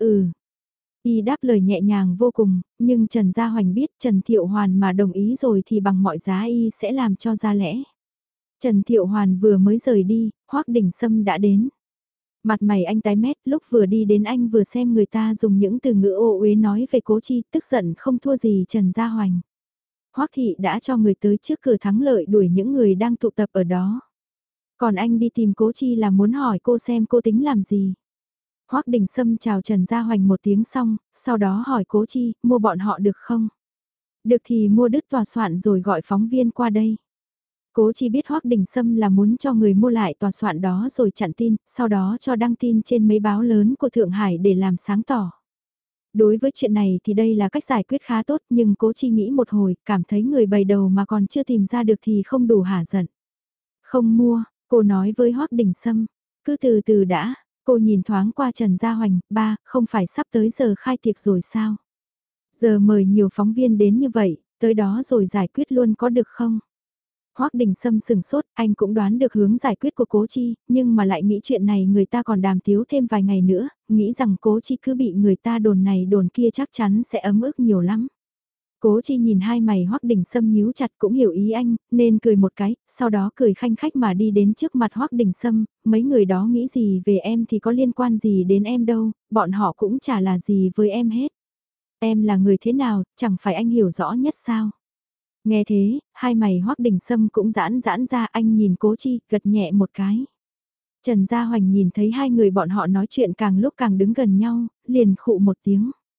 Y đáp lời nhẹ nhàng vô cùng, nhưng Trần Gia Hoành biết Trần Thiệu Hoàn mà đồng ý rồi thì bằng mọi giá y sẽ làm cho ra lẽ. Trần Thiệu Hoàn vừa mới rời đi, Hoắc Đình Sâm đã đến. Mặt mày anh tái mét, lúc vừa đi đến anh vừa xem người ta dùng những từ ngữ ô uế nói về Cố Chi, tức giận không thua gì Trần Gia Hoành. Hoắc Thị đã cho người tới trước cửa Thắng Lợi đuổi những người đang tụ tập ở đó. Còn anh đi tìm Cố Chi là muốn hỏi cô xem cô tính làm gì. Hoắc Đình Sâm chào Trần Gia Hoành một tiếng xong, sau đó hỏi Cố Chi, mua bọn họ được không? Được thì mua đứt tòa soạn rồi gọi phóng viên qua đây. Cố Chi biết Hoắc Đình Sâm là muốn cho người mua lại tòa soạn đó rồi chặn tin, sau đó cho đăng tin trên mấy báo lớn của Thượng Hải để làm sáng tỏ. Đối với chuyện này thì đây là cách giải quyết khá tốt, nhưng Cố Chi nghĩ một hồi, cảm thấy người bày đầu mà còn chưa tìm ra được thì không đủ hả giận. Không mua, cô nói với Hoắc Đình Sâm, cứ từ từ đã. Cô nhìn thoáng qua Trần Gia Hoành, ba, không phải sắp tới giờ khai tiệc rồi sao? Giờ mời nhiều phóng viên đến như vậy, tới đó rồi giải quyết luôn có được không? Hoắc Đình Sâm sừng sốt, anh cũng đoán được hướng giải quyết của Cố Chi, nhưng mà lại nghĩ chuyện này người ta còn đàm tiếu thêm vài ngày nữa, nghĩ rằng Cố Chi cứ bị người ta đồn này đồn kia chắc chắn sẽ ấm ức nhiều lắm. Cố Chi nhìn hai mày Hoắc Đình Sâm nhíu chặt cũng hiểu ý anh, nên cười một cái, sau đó cười khanh khách mà đi đến trước mặt Hoắc Đình Sâm, mấy người đó nghĩ gì về em thì có liên quan gì đến em đâu, bọn họ cũng chả là gì với em hết. Em là người thế nào, chẳng phải anh hiểu rõ nhất sao? Nghe thế, hai mày Hoắc Đình Sâm cũng giãn giãn ra, anh nhìn Cố Chi, gật nhẹ một cái. Trần Gia Hoành nhìn thấy hai người bọn họ nói chuyện càng lúc càng đứng gần nhau, liền khụ một tiếng.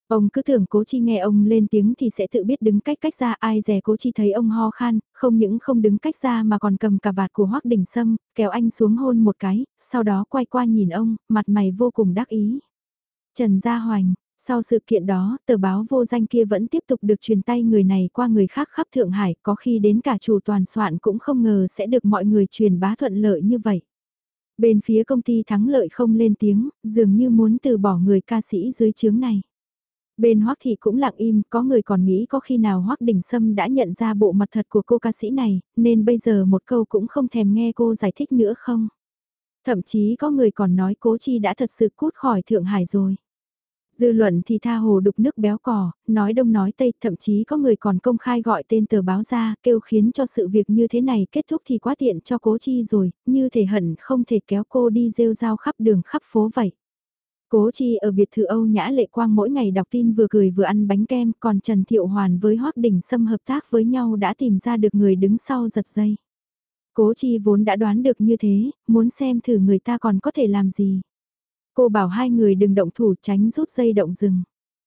Ông cứ tưởng Cố Chi nghe ông lên tiếng thì sẽ tự biết đứng cách cách ra, ai dè Cố Chi thấy ông ho khan, không những không đứng cách ra mà còn cầm cà vạt của Hoắc Đình Sâm, kéo anh xuống hôn một cái, sau đó quay qua nhìn ông, mặt mày vô cùng đắc ý. Trần Gia Hoành, sau sự kiện đó, tờ báo vô danh kia vẫn tiếp tục được truyền tay người này qua người khác khắp Thượng Hải, có khi đến cả chủ toàn soạn cũng không ngờ sẽ được mọi người truyền bá thuận lợi như vậy. Bên phía công ty thắng lợi không lên tiếng, dường như muốn từ bỏ người ca sĩ dưới chướng này. Bên Hoắc Thị cũng lặng im, có người còn nghĩ có khi nào Hoắc Đình Sâm đã nhận ra bộ mặt thật của cô ca sĩ này, nên bây giờ một câu cũng không thèm nghe cô giải thích nữa không. Thậm chí có người còn nói Cố Chi đã thật sự cút khỏi Thượng Hải rồi. Dư luận thì tha hồ đục nước béo cò, nói đông nói tây, thậm chí có người còn công khai gọi tên tờ báo ra, kêu khiến cho sự việc như thế này kết thúc thì quá tiện cho Cố Chi rồi, như thể hận không thể kéo cô đi rêu rao khắp đường khắp phố vậy. Cố Chi ở biệt thự Âu Nhã Lệ Quang mỗi ngày đọc tin vừa cười vừa ăn bánh kem, còn Trần Thiệu Hoàn với Hoắc Đình Sâm hợp tác với nhau đã tìm ra được người đứng sau giật dây. Cố Chi vốn đã đoán được như thế, muốn xem thử người ta còn có thể làm gì. Cô bảo hai người đừng động thủ tránh rút dây động rừng.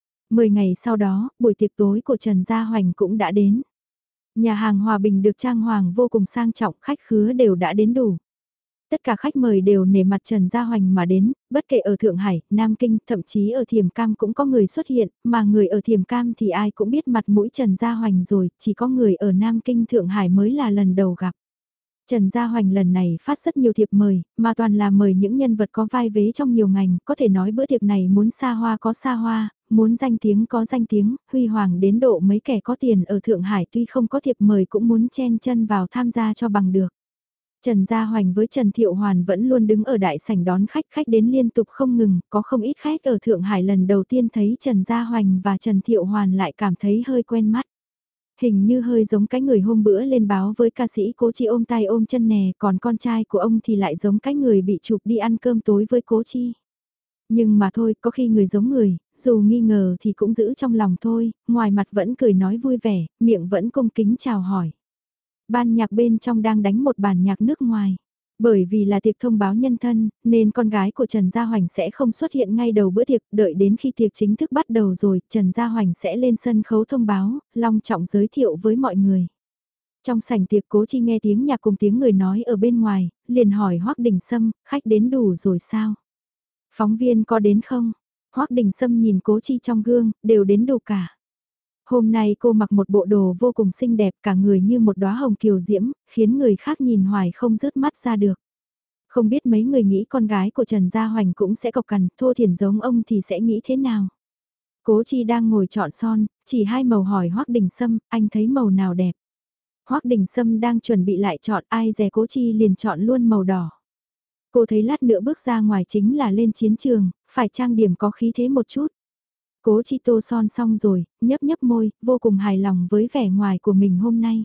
10 ngày sau đó, buổi tiệc tối của Trần Gia Hoành cũng đã đến. Nhà hàng Hòa Bình được trang hoàng vô cùng sang trọng, khách khứa đều đã đến đủ. Tất cả khách mời đều nể mặt Trần Gia Hoành mà đến, bất kể ở Thượng Hải, Nam Kinh, thậm chí ở Thiểm Cam cũng có người xuất hiện, mà người ở Thiểm Cam thì ai cũng biết mặt mũi Trần Gia Hoành rồi, chỉ có người ở Nam Kinh Thượng Hải mới là lần đầu gặp. Trần Gia Hoành lần này phát rất nhiều thiệp mời, mà toàn là mời những nhân vật có vai vế trong nhiều ngành, có thể nói bữa tiệc này muốn xa hoa có xa hoa, muốn danh tiếng có danh tiếng, huy hoàng đến độ mấy kẻ có tiền ở Thượng Hải tuy không có thiệp mời cũng muốn chen chân vào tham gia cho bằng được. Trần Gia Hoành với Trần Thiệu Hoàn vẫn luôn đứng ở đại sảnh đón khách, khách đến liên tục không ngừng, có không ít khách ở Thượng Hải lần đầu tiên thấy Trần Gia Hoành và Trần Thiệu Hoàn lại cảm thấy hơi quen mắt. Hình như hơi giống cái người hôm bữa lên báo với ca sĩ Cố Chi ôm tay ôm chân nè, còn con trai của ông thì lại giống cái người bị chụp đi ăn cơm tối với Cố Chi. Nhưng mà thôi, có khi người giống người, dù nghi ngờ thì cũng giữ trong lòng thôi, ngoài mặt vẫn cười nói vui vẻ, miệng vẫn cung kính chào hỏi. Ban nhạc bên trong đang đánh một bản nhạc nước ngoài. Bởi vì là tiệc thông báo nhân thân, nên con gái của Trần Gia Hoành sẽ không xuất hiện ngay đầu bữa tiệc, đợi đến khi tiệc chính thức bắt đầu rồi, Trần Gia Hoành sẽ lên sân khấu thông báo, long trọng giới thiệu với mọi người. Trong sảnh tiệc Cố Chi nghe tiếng nhạc cùng tiếng người nói ở bên ngoài, liền hỏi Hoắc Đình Sâm, khách đến đủ rồi sao? Phóng viên có đến không? Hoắc Đình Sâm nhìn Cố Chi trong gương, đều đến đủ cả. Hôm nay cô mặc một bộ đồ vô cùng xinh đẹp cả người như một đóa hồng kiều diễm, khiến người khác nhìn hoài không rớt mắt ra được. Không biết mấy người nghĩ con gái của Trần Gia Hoành cũng sẽ cộc cằn, thô thiển giống ông thì sẽ nghĩ thế nào? Cố Chi đang ngồi chọn son, chỉ hai màu hỏi Hoắc Đình Sâm, anh thấy màu nào đẹp? Hoắc Đình Sâm đang chuẩn bị lại chọn, ai dè Cố Chi liền chọn luôn màu đỏ. Cô thấy lát nữa bước ra ngoài chính là lên chiến trường, phải trang điểm có khí thế một chút. Cố Chi tô son xong rồi, nhấp nhấp môi, vô cùng hài lòng với vẻ ngoài của mình hôm nay.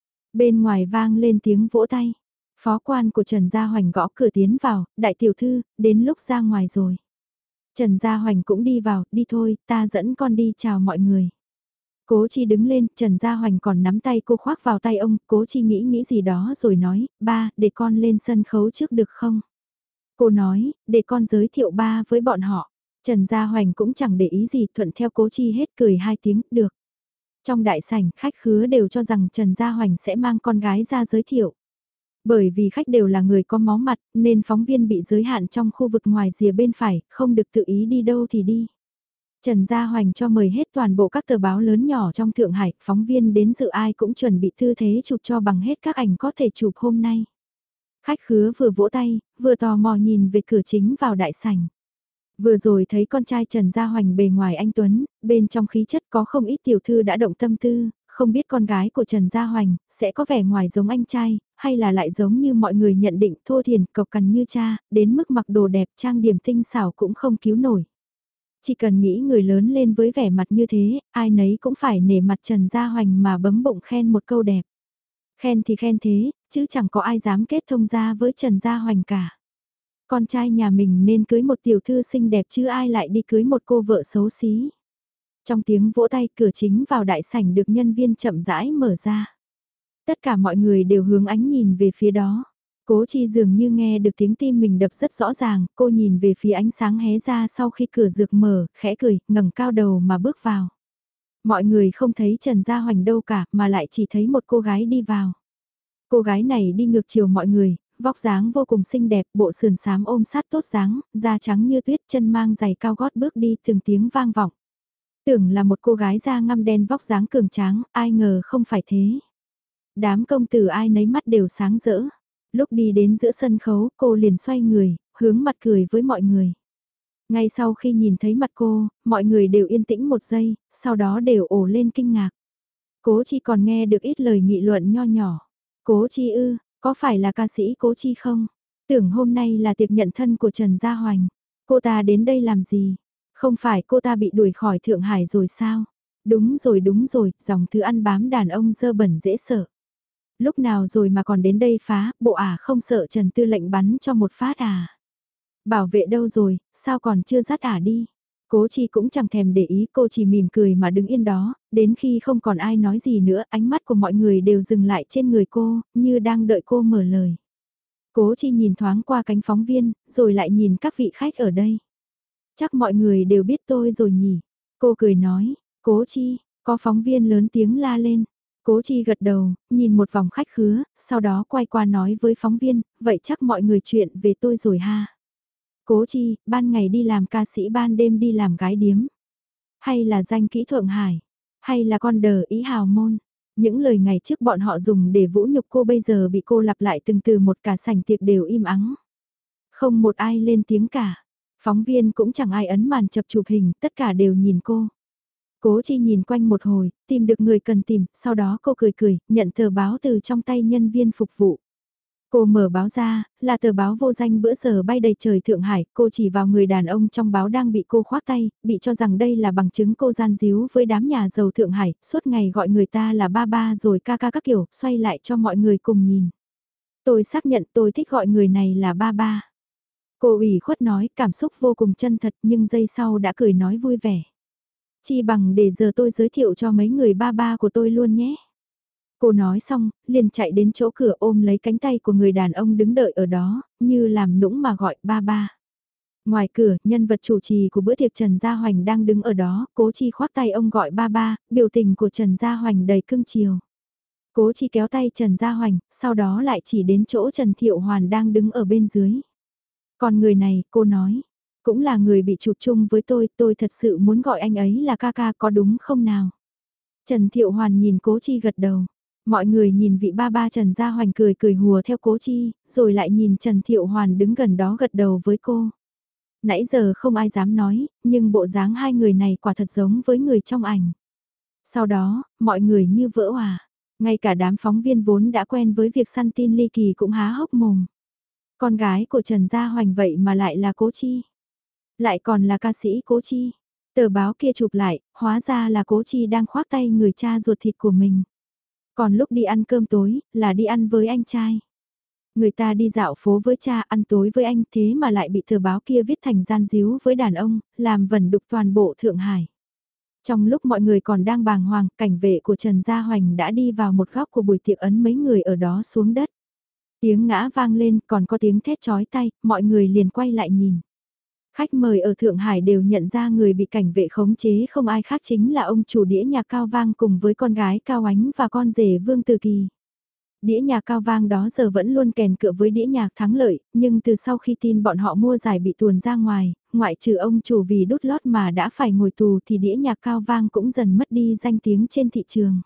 Bên ngoài vang lên tiếng vỗ tay. Phó quan của Trần Gia Hoành gõ cửa tiến vào, đại tiểu thư, đến lúc ra ngoài rồi. Trần Gia Hoành cũng đi vào, đi thôi, ta dẫn con đi chào mọi người. Cố Chi đứng lên, Trần Gia Hoành còn nắm tay cô khoác vào tay ông, Cố Chi nghĩ gì đó rồi nói, ba, để con lên sân khấu trước được không? Cô nói, để con giới thiệu ba với bọn họ. Trần Gia Hoành cũng chẳng để ý gì, thuận theo Cố Chi hết cười hai tiếng, được. Trong đại sảnh, khách khứa đều cho rằng Trần Gia Hoành sẽ mang con gái ra giới thiệu. Bởi vì khách đều là người có máu mặt, nên phóng viên bị giới hạn trong khu vực ngoài rìa bên phải, không được tự ý đi đâu thì đi. Trần Gia Hoành cho mời hết toàn bộ các tờ báo lớn nhỏ trong Thượng Hải, phóng viên đến dự ai cũng chuẩn bị tư thế chụp cho bằng hết các ảnh có thể chụp hôm nay. Khách khứa vừa vỗ tay, vừa tò mò nhìn về cửa chính vào đại sảnh. Vừa rồi thấy con trai Trần Gia Hoành bề ngoài anh Tuấn, bên trong khí chất có không ít tiểu thư đã động tâm tư, không biết con gái của Trần Gia Hoành sẽ có vẻ ngoài giống anh trai, hay là lại giống như mọi người nhận định thô thiển cộc cằn như cha, đến mức mặc đồ đẹp trang điểm tinh xảo cũng không cứu nổi. Chỉ cần nghĩ người lớn lên với vẻ mặt như thế, ai nấy cũng phải nể mặt Trần Gia Hoành mà bấm bụng khen một câu đẹp. Khen thì khen thế, chứ chẳng có ai dám kết thông gia với Trần Gia Hoành cả. Con trai nhà mình nên cưới một tiểu thư xinh đẹp chứ ai lại đi cưới một cô vợ xấu xí. Trong tiếng vỗ tay cửa chính vào đại sảnh được nhân viên chậm rãi mở ra. Tất cả mọi người đều hướng ánh nhìn về phía đó. Cố Chi dường như nghe được tiếng tim mình đập rất rõ ràng, cô nhìn về phía ánh sáng hé ra sau khi cửa dược mở, khẽ cười, ngẩng cao đầu mà bước vào. Mọi người không thấy Trần Gia Hoành đâu cả, mà lại chỉ thấy một cô gái đi vào. Cô gái này đi ngược chiều mọi người, vóc dáng vô cùng xinh đẹp, bộ sườn xám ôm sát tốt dáng, da trắng như tuyết, chân mang giày cao gót bước đi từng tiếng vang vọng. Tưởng là một cô gái da ngăm đen vóc dáng cường tráng, ai ngờ không phải thế. Đám công tử ai nấy mắt đều sáng rỡ. Lúc đi đến giữa sân khấu, cô liền xoay người, hướng mặt cười với mọi người. Ngay sau khi nhìn thấy mặt cô, mọi người đều yên tĩnh một giây, sau đó đều ồ lên kinh ngạc. Cố Chi còn nghe được ít lời nghị luận nho nhỏ. Cố Chi ư, có phải là ca sĩ Cố Chi không? Tưởng hôm nay là tiệc nhận thân của Trần Gia Hoành. Cô ta đến đây làm gì? Không phải cô ta bị đuổi khỏi Thượng Hải rồi sao? Đúng rồi, dòng thứ ăn bám đàn ông dơ bẩn dễ sợ. Lúc nào rồi mà còn đến đây phá, bộ không sợ Trần Tư lệnh bắn cho một phát à? Bảo vệ đâu rồi, sao còn chưa dắt đi? Cố Chi cũng chẳng thèm để ý, cô chỉ mỉm cười mà đứng yên đó, đến khi không còn ai nói gì nữa, ánh mắt của mọi người đều dừng lại trên người cô, như đang đợi cô mở lời. Cố Chi nhìn thoáng qua cánh phóng viên, rồi lại nhìn các vị khách ở đây. Chắc mọi người đều biết tôi rồi nhỉ? Cô cười nói, Cố Chi, có phóng viên lớn tiếng la lên. Cố Chi gật đầu, nhìn một vòng khách khứa, sau đó quay qua nói với phóng viên, vậy chắc mọi người chuyện về tôi rồi ha. Cố Chi, ban ngày đi làm ca sĩ ban đêm đi làm gái điếm. Hay là danh kỹ Thượng Hải. Hay là con đờ ý hào môn. Những lời ngày trước bọn họ dùng để vũ nhục cô bây giờ bị cô lặp lại từng từ một, cả sảnh tiệc đều im ắng. Không một ai lên tiếng cả. Phóng viên cũng chẳng ai ấn màn chụp hình, tất cả đều nhìn cô. Cố Chi nhìn quanh một hồi, tìm được người cần tìm, sau đó cô cười, nhận tờ báo từ trong tay nhân viên phục vụ. Cô mở báo ra, là tờ báo vô danh bữa giờ bay đầy trời Thượng Hải, cô chỉ vào người đàn ông trong báo đang bị cô khoác tay, bị cho rằng đây là bằng chứng cô gian díu với đám nhà giàu Thượng Hải, suốt ngày gọi người ta là ba ba rồi ca ca các kiểu, xoay lại cho mọi người cùng nhìn. Tôi xác nhận tôi thích gọi người này là ba ba. Cô ủy khuất nói, cảm xúc vô cùng chân thật nhưng giây sau đã cười nói vui vẻ. Chi bằng để giờ tôi giới thiệu cho mấy người ba ba của tôi luôn nhé. Cô nói xong, liền chạy đến chỗ cửa ôm lấy cánh tay của người đàn ông đứng đợi ở đó, như làm nũng mà gọi ba ba. Ngoài cửa, nhân vật chủ trì của bữa tiệc Trần Gia Hoành đang đứng ở đó, Cố Chi khoác tay ông gọi ba ba, biểu tình của Trần Gia Hoành đầy cưng chiều. Cố Chi kéo tay Trần Gia Hoành, sau đó lại chỉ đến chỗ Trần Thiệu Hoàn đang đứng ở bên dưới. Còn người này, cô nói, cũng là người bị chụp chung với tôi thật sự muốn gọi anh ấy là ca ca, có đúng không nào? Trần Thiệu Hoàn nhìn Cố Chi gật đầu. Mọi người nhìn vị ba ba Trần Gia Hoành cười hùa theo Cố Chi, rồi lại nhìn Trần Thiệu Hoàn đứng gần đó gật đầu với cô. Nãy giờ không ai dám nói, nhưng bộ dáng hai người này quả thật giống với người trong ảnh. Sau đó, mọi người như vỡ hòa. Ngay cả đám phóng viên vốn đã quen với việc săn tin ly kỳ cũng há hốc mồm. Con gái của Trần Gia Hoành vậy mà lại là Cố Chi. Lại còn là ca sĩ Cố Chi. Tờ báo kia chụp lại, hóa ra là Cố Chi đang khoác tay người cha ruột thịt của mình. Còn lúc đi ăn cơm tối, là đi ăn với anh trai. Người ta đi dạo phố với cha ăn tối với anh thế mà lại bị tờ báo kia viết thành gian díu với đàn ông, làm vẩn đục toàn bộ Thượng Hải. Trong lúc mọi người còn đang bàng hoàng, cảnh vệ của Trần Gia Hoành đã đi vào một góc của buổi tiệc ấn mấy người ở đó xuống đất. Tiếng ngã vang lên, còn có tiếng thét chói tay, mọi người liền quay lại nhìn. Khách mời ở Thượng Hải đều nhận ra người bị cảnh vệ khống chế không ai khác chính là ông chủ đĩa nhạc Cao Vang cùng với con gái Cao Ánh và con rể Vương Từ Kỳ. Đĩa nhạc Cao Vang đó giờ vẫn luôn kèn cựa với đĩa nhạc Thắng Lợi, nhưng từ sau khi tin bọn họ mua giải bị tuồn ra ngoài, ngoại trừ ông chủ vì đút lót mà đã phải ngồi tù thì đĩa nhạc Cao Vang cũng dần mất đi danh tiếng trên thị trường.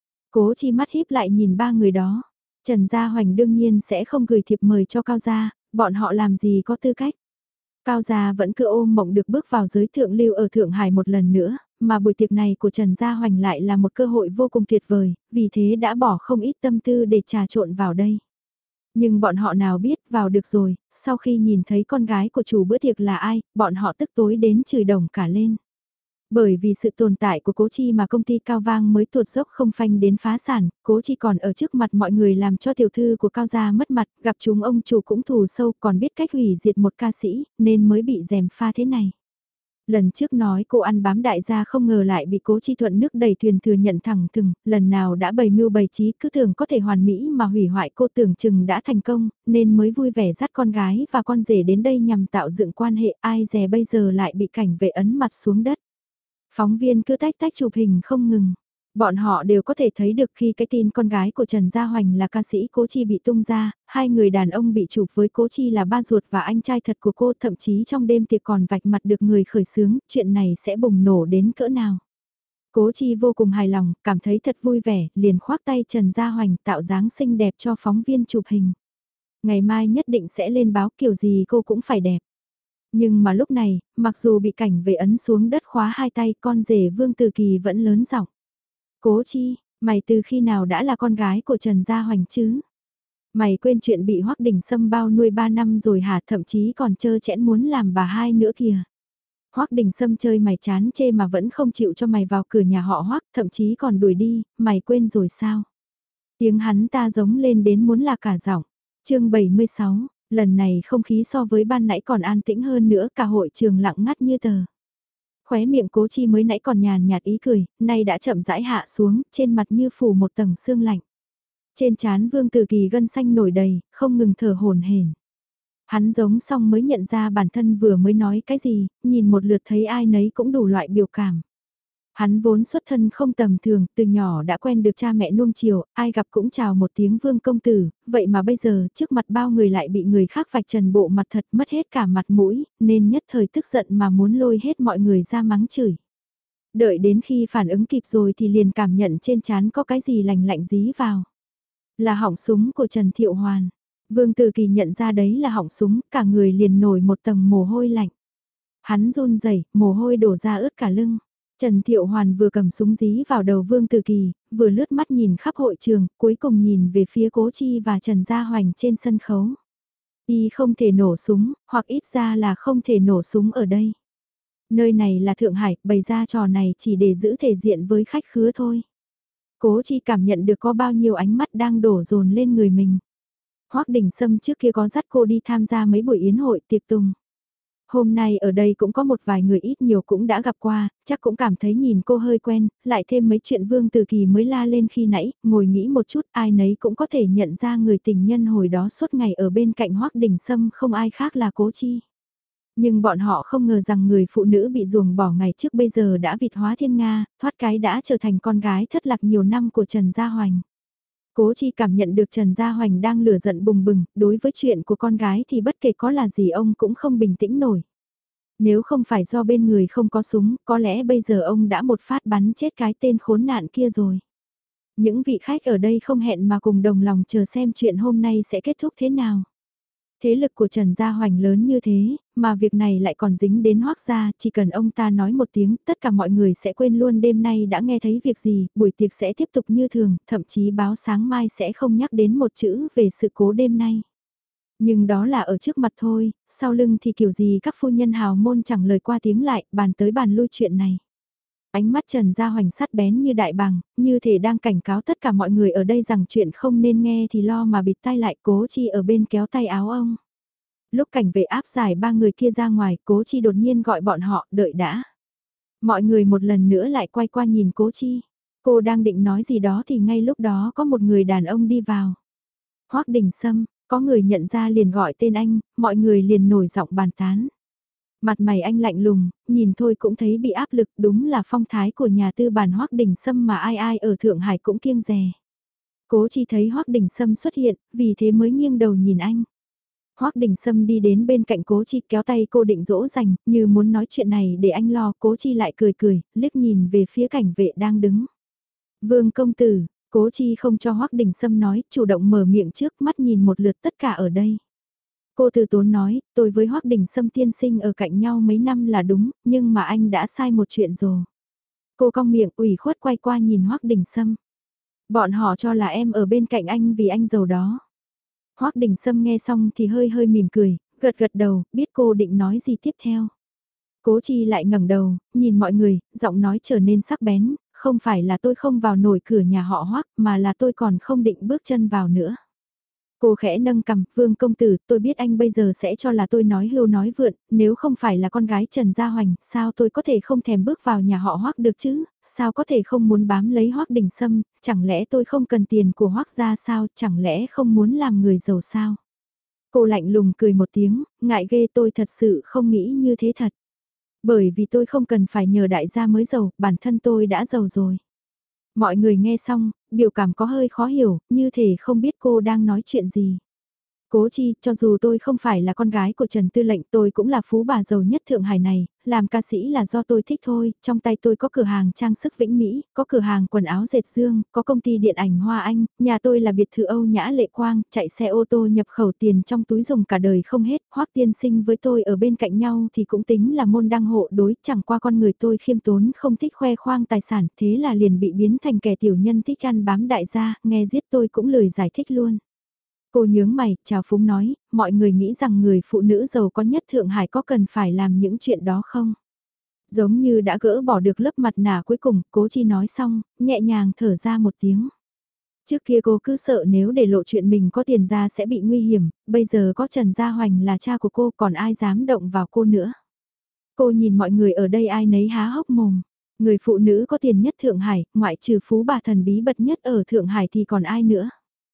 Cố Chi mắt híp lại nhìn ba người đó. Trần Gia Hoành đương nhiên sẽ không gửi thiệp mời cho Cao Gia, bọn họ làm gì có tư cách. Cao Gia vẫn cứ ôm mộng được bước vào giới thượng lưu ở Thượng Hải một lần nữa, mà buổi tiệc này của Trần Gia Hoành lại là một cơ hội vô cùng tuyệt vời, vì thế đã bỏ không ít tâm tư để trà trộn vào đây. Nhưng bọn họ nào biết vào được rồi, sau khi nhìn thấy con gái của chủ bữa tiệc là ai, bọn họ tức tối đến chửi đồng cả lên. Bởi vì sự tồn tại của Cố Chi mà công ty Cao Vang mới tuột dốc không phanh đến phá sản, Cố Chi còn ở trước mặt mọi người làm cho tiểu thư của Cao gia mất mặt, gặp chúng ông chủ cũng thù sâu còn biết cách hủy diệt một ca sĩ, nên mới bị gièm pha thế này. Lần trước nói cô ăn bám đại gia không ngờ lại bị Cố Chi Thuận nước đầy thuyền thừa nhận thẳng thừng, lần nào đã bày mưu bày trí cứ tưởng có thể hoàn mỹ mà hủy hoại cô tưởng chừng đã thành công, nên mới vui vẻ dắt con gái và con rể đến đây nhằm tạo dựng quan hệ, ai dè bây giờ lại bị cảnh vệ ấn mặt xuống đất. Phóng viên cứ tách tách chụp hình không ngừng. Bọn họ đều có thể thấy được khi cái tin con gái của Trần Gia Hoành là ca sĩ Cố Chi bị tung ra, hai người đàn ông bị chụp với Cố Chi là ba ruột và anh trai thật của cô, thậm chí trong đêm tiệc còn vạch mặt được người khởi xướng, chuyện này sẽ bùng nổ đến cỡ nào. Cố Chi vô cùng hài lòng, cảm thấy thật vui vẻ, liền khoác tay Trần Gia Hoành tạo dáng xinh đẹp cho phóng viên chụp hình. Ngày mai nhất định sẽ lên báo, kiểu gì cô cũng phải đẹp. Nhưng mà lúc này, mặc dù bị cảnh vệ ấn xuống đất khóa hai tay, con rể Vương Từ Kỳ vẫn lớn giọng. Cố Chi, mày từ khi nào đã là con gái của Trần Gia Hoành chứ? Mày quên chuyện bị Hoắc Đình Sâm bao nuôi 3 năm rồi hả, thậm chí còn trơ trẽn muốn làm bà hai nữa kìa. Hoắc Đình Sâm chơi mày chán chê mà vẫn không chịu cho mày vào cửa nhà họ Hoắc, thậm chí còn đuổi đi, mày quên rồi sao? Tiếng hắn ta giống lên đến muốn là cả giọng. Chương 76, lần này không khí so với ban nãy còn an tĩnh hơn nữa, cả hội trường lặng ngắt như tờ. Khóe miệng Cố Chi mới nãy còn nhàn nhạt ý cười, nay đã chậm rãi hạ xuống, trên mặt như phủ một tầng sương lạnh. Trên trán Vương Tử Kỳ gân xanh nổi đầy, không ngừng thở hổn hển. Hắn giống xong mới nhận ra bản thân vừa mới nói cái gì, nhìn một lượt thấy ai nấy cũng đủ loại biểu cảm. Hắn vốn xuất thân không tầm thường, từ nhỏ đã quen được cha mẹ nuông chiều, ai gặp cũng chào một tiếng Vương công tử, vậy mà bây giờ trước mặt bao người lại bị người khác vạch trần bộ mặt thật, mất hết cả mặt mũi, nên nhất thời tức giận mà muốn lôi hết mọi người ra mắng chửi. Đợi đến khi phản ứng kịp rồi thì liền cảm nhận trên trán có cái gì lạnh lạnh dí vào. Là họng súng của Trần Thiệu Hoàn. Vương Từ Kỳ nhận ra đấy là họng súng, cả người liền nổi một tầng mồ hôi lạnh. Hắn run rẩy, mồ hôi đổ ra ướt cả lưng. Trần Thiệu Hoàn vừa cầm súng dí vào đầu Vương Từ Kỳ, vừa lướt mắt nhìn khắp hội trường, cuối cùng nhìn về phía Cố Chi và Trần Gia Hoành trên sân khấu. Y không thể nổ súng, hoặc ít ra là không thể nổ súng ở đây. Nơi này là Thượng Hải, bày ra trò này chỉ để giữ thể diện với khách khứa thôi. Cố Chi cảm nhận được có bao nhiêu ánh mắt đang đổ dồn lên người mình. Hoắc Đình Sâm trước kia có dắt cô đi tham gia mấy buổi yến hội tiệc tùng. Hôm nay ở đây cũng có một vài người ít nhiều cũng đã gặp qua, chắc cũng cảm thấy nhìn cô hơi quen, lại thêm mấy chuyện Vương Từ Kỳ mới la lên khi nãy, ngồi nghĩ một chút ai nấy cũng có thể nhận ra người tình nhân hồi đó suốt ngày ở bên cạnh Hoắc Đình Sâm không ai khác là Cố Chi. Nhưng bọn họ không ngờ rằng người phụ nữ bị ruồng bỏ ngày trước bây giờ đã vịt hóa thiên Nga, thoát cái đã trở thành con gái thất lạc nhiều năm của Trần Gia Hoành. Cố Chi cảm nhận được Trần Gia Hoành đang lửa giận bùng bừng, đối với chuyện của con gái thì bất kể có là gì ông cũng không bình tĩnh nổi. Nếu không phải do bên người không có súng, có lẽ bây giờ ông đã một phát bắn chết cái tên khốn nạn kia rồi. Những vị khách ở đây không hẹn mà cùng đồng lòng chờ xem chuyện hôm nay sẽ kết thúc thế nào. Thế lực của Trần Gia Hoành lớn như thế, mà việc này lại còn dính đến Hoắc gia, chỉ cần ông ta nói một tiếng, tất cả mọi người sẽ quên luôn đêm nay đã nghe thấy việc gì, buổi tiệc sẽ tiếp tục như thường, thậm chí báo sáng mai sẽ không nhắc đến một chữ về sự cố đêm nay. Nhưng đó là ở trước mặt thôi, sau lưng thì kiểu gì các phu nhân hào môn chẳng lời qua tiếng lại, bàn tới bàn lui chuyện này. Ánh mắt Trần Gia Hoành sắt bén như đại bàng, như thể đang cảnh cáo tất cả mọi người ở đây rằng chuyện không nên nghe thì lo mà bịt tai lại. Cố Chi ở bên kéo tay áo ông. Lúc cảnh vệ áp giải ba người kia ra ngoài, Cố Chi đột nhiên gọi bọn họ, đợi đã. Mọi người một lần nữa lại quay qua nhìn Cố Chi. Cô đang định nói gì đó thì ngay lúc đó có một người đàn ông đi vào. Hoắc Đình Sâm, có người nhận ra liền gọi tên anh, mọi người liền nổi giọng bàn tán. Mặt mày anh lạnh lùng, nhìn thôi cũng thấy bị áp lực, đúng là phong thái của nhà tư bản Hoắc Đình Sâm mà ai ai ở Thượng Hải cũng kiêng dè. Cố Chi thấy Hoắc Đình Sâm xuất hiện, vì thế mới nghiêng đầu nhìn anh. Hoắc Đình Sâm đi đến bên cạnh Cố Chi kéo tay cô định dỗ dành, như muốn nói chuyện này để anh lo. Cố Chi lại cười cười, liếc nhìn về phía cảnh vệ đang đứng. Vương công tử, Cố Chi không cho Hoắc Đình Sâm nói, chủ động mở miệng trước, mắt nhìn một lượt tất cả ở đây. Cô từ tốn nói, tôi với Hoắc Đình Sâm tiên sinh ở cạnh nhau mấy năm là đúng, nhưng mà anh đã sai một chuyện rồi. Cô cong miệng ủy khuất quay qua nhìn Hoắc Đình Sâm. Bọn họ cho là em ở bên cạnh anh vì anh giàu đó. Hoắc Đình Sâm nghe xong thì hơi hơi mỉm cười, gật gật đầu, biết cô định nói gì tiếp theo. Cố Chi lại ngẩng đầu, nhìn mọi người, giọng nói trở nên sắc bén, không phải là tôi không vào nổi cửa nhà họ Hoắc, mà là tôi còn không định bước chân vào nữa. Cô khẽ nâng cằm, Vương công tử, tôi biết anh bây giờ sẽ cho là tôi nói hưu nói vượn, nếu không phải là con gái Trần Gia Hoành, sao tôi có thể không thèm bước vào nhà họ Hoắc được chứ, sao có thể không muốn bám lấy Hoắc Đình Sâm, chẳng lẽ tôi không cần tiền của Hoắc gia sao, chẳng lẽ không muốn làm người giàu sao? Cô lạnh lùng cười một tiếng, ngại ghê, tôi thật sự không nghĩ như thế thật. Bởi vì tôi không cần phải nhờ đại gia mới giàu, bản thân tôi đã giàu rồi. Mọi người nghe xong, biểu cảm có hơi khó hiểu, như thể không biết cô đang nói chuyện gì. Cố Chi, cho dù tôi không phải là con gái của Trần Tư lệnh, tôi cũng là phú bà giàu nhất Thượng Hải này, làm ca sĩ là do tôi thích thôi, trong tay tôi có cửa hàng trang sức Vĩnh Mỹ, có cửa hàng quần áo dệt Dương, có công ty điện ảnh Hoa Anh, nhà tôi là biệt thự Âu Nhã Lệ Quang, chạy xe ô tô nhập khẩu tiền trong túi dùng cả đời không hết, Hoắc tiên sinh với tôi ở bên cạnh nhau thì cũng tính là môn đăng hộ đối, chẳng qua con người tôi khiêm tốn không thích khoe khoang tài sản, thế là liền bị biến thành kẻ tiểu nhân thích ăn bám đại gia, nghe giết tôi cũng lười giải thích luôn. Cô nhướng mày, chào phúng nói, mọi người nghĩ rằng người phụ nữ giàu có nhất Thượng Hải có cần phải làm những chuyện đó không? Giống như đã gỡ bỏ được lớp mặt nạ cuối cùng, Cố Chi nói xong, nhẹ nhàng thở ra một tiếng. Trước kia cô cứ sợ nếu để lộ chuyện mình có tiền ra sẽ bị nguy hiểm, bây giờ có Trần Gia Hoành là cha của cô còn ai dám động vào cô nữa. Cô nhìn mọi người ở đây ai nấy há hốc mồm. Người phụ nữ có tiền nhất Thượng Hải, ngoại trừ phú bà thần bí bật nhất ở Thượng Hải thì còn ai nữa.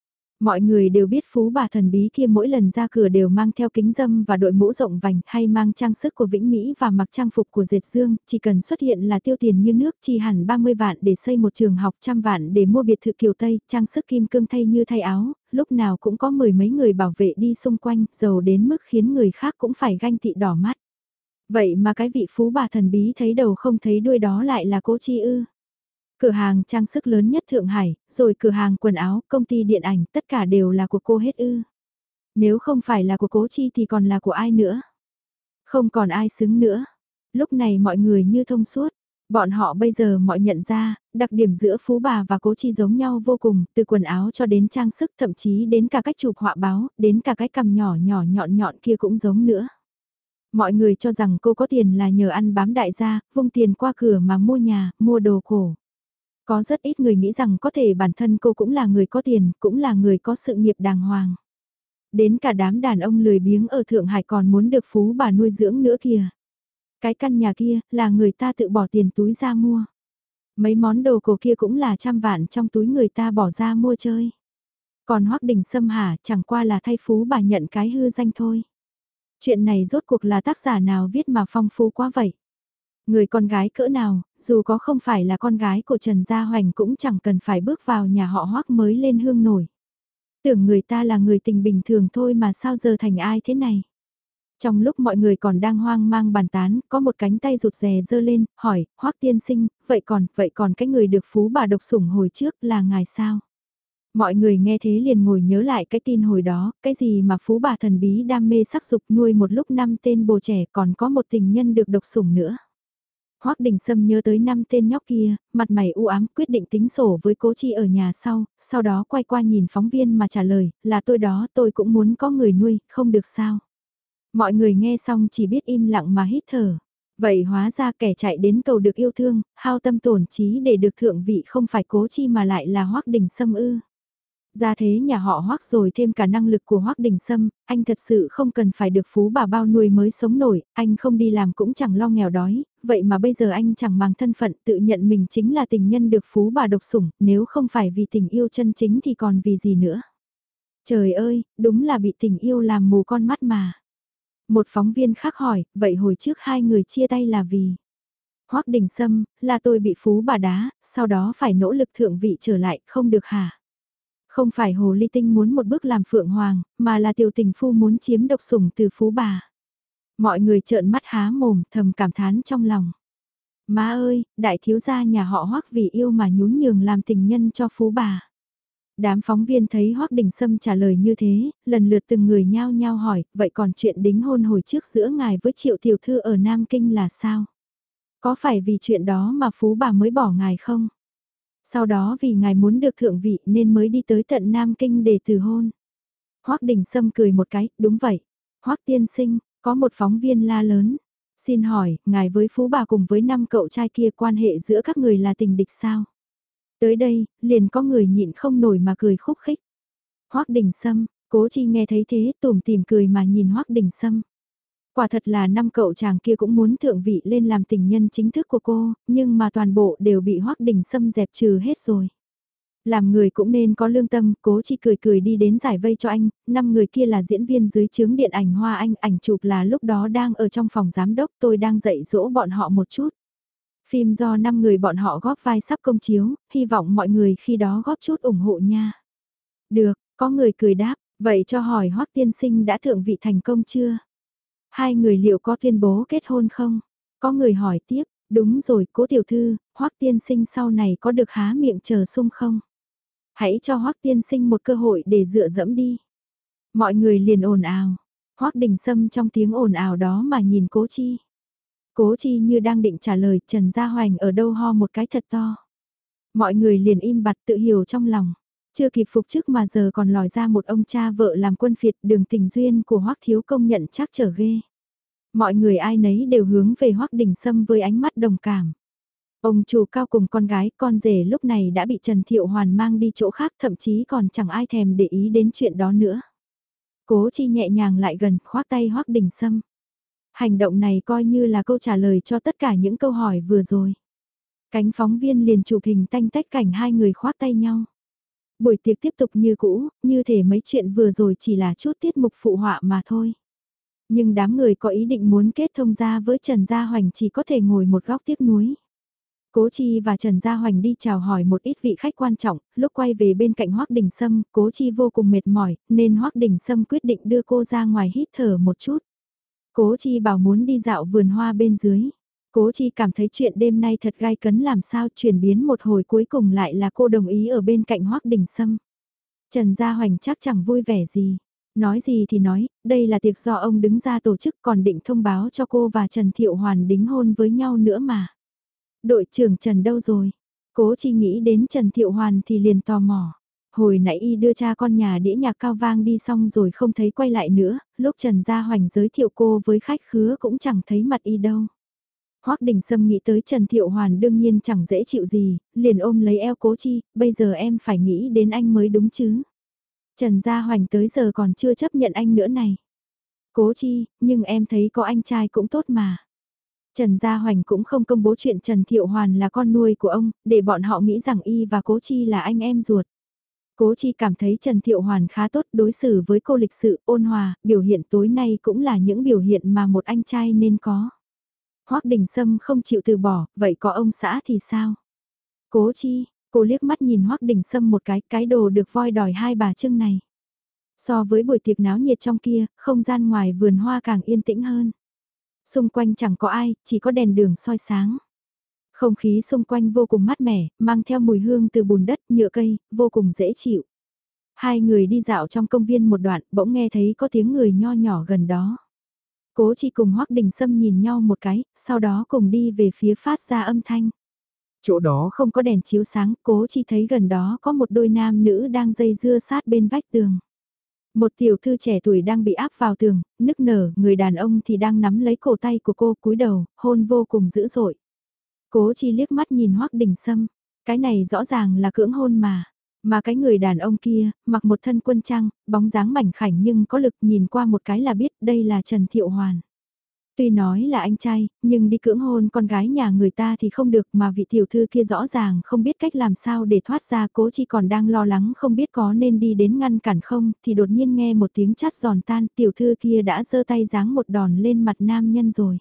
Mọi người đều biết phú bà thần bí kia mỗi lần ra cửa đều mang theo kính dâm và đội mũ rộng vành hay mang trang sức của Vĩnh Mỹ và mặc trang phục của Dệt Dương, chỉ cần xuất hiện là tiêu tiền như nước chi hẳn 30 vạn để xây một trường học, 100 vạn để mua biệt thự Kiều Tây, trang sức kim cương thay như thay áo, lúc nào cũng có mười mấy người bảo vệ đi xung quanh, giàu đến mức khiến người khác cũng phải ganh tị đỏ mắt. Vậy mà cái vị phú bà thần bí thấy đầu không thấy đuôi đó lại là Cố Chi ư? Cửa hàng trang sức lớn nhất Thượng Hải, rồi cửa hàng quần áo, công ty điện ảnh, tất cả đều là của cô hết ư. Nếu không phải là của Cố Chi thì còn là của ai nữa? Không còn ai xứng nữa. Lúc này mọi người như thông suốt. Bọn họ bây giờ mọi nhận ra, đặc điểm giữa Phú Bà và Cố Chi giống nhau vô cùng, từ quần áo cho đến trang sức, thậm chí đến cả cách chụp họa báo, đến cả cái cằm nhỏ nhỏ nhọn nhọn kia cũng giống nữa. Mọi người cho rằng cô có tiền là nhờ ăn bám đại gia, vung tiền qua cửa mà mua nhà, mua đồ cổ. Có rất ít người nghĩ rằng có thể bản thân cô cũng là người có tiền, cũng là người có sự nghiệp đàng hoàng. Đến cả đám đàn ông lười biếng ở Thượng Hải còn muốn được phú bà nuôi dưỡng nữa kìa. Cái căn nhà kia là người ta tự bỏ tiền túi ra mua. Mấy món đồ cổ kia cũng là 100 vạn trong túi người ta bỏ ra mua chơi. Còn Hoắc Đình Sâm hả, chẳng qua là thay phú bà nhận cái hư danh thôi. Chuyện này rốt cuộc là tác giả nào viết mà phong phú quá vậy? Người con gái cỡ nào, dù có không phải là con gái của Trần Gia Hoành cũng chẳng cần phải bước vào nhà họ Hoắc mới lên hương nổi. Tưởng người ta là người tình bình thường thôi mà sao giờ thành ai thế này. Trong lúc mọi người còn đang hoang mang bàn tán, có một cánh tay rụt rè giơ lên, hỏi, Hoắc tiên sinh, vậy còn cái người được phú bà độc sủng hồi trước là ngài sao? Mọi người nghe thế liền ngồi nhớ lại cái tin hồi đó, cái gì mà phú bà thần bí đam mê sắc dục nuôi một lúc 5 tên bồ trẻ còn có một tình nhân được độc sủng nữa. Hoắc Đình Sâm nhớ tới 5 tên nhóc kia, mặt mày u ám quyết định tính sổ với Cố Chi ở nhà sau đó quay qua nhìn phóng viên mà trả lời, là tôi đó, tôi cũng muốn có người nuôi, không được sao. Mọi người nghe xong chỉ biết im lặng mà hít thở. Vậy hóa ra kẻ chạy đến cầu được yêu thương, hao tâm tổn trí để được thượng vị không phải Cố Chi mà lại là Hoắc Đình Sâm ư. Ra thế nhà họ Hoắc rồi thêm cả năng lực của Hoắc Đình Sâm, anh thật sự không cần phải được phú bà bao nuôi mới sống nổi, anh không đi làm cũng chẳng lo nghèo đói, vậy mà bây giờ anh chẳng mang thân phận tự nhận mình chính là tình nhân được phú bà độc sủng, nếu không phải vì tình yêu chân chính thì còn vì gì nữa. Trời ơi, đúng là bị tình yêu làm mù con mắt mà. Một phóng viên khác hỏi, vậy hồi trước hai người chia tay là vì? Hoắc Đình Sâm, là tôi bị phú bà đá, sau đó phải nỗ lực thượng vị trở lại, không được hả? Không phải Hồ Ly Tinh muốn một bước làm phượng hoàng, mà là tiểu tình phu muốn chiếm độc sủng từ phú bà. Mọi người trợn mắt há mồm thầm cảm thán trong lòng. Má ơi, đại thiếu gia nhà họ Hoắc vì yêu mà nhún nhường làm tình nhân cho phú bà. Đám phóng viên thấy Hoắc Đình Sâm trả lời như thế, lần lượt từng người nhao nhao hỏi, vậy còn chuyện đính hôn hồi trước giữa ngài với Triệu tiểu thư ở Nam Kinh là sao? Có phải vì chuyện đó mà phú bà mới bỏ ngài không? Sau đó vì ngài muốn được thượng vị nên mới đi tới tận Nam Kinh để từ hôn. Hoắc Đình Sâm cười một cái, đúng vậy. Hoắc tiên sinh, có một phóng viên la lớn. Xin hỏi, ngài với phú bà cùng với 5 cậu trai kia quan hệ giữa các người là tình địch sao? Tới đây, liền có người nhịn không nổi mà cười khúc khích. Hoắc Đình Sâm, Cố Chi nghe thấy thế tủm tỉm cười mà nhìn Hoắc Đình Sâm. Quả thật là năm cậu chàng kia cũng muốn thượng vị lên làm tình nhân chính thức của cô, nhưng mà toàn bộ đều bị Hoắc Đình Sâm dẹp trừ hết rồi. Làm người cũng nên có lương tâm, Cố Chi cười cười đi đến giải vây cho anh, 5 người kia là diễn viên dưới chướng điện ảnh Hoa Anh, ảnh chụp là lúc đó đang ở trong phòng giám đốc, tôi đang dạy dỗ bọn họ một chút. Phim do 5 người bọn họ góp vai sắp công chiếu, hy vọng mọi người khi đó góp chút ủng hộ nha. Được, có người cười đáp, vậy cho hỏi Hoắc tiên sinh đã thượng vị thành công chưa? Hai người liệu có tuyên bố kết hôn không? Có người hỏi tiếp, đúng rồi, Cố tiểu thư, Hoắc tiên sinh sau này có được há miệng chờ sung không? Hãy cho Hoắc tiên sinh một cơ hội để dựa dẫm đi. Mọi người liền ồn ào. Hoắc Đình Sâm trong tiếng ồn ào đó mà nhìn Cố Chi. Cố Chi như đang định trả lời, Trần Gia Hoành ở đâu ho một cái thật to. Mọi người liền im bặt tự hiểu trong lòng. Chưa kịp phục chức mà giờ còn lòi ra một ông cha vợ làm quân phiệt, đường tình duyên của Hoắc thiếu công nhận chắc trở ghê. Mọi người ai nấy đều hướng về Hoắc Đình Sâm với ánh mắt đồng cảm. Ông chủ cao cùng con gái, con rể lúc này đã bị Trần Thiệu Hoàn mang đi chỗ khác, thậm chí còn chẳng ai thèm để ý đến chuyện đó nữa. Cố Chi nhẹ nhàng lại gần, khoác tay Hoắc Đình Sâm. Hành động này coi như là câu trả lời cho tất cả những câu hỏi vừa rồi. Cánh phóng viên liền chụp hình tanh tách cảnh hai người khoác tay nhau. Buổi tiệc tiếp tục như cũ, như thể mấy chuyện vừa rồi chỉ là chút tiết mục phụ họa mà thôi. Nhưng đám người có ý định muốn kết thông ra với Trần Gia Hoành chỉ có thể ngồi một góc tiếc nuối. Cố Chi và Trần Gia Hoành đi chào hỏi một ít vị khách quan trọng, lúc quay về bên cạnh Hoắc Đình Sâm, Cố Chi vô cùng mệt mỏi, nên Hoắc Đình Sâm quyết định đưa cô ra ngoài hít thở một chút. Cố Chi bảo muốn đi dạo vườn hoa bên dưới. Cố Chi cảm thấy chuyện đêm nay thật gai cấn làm sao chuyển biến một hồi cuối cùng lại là cô đồng ý ở bên cạnh Hoắc Đình Sâm. Trần Gia Hoành chắc chẳng vui vẻ gì. Nói gì thì nói, đây là tiệc do ông đứng ra tổ chức còn định thông báo cho cô và Trần Thiệu Hoàn đính hôn với nhau nữa mà. Đội trưởng Trần đâu rồi? Cố Chi nghĩ đến Trần Thiệu Hoàn thì liền tò mò. Hồi nãy y đưa cha con nhà đĩa nhạc cao vang đi xong rồi không thấy quay lại nữa, lúc Trần Gia Hoành giới thiệu cô với khách khứa cũng chẳng thấy mặt y đâu. Hoắc Đình Sâm nghĩ tới Trần Thiệu Hoàn đương nhiên chẳng dễ chịu gì, liền ôm lấy eo Cố Chi, bây giờ em phải nghĩ đến anh mới đúng chứ. Trần Gia Hoành tới giờ còn chưa chấp nhận anh nữa này. Cố Chi, nhưng em thấy có anh trai cũng tốt mà. Trần Gia Hoành cũng không công bố chuyện Trần Thiệu Hoàn là con nuôi của ông, để bọn họ nghĩ rằng y và Cố Chi là anh em ruột. Cố Chi cảm thấy Trần Thiệu Hoàn khá tốt, đối xử với cô lịch sự, ôn hòa, biểu hiện tối nay cũng là những biểu hiện mà một anh trai nên có. Hoắc Đình Sâm không chịu từ bỏ, vậy có ông xã thì sao? Cố Chi, cô liếc mắt nhìn Hoắc Đình Sâm một cái đồ được voi đòi hai bà trưng này. So với buổi tiệc náo nhiệt trong kia, không gian ngoài vườn hoa càng yên tĩnh hơn. Xung quanh chẳng có ai, chỉ có đèn đường soi sáng. Không khí xung quanh vô cùng mát mẻ, mang theo mùi hương từ bùn đất, nhựa cây, vô cùng dễ chịu. Hai người đi dạo trong công viên một đoạn, bỗng nghe thấy có tiếng người nho nhỏ gần đó. Cố Chi cùng Hoắc Đình Sâm nhìn nhau một cái, sau đó cùng đi về phía phát ra âm thanh. Chỗ đó không có đèn chiếu sáng, Cố Chi thấy gần đó có một đôi nam nữ đang dây dưa sát bên vách tường. Một tiểu thư trẻ tuổi đang bị áp vào tường, nức nở, người đàn ông thì đang nắm lấy cổ tay của cô cúi đầu, hôn vô cùng dữ dội. Cố Chi liếc mắt nhìn Hoắc Đình Sâm, cái này rõ ràng là cưỡng hôn mà. Mà cái người đàn ông kia, mặc một thân quân trang, bóng dáng mảnh khảnh nhưng có lực nhìn qua một cái là biết đây là Trần Thiệu Hoàn. Tuy nói là anh trai, nhưng đi cưỡng hôn con gái nhà người ta thì không được mà vị tiểu thư kia rõ ràng không biết cách làm sao để thoát ra. Cố Chi còn đang lo lắng không biết có nên đi đến ngăn cản không thì đột nhiên nghe một tiếng chát giòn tan, tiểu thư kia đã giơ tay giáng một đòn lên mặt nam nhân rồi.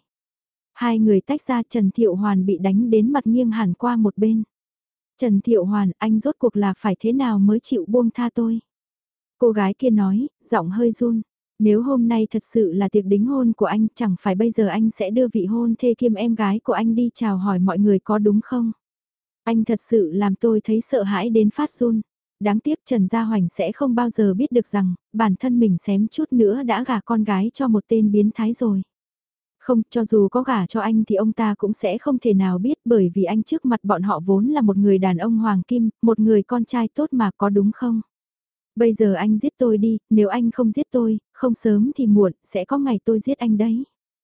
Hai người tách ra, Trần Thiệu Hoàn bị đánh đến mặt nghiêng hẳn qua một bên. Trần Thiệu Hoàn, anh rốt cuộc là phải thế nào mới chịu buông tha tôi? Cô gái kia nói, giọng hơi run. Nếu hôm nay thật sự là tiệc đính hôn của anh, chẳng phải bây giờ anh sẽ đưa vị hôn thê kiêm em gái của anh đi chào hỏi mọi người có đúng không? Anh thật sự làm tôi thấy sợ hãi đến phát run. Đáng tiếc Trần Gia Hoành sẽ không bao giờ biết được rằng, bản thân mình xém chút nữa đã gả con gái cho một tên biến thái rồi. Không, cho dù có gả cho anh thì ông ta cũng sẽ không thể nào biết bởi vì anh trước mặt bọn họ vốn là một người đàn ông hoàng kim, một người con trai tốt mà có đúng không? Bây giờ anh giết tôi đi, nếu anh không giết tôi, không sớm thì muộn, sẽ có ngày tôi giết anh đấy.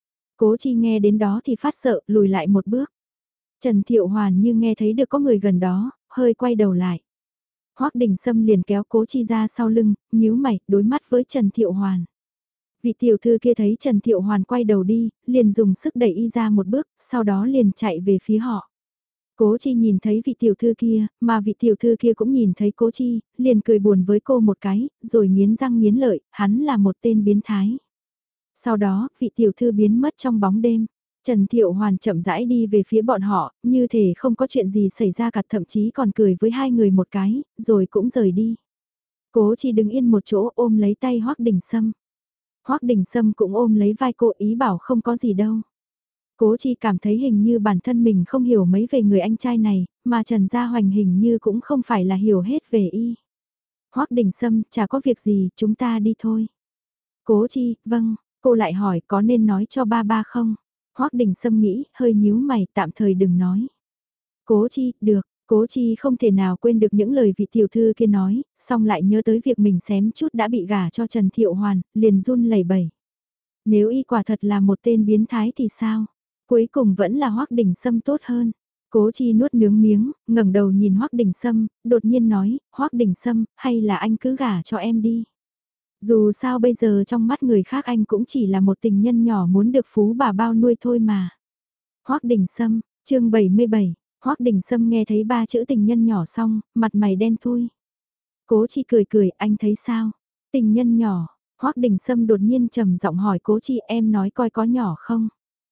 Cố Chi nghe đến đó thì phát sợ, lùi lại một bước. Trần Thiệu Hoàn như nghe thấy được có người gần đó, hơi quay đầu lại. Hoắc Đình Sâm liền kéo Cố Chi ra sau lưng, nhíu mày, đối mắt với Trần Thiệu Hoàn. Vị tiểu thư kia thấy Trần Thiệu Hoàn quay đầu đi, liền dùng sức đẩy y ra một bước, sau đó liền chạy về phía họ. Cố Chi nhìn thấy vị tiểu thư kia, mà vị tiểu thư kia cũng nhìn thấy Cố Chi, liền cười buồn với cô một cái, rồi nghiến răng nghiến lợi, hắn là một tên biến thái. Sau đó, vị tiểu thư biến mất trong bóng đêm. Trần Thiệu Hoàn chậm rãi đi về phía bọn họ, như thể không có chuyện gì xảy ra cả, thậm chí còn cười với hai người một cái, rồi cũng rời đi. Cố Chi đứng yên một chỗ ôm lấy tay Hoắc Đình Sâm. Hoắc Đình Sâm cũng ôm lấy vai cô, ý bảo không có gì đâu. Cố Chi cảm thấy hình như bản thân mình không hiểu mấy về người anh trai này, mà Trần Gia Hoành hình như cũng không phải là hiểu hết về y. Hoắc Đình Sâm, chả có việc gì, chúng ta đi thôi. Cố Chi, vâng, cô lại hỏi có nên nói cho ba ba không? Hoắc Đình Sâm nghĩ, hơi nhíu mày, tạm thời đừng nói. Cố Chi, được. Cố Chi không thể nào quên được những lời vị tiểu thư kia nói, xong lại nhớ tới việc mình xém chút đã bị gả cho Trần Thiệu Hoàn, liền run lẩy bẩy. Nếu y quả thật là một tên biến thái thì sao? Cuối cùng vẫn là Hoắc Đình Sâm tốt hơn. Cố Chi nuốt nướng miếng, ngẩng đầu nhìn Hoắc Đình Sâm, đột nhiên nói, Hoắc Đình Sâm, hay là anh cứ gả cho em đi. Dù sao bây giờ trong mắt người khác anh cũng chỉ là một tình nhân nhỏ muốn được phú bà bao nuôi thôi mà. Hoắc Đình Sâm, chương 77, Hoắc Đình Sâm nghe thấy ba chữ tình nhân nhỏ xong, mặt mày đen thui. Cố Chi cười cười, anh thấy sao? Tình nhân nhỏ, Hoắc Đình Sâm đột nhiên trầm giọng hỏi Cố Chi, em nói coi có nhỏ không?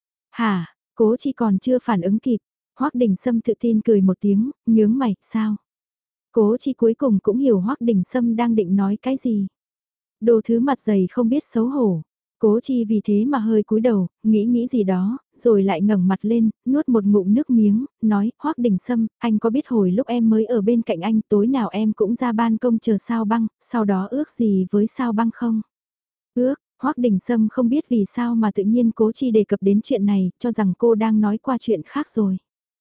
Hả? Cố Chi còn chưa phản ứng kịp. Hoắc Đình Sâm tự tin cười một tiếng, nhướng mày, sao? Cố Chi cuối cùng cũng hiểu Hoắc Đình Sâm đang định nói cái gì. Đồ thứ mặt dày không biết xấu hổ. Cố Chi vì thế mà hơi cúi đầu, nghĩ gì đó, rồi lại ngẩng mặt lên, nuốt một ngụm nước miếng, nói, Hoắc Đình Sâm, anh có biết hồi lúc em mới ở bên cạnh anh tối nào em cũng ra ban công chờ Sao Băng, sau đó ước gì với Sao Băng không? Ước, Hoắc Đình Sâm không biết vì sao mà tự nhiên Cố Chi đề cập đến chuyện này, cho rằng cô đang nói qua chuyện khác rồi.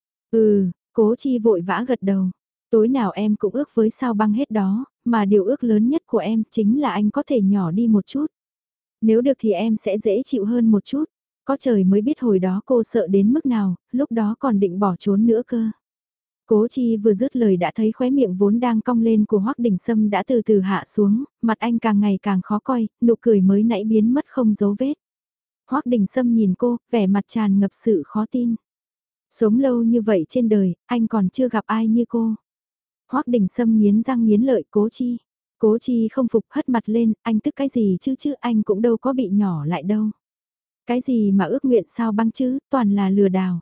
Cố Chi vội vã gật đầu. Tối nào em cũng ước với Sao Băng hết đó, mà điều ước lớn nhất của em chính là anh có thể nhỏ đi một chút. Nếu được thì em sẽ dễ chịu hơn một chút. Có trời mới biết hồi đó cô sợ đến mức nào, lúc đó còn định bỏ trốn nữa cơ. Cố Chi vừa dứt lời đã thấy khóe miệng vốn đang cong lên của Hoắc Đình Sâm đã từ từ hạ xuống, mặt anh càng ngày càng khó coi, nụ cười mới nãy biến mất không dấu vết. Hoắc Đình Sâm nhìn cô, vẻ mặt tràn ngập sự khó tin. Sống lâu như vậy trên đời, anh còn chưa gặp ai như cô. Hoắc Đình Sâm nghiến răng nghiến lợi Cố Chi. Cố Chi không phục hất mặt lên, anh tức cái gì chứ anh cũng đâu có bị nhỏ lại đâu. Cái gì mà ước nguyện Sao Băng chứ, toàn là lừa đảo.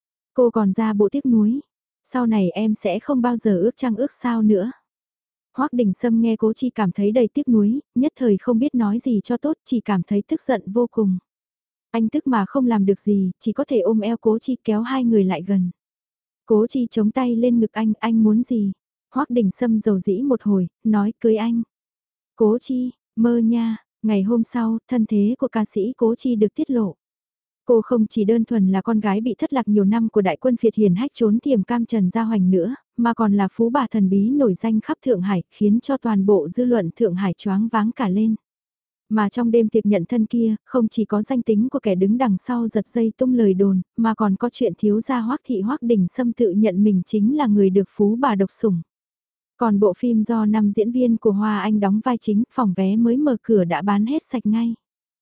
Cô còn ra bộ tiếc nuối. Sau này em sẽ không bao giờ ước trăng ước sao nữa. Hoắc Đình Sâm nghe Cố Chi cảm thấy đầy tiếc nuối, nhất thời không biết nói gì cho tốt, chỉ cảm thấy tức giận vô cùng. Anh tức mà không làm được gì, chỉ có thể ôm eo Cố Chi kéo hai người lại gần. Cố Chi chống tay lên ngực anh muốn gì? Hoắc Đình Sâm dầu dĩ một hồi, nói cưới anh. Cố Chi, mơ nha, ngày hôm sau, thân thế của ca sĩ Cố Chi được tiết lộ. Cô không chỉ đơn thuần là con gái bị thất lạc nhiều năm của đại quân phiệt hiền hách trốn tiềm cam Trần Gia Hoành nữa, mà còn là phú bà thần bí nổi danh khắp Thượng Hải, khiến cho toàn bộ dư luận Thượng Hải choáng váng cả lên. Mà trong đêm tiệc nhận thân kia, không chỉ có danh tính của kẻ đứng đằng sau giật dây tung lời đồn, mà còn có chuyện thiếu gia Hoắc thị Hoắc Đình Sâm tự nhận mình chính là người được phú bà độc sủng. Còn bộ phim do 5 diễn viên của Hoa Anh đóng vai chính, phòng vé mới mở cửa đã bán hết sạch ngay.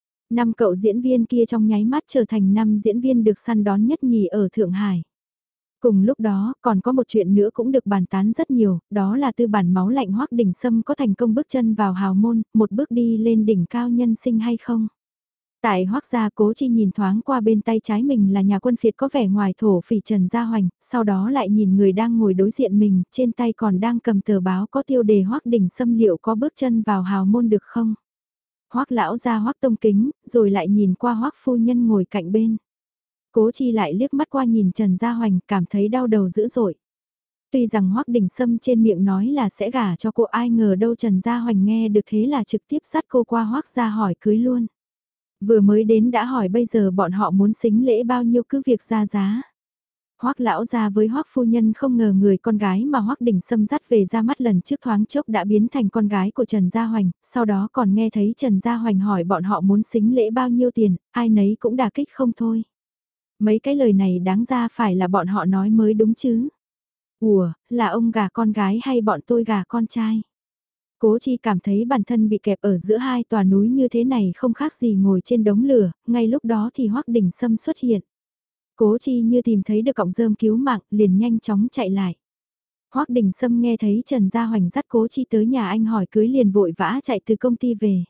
5 cậu diễn viên kia trong nháy mắt trở thành 5 diễn viên được săn đón nhất nhì ở Thượng Hải. Cùng lúc đó, còn có một chuyện nữa cũng được bàn tán rất nhiều, đó là tư bản máu lạnh Hoắc Đình Sâm có thành công bước chân vào hào môn, một bước đi lên đỉnh cao nhân sinh hay không. Tại Hoắc gia Cố Chi nhìn thoáng qua bên tay trái mình là nhà quân phiệt có vẻ ngoài thổ phỉ Trần Gia Hoành, sau đó lại nhìn người đang ngồi đối diện mình, trên tay còn đang cầm tờ báo có tiêu đề Hoắc Đình Sâm liệu có bước chân vào hào môn được không. Hoắc lão gia Hoắc tông kính, rồi lại nhìn qua Hoắc phu nhân ngồi cạnh bên. Cố Chi lại liếc mắt qua nhìn Trần Gia Hoành, cảm thấy đau đầu dữ dội. Tuy rằng Hoắc Đình Sâm trên miệng nói là sẽ gả cho cô, ai ngờ đâu Trần Gia Hoành nghe được thế là trực tiếp dắt cô qua Hoắc gia hỏi cưới luôn. Vừa mới đến đã hỏi bây giờ bọn họ muốn sính lễ bao nhiêu cứ việc ra giá. Hoắc lão gia với Hoắc phu nhân không ngờ người con gái mà Hoắc Đình Sâm dắt về ra mắt lần trước thoáng chốc đã biến thành con gái của Trần Gia Hoành, sau đó còn nghe thấy Trần Gia Hoành hỏi bọn họ muốn sính lễ bao nhiêu tiền, ai nấy cũng đả kích không thôi. Mấy cái lời này đáng ra phải là bọn họ nói mới đúng chứ. Ủa, là ông gả con gái hay bọn tôi gả con trai? Cố Chi cảm thấy bản thân bị kẹp ở giữa hai tòa núi như thế này không khác gì ngồi trên đống lửa, ngay lúc đó thì Hoắc Đình Sâm xuất hiện. Cố Chi như tìm thấy được cọng rơm cứu mạng, liền nhanh chóng chạy lại. Hoắc Đình Sâm nghe thấy Trần Gia Hoành dắt Cố Chi tới nhà anh hỏi cưới liền vội vã chạy từ công ty về.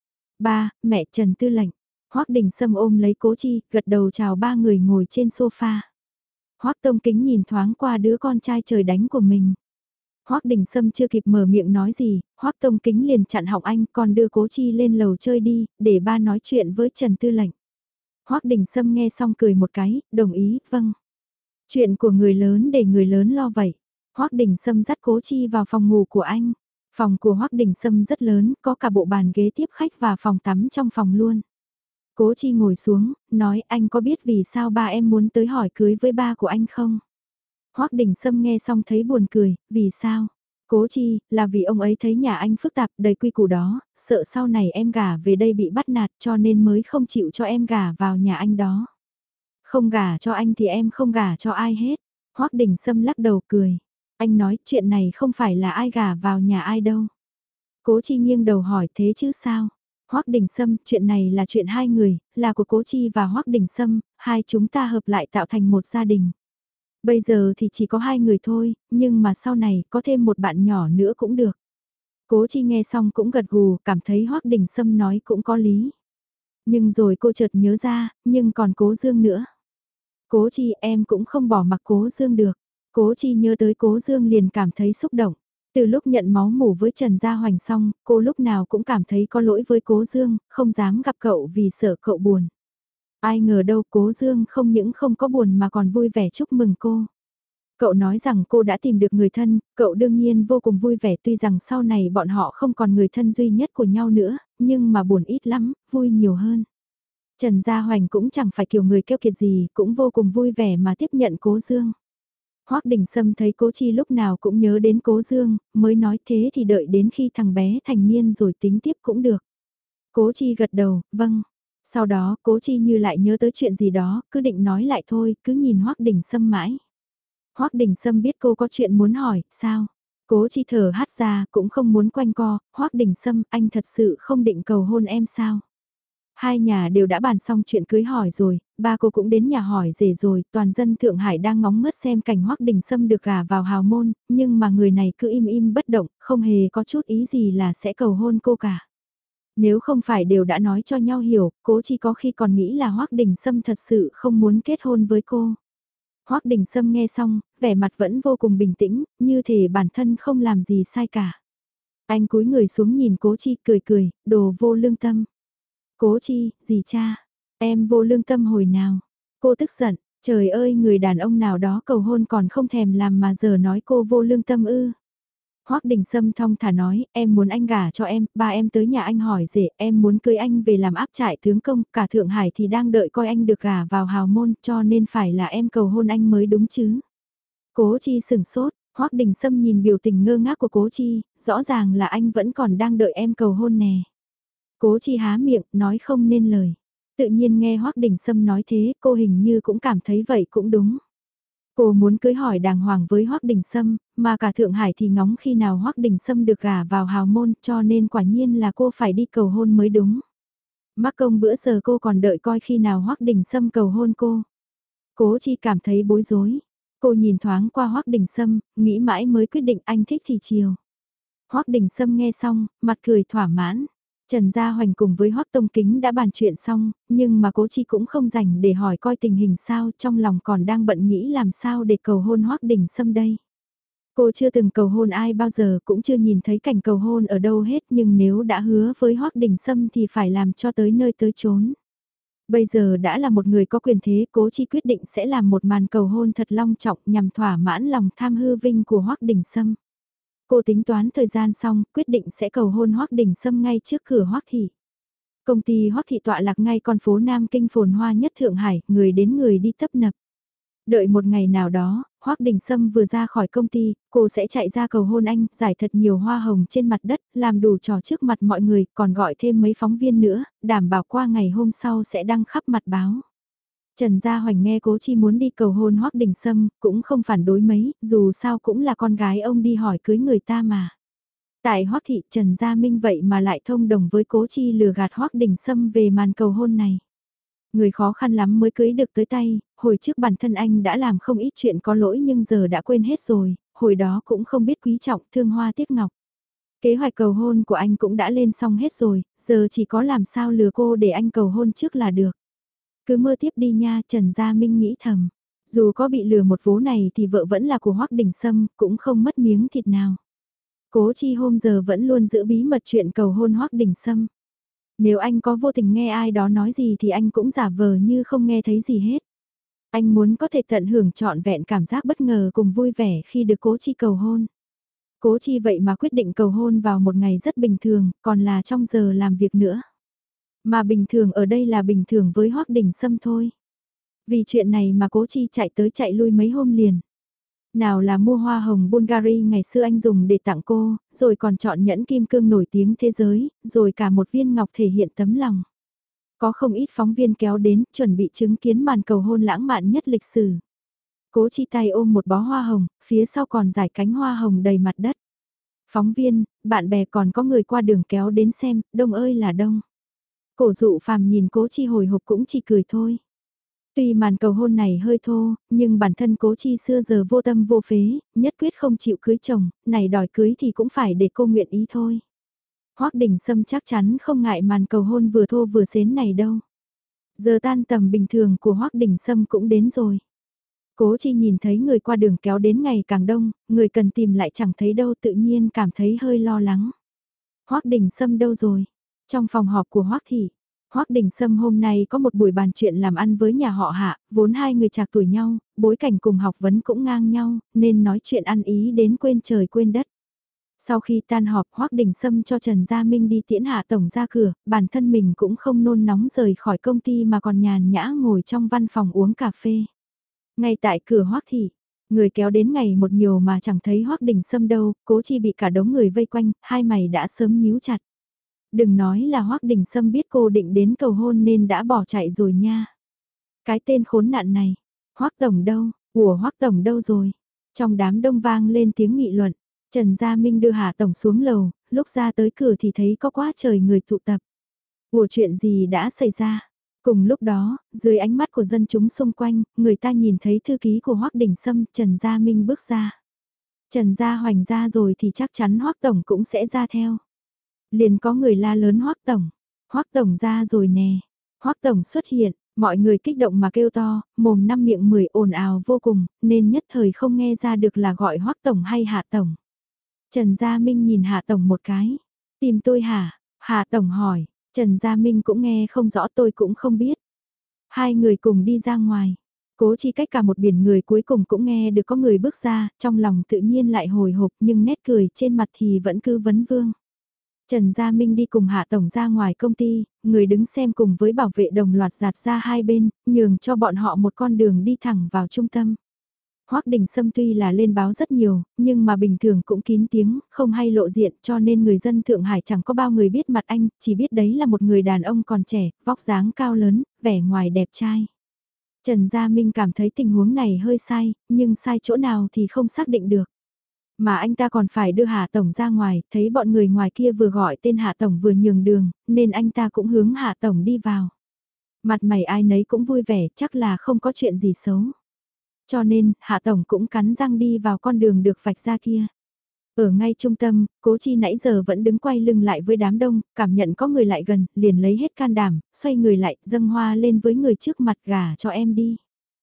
Ba, mẹ Trần Tư lệnh. Hoắc Đình Sâm ôm lấy Cố Chi, gật đầu chào ba người ngồi trên sofa. Hoắc Tông Kính nhìn thoáng qua đứa con trai trời đánh của mình. Hoắc Đình Sâm chưa kịp mở miệng nói gì, Hoắc Tông Kính liền chặn họng anh, còn đưa Cố Chi lên lầu chơi đi, để ba nói chuyện với Trần Tư lệnh. Hoắc Đình Sâm nghe xong cười một cái, đồng ý, vâng. Chuyện của người lớn để người lớn lo vậy. Hoắc Đình Sâm dắt Cố Chi vào phòng ngủ của anh. Phòng của Hoắc Đình Sâm rất lớn, có cả bộ bàn ghế tiếp khách và phòng tắm trong phòng luôn. Cố Chi ngồi xuống, nói anh có biết vì sao ba em muốn tới hỏi cưới với ba của anh không? Hoắc Đình Sâm nghe xong thấy buồn cười, vì sao? Cố Chi, là vì ông ấy thấy nhà anh phức tạp đầy quy củ đó, sợ sau này em gả về đây bị bắt nạt cho nên mới không chịu cho em gả vào nhà anh đó. Không gả cho anh thì em không gả cho ai hết. Hoắc Đình Sâm lắc đầu cười. Anh nói chuyện này không phải là ai gả vào nhà ai đâu. Cố Chi nghiêng đầu hỏi thế chứ sao? Hoắc Đình Sâm, chuyện này là chuyện hai người, là của Cố Chi và Hoắc Đình Sâm, hai chúng ta hợp lại tạo thành một gia đình. Bây giờ thì chỉ có hai người thôi, nhưng mà sau này có thêm một bạn nhỏ nữa cũng được. Cố Chi nghe xong cũng gật gù, cảm thấy Hoắc Đình Sâm nói cũng có lý. Nhưng rồi cô chợt nhớ ra, nhưng còn Cố Dương nữa. Cố Chi em cũng không bỏ mặc Cố Dương được. Cố Chi nhớ tới Cố Dương liền cảm thấy xúc động. Từ lúc nhận máu mủ với Trần Gia Hoành xong, cô lúc nào cũng cảm thấy có lỗi với Cố Dương, không dám gặp cậu vì sợ cậu buồn. Ai ngờ đâu Cố Dương không những không có buồn mà còn vui vẻ chúc mừng cô. Cậu nói rằng cô đã tìm được người thân, cậu đương nhiên vô cùng vui vẻ tuy rằng sau này bọn họ không còn người thân duy nhất của nhau nữa, nhưng mà buồn ít lắm, vui nhiều hơn. Trần Gia Hoành cũng chẳng phải kiểu người keo kiệt gì, cũng vô cùng vui vẻ mà tiếp nhận Cố Dương. Hoắc Đình Sâm thấy Cố Chi lúc nào cũng nhớ đến Cố Dương, mới nói thế thì đợi đến khi thằng bé thành niên rồi tính tiếp cũng được. Cố Chi gật đầu, vâng. Sau đó Cố Chi như lại nhớ tới chuyện gì đó, cứ định nói lại thôi, cứ nhìn Hoắc Đình Sâm mãi. Hoắc Đình Sâm biết cô có chuyện muốn hỏi, sao? Cố Chi thở hắt ra, cũng không muốn quanh co, Hoắc Đình Sâm, anh thật sự không định cầu hôn em sao? Hai nhà đều đã bàn xong chuyện cưới hỏi rồi, ba cô cũng đến nhà hỏi rể rồi, toàn dân Thượng Hải đang ngóng ngớt xem cảnh Hoắc Đình Sâm được gả vào hào môn, nhưng mà người này cứ im im bất động, không hề có chút ý gì là sẽ cầu hôn cô cả. Nếu không phải đều đã nói cho nhau hiểu, Cố Chi có khi còn nghĩ là Hoắc Đình Sâm thật sự không muốn kết hôn với cô. Hoắc Đình Sâm nghe xong, vẻ mặt vẫn vô cùng bình tĩnh, như thể bản thân không làm gì sai cả. Anh cúi người xuống nhìn Cố Chi cười cười, đồ vô lương tâm. Cố Chi, gì cha? Em vô lương tâm hồi nào? Cô tức giận, trời ơi người đàn ông nào đó cầu hôn còn không thèm làm mà giờ nói cô vô lương tâm ư. Hoắc Đình Sâm thong thả nói, em muốn anh gả cho em, ba em tới nhà anh hỏi rể, em muốn cưới anh về làm áp trại tướng công, cả Thượng Hải thì đang đợi coi anh được gả vào hào môn, cho nên phải là em cầu hôn anh mới đúng chứ. Cố Chi sừng sốt, Hoắc Đình Sâm nhìn biểu tình ngơ ngác của Cố Chi, rõ ràng là anh vẫn còn đang đợi em cầu hôn nè. Cố Chi há miệng, nói không nên lời. Tự nhiên nghe Hoắc Đình Sâm nói thế, cô hình như cũng cảm thấy vậy cũng đúng. Cô muốn cưới hỏi đàng hoàng với Hoắc Đình Sâm, mà cả Thượng Hải thì ngóng khi nào Hoắc Đình Sâm được gả vào hào môn, cho nên quả nhiên là cô phải đi cầu hôn mới đúng. Mắc công bữa giờ cô còn đợi coi khi nào Hoắc Đình Sâm cầu hôn cô. Cố Chi cảm thấy bối rối. Cô nhìn thoáng qua Hoắc Đình Sâm, nghĩ mãi mới quyết định anh thích thì chiều. Hoắc Đình Sâm nghe xong, mặt cười thỏa mãn. Trần Gia Hoành cùng với Hoắc Tông Kính đã bàn chuyện xong, nhưng mà Cố Chi cũng không rảnh để hỏi coi tình hình sao, trong lòng còn đang bận nghĩ làm sao để cầu hôn Hoắc Đình Sâm đây. Cô chưa từng cầu hôn ai bao giờ, cũng chưa nhìn thấy cảnh cầu hôn ở đâu hết, nhưng nếu đã hứa với Hoắc Đình Sâm thì phải làm cho tới nơi tới chốn. Bây giờ đã là một người có quyền thế, Cố Chi quyết định sẽ làm một màn cầu hôn thật long trọng nhằm thỏa mãn lòng tham hư vinh của Hoắc Đình Sâm. Cô tính toán thời gian xong, quyết định sẽ cầu hôn Hoắc Đình Sâm ngay trước cửa Hoắc thị. Công ty Hoắc thị tọa lạc ngay con phố Nam Kinh phồn hoa nhất Thượng Hải, người đến người đi tấp nập. Đợi một ngày nào đó, Hoắc Đình Sâm vừa ra khỏi công ty, cô sẽ chạy ra cầu hôn anh, giải thật nhiều hoa hồng trên mặt đất, làm đủ trò trước mặt mọi người, còn gọi thêm mấy phóng viên nữa, đảm bảo qua ngày hôm sau sẽ đăng khắp mặt báo. Trần Gia Hoành nghe Cố Chi muốn đi cầu hôn Hoắc Đình Sâm, cũng không phản đối mấy, dù sao cũng là con gái ông đi hỏi cưới người ta mà. Tại Hoắc thị, Trần Gia Minh vậy mà lại thông đồng với Cố Chi lừa gạt Hoắc Đình Sâm về màn cầu hôn này. Người khó khăn lắm mới cưới được tới tay, hồi trước bản thân anh đã làm không ít chuyện có lỗi nhưng giờ đã quên hết rồi, hồi đó cũng không biết quý trọng thương hoa tiếc ngọc. Kế hoạch cầu hôn của anh cũng đã lên xong hết rồi, giờ chỉ có làm sao lừa cô để anh cầu hôn trước là được. Cứ mơ tiếp đi nha, Trần Gia Minh nghĩ thầm. Dù có bị lừa một vố này thì vợ vẫn là của Hoắc Đình Sâm, cũng không mất miếng thịt nào. Cố Chi hôm giờ vẫn luôn giữ bí mật chuyện cầu hôn Hoắc Đình Sâm. Nếu anh có vô tình nghe ai đó nói gì thì anh cũng giả vờ như không nghe thấy gì hết. Anh muốn có thể tận hưởng trọn vẹn cảm giác bất ngờ cùng vui vẻ khi được Cố Chi cầu hôn. Cố Chi vậy mà quyết định cầu hôn vào một ngày rất bình thường, còn là trong giờ làm việc nữa. Mà bình thường ở đây là bình thường với Hoắc Đình Sâm thôi. Vì chuyện này mà Cố Chi chạy tới chạy lui mấy hôm liền. Nào là mua hoa hồng Bulgari ngày xưa anh dùng để tặng cô, rồi còn chọn nhẫn kim cương nổi tiếng thế giới, rồi cả một viên ngọc thể hiện tấm lòng. Có không ít phóng viên kéo đến chuẩn bị chứng kiến màn cầu hôn lãng mạn nhất lịch sử. Cố Chi tay ôm một bó hoa hồng, phía sau còn dải cánh hoa hồng đầy mặt đất. Phóng viên, bạn bè còn có người qua đường kéo đến xem, đông ơi là đông. Cổ Dụ Phàm nhìn Cố Chi hồi hộp cũng chỉ cười thôi. Tuy màn cầu hôn này hơi thô, nhưng bản thân Cố Chi xưa giờ vô tâm vô phế, nhất quyết không chịu cưới chồng, này đòi cưới thì cũng phải để cô nguyện ý thôi. Hoắc Đình Sâm chắc chắn không ngại màn cầu hôn vừa thô vừa xến này đâu. Giờ tan tầm bình thường của Hoắc Đình Sâm cũng đến rồi. Cố Chi nhìn thấy người qua đường kéo đến ngày càng đông, người cần tìm lại chẳng thấy đâu, tự nhiên cảm thấy hơi lo lắng. Hoắc Đình Sâm đâu rồi? Trong phòng họp của Hoắc thị, Hoắc Đình Sâm hôm nay có một buổi bàn chuyện làm ăn với nhà họ Hạ, vốn hai người trạc tuổi nhau, bối cảnh cùng học vấn cũng ngang nhau, nên nói chuyện ăn ý đến quên trời quên đất. Sau khi tan họp, Hoắc Đình Sâm cho Trần Gia Minh đi tiễn Hạ tổng ra cửa, bản thân mình cũng không nôn nóng rời khỏi công ty mà còn nhàn nhã ngồi trong văn phòng uống cà phê. Ngay tại cửa Hoắc thị, người kéo đến ngày một nhiều mà chẳng thấy Hoắc Đình Sâm đâu, Cố Chi bị cả đống người vây quanh, hai mày đã sớm nhíu chặt. Đừng nói là Hoắc Đình Sâm biết cô định đến cầu hôn nên đã bỏ chạy rồi nha. Cái tên khốn nạn này, Hoắc tổng đâu, ủa Hoắc tổng đâu rồi? Trong đám đông vang lên tiếng nghị luận, Trần Gia Minh đưa Hạ tổng xuống lầu, lúc ra tới cửa thì thấy có quá trời người tụ tập. Ủa chuyện gì đã xảy ra? Cùng lúc đó, dưới ánh mắt của dân chúng xung quanh, người ta nhìn thấy thư ký của Hoắc Đình Sâm, Trần Gia Minh bước ra. Trần Gia Hoành ra rồi thì chắc chắn Hoắc tổng cũng sẽ ra theo. Liền có người la lớn Hoắc tổng ra rồi nè, Hoắc tổng xuất hiện, mọi người kích động mà kêu to, mồm năm miệng mười ồn ào vô cùng, nên nhất thời không nghe ra được là gọi Hoắc tổng hay Hạ tổng. Trần Gia Minh nhìn Hạ tổng một cái, tìm tôi hả? Hạ tổng hỏi, Trần Gia Minh cũng nghe không rõ, tôi cũng không biết. Hai người cùng đi ra ngoài. Cố Chi cách cả một biển người cuối cùng cũng nghe được có người bước ra, trong lòng tự nhiên lại hồi hộp nhưng nét cười trên mặt thì vẫn cứ vấn vương. Trần Gia Minh đi cùng Hạ tổng ra ngoài công ty, người đứng xem cùng với bảo vệ đồng loạt giạt ra hai bên, nhường cho bọn họ một con đường đi thẳng vào trung tâm. Hoắc Đình Sâm tuy là lên báo rất nhiều, nhưng mà bình thường cũng kín tiếng, không hay lộ diện, cho nên người dân Thượng Hải chẳng có bao người biết mặt anh, chỉ biết đấy là một người đàn ông còn trẻ, vóc dáng cao lớn, vẻ ngoài đẹp trai. Trần Gia Minh cảm thấy tình huống này hơi sai, nhưng sai chỗ nào thì không xác định được. Mà anh ta còn phải đưa Hạ tổng ra ngoài, thấy bọn người ngoài kia vừa gọi tên Hạ tổng vừa nhường đường, nên anh ta cũng hướng Hạ tổng đi vào. Mặt mày ai nấy cũng vui vẻ, chắc là không có chuyện gì xấu. Cho nên, Hạ tổng cũng cắn răng đi vào con đường được vạch ra kia. Ở ngay trung tâm, Cố Chi nãy giờ vẫn đứng quay lưng lại với đám đông, cảm nhận có người lại gần, liền lấy hết can đảm, xoay người lại, dâng hoa lên với người trước mặt, gả cho em đi.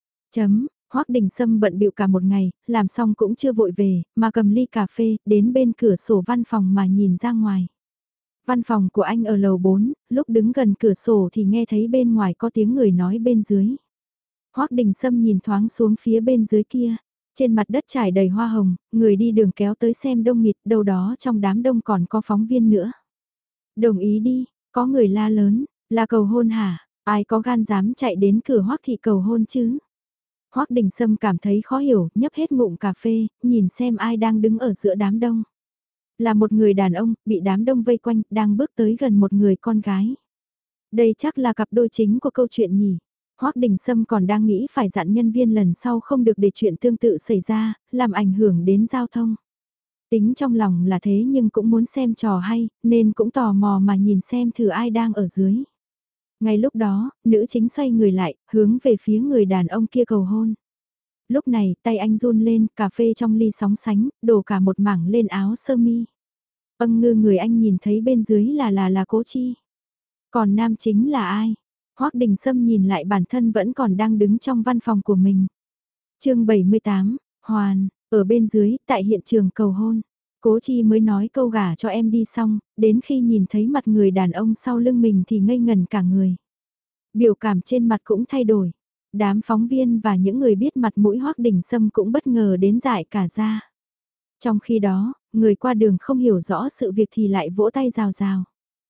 Hoắc Đình Sâm bận bịu cả một ngày, làm xong cũng chưa vội về, mà cầm ly cà phê, đến bên cửa sổ văn phòng mà nhìn ra ngoài. Văn phòng của anh ở lầu 4, lúc đứng gần cửa sổ thì nghe thấy bên ngoài có tiếng người nói bên dưới. Hoắc Đình Sâm nhìn thoáng xuống phía bên dưới kia, trên mặt đất trải đầy hoa hồng, người đi đường kéo tới xem đông nghịt, đâu đó trong đám đông còn có phóng viên nữa. Đồng ý đi, có người la lớn, là cầu hôn hả, ai có gan dám chạy đến cửa Hoắc thị cầu hôn chứ? Hoắc Đình Sâm cảm thấy khó hiểu, nhấp hết ngụm cà phê, nhìn xem ai đang đứng ở giữa đám đông. Là một người đàn ông, bị đám đông vây quanh, đang bước tới gần một người con gái. Đây chắc là cặp đôi chính của câu chuyện nhỉ. Hoắc Đình Sâm còn đang nghĩ phải dặn nhân viên lần sau không được để chuyện tương tự xảy ra, làm ảnh hưởng đến giao thông. Tính trong lòng là thế nhưng cũng muốn xem trò hay, nên cũng tò mò mà nhìn xem thử ai đang ở dưới. Ngay lúc đó, nữ chính xoay người lại, hướng về phía người đàn ông kia cầu hôn. Lúc này, tay anh run lên, cà phê trong ly sóng sánh, đổ cả một mảng lên áo sơ mi. Ngư người anh nhìn thấy bên dưới là Cố Chi. Còn nam chính là ai? Hoắc Đình Sâm nhìn lại bản thân vẫn còn đang đứng trong văn phòng của mình. Chương 78, Hoàn, ở bên dưới, tại hiện trường cầu hôn. Cố Chi mới nói câu gả cho em đi xong, đến khi nhìn thấy mặt người đàn ông sau lưng mình thì ngây ngần cả người. Biểu cảm trên mặt cũng thay đổi. Đám phóng viên và những người biết mặt mũi Hoắc Đình Sâm cũng bất ngờ đến dại cả ra. Trong khi đó, người qua đường không hiểu rõ sự việc thì lại vỗ tay rào rào.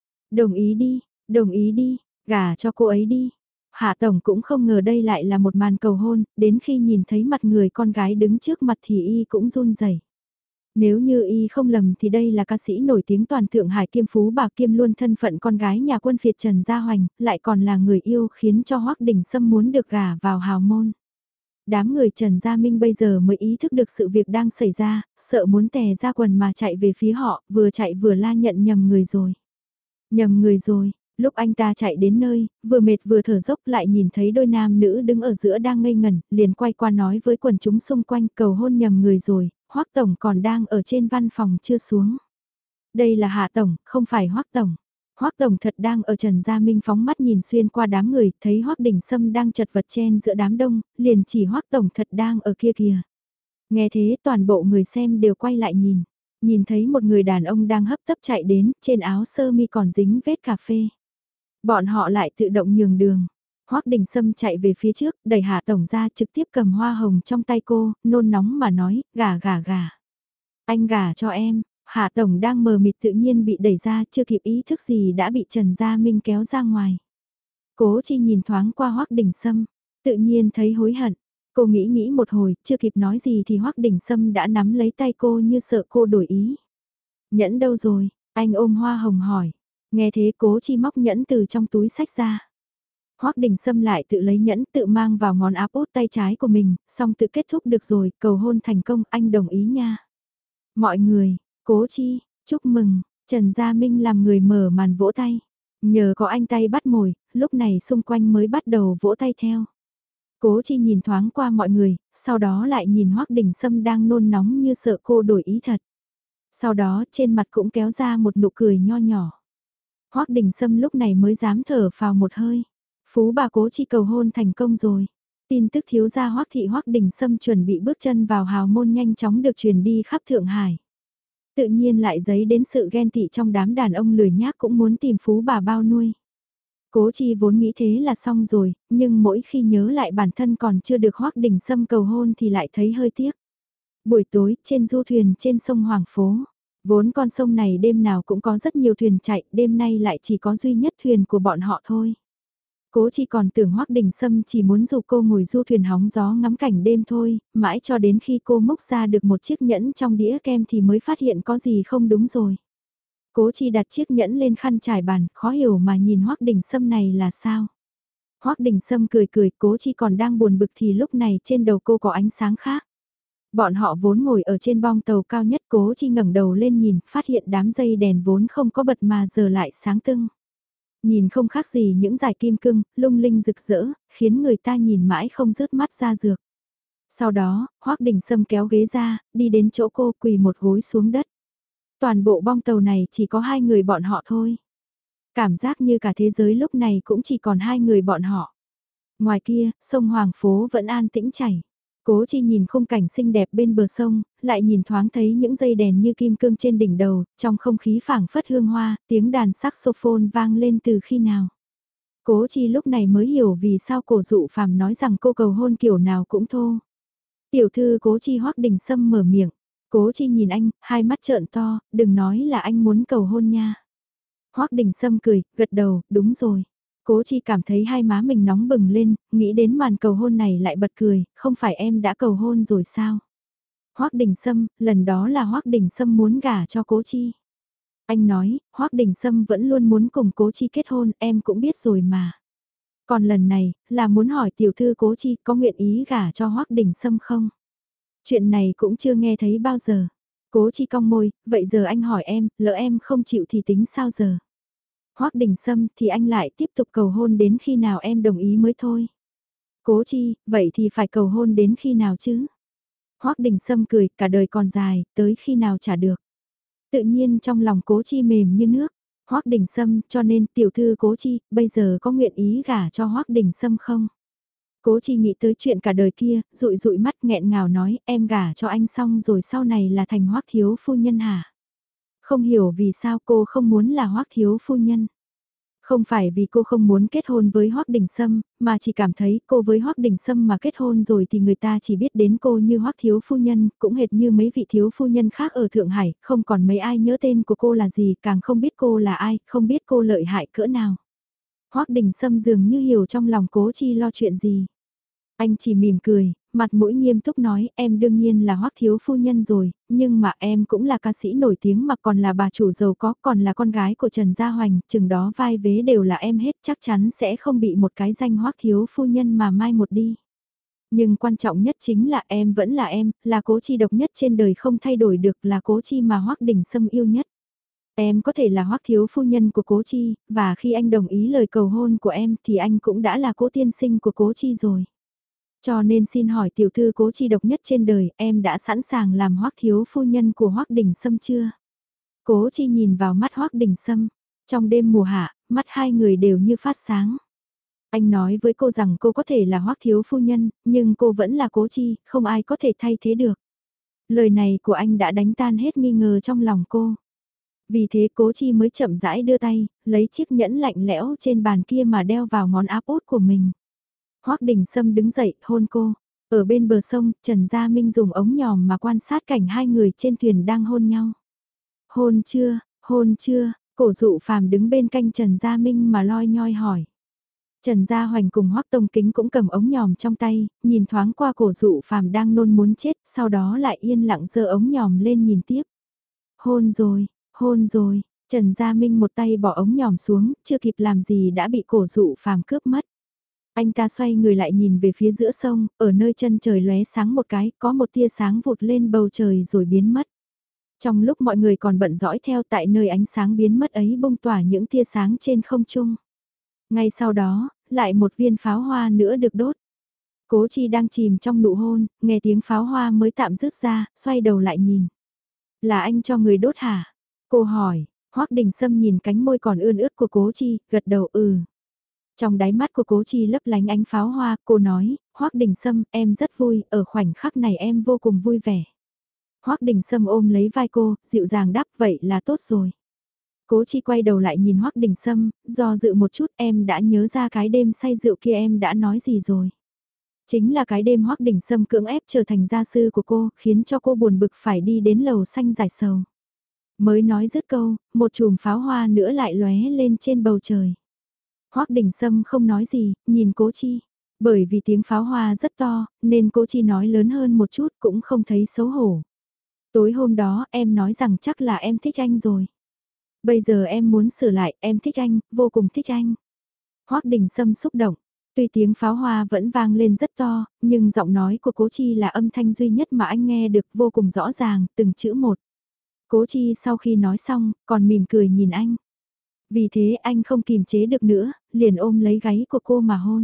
Đồng ý đi, gả cho cô ấy đi. Hạ Tổng cũng không ngờ đây lại là một màn cầu hôn, đến khi nhìn thấy mặt người con gái đứng trước mặt thì y cũng run rẩy. Nếu như y không lầm thì đây là ca sĩ nổi tiếng toàn Thượng Hải kiêm phú bà kiêm luôn thân phận con gái nhà quân phiệt Trần Gia Hoành, lại còn là người yêu khiến cho Hoắc Đình Sâm muốn được gả vào hào môn. Đám người Trần Gia Minh bây giờ mới ý thức được sự việc đang xảy ra, sợ muốn tè ra quần mà chạy về phía họ, vừa chạy vừa la nhận nhầm người rồi. Nhầm người rồi, lúc anh ta chạy đến nơi, vừa mệt vừa thở dốc lại nhìn thấy đôi nam nữ đứng ở giữa đang ngây ngẩn, liền quay qua nói với quần chúng xung quanh cầu hôn nhầm người rồi, Hoắc Tổng còn đang ở trên văn phòng chưa xuống. Đây là Hạ Tổng, không phải Hoắc Tổng. Hoắc Tổng thật đang ở. Trần Gia Minh phóng mắt nhìn xuyên qua đám người, thấy Hoắc Đình Sâm đang chật vật chen giữa đám đông, liền chỉ Hoắc Tổng thật đang ở kia kìa. Nghe thế toàn bộ người xem đều quay lại nhìn thấy một người đàn ông đang hấp tấp chạy đến, trên áo sơ mi còn dính vết cà phê. Bọn họ lại tự động nhường đường. Hoắc Đình Sâm chạy về phía trước, đẩy Hạ Tổng ra trực tiếp cầm hoa hồng trong tay cô, nôn nóng mà nói, gả. Anh gả cho em. Hạ Tổng đang mờ mịt tự nhiên bị đẩy ra, chưa kịp ý thức gì đã bị Trần Gia Minh kéo ra ngoài. Cố Chi nhìn thoáng qua Hoắc Đình Sâm, tự nhiên thấy hối hận. Cô nghĩ một hồi, chưa kịp nói gì thì Hoắc Đình Sâm đã nắm lấy tay cô như sợ cô đổi ý. Nhẫn đâu rồi? Anh ôm hoa hồng hỏi. Nghe thế Cố Chi móc nhẫn từ trong túi sách ra. Hoắc Đình Sâm lại tự lấy nhẫn tự mang vào ngón áp út tay trái của mình, xong tự kết thúc được rồi, cầu hôn thành công, anh đồng ý nha. Mọi người, Cố Chi, chúc mừng, Trần Gia Minh làm người mở màn vỗ tay. Nhờ có anh tay bắt mồi, lúc này xung quanh mới bắt đầu vỗ tay theo. Cố Chi nhìn thoáng qua mọi người, sau đó lại nhìn Hoắc Đình Sâm đang nôn nóng như sợ cô đổi ý thật. Sau đó trên mặt cũng kéo ra một nụ cười nho nhỏ. Hoắc Đình Sâm lúc này mới dám thở phào một hơi. Phú bà Cố Chi cầu hôn thành công rồi. Tin tức thiếu gia Hoắc thị Hoắc Đình Sâm chuẩn bị bước chân vào hào môn nhanh chóng được truyền đi khắp Thượng Hải. Tự nhiên lại dấy đến sự ghen tị trong đám đàn ông lười nhác cũng muốn tìm phú bà bao nuôi. Cố Chi vốn nghĩ thế là xong rồi, nhưng mỗi khi nhớ lại bản thân còn chưa được Hoắc Đình Sâm cầu hôn thì lại thấy hơi tiếc. Buổi tối, trên du thuyền trên sông Hoàng Phố, vốn con sông này đêm nào cũng có rất nhiều thuyền chạy, đêm nay lại chỉ có duy nhất thuyền của bọn họ thôi. Cố Chi còn tưởng Hoắc Đình Sâm chỉ muốn dụ cô ngồi du thuyền hóng gió ngắm cảnh đêm thôi, mãi cho đến khi cô móc ra được một chiếc nhẫn trong đĩa kem thì mới phát hiện có gì không đúng rồi. Cố Chi đặt chiếc nhẫn lên khăn trải bàn, khó hiểu mà nhìn Hoắc Đình Sâm này là sao. Hoắc Đình Sâm cười cười, Cố Chi còn đang buồn bực thì lúc này trên đầu cô có ánh sáng khác. Bọn họ vốn ngồi ở trên bong tàu cao nhất, Cố Chi ngẩng đầu lên nhìn, phát hiện đám dây đèn vốn không có bật mà giờ lại sáng tưng. Nhìn không khác gì những dải kim cương, lung linh rực rỡ, khiến người ta nhìn mãi không rớt mắt ra dược. Sau đó, Hoắc Đình Sâm kéo ghế ra, đi đến chỗ cô quỳ một gối xuống đất. Toàn bộ bong tàu này chỉ có hai người bọn họ thôi. Cảm giác như cả thế giới lúc này cũng chỉ còn hai người bọn họ. Ngoài kia, sông Hoàng Phố vẫn an tĩnh chảy. Cố Chi nhìn khung cảnh xinh đẹp bên bờ sông, lại nhìn thoáng thấy những dây đèn như kim cương trên đỉnh đầu, trong không khí phảng phất hương hoa, tiếng đàn saxophone vang lên từ khi nào. Cố Chi lúc này mới hiểu vì sao Cổ Dụ Phàm nói rằng cô cầu hôn kiểu nào cũng thô. Tiểu thư Cố Chi. Hoắc Đình Sâm mở miệng. Cố Chi nhìn anh, hai mắt trợn to, đừng nói là anh muốn cầu hôn nha. Hoắc Đình Sâm cười, gật đầu, đúng rồi. Cố Chi cảm thấy hai má mình nóng bừng lên, nghĩ đến màn cầu hôn này lại bật cười, không phải em đã cầu hôn rồi sao? Hoắc Đình Sâm, lần đó là Hoắc Đình Sâm muốn gả cho Cố Chi. Anh nói, Hoắc Đình Sâm vẫn luôn muốn cùng Cố Chi kết hôn, em cũng biết rồi mà. Còn lần này, là muốn hỏi tiểu thư Cố Chi có nguyện ý gả cho Hoắc Đình Sâm không? Chuyện này cũng chưa nghe thấy bao giờ. Cố Chi cong môi, vậy giờ anh hỏi em, lỡ em không chịu thì tính sao giờ? Hoắc Đình Sâm thì anh lại tiếp tục cầu hôn đến khi nào em đồng ý mới thôi. Cố Chi, vậy thì phải cầu hôn đến khi nào chứ? Hoắc Đình Sâm cười, cả đời còn dài, tới khi nào trả được. Tự nhiên trong lòng Cố Chi mềm như nước. Hoắc Đình Sâm, cho nên tiểu thư Cố Chi, bây giờ có nguyện ý gả cho Hoắc Đình Sâm không? Cố Chi nghĩ tới chuyện cả đời kia, dụi dụi mắt nghẹn ngào nói, em gả cho anh xong rồi sau này là thành Hoắc thiếu phu nhân hả? Không hiểu vì sao cô không muốn là Hoắc thiếu phu nhân. Không phải vì cô không muốn kết hôn với Hoắc Đình Sâm, mà chỉ cảm thấy cô với Hoắc Đình Sâm mà kết hôn rồi thì người ta chỉ biết đến cô như Hoắc thiếu phu nhân, cũng hệt như mấy vị thiếu phu nhân khác ở Thượng Hải, không còn mấy ai nhớ tên của cô là gì, càng không biết cô là ai, không biết cô lợi hại cỡ nào. Hoắc Đình Sâm dường như hiểu trong lòng Cố Chi lo chuyện gì. Anh chỉ mỉm cười, mặt mũi nghiêm túc nói em đương nhiên là Hoắc thiếu phu nhân rồi, nhưng mà em cũng là ca sĩ nổi tiếng mà còn là bà chủ giàu có, còn là con gái của Trần Gia Hoành, chừng đó vai vế đều là em hết, chắc chắn sẽ không bị một cái danh Hoắc thiếu phu nhân mà mai một đi. Nhưng quan trọng nhất chính là em vẫn là em, là Cố Chi độc nhất trên đời không thay đổi được, là Cố Chi mà Hoắc Đình Sâm yêu nhất. Em có thể là Hoắc thiếu phu nhân của Cố Chi, và khi anh đồng ý lời cầu hôn của em thì anh cũng đã là Cố tiên sinh của Cố Chi rồi. Cho nên xin hỏi tiểu thư Cố Chi độc nhất trên đời, em đã sẵn sàng làm Hoắc thiếu phu nhân của Hoắc Đình Sâm chưa? Cố Chi nhìn vào mắt Hoắc Đình Sâm, trong đêm mùa hạ, mắt hai người đều như phát sáng. Anh nói với cô rằng cô có thể là Hoắc thiếu phu nhân, nhưng cô vẫn là Cố Chi, không ai có thể thay thế được. Lời này của anh đã đánh tan hết nghi ngờ trong lòng cô. Vì thế Cố Chi mới chậm rãi đưa tay, lấy chiếc nhẫn lạnh lẽo trên bàn kia mà đeo vào ngón áp út của mình. Hoắc Đình Sâm đứng dậy, hôn cô. Ở bên bờ sông, Trần Gia Minh dùng ống nhòm mà quan sát cảnh hai người trên thuyền đang hôn nhau. Hôn chưa, Cổ Dụ Phàm đứng bên cạnh Trần Gia Minh mà loi nhoi hỏi. Trần Gia Hoành cùng Hoắc Tông Kính cũng cầm ống nhòm trong tay, nhìn thoáng qua Cổ Dụ Phàm đang nôn muốn chết, sau đó lại yên lặng giơ ống nhòm lên nhìn tiếp. Hôn rồi, Trần Gia Minh một tay bỏ ống nhòm xuống, chưa kịp làm gì đã bị Cổ Dụ Phàm cướp mất. Anh ta xoay người lại nhìn về phía giữa sông, ở nơi chân trời lóe sáng một cái, có một tia sáng vụt lên bầu trời rồi biến mất. Trong lúc mọi người còn bận dõi theo tại nơi ánh sáng biến mất ấy bông tỏa những tia sáng trên không trung. Ngay sau đó, lại một viên pháo hoa nữa được đốt. Cố Chi đang chìm trong nụ hôn, nghe tiếng pháo hoa mới tạm dứt ra, xoay đầu lại nhìn. Là anh cho người đốt hả? Cô hỏi, Hoắc Đình Sâm nhìn cánh môi còn ươn ướt của Cố Chi, gật đầu ừ. Trong đáy mắt của Cố Chi lấp lánh ánh pháo hoa, cô nói, Hoắc Đình Sâm, em rất vui, ở khoảnh khắc này em vô cùng vui vẻ. Hoắc Đình Sâm ôm lấy vai cô, dịu dàng đáp vậy là tốt rồi. Cố Chi quay đầu lại nhìn Hoắc Đình Sâm, do dự một chút em đã nhớ ra cái đêm say rượu kia em đã nói gì rồi. Chính là cái đêm Hoắc Đình Sâm cưỡng ép trở thành gia sư của cô, khiến cho cô buồn bực phải đi đến lầu xanh giải sầu. Mới nói dứt câu, một chùm pháo hoa nữa lại lóe lên trên bầu trời. Hoắc Đình Sâm không nói gì, nhìn Cố Chi. Bởi vì tiếng pháo hoa rất to, nên Cố Chi nói lớn hơn một chút cũng không thấy xấu hổ. Tối hôm đó em nói rằng chắc là em thích anh rồi. Bây giờ em muốn sửa lại, em thích anh, vô cùng thích anh. Hoắc Đình Sâm xúc động. Tuy tiếng pháo hoa vẫn vang lên rất to, nhưng giọng nói của Cố Chi là âm thanh duy nhất mà anh nghe được vô cùng rõ ràng, từng chữ một. Cố Chi sau khi nói xong, còn mỉm cười nhìn anh. Vì thế anh không kìm chế được nữa, liền ôm lấy gáy của cô mà hôn.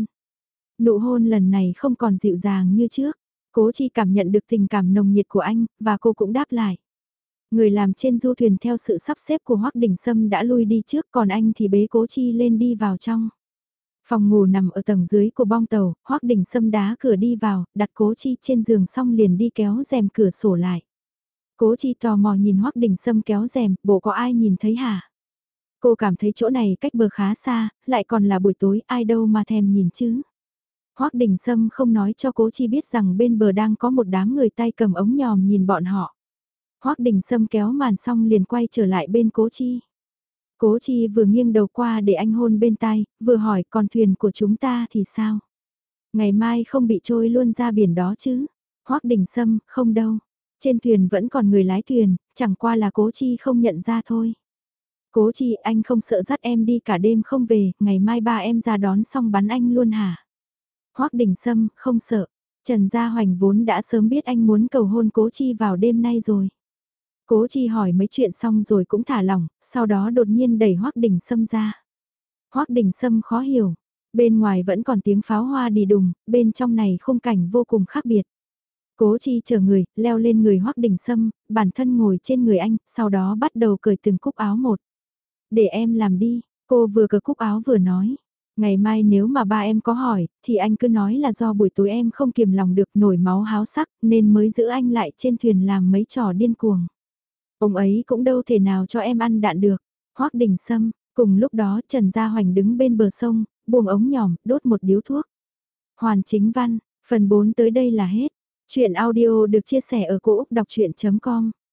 Nụ hôn lần này không còn dịu dàng như trước. Cố Chi cảm nhận được tình cảm nồng nhiệt của anh, và cô cũng đáp lại. Người làm trên du thuyền theo sự sắp xếp của Hoắc Đình Sâm đã lui đi trước, còn anh thì bế Cố Chi lên đi vào trong. Phòng ngủ nằm ở tầng dưới của bong tàu, Hoắc Đình Sâm đá cửa đi vào, đặt Cố Chi trên giường xong liền đi kéo rèm cửa sổ lại. Cố Chi tò mò nhìn Hoắc Đình Sâm kéo rèm, bộ có ai nhìn thấy hả? Cô cảm thấy chỗ này cách bờ khá xa, lại còn là buổi tối, ai đâu mà thèm nhìn chứ. Hoắc Đình Sâm không nói cho Cố Chi biết rằng bên bờ đang có một đám người tay cầm ống nhòm nhìn bọn họ. Hoắc Đình Sâm kéo màn xong liền quay trở lại bên Cố Chi. Cố Chi vừa nghiêng đầu qua để anh hôn bên tai, vừa hỏi còn thuyền của chúng ta thì sao? Ngày mai không bị trôi luôn ra biển đó chứ? Hoắc Đình Sâm, không đâu. Trên thuyền vẫn còn người lái thuyền, chẳng qua là Cố Chi không nhận ra thôi. Cố Chi, anh không sợ dắt em đi cả đêm không về, ngày mai ba em ra đón xong bắn anh luôn hả? Hoắc Đình Sâm, không sợ. Trần Gia Hoành vốn đã sớm biết anh muốn cầu hôn Cố Chi vào đêm nay rồi. Cố Chi hỏi mấy chuyện xong rồi cũng thả lỏng, sau đó đột nhiên đẩy Hoắc Đình Sâm ra. Hoắc Đình Sâm khó hiểu, bên ngoài vẫn còn tiếng pháo hoa đi đùng, bên trong này khung cảnh vô cùng khác biệt. Cố Chi chờ người, leo lên người Hoắc Đình Sâm, bản thân ngồi trên người anh, sau đó bắt đầu cởi từng cúc áo một. Để em làm đi, cô vừa cởi cúc áo vừa nói. Ngày mai nếu mà ba em có hỏi, thì anh cứ nói là do buổi tối em không kiềm lòng được nổi máu háo sắc nên mới giữ anh lại trên thuyền làm mấy trò điên cuồng. Ông ấy cũng đâu thể nào cho em ăn đạn được. Hoắc Đình Sâm, cùng lúc đó Trần Gia Hoành đứng bên bờ sông, buông ống nhòm, đốt một điếu thuốc. Hoàn Chính Văn, phần 4 tới đây là hết. Chuyện audio được chia sẻ ở cỗ đọc chuyện.com